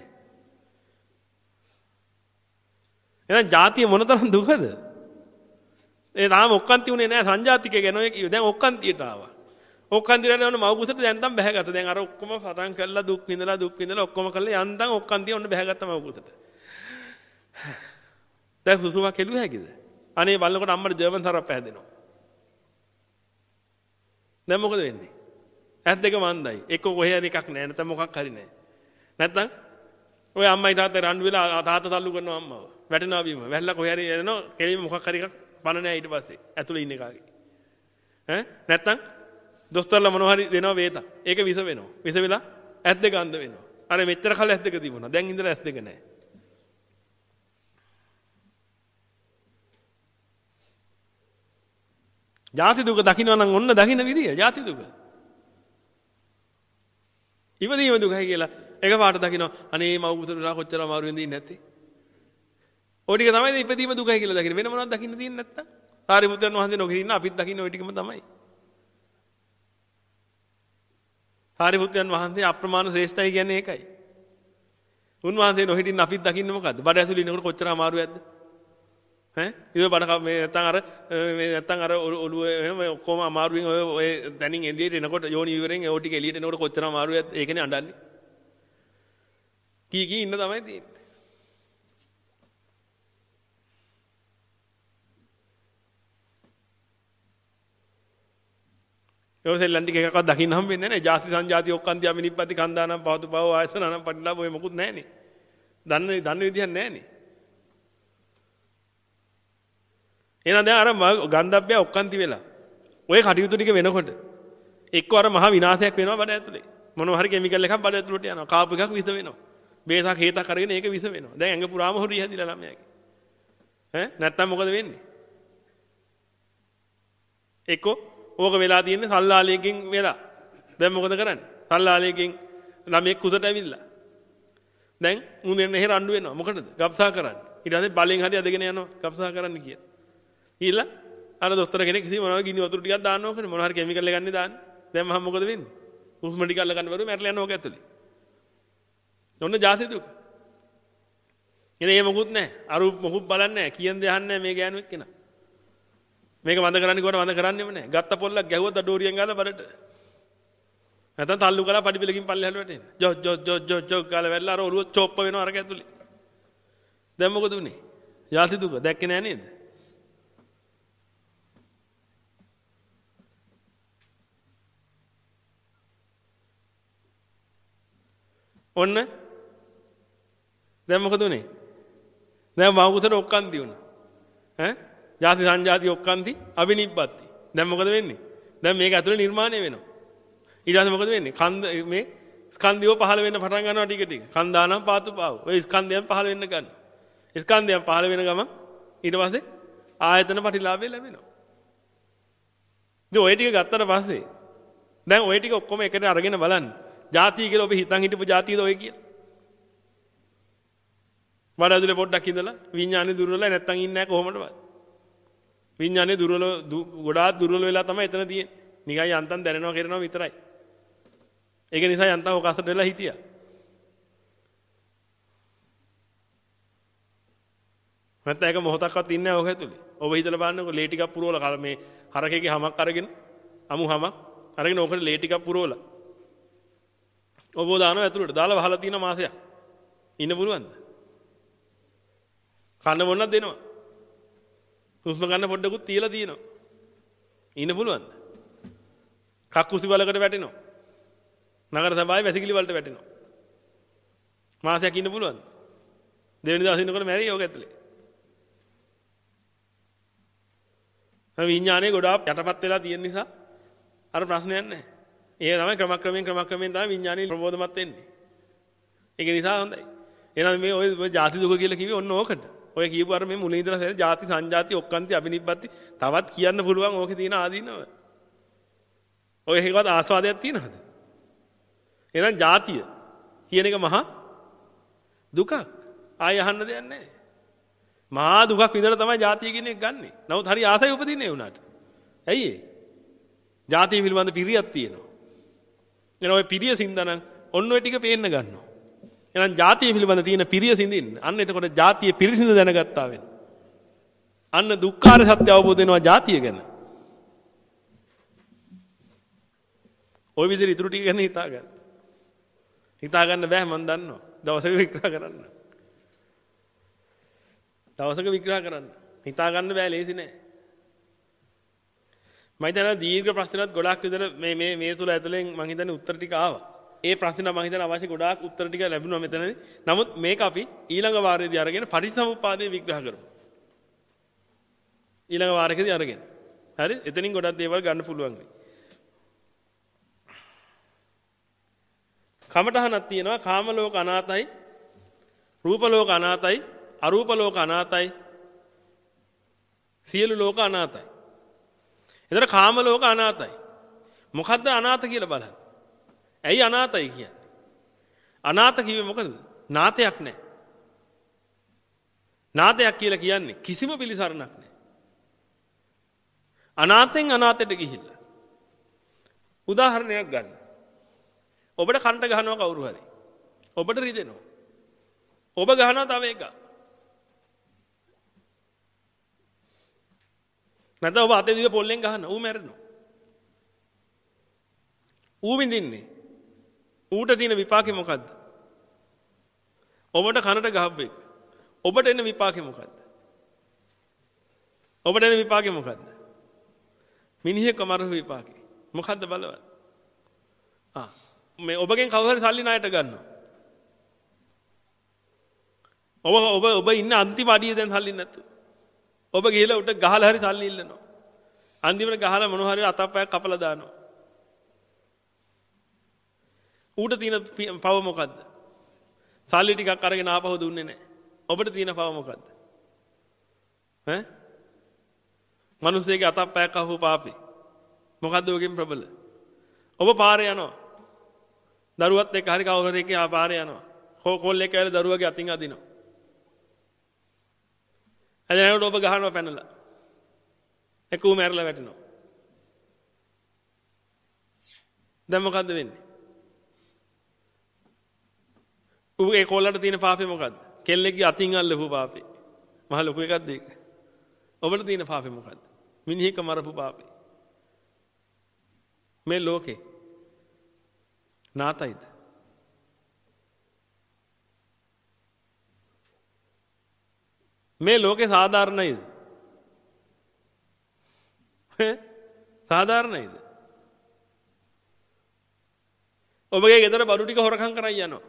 එහෙනම් ජාතිය මොනතරම් දුකද? ඒ තාම ඔක්කාන්ති උනේ නෑ සංජාතිකය ගැන ඔය කිව්වේ. දැන් ඔක්කාන්තියට ආවා. ඔක්කාන්තියට යන මව කුසට දැන් තම බැහැගත්ත. දැන් අර ඔක්කොම පටන් කළා දුක් විඳලා දුක් විඳලා ඔක්කොම කළා යන්තම් ඔක්කාන්තිය ඔන්න බැහැගත්ත මව කුසට. දැන් සුසුමක් හෙළුව හැකිද? අනේ බලනකොට අම්මට ජර්මන් තරප් පැහැදෙනවා. දැන් මොකද වෙන්නේ? ඇස් දෙක මන්දයි. එක්ක කොහේ හරි එකක් නෑ නැත්නම් මොකක් හරි නෑ. නැත්නම් ඔය අම්මයි තාත්තයි රණ්ඩු වෙලා තාත්තා තල්ලු කරනවා අම්මව. වැටෙනවා බීම. වැටලා කොහේ හරි එනවා කෙලින්ම මොකක් හරි එකක් පණ නෑ ඊට පස්සේ. ඇතුලේ ඉන්න එකාගේ. ඈ නැත්නම් දොස්තරලා මොනවා හරි දෙනවා වේතක්. ඒක විස වෙනවා. විස වෙලා ඇස් දෙක අන්ධ වෙනවා. අර මෙච්චර කල් ඇස් දෙක තිබුණා. දැන් ඉඳලා ඇස් දෙක නෑ. ජාති දුක දකින්න නම් ඔන්න දකින්න විදිය ජාති දුක. ඉවදීම දුකයි කියලා එකපාරට දකින්න අනේ මව කුසලලා කොච්චර අමාරුවෙන්ද ඉන්නේ නැත්තේ. ඔය ටික තමයි ඉපදීම දුකයි කියලා දකින්න. වෙන මොනවද දකින්න තියෙන්නේ නැත්තම්. සාරිපුත්‍රයන් වහන්සේ නොකිර ඉන්න අපිත් දකින්න ওই ටිකම තමයි. සාරිපුත්‍රයන් වහන්සේ අප්‍රමාණ ශ්‍රේෂ්ඨයි කියන්නේ ඒකයි. උන්වහන්සේ නොහිටින්න අපිත් දකින්නේ මොකද්ද? බඩ ඇතුළේ ඉන්නකොට කොච්චර අමාරුවක්ද? ඈ ඉතින් බඩ මේ නැත්තම් අර මේ නැත්තම් අර ඔළුව එහෙම ඔක්කොම අමාරුවෙන් ඔය ඔය තනින් එළියට එනකොට යෝනි විවරෙන් ඒ ටික එළියට එනකොට කොච්චර අමාරුවක්ද? ඒකනේ අඬන්නේ. කී කී ඉන්න තමයි තියෙන්නේ. යෝසෙල්ලන් ටික එකක්වත් දකින්න හම්බෙන්නේ නැහැ නේ. ජාති සංජාති ඔක්කාන්ති අමිනිප්පති කන්දානම් පවතු පව ආයසනනම් පටිලාභ ඔය මොකුත් නැහැ නේ. දන්නේ දන්නේ විදිහක් නැහැ නේ. එහෙනම් දැන් අර ගන්ධබ්බය ඔක්කාන්ති වෙලා ඔය කටයුතු ටික වෙනකොට එක්ක අර මහ විනාශයක් වෙනවා බඩ ඇතුලේ. මොනවා හරි කිමිකල් එකක් බඩ ඇතුලට යනවා. කාපු එකක් විස වෙනවා. බේසක් හේතක් අරගෙන ඒක විස වෙනවා. දැන් ඇඟ පුරාම හොරිය හැදිලා ළමයාගේ. ඈ නැත්තම් මොකද වෙන්නේ? එක්ක ඕක වෙලා තියෙන්නේ සල්ලාලයකින් වෙලා. දැන් මොකද කරන්නේ? සල්ලාලයකින් ළමයෙක් කුසට ඇවිල්ලා. දැන් මුනෙන් එහෙ රණ්ඩු වෙනවා. මොකටද? ගබ්සා කරන්නේ. ඊට පස්සේ බලෙන් හරි අදගෙන යනවා ගබ්සා කරන්න කියලා. ඊළඟ අර දොස්තර කෙනෙක් ඉතින් මොනවා ගිනි වතුර ටිකක් දාන්නවා කියන්නේ මොනවා හරි කිමිකල් එකක් ගන්නේ දාන්නේ. දැන් මම මොකද වෙන්නේ? හුස්ම ටික අල්ල ගන්න බැරුව මැරලා යනවා ඔක ඇතුලේ. ඔන්න ජාති දුක. එනේ මේ මොකුත් නැහැ. අර මොකුත් බලන්නේ නැහැ. කියන දේ අහන්නේ නැහැ මේ ගෑනු එක්කෙනා. මේක වඳ කරන්නේ කොහොමද වඳ කරන්නේම නැහැ. ගත්ත පොල්ලක් ගැහුවොත් ඩෝරියෙන් ගාලා බඩට. නැත්නම් තල්ලු කරලා පඩි පිළකින් පල්ලෙහාට වැටෙන්න. ජො ජො ජො ජො ජො ගාලා වැල්ලා අර ඔරුව චොප්ප වෙනවා අරක ඇතුලේ. දැන් මොකද උනේ? ජාති දුක දැක්කේ නැහැ නේද? ඔන්න දැන් මොකද උනේ? දැන් මව කුසට ඔක්කාන්ති වුණා. ඈ? ජාති සංජාති ඔක්කාන්ති අබිනිබ්බති. දැන් මොකද වෙන්නේ? දැන් මේක ඇතුලේ නිර්මාණය වෙනවා. ඊට පස්සේ මොකද වෙන්නේ? කන්ද මේ ස්කන්ධයෝ පහළ වෙන්න පටන් ගන්නවා ටික ටික. කන්දානම් පාතු පාව. ඔය ස්කන්ධයන් පහළ වෙන්න ගන්නවා. ස්කන්ධයන් පහළ වෙන ගමන් ඊට පස්සේ ආයතන ප්‍රතිලාභය ලැබෙනවා. ඉතින් ඔය ටික ගත්තට පස්සේ දැන් ඔය ටික ඔක්කොම එකට අරගෙන බලන්න. ජාතිය කියලා ඔබ හිතන් හිටපු ජාතියද ඔය කියලා? වඩ ඇතුලේ පොඩ්ඩක් ඉඳලා විඥානේ දුර්වලයි නැත්තම් ඉන්නේ නැහැ කොහොමදවත්? විඥානේ දුර්වල ගොඩාක් දුර්වල වෙලා තමයි එතන තියෙන්නේ. නිකන් යන්තම් දැනෙනවා කරනවා විතරයි. ඒක නිසා යන්තම් ඔක අසට වෙලා හිටියා. නැත්නම් ඒක මොහොතක්වත් ඉන්නේ නැහැ ඔක ඇතුලේ. ඔබ හිතලා බලන්නකො ලේ ටිකක් පුරවලා මේ හරකේගේ හමක් අරගෙන අමු හමක් අරගෙන ඕකට ලේ ටිකක් පුරවලා ඔබ දානවා ඇතුළට දාලා වහලා තියෙන මාසයක් ඉන්න පුළුවන්ද? කන්න මොනක් දෙනවා? හුස්ම ගන්න පොඩ්ඩකුත් තියලා තියෙනවා. ඉන්න පුළුවන්ද? කක්කුසි වලකට වැටෙනවා. නගර සභාවේ වැසිකිලි වලට වැටෙනවා. මාසයක් ඉන්න පුළුවන්ද? දෙවෙනි දවසේ ඉන්නකොට මැරෙයි ඔක ඇතුලේ. අර විඥානේ ගොඩාක් යටපත් වෙලා තියෙන නිසා අර ප්‍රශ්නයක් නැහැ. ඒ තමයි ක්‍රමක්‍රමයෙන් ක්‍රමක්‍රමයෙන් තමයි විඥානේ ප්‍රබෝධමත් වෙන්නේ. ඒක නිසා හොඳයි. එහෙනම් මේ ඔය ජාති දුක කියලා කිව්වේ ඔන්න ඕකට. ඔය කියපු අර මේ මුලින් ඉඳලා ජාති සංජාති ඔක්කාන්ති අබිනිබ්බති තවත් කියන්න පුළුවන් ඕකේ තියෙන ආදීනව. ඔය එකවත් ආස්වාදයක් තියනවද? එහෙනම් ජාතිය කියන එක මහා දුකක්. ආය අහන්න දෙයක් නැහැ. මහා දුකක් විඳලා තමයි ජාතිය කියන එක ගන්නෙ. නමුත් හරි ආසයි උපදින්නේ ඒ උනාට. ඇයි ඒ? ජාතිය පිළිබඳ පිරියක් තියෙනවා. එනවා ඔය පිරිය සින්දනම් ඔන්න ඔය ටික පේන්න ගන්නවා. එහෙනම් ජාතිය පිළිබඳ තියෙන පිරිය සිඳින්න. අන්න එතකොට ජාතිය පිරිසිඳ දැනගත්තා වෙන. අන්න දුක්ඛාර සත්‍ය අවබෝධ වෙනවා ජාතිය ගැන. ඔය විදිහට ඊටු ටික ගැන හිතා ගන්න. හිතා ගන්න බෑ මම දන්නවා. දවසක විග්‍රහ කරන්න. දවසක විග්‍රහ කරන්න. හිතා ගන්න බෑ ලේසි නෑ. මම හිතනවා දීර්ඝ ප්‍රශ්නات ගොඩාක් විතර මේ මේ මේ තුල ඇතුලෙන් මම හිතන්නේ උත්තර ටික ආවා. ඒ ප්‍රශ්න මම හිතන අවශ්‍ය ගොඩාක් උත්තර ටික ලැබුණා මෙතනදී. නමුත් මේක අපි ඊළඟ වාරයේදී අරගෙන පටිච්චසමුප්පාදය විග්‍රහ කරමු. ඊළඟ වාරයකදී අරගෙන. හරි? එතනින් ගොඩක් දේවල් ගන්න පුළුවන් වෙයි. කමඨහනක් තියෙනවා කාම ලෝක අනාතයි, රූප ලෝක අනාතයි, අරූප ලෝක අනාතයි, සියලු ලෝක අනාතයි. එතන කාම ලෝක අනාතයි. මොකද්ද අනාත කියලා බලන්න. ඇයි අනාතයි කියන්නේ? අනාත කිව්වේ මොකද? නාතයක් නැහැ. නාතයක් කියලා කියන්නේ කිසිම පිළිසරණක් නැහැ. අනාතෙන් අනාතයට ගිහිල්ලා. උදාහරණයක් ගන්න. ඔබට කන්ට ගහනවා කවුරු හරි. ඔබට රිදෙනවා. ඔබ ගහනවා තව එකක්. නැත්නම් ඔබ අතේ දිව පොල්ලෙන් ගහනවා. ඌ මැරෙනවා. ඌ විඳින්නේ. ඌට තියෙන විපාකේ මොකද්ද? ඔබට කනට ගහපු එක. ඔබට එන විපාකේ මොකද්ද? ඔබට එන විපාකේ මොකද්ද? මිනිහෙක් මරපු විපාකේ. මොකද්ද බලවත්? ආ මේ ඔබගෙන් කවුරු හරි සල්ලි ණයට ගන්නවා. ඔබ ඔබ ඔබ ඉන්න අන්තිම අඩිය දැන් සල්ලි නැතු. ඔබ ගිහලා උට ගහලා හරි සල්ලි ඉල්ලනවා. අන්තිමට ගහලා මොන හරි අතප්පයක් කපලා දානවා. ඌට තියෙන පව මොකද්ද? සල්ලි ටිකක් අරගෙන ආපහු දුන්නේ නැහැ. ඔබට තියෙන පව මොකද්ද? ඈ? මිනිස්සෙගේ අතප්පයක් අහුව පාපේ. මොකද්ද ඔගෙන් ප්‍රබල? ඔබ පාරේ යනවා. දරුවත් එක්ක හරි කවුරු හරි එක්ක පාරේ යනවා. කොල්ලෙක් ඇවිල්ලා දරුවගේ අතින් අදිනවා. එතනට ඔබ ගහනවා පැනලා. එක්ක ඌ මැරලා වැටෙනවා. දැන් මොකද්ද වෙන්නේ? ඌගේ කොල්ලට තියෙන පාපේ මොකද්ද? කෙල්ලෙක්ගේ අතින් අල්ලපු පාපේ. මහ ලොකු එකක්ද ඒක? ඔබට තියෙන පාපේ මොකද්ද? මිනිහෙක් මරපු පාපේ. මේ ලෝකේ නාතයිද? මේ ලෝකේ සාධාරණයිද? සාධාරණයිද? ඔබගේ ගෙදර බඩු ටික හොරකම් කරන් යනවා.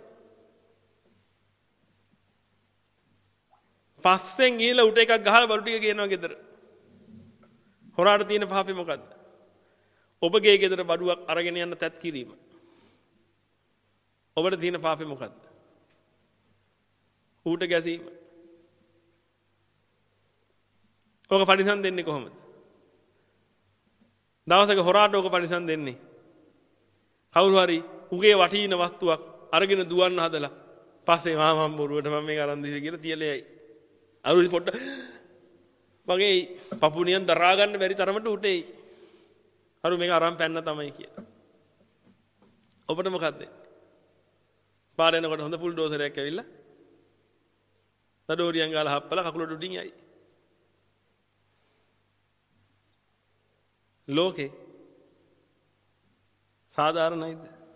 පස්සෙන් ගිහලා උට එකක් ගහලා බඩු ටික ගේනවා ගෙදර. හොරාට තියෙන පාපේ මොකද්ද? ඔබගේ ගෙදර බඩුවක් අරගෙන යන්න තැත් කිරීම. ඔබට තියෙන පාපේ මොකද්ද? ඌට ගැසීම. ඔක පරිසම් දෙන්නේ කොහොමද? දවසක හොරාට ඔක පරිසම් දෙන්නේ. කවුරු හරි උගේ වටින වස්තුවක් අරගෙන දුවන්න හදලා පස්සේ මා මම බොරුවට මම මේක අරන් දීවි කියලා තියලා යයි. අරුලි පොඩ්ඩ මගේ පපුනියන් දරා ගන්න බැරි තරමට උටේයි. අරු මේක අරන් පැන්න තමයි කියලා. ඔබට මොකද්ද? පාර යනකොට හොඳ පුල් ඩෝසරයක් ඇවිල්ලා දඩෝරියන් ගාලා හප්පලා කකුලට උඩින් යයි. ලෝකේ සාධාරණයිද?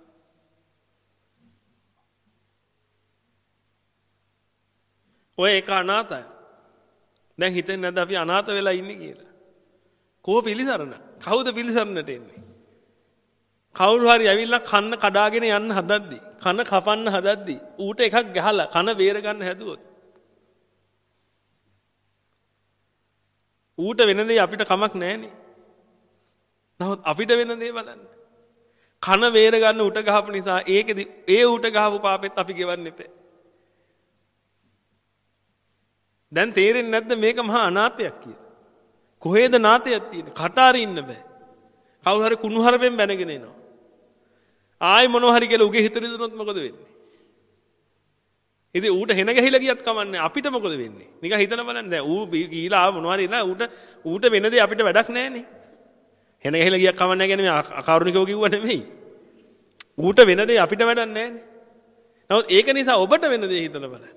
ඔය එක අනාතයි. දැන් හිතෙන්නේ නැද්ද අපි අනාත වෙලා ඉන්නේ කියලා? කෝ පිළිසරණ? කවුද පිළිසරණට එන්නේ? කවුරු හරි ඇවිල්ලා කන්න කඩාගෙන යන්න හදද්දි, කන කපන්න හදද්දි ඌට එකක් ගහලා කන බේර ගන්න හැදුවොත් ඌට වෙන දේ අපිට කමක් නැහැනේ. නමුත් අපිට වෙන දේ බලන්න. කන වේර ගන්න උට ගහපු නිසා ඒකෙදි ඒ උට ගහපු පාපෙත් අපි ගෙවන්න එපා. දැන් තේරෙන්නේ නැද්ද මේක මහා අනාථයක් කියලා? කොහෙද නාථයක් තියෙන්නේ? කට අරින්න බෑ. කවුරු හරි කුණුහරුපෙන් බැනගෙන එනවා. ආයි මොනවා හරි කියලා උගේ හිතට දුනොත් මොකද වෙන්නේ? ඉතින් ඌට හෙන ගහිලා ගියත් කමන්නේ අපිට මොකද වෙන්නේ? නිකන් හිතන බලන්න දැන් ඌ ගිහිලා ආව මොනවා හරි නා ඌට ඌට වෙන දේ අපිට වැඩක් නැහැනේ. හෙන ගහිලා ගියක් කමන්නේ කියන්නේ මේ අකාරුණිකව කිව්ව නෙමෙයි. ඌට වෙන දේ අපිට වැඩක් නැහැනේ. නමුත් ඒක නිසා ඔබට වෙන දේ හිතලා බලන්න.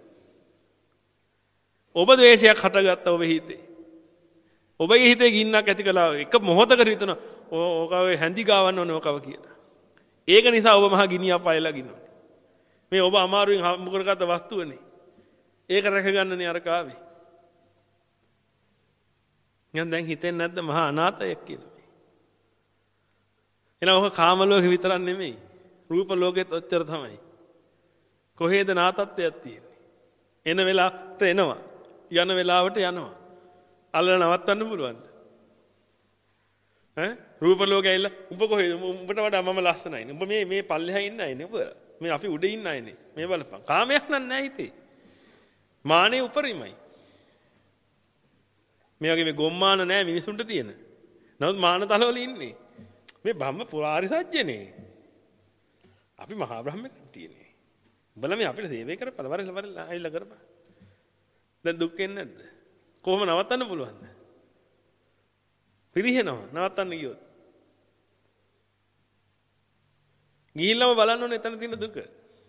ඔබ ද්වේෂයක් හටගත්ත ඔබේ හිතේ. ඔබගේ හිතේ ගින්නක් ඇති කළා එක මොහොතකට හිතන ඕක ඔය හැඳි ගාවන්න ඕනේ ඕකව කියලා. ඒක නිසා ඔබ මහා ගිනියක් පයලා ගිනනවා. මේ ඔබ අමාරුවෙන් හම්බ කරගත්ත වස්තුවනේ. ඒක රැක ගන්නනේ අර කාවේ. නිකන් දැන් හිතෙන්නේ නැද්ද මහා අනාථයක් කියලා මේ. එනවා ඔක කාම ලෝකෙ විතරක් නෙමෙයි. රූප ලෝකෙත් ඔච්චර තමයි. කොහේද නාතත්වයක් තියෙන්නේ? එන වෙලාවට එනවා. යන වෙලාවට යනවා. අල්ලලා නවත්තන්න පුළුවන්ද? ඈ රූප ලෝකෙ ඇවිල්ලා උඹ කොහෙද? උඹට වඩා මම ලස්සනයි. උඹ මේ මේ පල්ලෙහා ඉන්න අයනේ උඹ. මේ අපි උඩ ඉන්න අයනේ. මේ බලපන්. කාමයක් නෑ හිතේ. මානේ උපරිමයි. මේ වගේ මේ ගොම්මාන නෑ මිනිසුන්ට තියෙන. නමුත් මාන තලවල ඉන්නේ. මේ බ්‍රහ්ම පුරාරි සත්‍යනේ. අපි මහා බ්‍රහ්මෙක් තියෙන්නේ. උඹලා මේ අපිට සේවය කරපළ වරල වරල ඇවිල්ලා කරපන්. දැන් දුක් එන්නේ නැද්ද? කොහොම නවත්තන්න පුළුවන්ද? පිරිහෙනවා නවත්තන්න ගියොත්. ගිහිල්ලාම බලන්න ඕනේ එතන තියෙන දුක.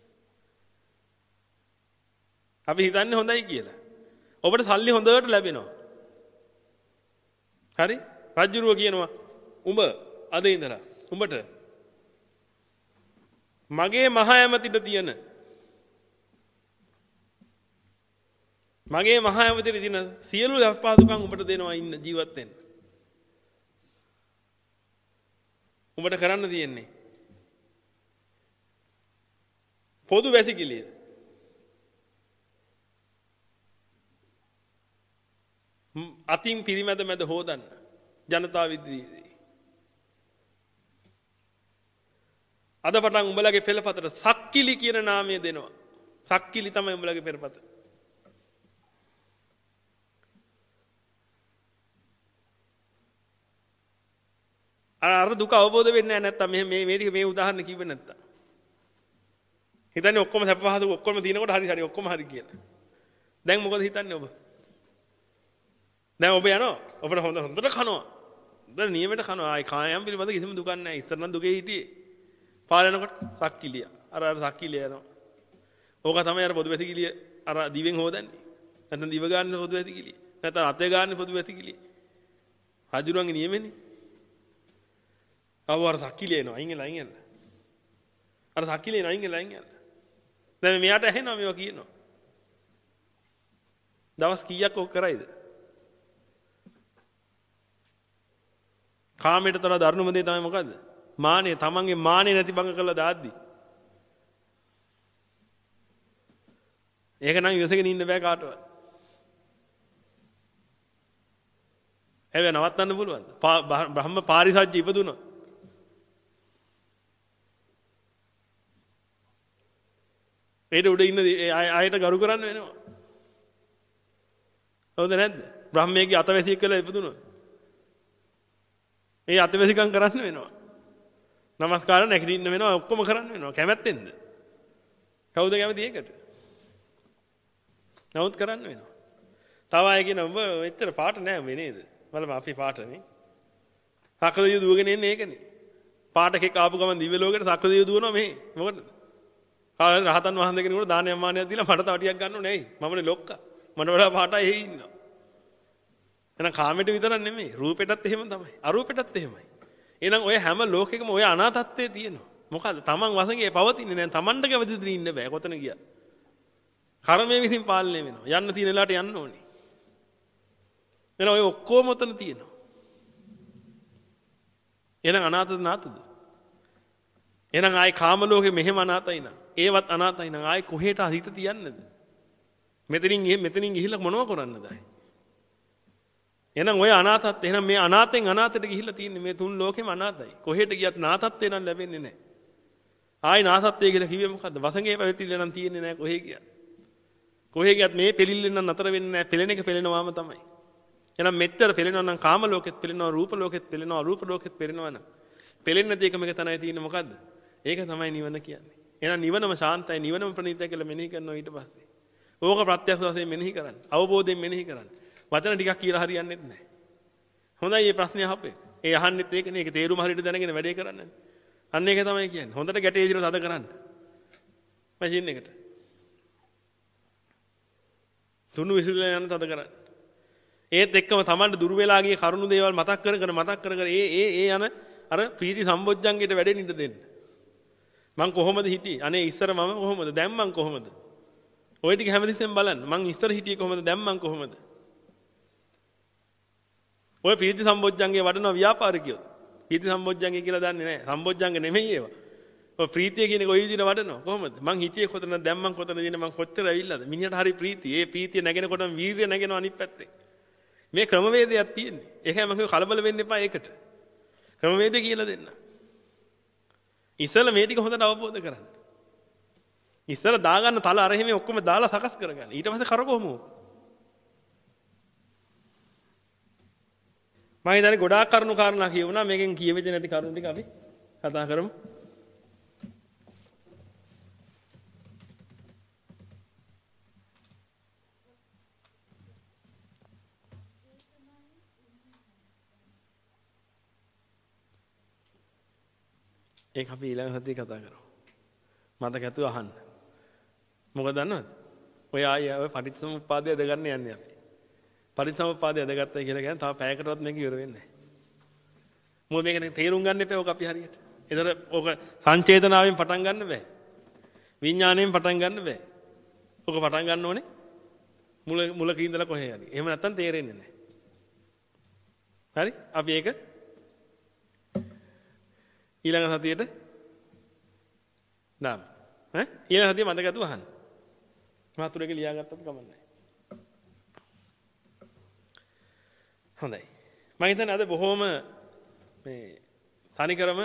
අපි හිතන්නේ හොඳයි කියලා. ඔබට සල්ලි හොඳට ලැබෙනවා. හරි? රජුරුව කියනවා උඹ අද ඉඳලා උඹට මගේ මහා ඇමතිට තියෙන මගේ මහා ඇමතිට තියෙන සියලු අපහසුකම් උඹට දෙනවා ඉන්න ජීවත් වෙන්න. උඹට කරන්න තියෙන්නේ පොදු වැසිකිළිය. අතින් පිරිමැද මැද හොදන්න ජනතාව ඉදිරියේ. අද පටන් උඹලගේ පෙළපතට සක්කිලි කියන නාමය දෙනවා. සක්කිලි තමයි උඹලගේ පෙළපත. අර දුක අවබෝධ වෙන්නේ නැහැ නැත්තම් මේ මේ මේ උදාහරණ කිව්වේ නැත්තම්. හිතන්නේ ඔක්කොම සැප පහසු ඔක්කොම දිනකොට හරි හරි ඔක්කොම හරි කියලා. දැන් මොකද හිතන්නේ ඔබ? දැන් ඔබ යනවා. ඔබට හොඳ හොඳට කනවා. දැන් නියමයට කනවා. ආයි කායම් පිළිබඳ කිසිම දුකක් නැහැ. ඉස්සර නම් දුකේ හිටියේ. පාලනකොට සක්කිලිය. අර අර සක්කිලිය යනවා. ඕක තමයි අර පොදු වැසිකිළිය අර දිවෙන් හොදන්නේ. නැත්නම් දිව ගන්න පොදු වැසිකිළිය. නැත්නම් අතේ ගන්න පොදු වැසිකිළිය. රජුරුවන්ගේ නියමනේ. අවුව අර සක්කිලිය එනවා. අයින් එලා අයින් එලා. අර සක්කිලිය එනවා අයින් එලා අයින් එලා. දැන් මෙයාට ඇහෙනවා මේවා කියනවා. දවස් කීයක් ඔක් කරයිද? කාමයට තර දරුණුම දේ තමයි මොකද්ද? මානෙ. තමන්ගේ මානෙ නැති බංග කරලා දාද්දි. ඒක නම් ඉවසගෙන ඉන්න බෑ කාටවත්. හැබැයි නවත්තන්න පුළුවන්ද? බ්‍රහ්ම පාරිසජ්ජ ඉපදුණා. ඒට උඩ ඉන්න අයට ගරු කරන්න වෙනවා. හවුද නැද්ද? බ්‍රහ්මයේ අතවැසියෙක් කියලා ඉපදුණා. ඒ අතවැසිකම් කරන්න වෙනවා. නමස්කාර නැගිටින්න වෙනවා ඔක්කොම කරන්න වෙනවා. කැමැත්තෙන්ද? කවුද කැමති ඒකට? නමුත් කරන්න වෙනවා. තව අය කියන ඔබ එච්චර පාට නෑ මේ නේද? බලන්න අපි පාටනේ. සක්‍රදිය දුවගෙන එන්නේ ඒකනේ. පාට එකක් ආපු ගමන් දිව්‍ය ලෝකෙට සක්‍රදිය දුවනවා මේ. මොකටද? කාලේ රහතන් වහන්සේ කෙනෙකුට දානයක් මානයක් දීලා මට තව ටිකක් ගන්න ඕනේ. මමනේ ලොක්කා. මට වඩා පාටයි එහෙ ඉන්නවා. එහෙනම් කාමයට විතරක් නෙමෙයි රූපෙටත් එහෙම තමයි. අරූපෙටත් එහෙමයි. එහෙනම් ඔය හැම ලෝකෙකම ඔය අනාතත්වයේ තියෙනවා. මොකද තමන් වසඟේ පවතින්නේ නැහැ. තමන්ට කැමතිද ඉන්න බෑ. කොතන ගියා. කර්මයේ විසින් පාලනය වෙනවා. යන්න තියෙන වෙලාවට යන්න ඕනේ. එහෙනම් ඔය ඔක්කොම උතන තියෙනවා. එහෙනම් අනාතද නාතද? එහෙනම් ආයි කාම ලෝකෙ මෙහෙම අනාතයි නා. ඒවත් අනාතයි නා. ආයි කොහෙට හිත තියන්නද? මෙතනින් මෙතනින් ගිහිල්ලා මොනව කරන්නද ආයි? එහෙනම් ඔය අනාතත් එහෙනම් මේ අනාතෙන් අනාතයට ගිහිල්ලා තියෙන්නේ මේ තුන් ලෝකෙම අනාතයි. කොහෙට ගියත් නාතත්වේ නම් ලැබෙන්නේ නැහැ. ආයි නාතත්වය කියලා කිව්වේ මොකද්ද? වසඟේ පැවතිල්ල නම් තියෙන්නේ නැහැ කොහෙ ගියත්. කොහෙ ගියත් මේ පෙලිල්ලෙන් නම් නතර වෙන්නේ නැහැ. පෙලෙන එක පෙලෙනවාම තමයි. එහෙනම් මෙච්චර පෙලෙනවා නම් කාම ලෝකෙත් පෙලෙනවා, රූප ලෝකෙත් පෙලෙනවා, අරූප ලෝකෙත් පෙලෙනවා නම් පෙලෙන්නේ නැති එකම එක තනයි තියෙන්නේ මොකද්ද? ඒක තමයි නිවන කියන්නේ. එහෙනම් නිවනම ශාන්තයි නිවනම ප්‍රණීතයි කියලා මෙනෙහි කරනවා ඊට පස්සේ. ඕක ප්‍රත්‍යක්ෂ වශයෙන් මෙනෙහි කරන්න. අවබෝධයෙන් මෙනෙහි කරන්න. වචන ටිකක් කියලා හරියන්නේ නැහැ. හොඳයි මේ ප්‍රශ්නේ අහපේ. ඒ අහන්නෙත් ඒකනේ. ඒක තේරුම හරියට දැනගෙන වැඩේ කරන්න. අන්න ඒක තමයි කියන්නේ. හොඳට ගැටේ විදිහට තද කරන්න. මැෂින් එකට. තුණු විසිරලා යන තද කරන්න. ඒත් එක්කම Tamanට දුර වෙලා ගිය කරුණු දේවල් මතක් කර කර මතක් කර කර ඒ ඒ ඒ යන අර ප්‍රීති සම්බොජ්ජංගයට වැඩෙන්න ඉඩ දෙන්න. මං කොහොමද හිටියේ? අනේ ඉස්සර මම කොහොමද? දැන් මං කොහොමද? ඔය ටික හැමතිස්සෙම බලන්න. මං ඉස්සර හිටියේ කොහොමද? දැන් මං කොහොමද? ඔය ප්‍රීති සම්බොජ්ජංගේ වඩන ව්‍යාපාරිකයෝ. ප්‍රීති සම්බොජ්ජංගේ කියලා දන්නේ නැහැ. සම්බොජ්ජංග නෙමෙයි ඒවා. ඔය ප්‍රීතිය කියන එක ඔය විදිහට වඩනවා. කොහොමද? මං හිටියේ කොතනද? දැන් මං කොතනද ඉන්නේ? මං කොච්චර ඇවිල්ලාද? මිනිහට හරි ප්‍රීතිය. ඒ ප්‍රීතිය නැගෙනකොටම වීරිය නැගෙනවා අනිත් පැත්තේ. මේ ක්‍රමවේදයක් තියෙන්නේ. ඒකයි මම කිව්ව කලබල වෙන්න එපා ඒකට. ක්‍රමවේදය කියලා දෙන්න. ඉස්සෙල්ලා මේ ටික හොඳට අවබෝධ කරගන්න. ඉස්සෙල්ලා දාගන්න තල අර එහෙම ඔක්කොම දාලා සකස් කරගන්න. ඊට පස්සේ කරකවමු. මම හිතන්නේ ගොඩාක් කරුණු කාරණා කියවුණා. මේකෙන් කියවෙච්ච නැති කරුණු ටික අපි කතා කරමු. ඒක අපි ඊළඟ සතියේ කතා කරමු. මතක ඇතුව අහන්න. මොකද දන්නවද? ඔය ආය ඔය පටිච්චසමුප්පාදය අදගන්න යන්නේ අපි. පටිච්චසමුප්පාදය අදගත්තයි කියලා කියන්නේ තව පැයකටවත් මේක ඉවර වෙන්නේ නැහැ. මොකද මේක තේරුම් ගන්න එපා ඔක අපි හරියට. ඒතර ඔක සංචේතනාවෙන් පටන් ගන්න බෑ. විඥාණයෙන් පටන් ගන්න බෑ. ඔක පටන් ගන්න ඕනේ මුල මුලක ඉඳලා කොහේ හරි. එහෙම නැත්තම් තේරෙන්නේ නැහැ. හරි? අපි ඒක ඊළඟ සතියේට දාමු. ඈ ඊළඟ සතියේ මතක ඇතුව අහන්න. මාතුරේක ලියාගත්තත් කමක් නැහැ. හොඳයි. මම හිතන්නේ අද බොහොම මේ තනිකරම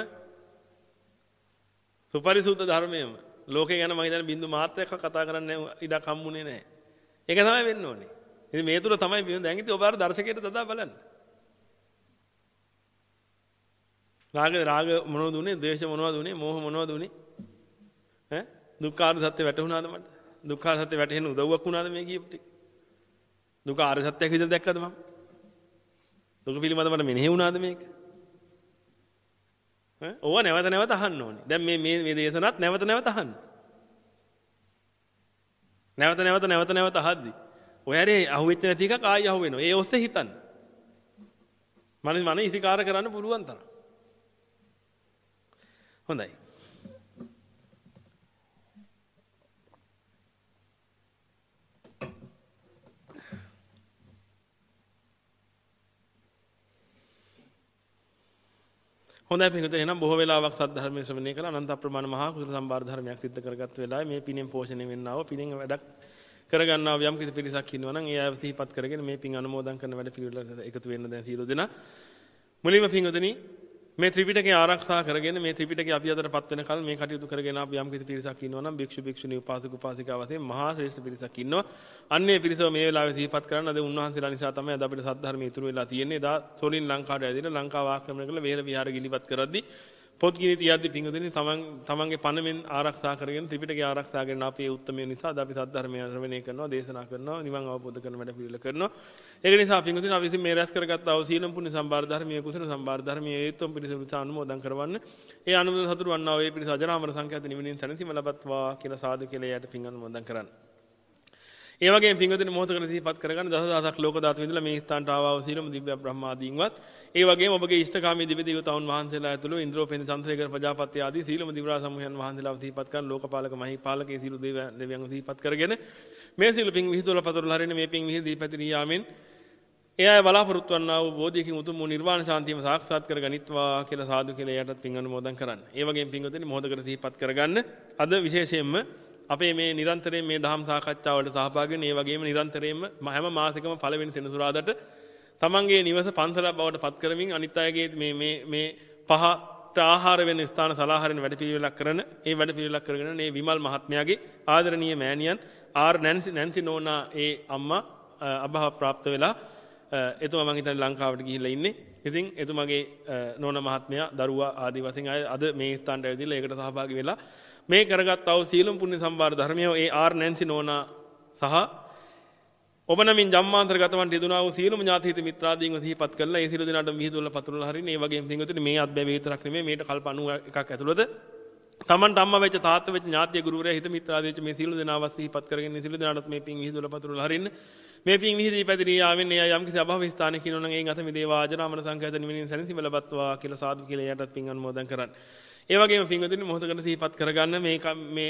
සුපරිසුද්ධ ධර්මයේම ලෝකේ ගැන මම හිතන්නේ බින්දු මාත්‍රයක් කතා කරන්න ඉඩක් හම්බුනේ නැහැ. ඒක තමයි වෙන්න ඕනේ. ඉතින් මේ තුල තමයි දැන් ඉතින් ඔබ අර දර්ශකයට තදා බලන්න. රාග රාග මොනවද උනේ? ද්වේෂ මොනවද උනේ? මෝහ මොනවද උනේ? ඈ දුක්ඛාර සත්‍ය වැටහුණාද මට? දුක්ඛාර සත්‍ය වැටහෙන්න උදව්වක් වුණාද මේ කියපු ටික? දුක ආර්ය සත්‍යයක් විදිහට දැක්කද මම? දුක පිළිබඳව මට මෙනෙහි වුණාද මේක? ඈ ඕවා නැවත නැවත අහන්න ඕනේ. දැන් මේ මේ මේ දේශනත් නැවත නැවත අහන්න. නැවත නැවත නැවත නැවත අහද්දි ඔය හැරේ අහුවෙච්ච නැති එකක් ආයෙ අහුවෙනවා. ඒ ඔස්සේ හිතන්න. මන මන ඉසිකාර කරන්න පුළුවන් තරම්. හොඳයි. හොඳයි පිටුතේ එහෙනම් බොහෝ වෙලාවක් සද්ධර්මයේ ශ්‍රවණය කළා අනන්ත අප්‍රමාණ මහා කුසල සම්භාර ධර්මයක් සිද්ධ කරගත් වෙලාවේ මේ පිනෙන් පෝෂණය වෙන්නව පිනෙන් වැඩක් කරගන්නව යම් කිසි පිරිසක් ඉන්නවා නම් ඒ අය සිහිපත් කරගෙන මේ පින් අනුමෝදන් කරන වැඩ පිළිවෙලට එකතු වෙන්න දැන් සියලු දෙනා මුලින්ම පින්වතුනි මේ ත්‍රිපිටකය ආරක්ෂා කරගෙන මේ ත්‍රිපිටකය අපි අතට පත් වෙනකල් මේ කටයුතු කරගෙන අපි යම් කිසි පිරිසක් ඉන්නවා නම් භික්ෂු භික්ෂුණී උපාසක උපාසිකා වශයෙන් මහා ශ්‍රේෂ්ඨ පිරිසක් ඉන්නවා. අන්නේ පිරිසව මේ වෙලාවේ සිහිපත් කරන්න අද උන්වහන්සේලා නිසා තමයි අද අපිට සද්ධර්මයේ ඉතුරු වෙලා තියෙන්නේ. දා සොරින් ලංකාවට ඇවිදලා ලංකාව ආක්‍රමණය කරලා වේර විහාර ගිනිපත් කරද්දී පොත් ගිනි තියද්දී පිංගුදෙනි තමන් තමන්ගේ පණමෙන් ආරක්ෂා කරගෙන ත්‍රිපිටකය ආරක්ෂා කරගෙන අපේ උත්තරමය නිසා අද අපි සද්ධර්මය ශ්‍රවණය කරනවා දේශනා කරනවා නිවන් අවබෝධ කරන වැඩ පිළිවෙල කරනවා. ඒක නිසා පිංගුදෙනි අපි විසින් මේ රැස් කරගත්ත ආ සීලම් පුණ්‍ය සම්භාර ධර්මයේ කුසල සම්භාර ධර්මයේ හේතුම් පිණිස විසා අනුමෝදන් කරවන්න. ඒ අනුමෝදන් සතුරු වන්නා වේ පිණිස අජරාමර සංඛ්‍යාත නිවනින් සැනසීම ලබත්වා කියලා සාදු කියලා යට පිං අනුමෝදන් කරන්න. ඒ වගේම පිංගුදෙනි මොහොතකට සිහිපත් කරගන්න දසදහසක් ලෝක ධාතු විඳලා මේ ස්ථානට ආවා වූ සීලම දිව්‍ය බ්‍රහ්මාදීන්වත් ඒ වගේම ඔබගේ ඉෂ්ඨකාමී දිව්‍ය දේවතාවුන් වහන්සේලා ඇතුළු ඉන්ද්‍රෝපේන්ද්‍ර චන්ද්‍රසේකර ප්‍රජාපති ආදී සීලම දිව්‍යා සමූහයන් වහන්සේලාව සිහිපත් කරන ලෝකපාලක මහීපාලකේ සීල දෙවියන් සිහිපත් කරගෙන මේ සීල පිං විහිදුවල පතරල හරින මේ පිං විහිදී පැතිරී යාමෙන් ඒ අය බලාපොරොත්තු වන්නා වූ බෝධියකින් උතුම් වූ නිර්වාණ ශාන්තියම සාක්ෂාත් කරගනිත්වා කියලා සාදු කියලා යටත් පිං අනුමෝදන් කරන්න. ඒ වගේම පිංගුදෙනි මොහොතකට සිහිපත් කරගන්න අද විශේෂයෙන්ම අපේ මේ නිරන්තරයෙන් මේ දහම් සාකච්ඡාවලට සහභාගී වෙන ඒ වගේම නිරන්තරයෙන්ම හැම මාසෙකම පළවෙනි සෙනසුරාදාට තමන්ගේ නිවස පන්සලක් බවට පත් කරමින් අනිත් අයගේ මේ මේ මේ පහට ආහාර වෙන ස්ථාන සලාහරින වැඩ පිළිවෙලක් කරන ඒ වැඩ පිළිවෙලක් කරගෙන මේ විමල් මහත්මයාගේ ආදරණීය මෑණියන් ආර් නැන්සි නැන්සි නෝනා ඒ අම්මා අභාව ප්‍රාප්ත වෙලා එතුමා මම හිතන්නේ ලංකාවට ගිහිල්ලා ඉන්නේ. ඉතින් එතුමාගේ නෝනා මහත්මයා දරුවා ආදී වශයෙන් අය අද මේ ස්ථානට ඇවිදලා ඒකට සහභාගී වෙලා මේ කරගත් ආ වූ සීලම් පුණ්‍ය සම්භාර ධර්මය ඒ ආර් නැන්සි නෝනා සහ ඔබ නමින් ජම්මාන්තරගතවන් යෙදුනා වූ සියලුම ඥාති හිත මිත්‍රාදීන්ව සිහිපත් කරලා ඒ සියලු දෙනාට මිහිදුල්ල පතුරලා හරින ඒ වගේම පින්වතුනි මේ අත්බැවි විතරක් නෙමෙයි මේට කල්ප අනූ එකක් ඇතුළත තමන්ට අම්මා වෙච්ච තාත්තා වෙච්ච ඥාතිය ගුරුවරයා හිත මිත්‍රාදී වෙච්ච මේ සියලු දෙනාව සිහිපත් කරගෙන මේ සියලු දෙනාට මේ පින් මිහිදුල්ල පතුරලා හරින්න මේ පින් මිහිදී පැතිරී ආවෙන් ඒ යම් කිසි අභව ස්ථානයක ඉන්නොනම් ඒන් අත මිදේවා ආජරාමන සංඛ්‍යාත නිවෙනින් සැනසීම ලබත්වා කියලා සාදු කියලා එයාටත් පින් අනුමෝදන් කරන්න. ඒ වගේම පින්වතුනි මොහොතකට සිහිපත් කරගන්න මේ මේ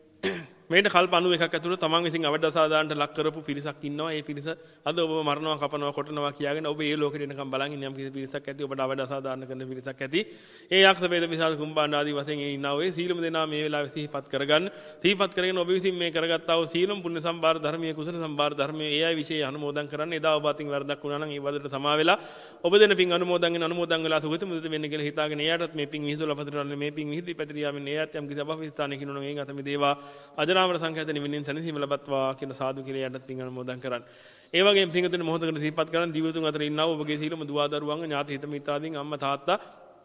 මේට කල්ප අනූ එකක් ඇතුළත තමන් විසින් අවඩසාදානට ලක් කරපු පිරිසක් ඉන්නවා. ඒ පිරිස අද ඔබ මරනවා කපනවා කොටනවා කියාගෙන ඔබ ඒ ලෝකෙට එනකම් බලන් ඉන්න යම් කිසි පිරිසක් ඇති ඔබට අවඩසාදාන කරන පිරිසක් ඇති. ඒ යක්ෂ වේද විශාල කුම්භාණ්ඩ ආදී වශයෙන් ඉන්නා වූ සීලම දෙනා මේ වෙලාවේ සිහිපත් කරගන්න. සිහිපත් කරගෙන ඔබ විසින් මේ කරගත්තා වූ සීලම් පුණ්‍ය සම්භාර ධර්මයේ කුසල සම්භාර ධර්මයේ ඒ අය විශේෂ අනුමෝදන් කරන්න. එදා ඔබ අතින් වරදක් වුණා නම් ඒ වදට සමා වෙලා ඔබ දෙන පින් අනුමෝදන් වෙන අනුමෝදන් වෙලා සුගත මුදිත වෙන්න කියලා හිතාගෙන එයාටත් මේ පින් මිහිදුල පතරන්නේ මේ පින් මිහිදී පැතිරියාවෙන් එයාත් යම් කිසි අභව ස්ථානයක ඉන්නොනම් ඒ අත මේ දේවා අජරාමර සංඛ්‍යාත නිවෙනින් සැනසීම ලබත්වා කියලා සාදු කියලා යටත් පින් අනුමෝදන් කරන්න. ඒ වගේම පින්වතුනි මොහොතකට සිහිපත් කරන් දිවතුන් අතර ඉන්නා වූ ඔබගේ සීලම දුවා දරුවන් ඥාති හිත මිත්‍රාදීන් අම්මා තාත්තා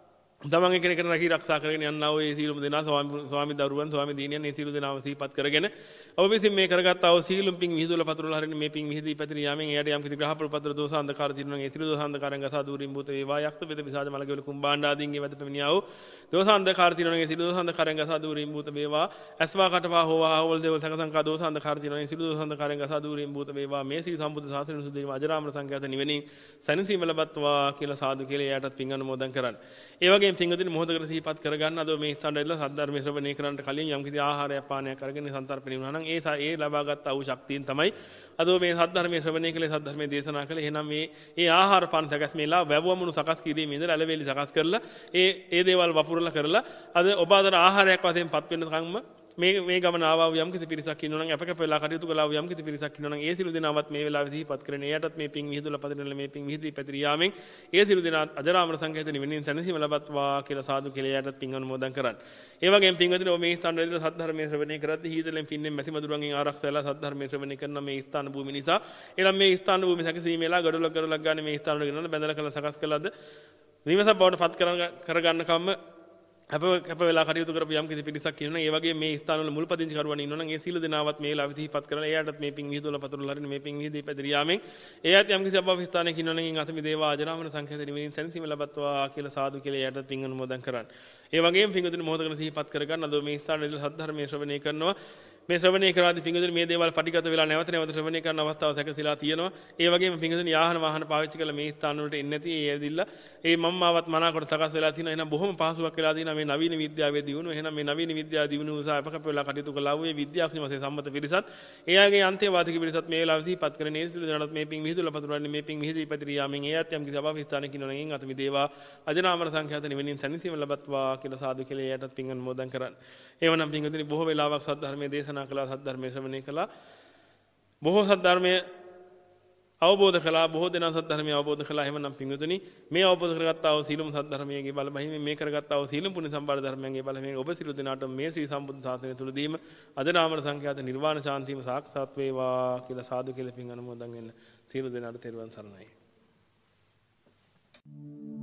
තමන් එකිනෙකට රැකී ආරක්ෂා කරගෙන යන්නා වූ ඒ සීලම දෙනා ස්වාමි දරුවන් ස්වාමි දීනියන් මේ සීල දෙනාව සිහිපත් කරගෙන ඔබ විසින් මේ කරගත්තා වූ සීලම් පින් මිහිදුල පතුරලා හරින මේ පින් මිහිදී පැතිරී යාමෙන් එයාට යම් කිසි ග්‍රහපල පතර දෝෂ අන්ධකාර තිරණන් ඒ සීල දෝෂ අන්ධකාරයන් ගසා දුරින් භූත වේවා යක්ෂ වේද විසාජ මලකවල කුම්භාණ්ඩ ආදීන්ගේ වැද පැමිණියා වූ දෝෂ අන්ධකාර තිරණන් ඒ සීල දෝෂ අන්ධකාරයන් ගසා දුරින් භූත වේවා අස්වා කටවා හෝවා හවල් දේවල් සංකසංකා දෝෂ අන්ධකාර තිරණන් ඒ සීල දෝෂ අන්ධකාරයන් ගසා දුරින් භූත වේවා මේ සී සම්බුද්ධ ශාසනය සුදීම අජරාමර සංඛ්‍යාත නිවෙනින් සැනසීම ලබත්වා කියලා සාදු කියලා එයාටත් පින් අනුමෝදන් කරන්න. ඒ වගේම පින්වතුනි මොහොතකට සිහිපත් කරගන්න අද මේ ස්ථානවල සද්ධර්මයේ ශ්‍රවණය කරන්නට කලින් යම් කිසි ආහාරයක් පානයක් අරගෙන සන්තරපණි වුණා නම් ඒ ඒ ලබාගත් ආ වූ ශක්තියෙන් තමයි අද මේ සද්ධර්මයේ ශ්‍රවණය කළේ සද්ධර්මයේ දේශනා කළේ. එහෙනම් මේ ඒ ආහාර පාන සකස් මේලා වැවුවමුණු සකස් කිරීමේ ඉඳලා ඇලවේලි සකස් කරලා ඒ ඒ දේවල් වපුරලා කරලා අද ඔබ අතර ආහාරයක් වශයෙන් පත් වෙන කම්ම මේ මේ ගමන ආවා වූ යම් කිසි පිරිසක් ඉන්නවා නම් අපක වෙලා කටයුතු කළා වූ යම් කිසි පිරිසක් ඉන්නවා නම් ඒ සිළු දෙනාවත් මේ වෙලාවේ සිහිපත් කරගෙන එයටත් මේ පින් මිහිදුලා පදිනල මේ පින් මිහිදී පැතිරී යාමෙන් ඒ සිළු දෙනා අජරාමර සංඛ්‍යාත නිවෙනින් සැනසීම ලබත්වා කියලා සාදු කියලා එයටත් පින් අනුමෝදන් කරන්න. ඒ වගේම පින්වතුනි ඔබ මේ ස්ථානවල සද්ධර්මයේ ශ්‍රවණය කරද්දී හීතලෙන් පින්නෙන් මැසි මදුරුවන්ගෙන් ආරක්ෂා වෙලා සද්ධර්මයේ ශ්‍රවණය කරන මේ ස්ථාන භූමිය නිසා එනම් මේ ස්ථාන භූමිය සැකසීමේලා ගඩොලක් කරලක් ගන්න මේ ස්ථාන වල ගෙනල්ලා බැඳලා කරලා සකස් කළාද විමසක් බවට පත් කරගන්න කම්ම අප අප වෙලා කටයුතු කරපු යම් කිසි පිරිසක් ඉන්නවා. ඒ වගේ මේ ස්ථානවල මුල් පදිංචි කරුවන් ඉන්නවා නම් ඒ සීල දෙනාවත් මේ වෙලාව සිහිපත් කරලා එයාටත් මේ පින් විහිදුවල පතුරලා හරින මේ පින් විහිදී පැතිරී යාමෙන් එයාත් යම් කිසි අභව ස්ථානයක ඉන්නවා නම් එන් අතමි දේවා ආජරාමන සංඛ්‍යාත නිවෙනින් සැනසීම ලබත්වා කියලා සාදු කියලා එයාටත් පින් අනුමෝදන් කරන්න. ඒ වගේම පින්වතුනි මොහොතකට සිහිපත් කරගන්න අද මේ ස්ථානවල සද්ධර්මයේ ශ්‍රවණය කරනවා. මේ ශ්‍රවණය කරාදී පින්වතුනි මේ දේවල් පටිගත වෙලා නැවත නැවත ශ්‍රවණය කරන අවස්ථාව සැකසීලා තියෙනවා. ඒ වගේම පින්වතුනි යාහන වාහන පාවිච්චි කරලා මේ ස්ථාන වලට එන්නේ නැති ඒ ඇවිදilla ඒ මම්මාවත් මනාකොට සකස් වෙලා තියෙනවා. එහෙනම් බොහොම පහසුවක් වෙලා තියෙනවා මේ නවීන විද්‍යාවේ දියුණුව. එහෙනම් මේ නවීන විද්‍යාව දියුණුව නිසා අපකප වෙලා කටයුතු කළා වූ මේ විද්‍යාඥ වශයෙන් සම්මත පිරිසත් එයාගේ අන්තේවාදික පිරිසත් මේ වෙලාවේ සිහිපත් කරගෙන ඒ සිළු දෙනාට මේ පින් මිහිදුල පතුරවන්නේ මේ පින් මිහිදී පැතිරී යාමෙන් එයාත් යම් කිසි අභව ස්ථානයක ඉන්නවා නම් එන් අත මිදේවා අජරාමර සංඛ්‍යාත නිවෙනින් සැනසීම ලබත්වා කියලා සාදු කියලා එයාටත් පින් අනුමෝදන් කරන්න. එවනම් පින්වතුනි බොහෝ වෙලාවක් සද්ධර්මයේ දේශනා කළා සද්ධර්මයේ ශ්‍රවණය කළා බොහෝ සද්ධර්මයේ අවබෝධ කළා බොහෝ දෙනා සද්ධර්මයේ අවබෝධ කළා. එහෙමනම් පින්වතුනි මේ අවබෝධ කරගත්තා වූ සීලම සද්ධර්මයේ බල බහිමින් මේ කරගත්තා වූ සීලම් පුණ්‍ය සම්පාද ධර්මයන්ගේ බලයෙන් ඔබ සිළු දෙනාට මේ ශ්‍රී සම්බුද්ධ ශාසනය තුලදීම අජරාමර සංඛ්‍යාත නිර්වාණ ශාන්තියම සාක්ෂාත් වේවා කියලා සාදු කියලා පින් අනුමෝදන් වෙන්න සීල දෙනාට තෙරුවන් සරණයි.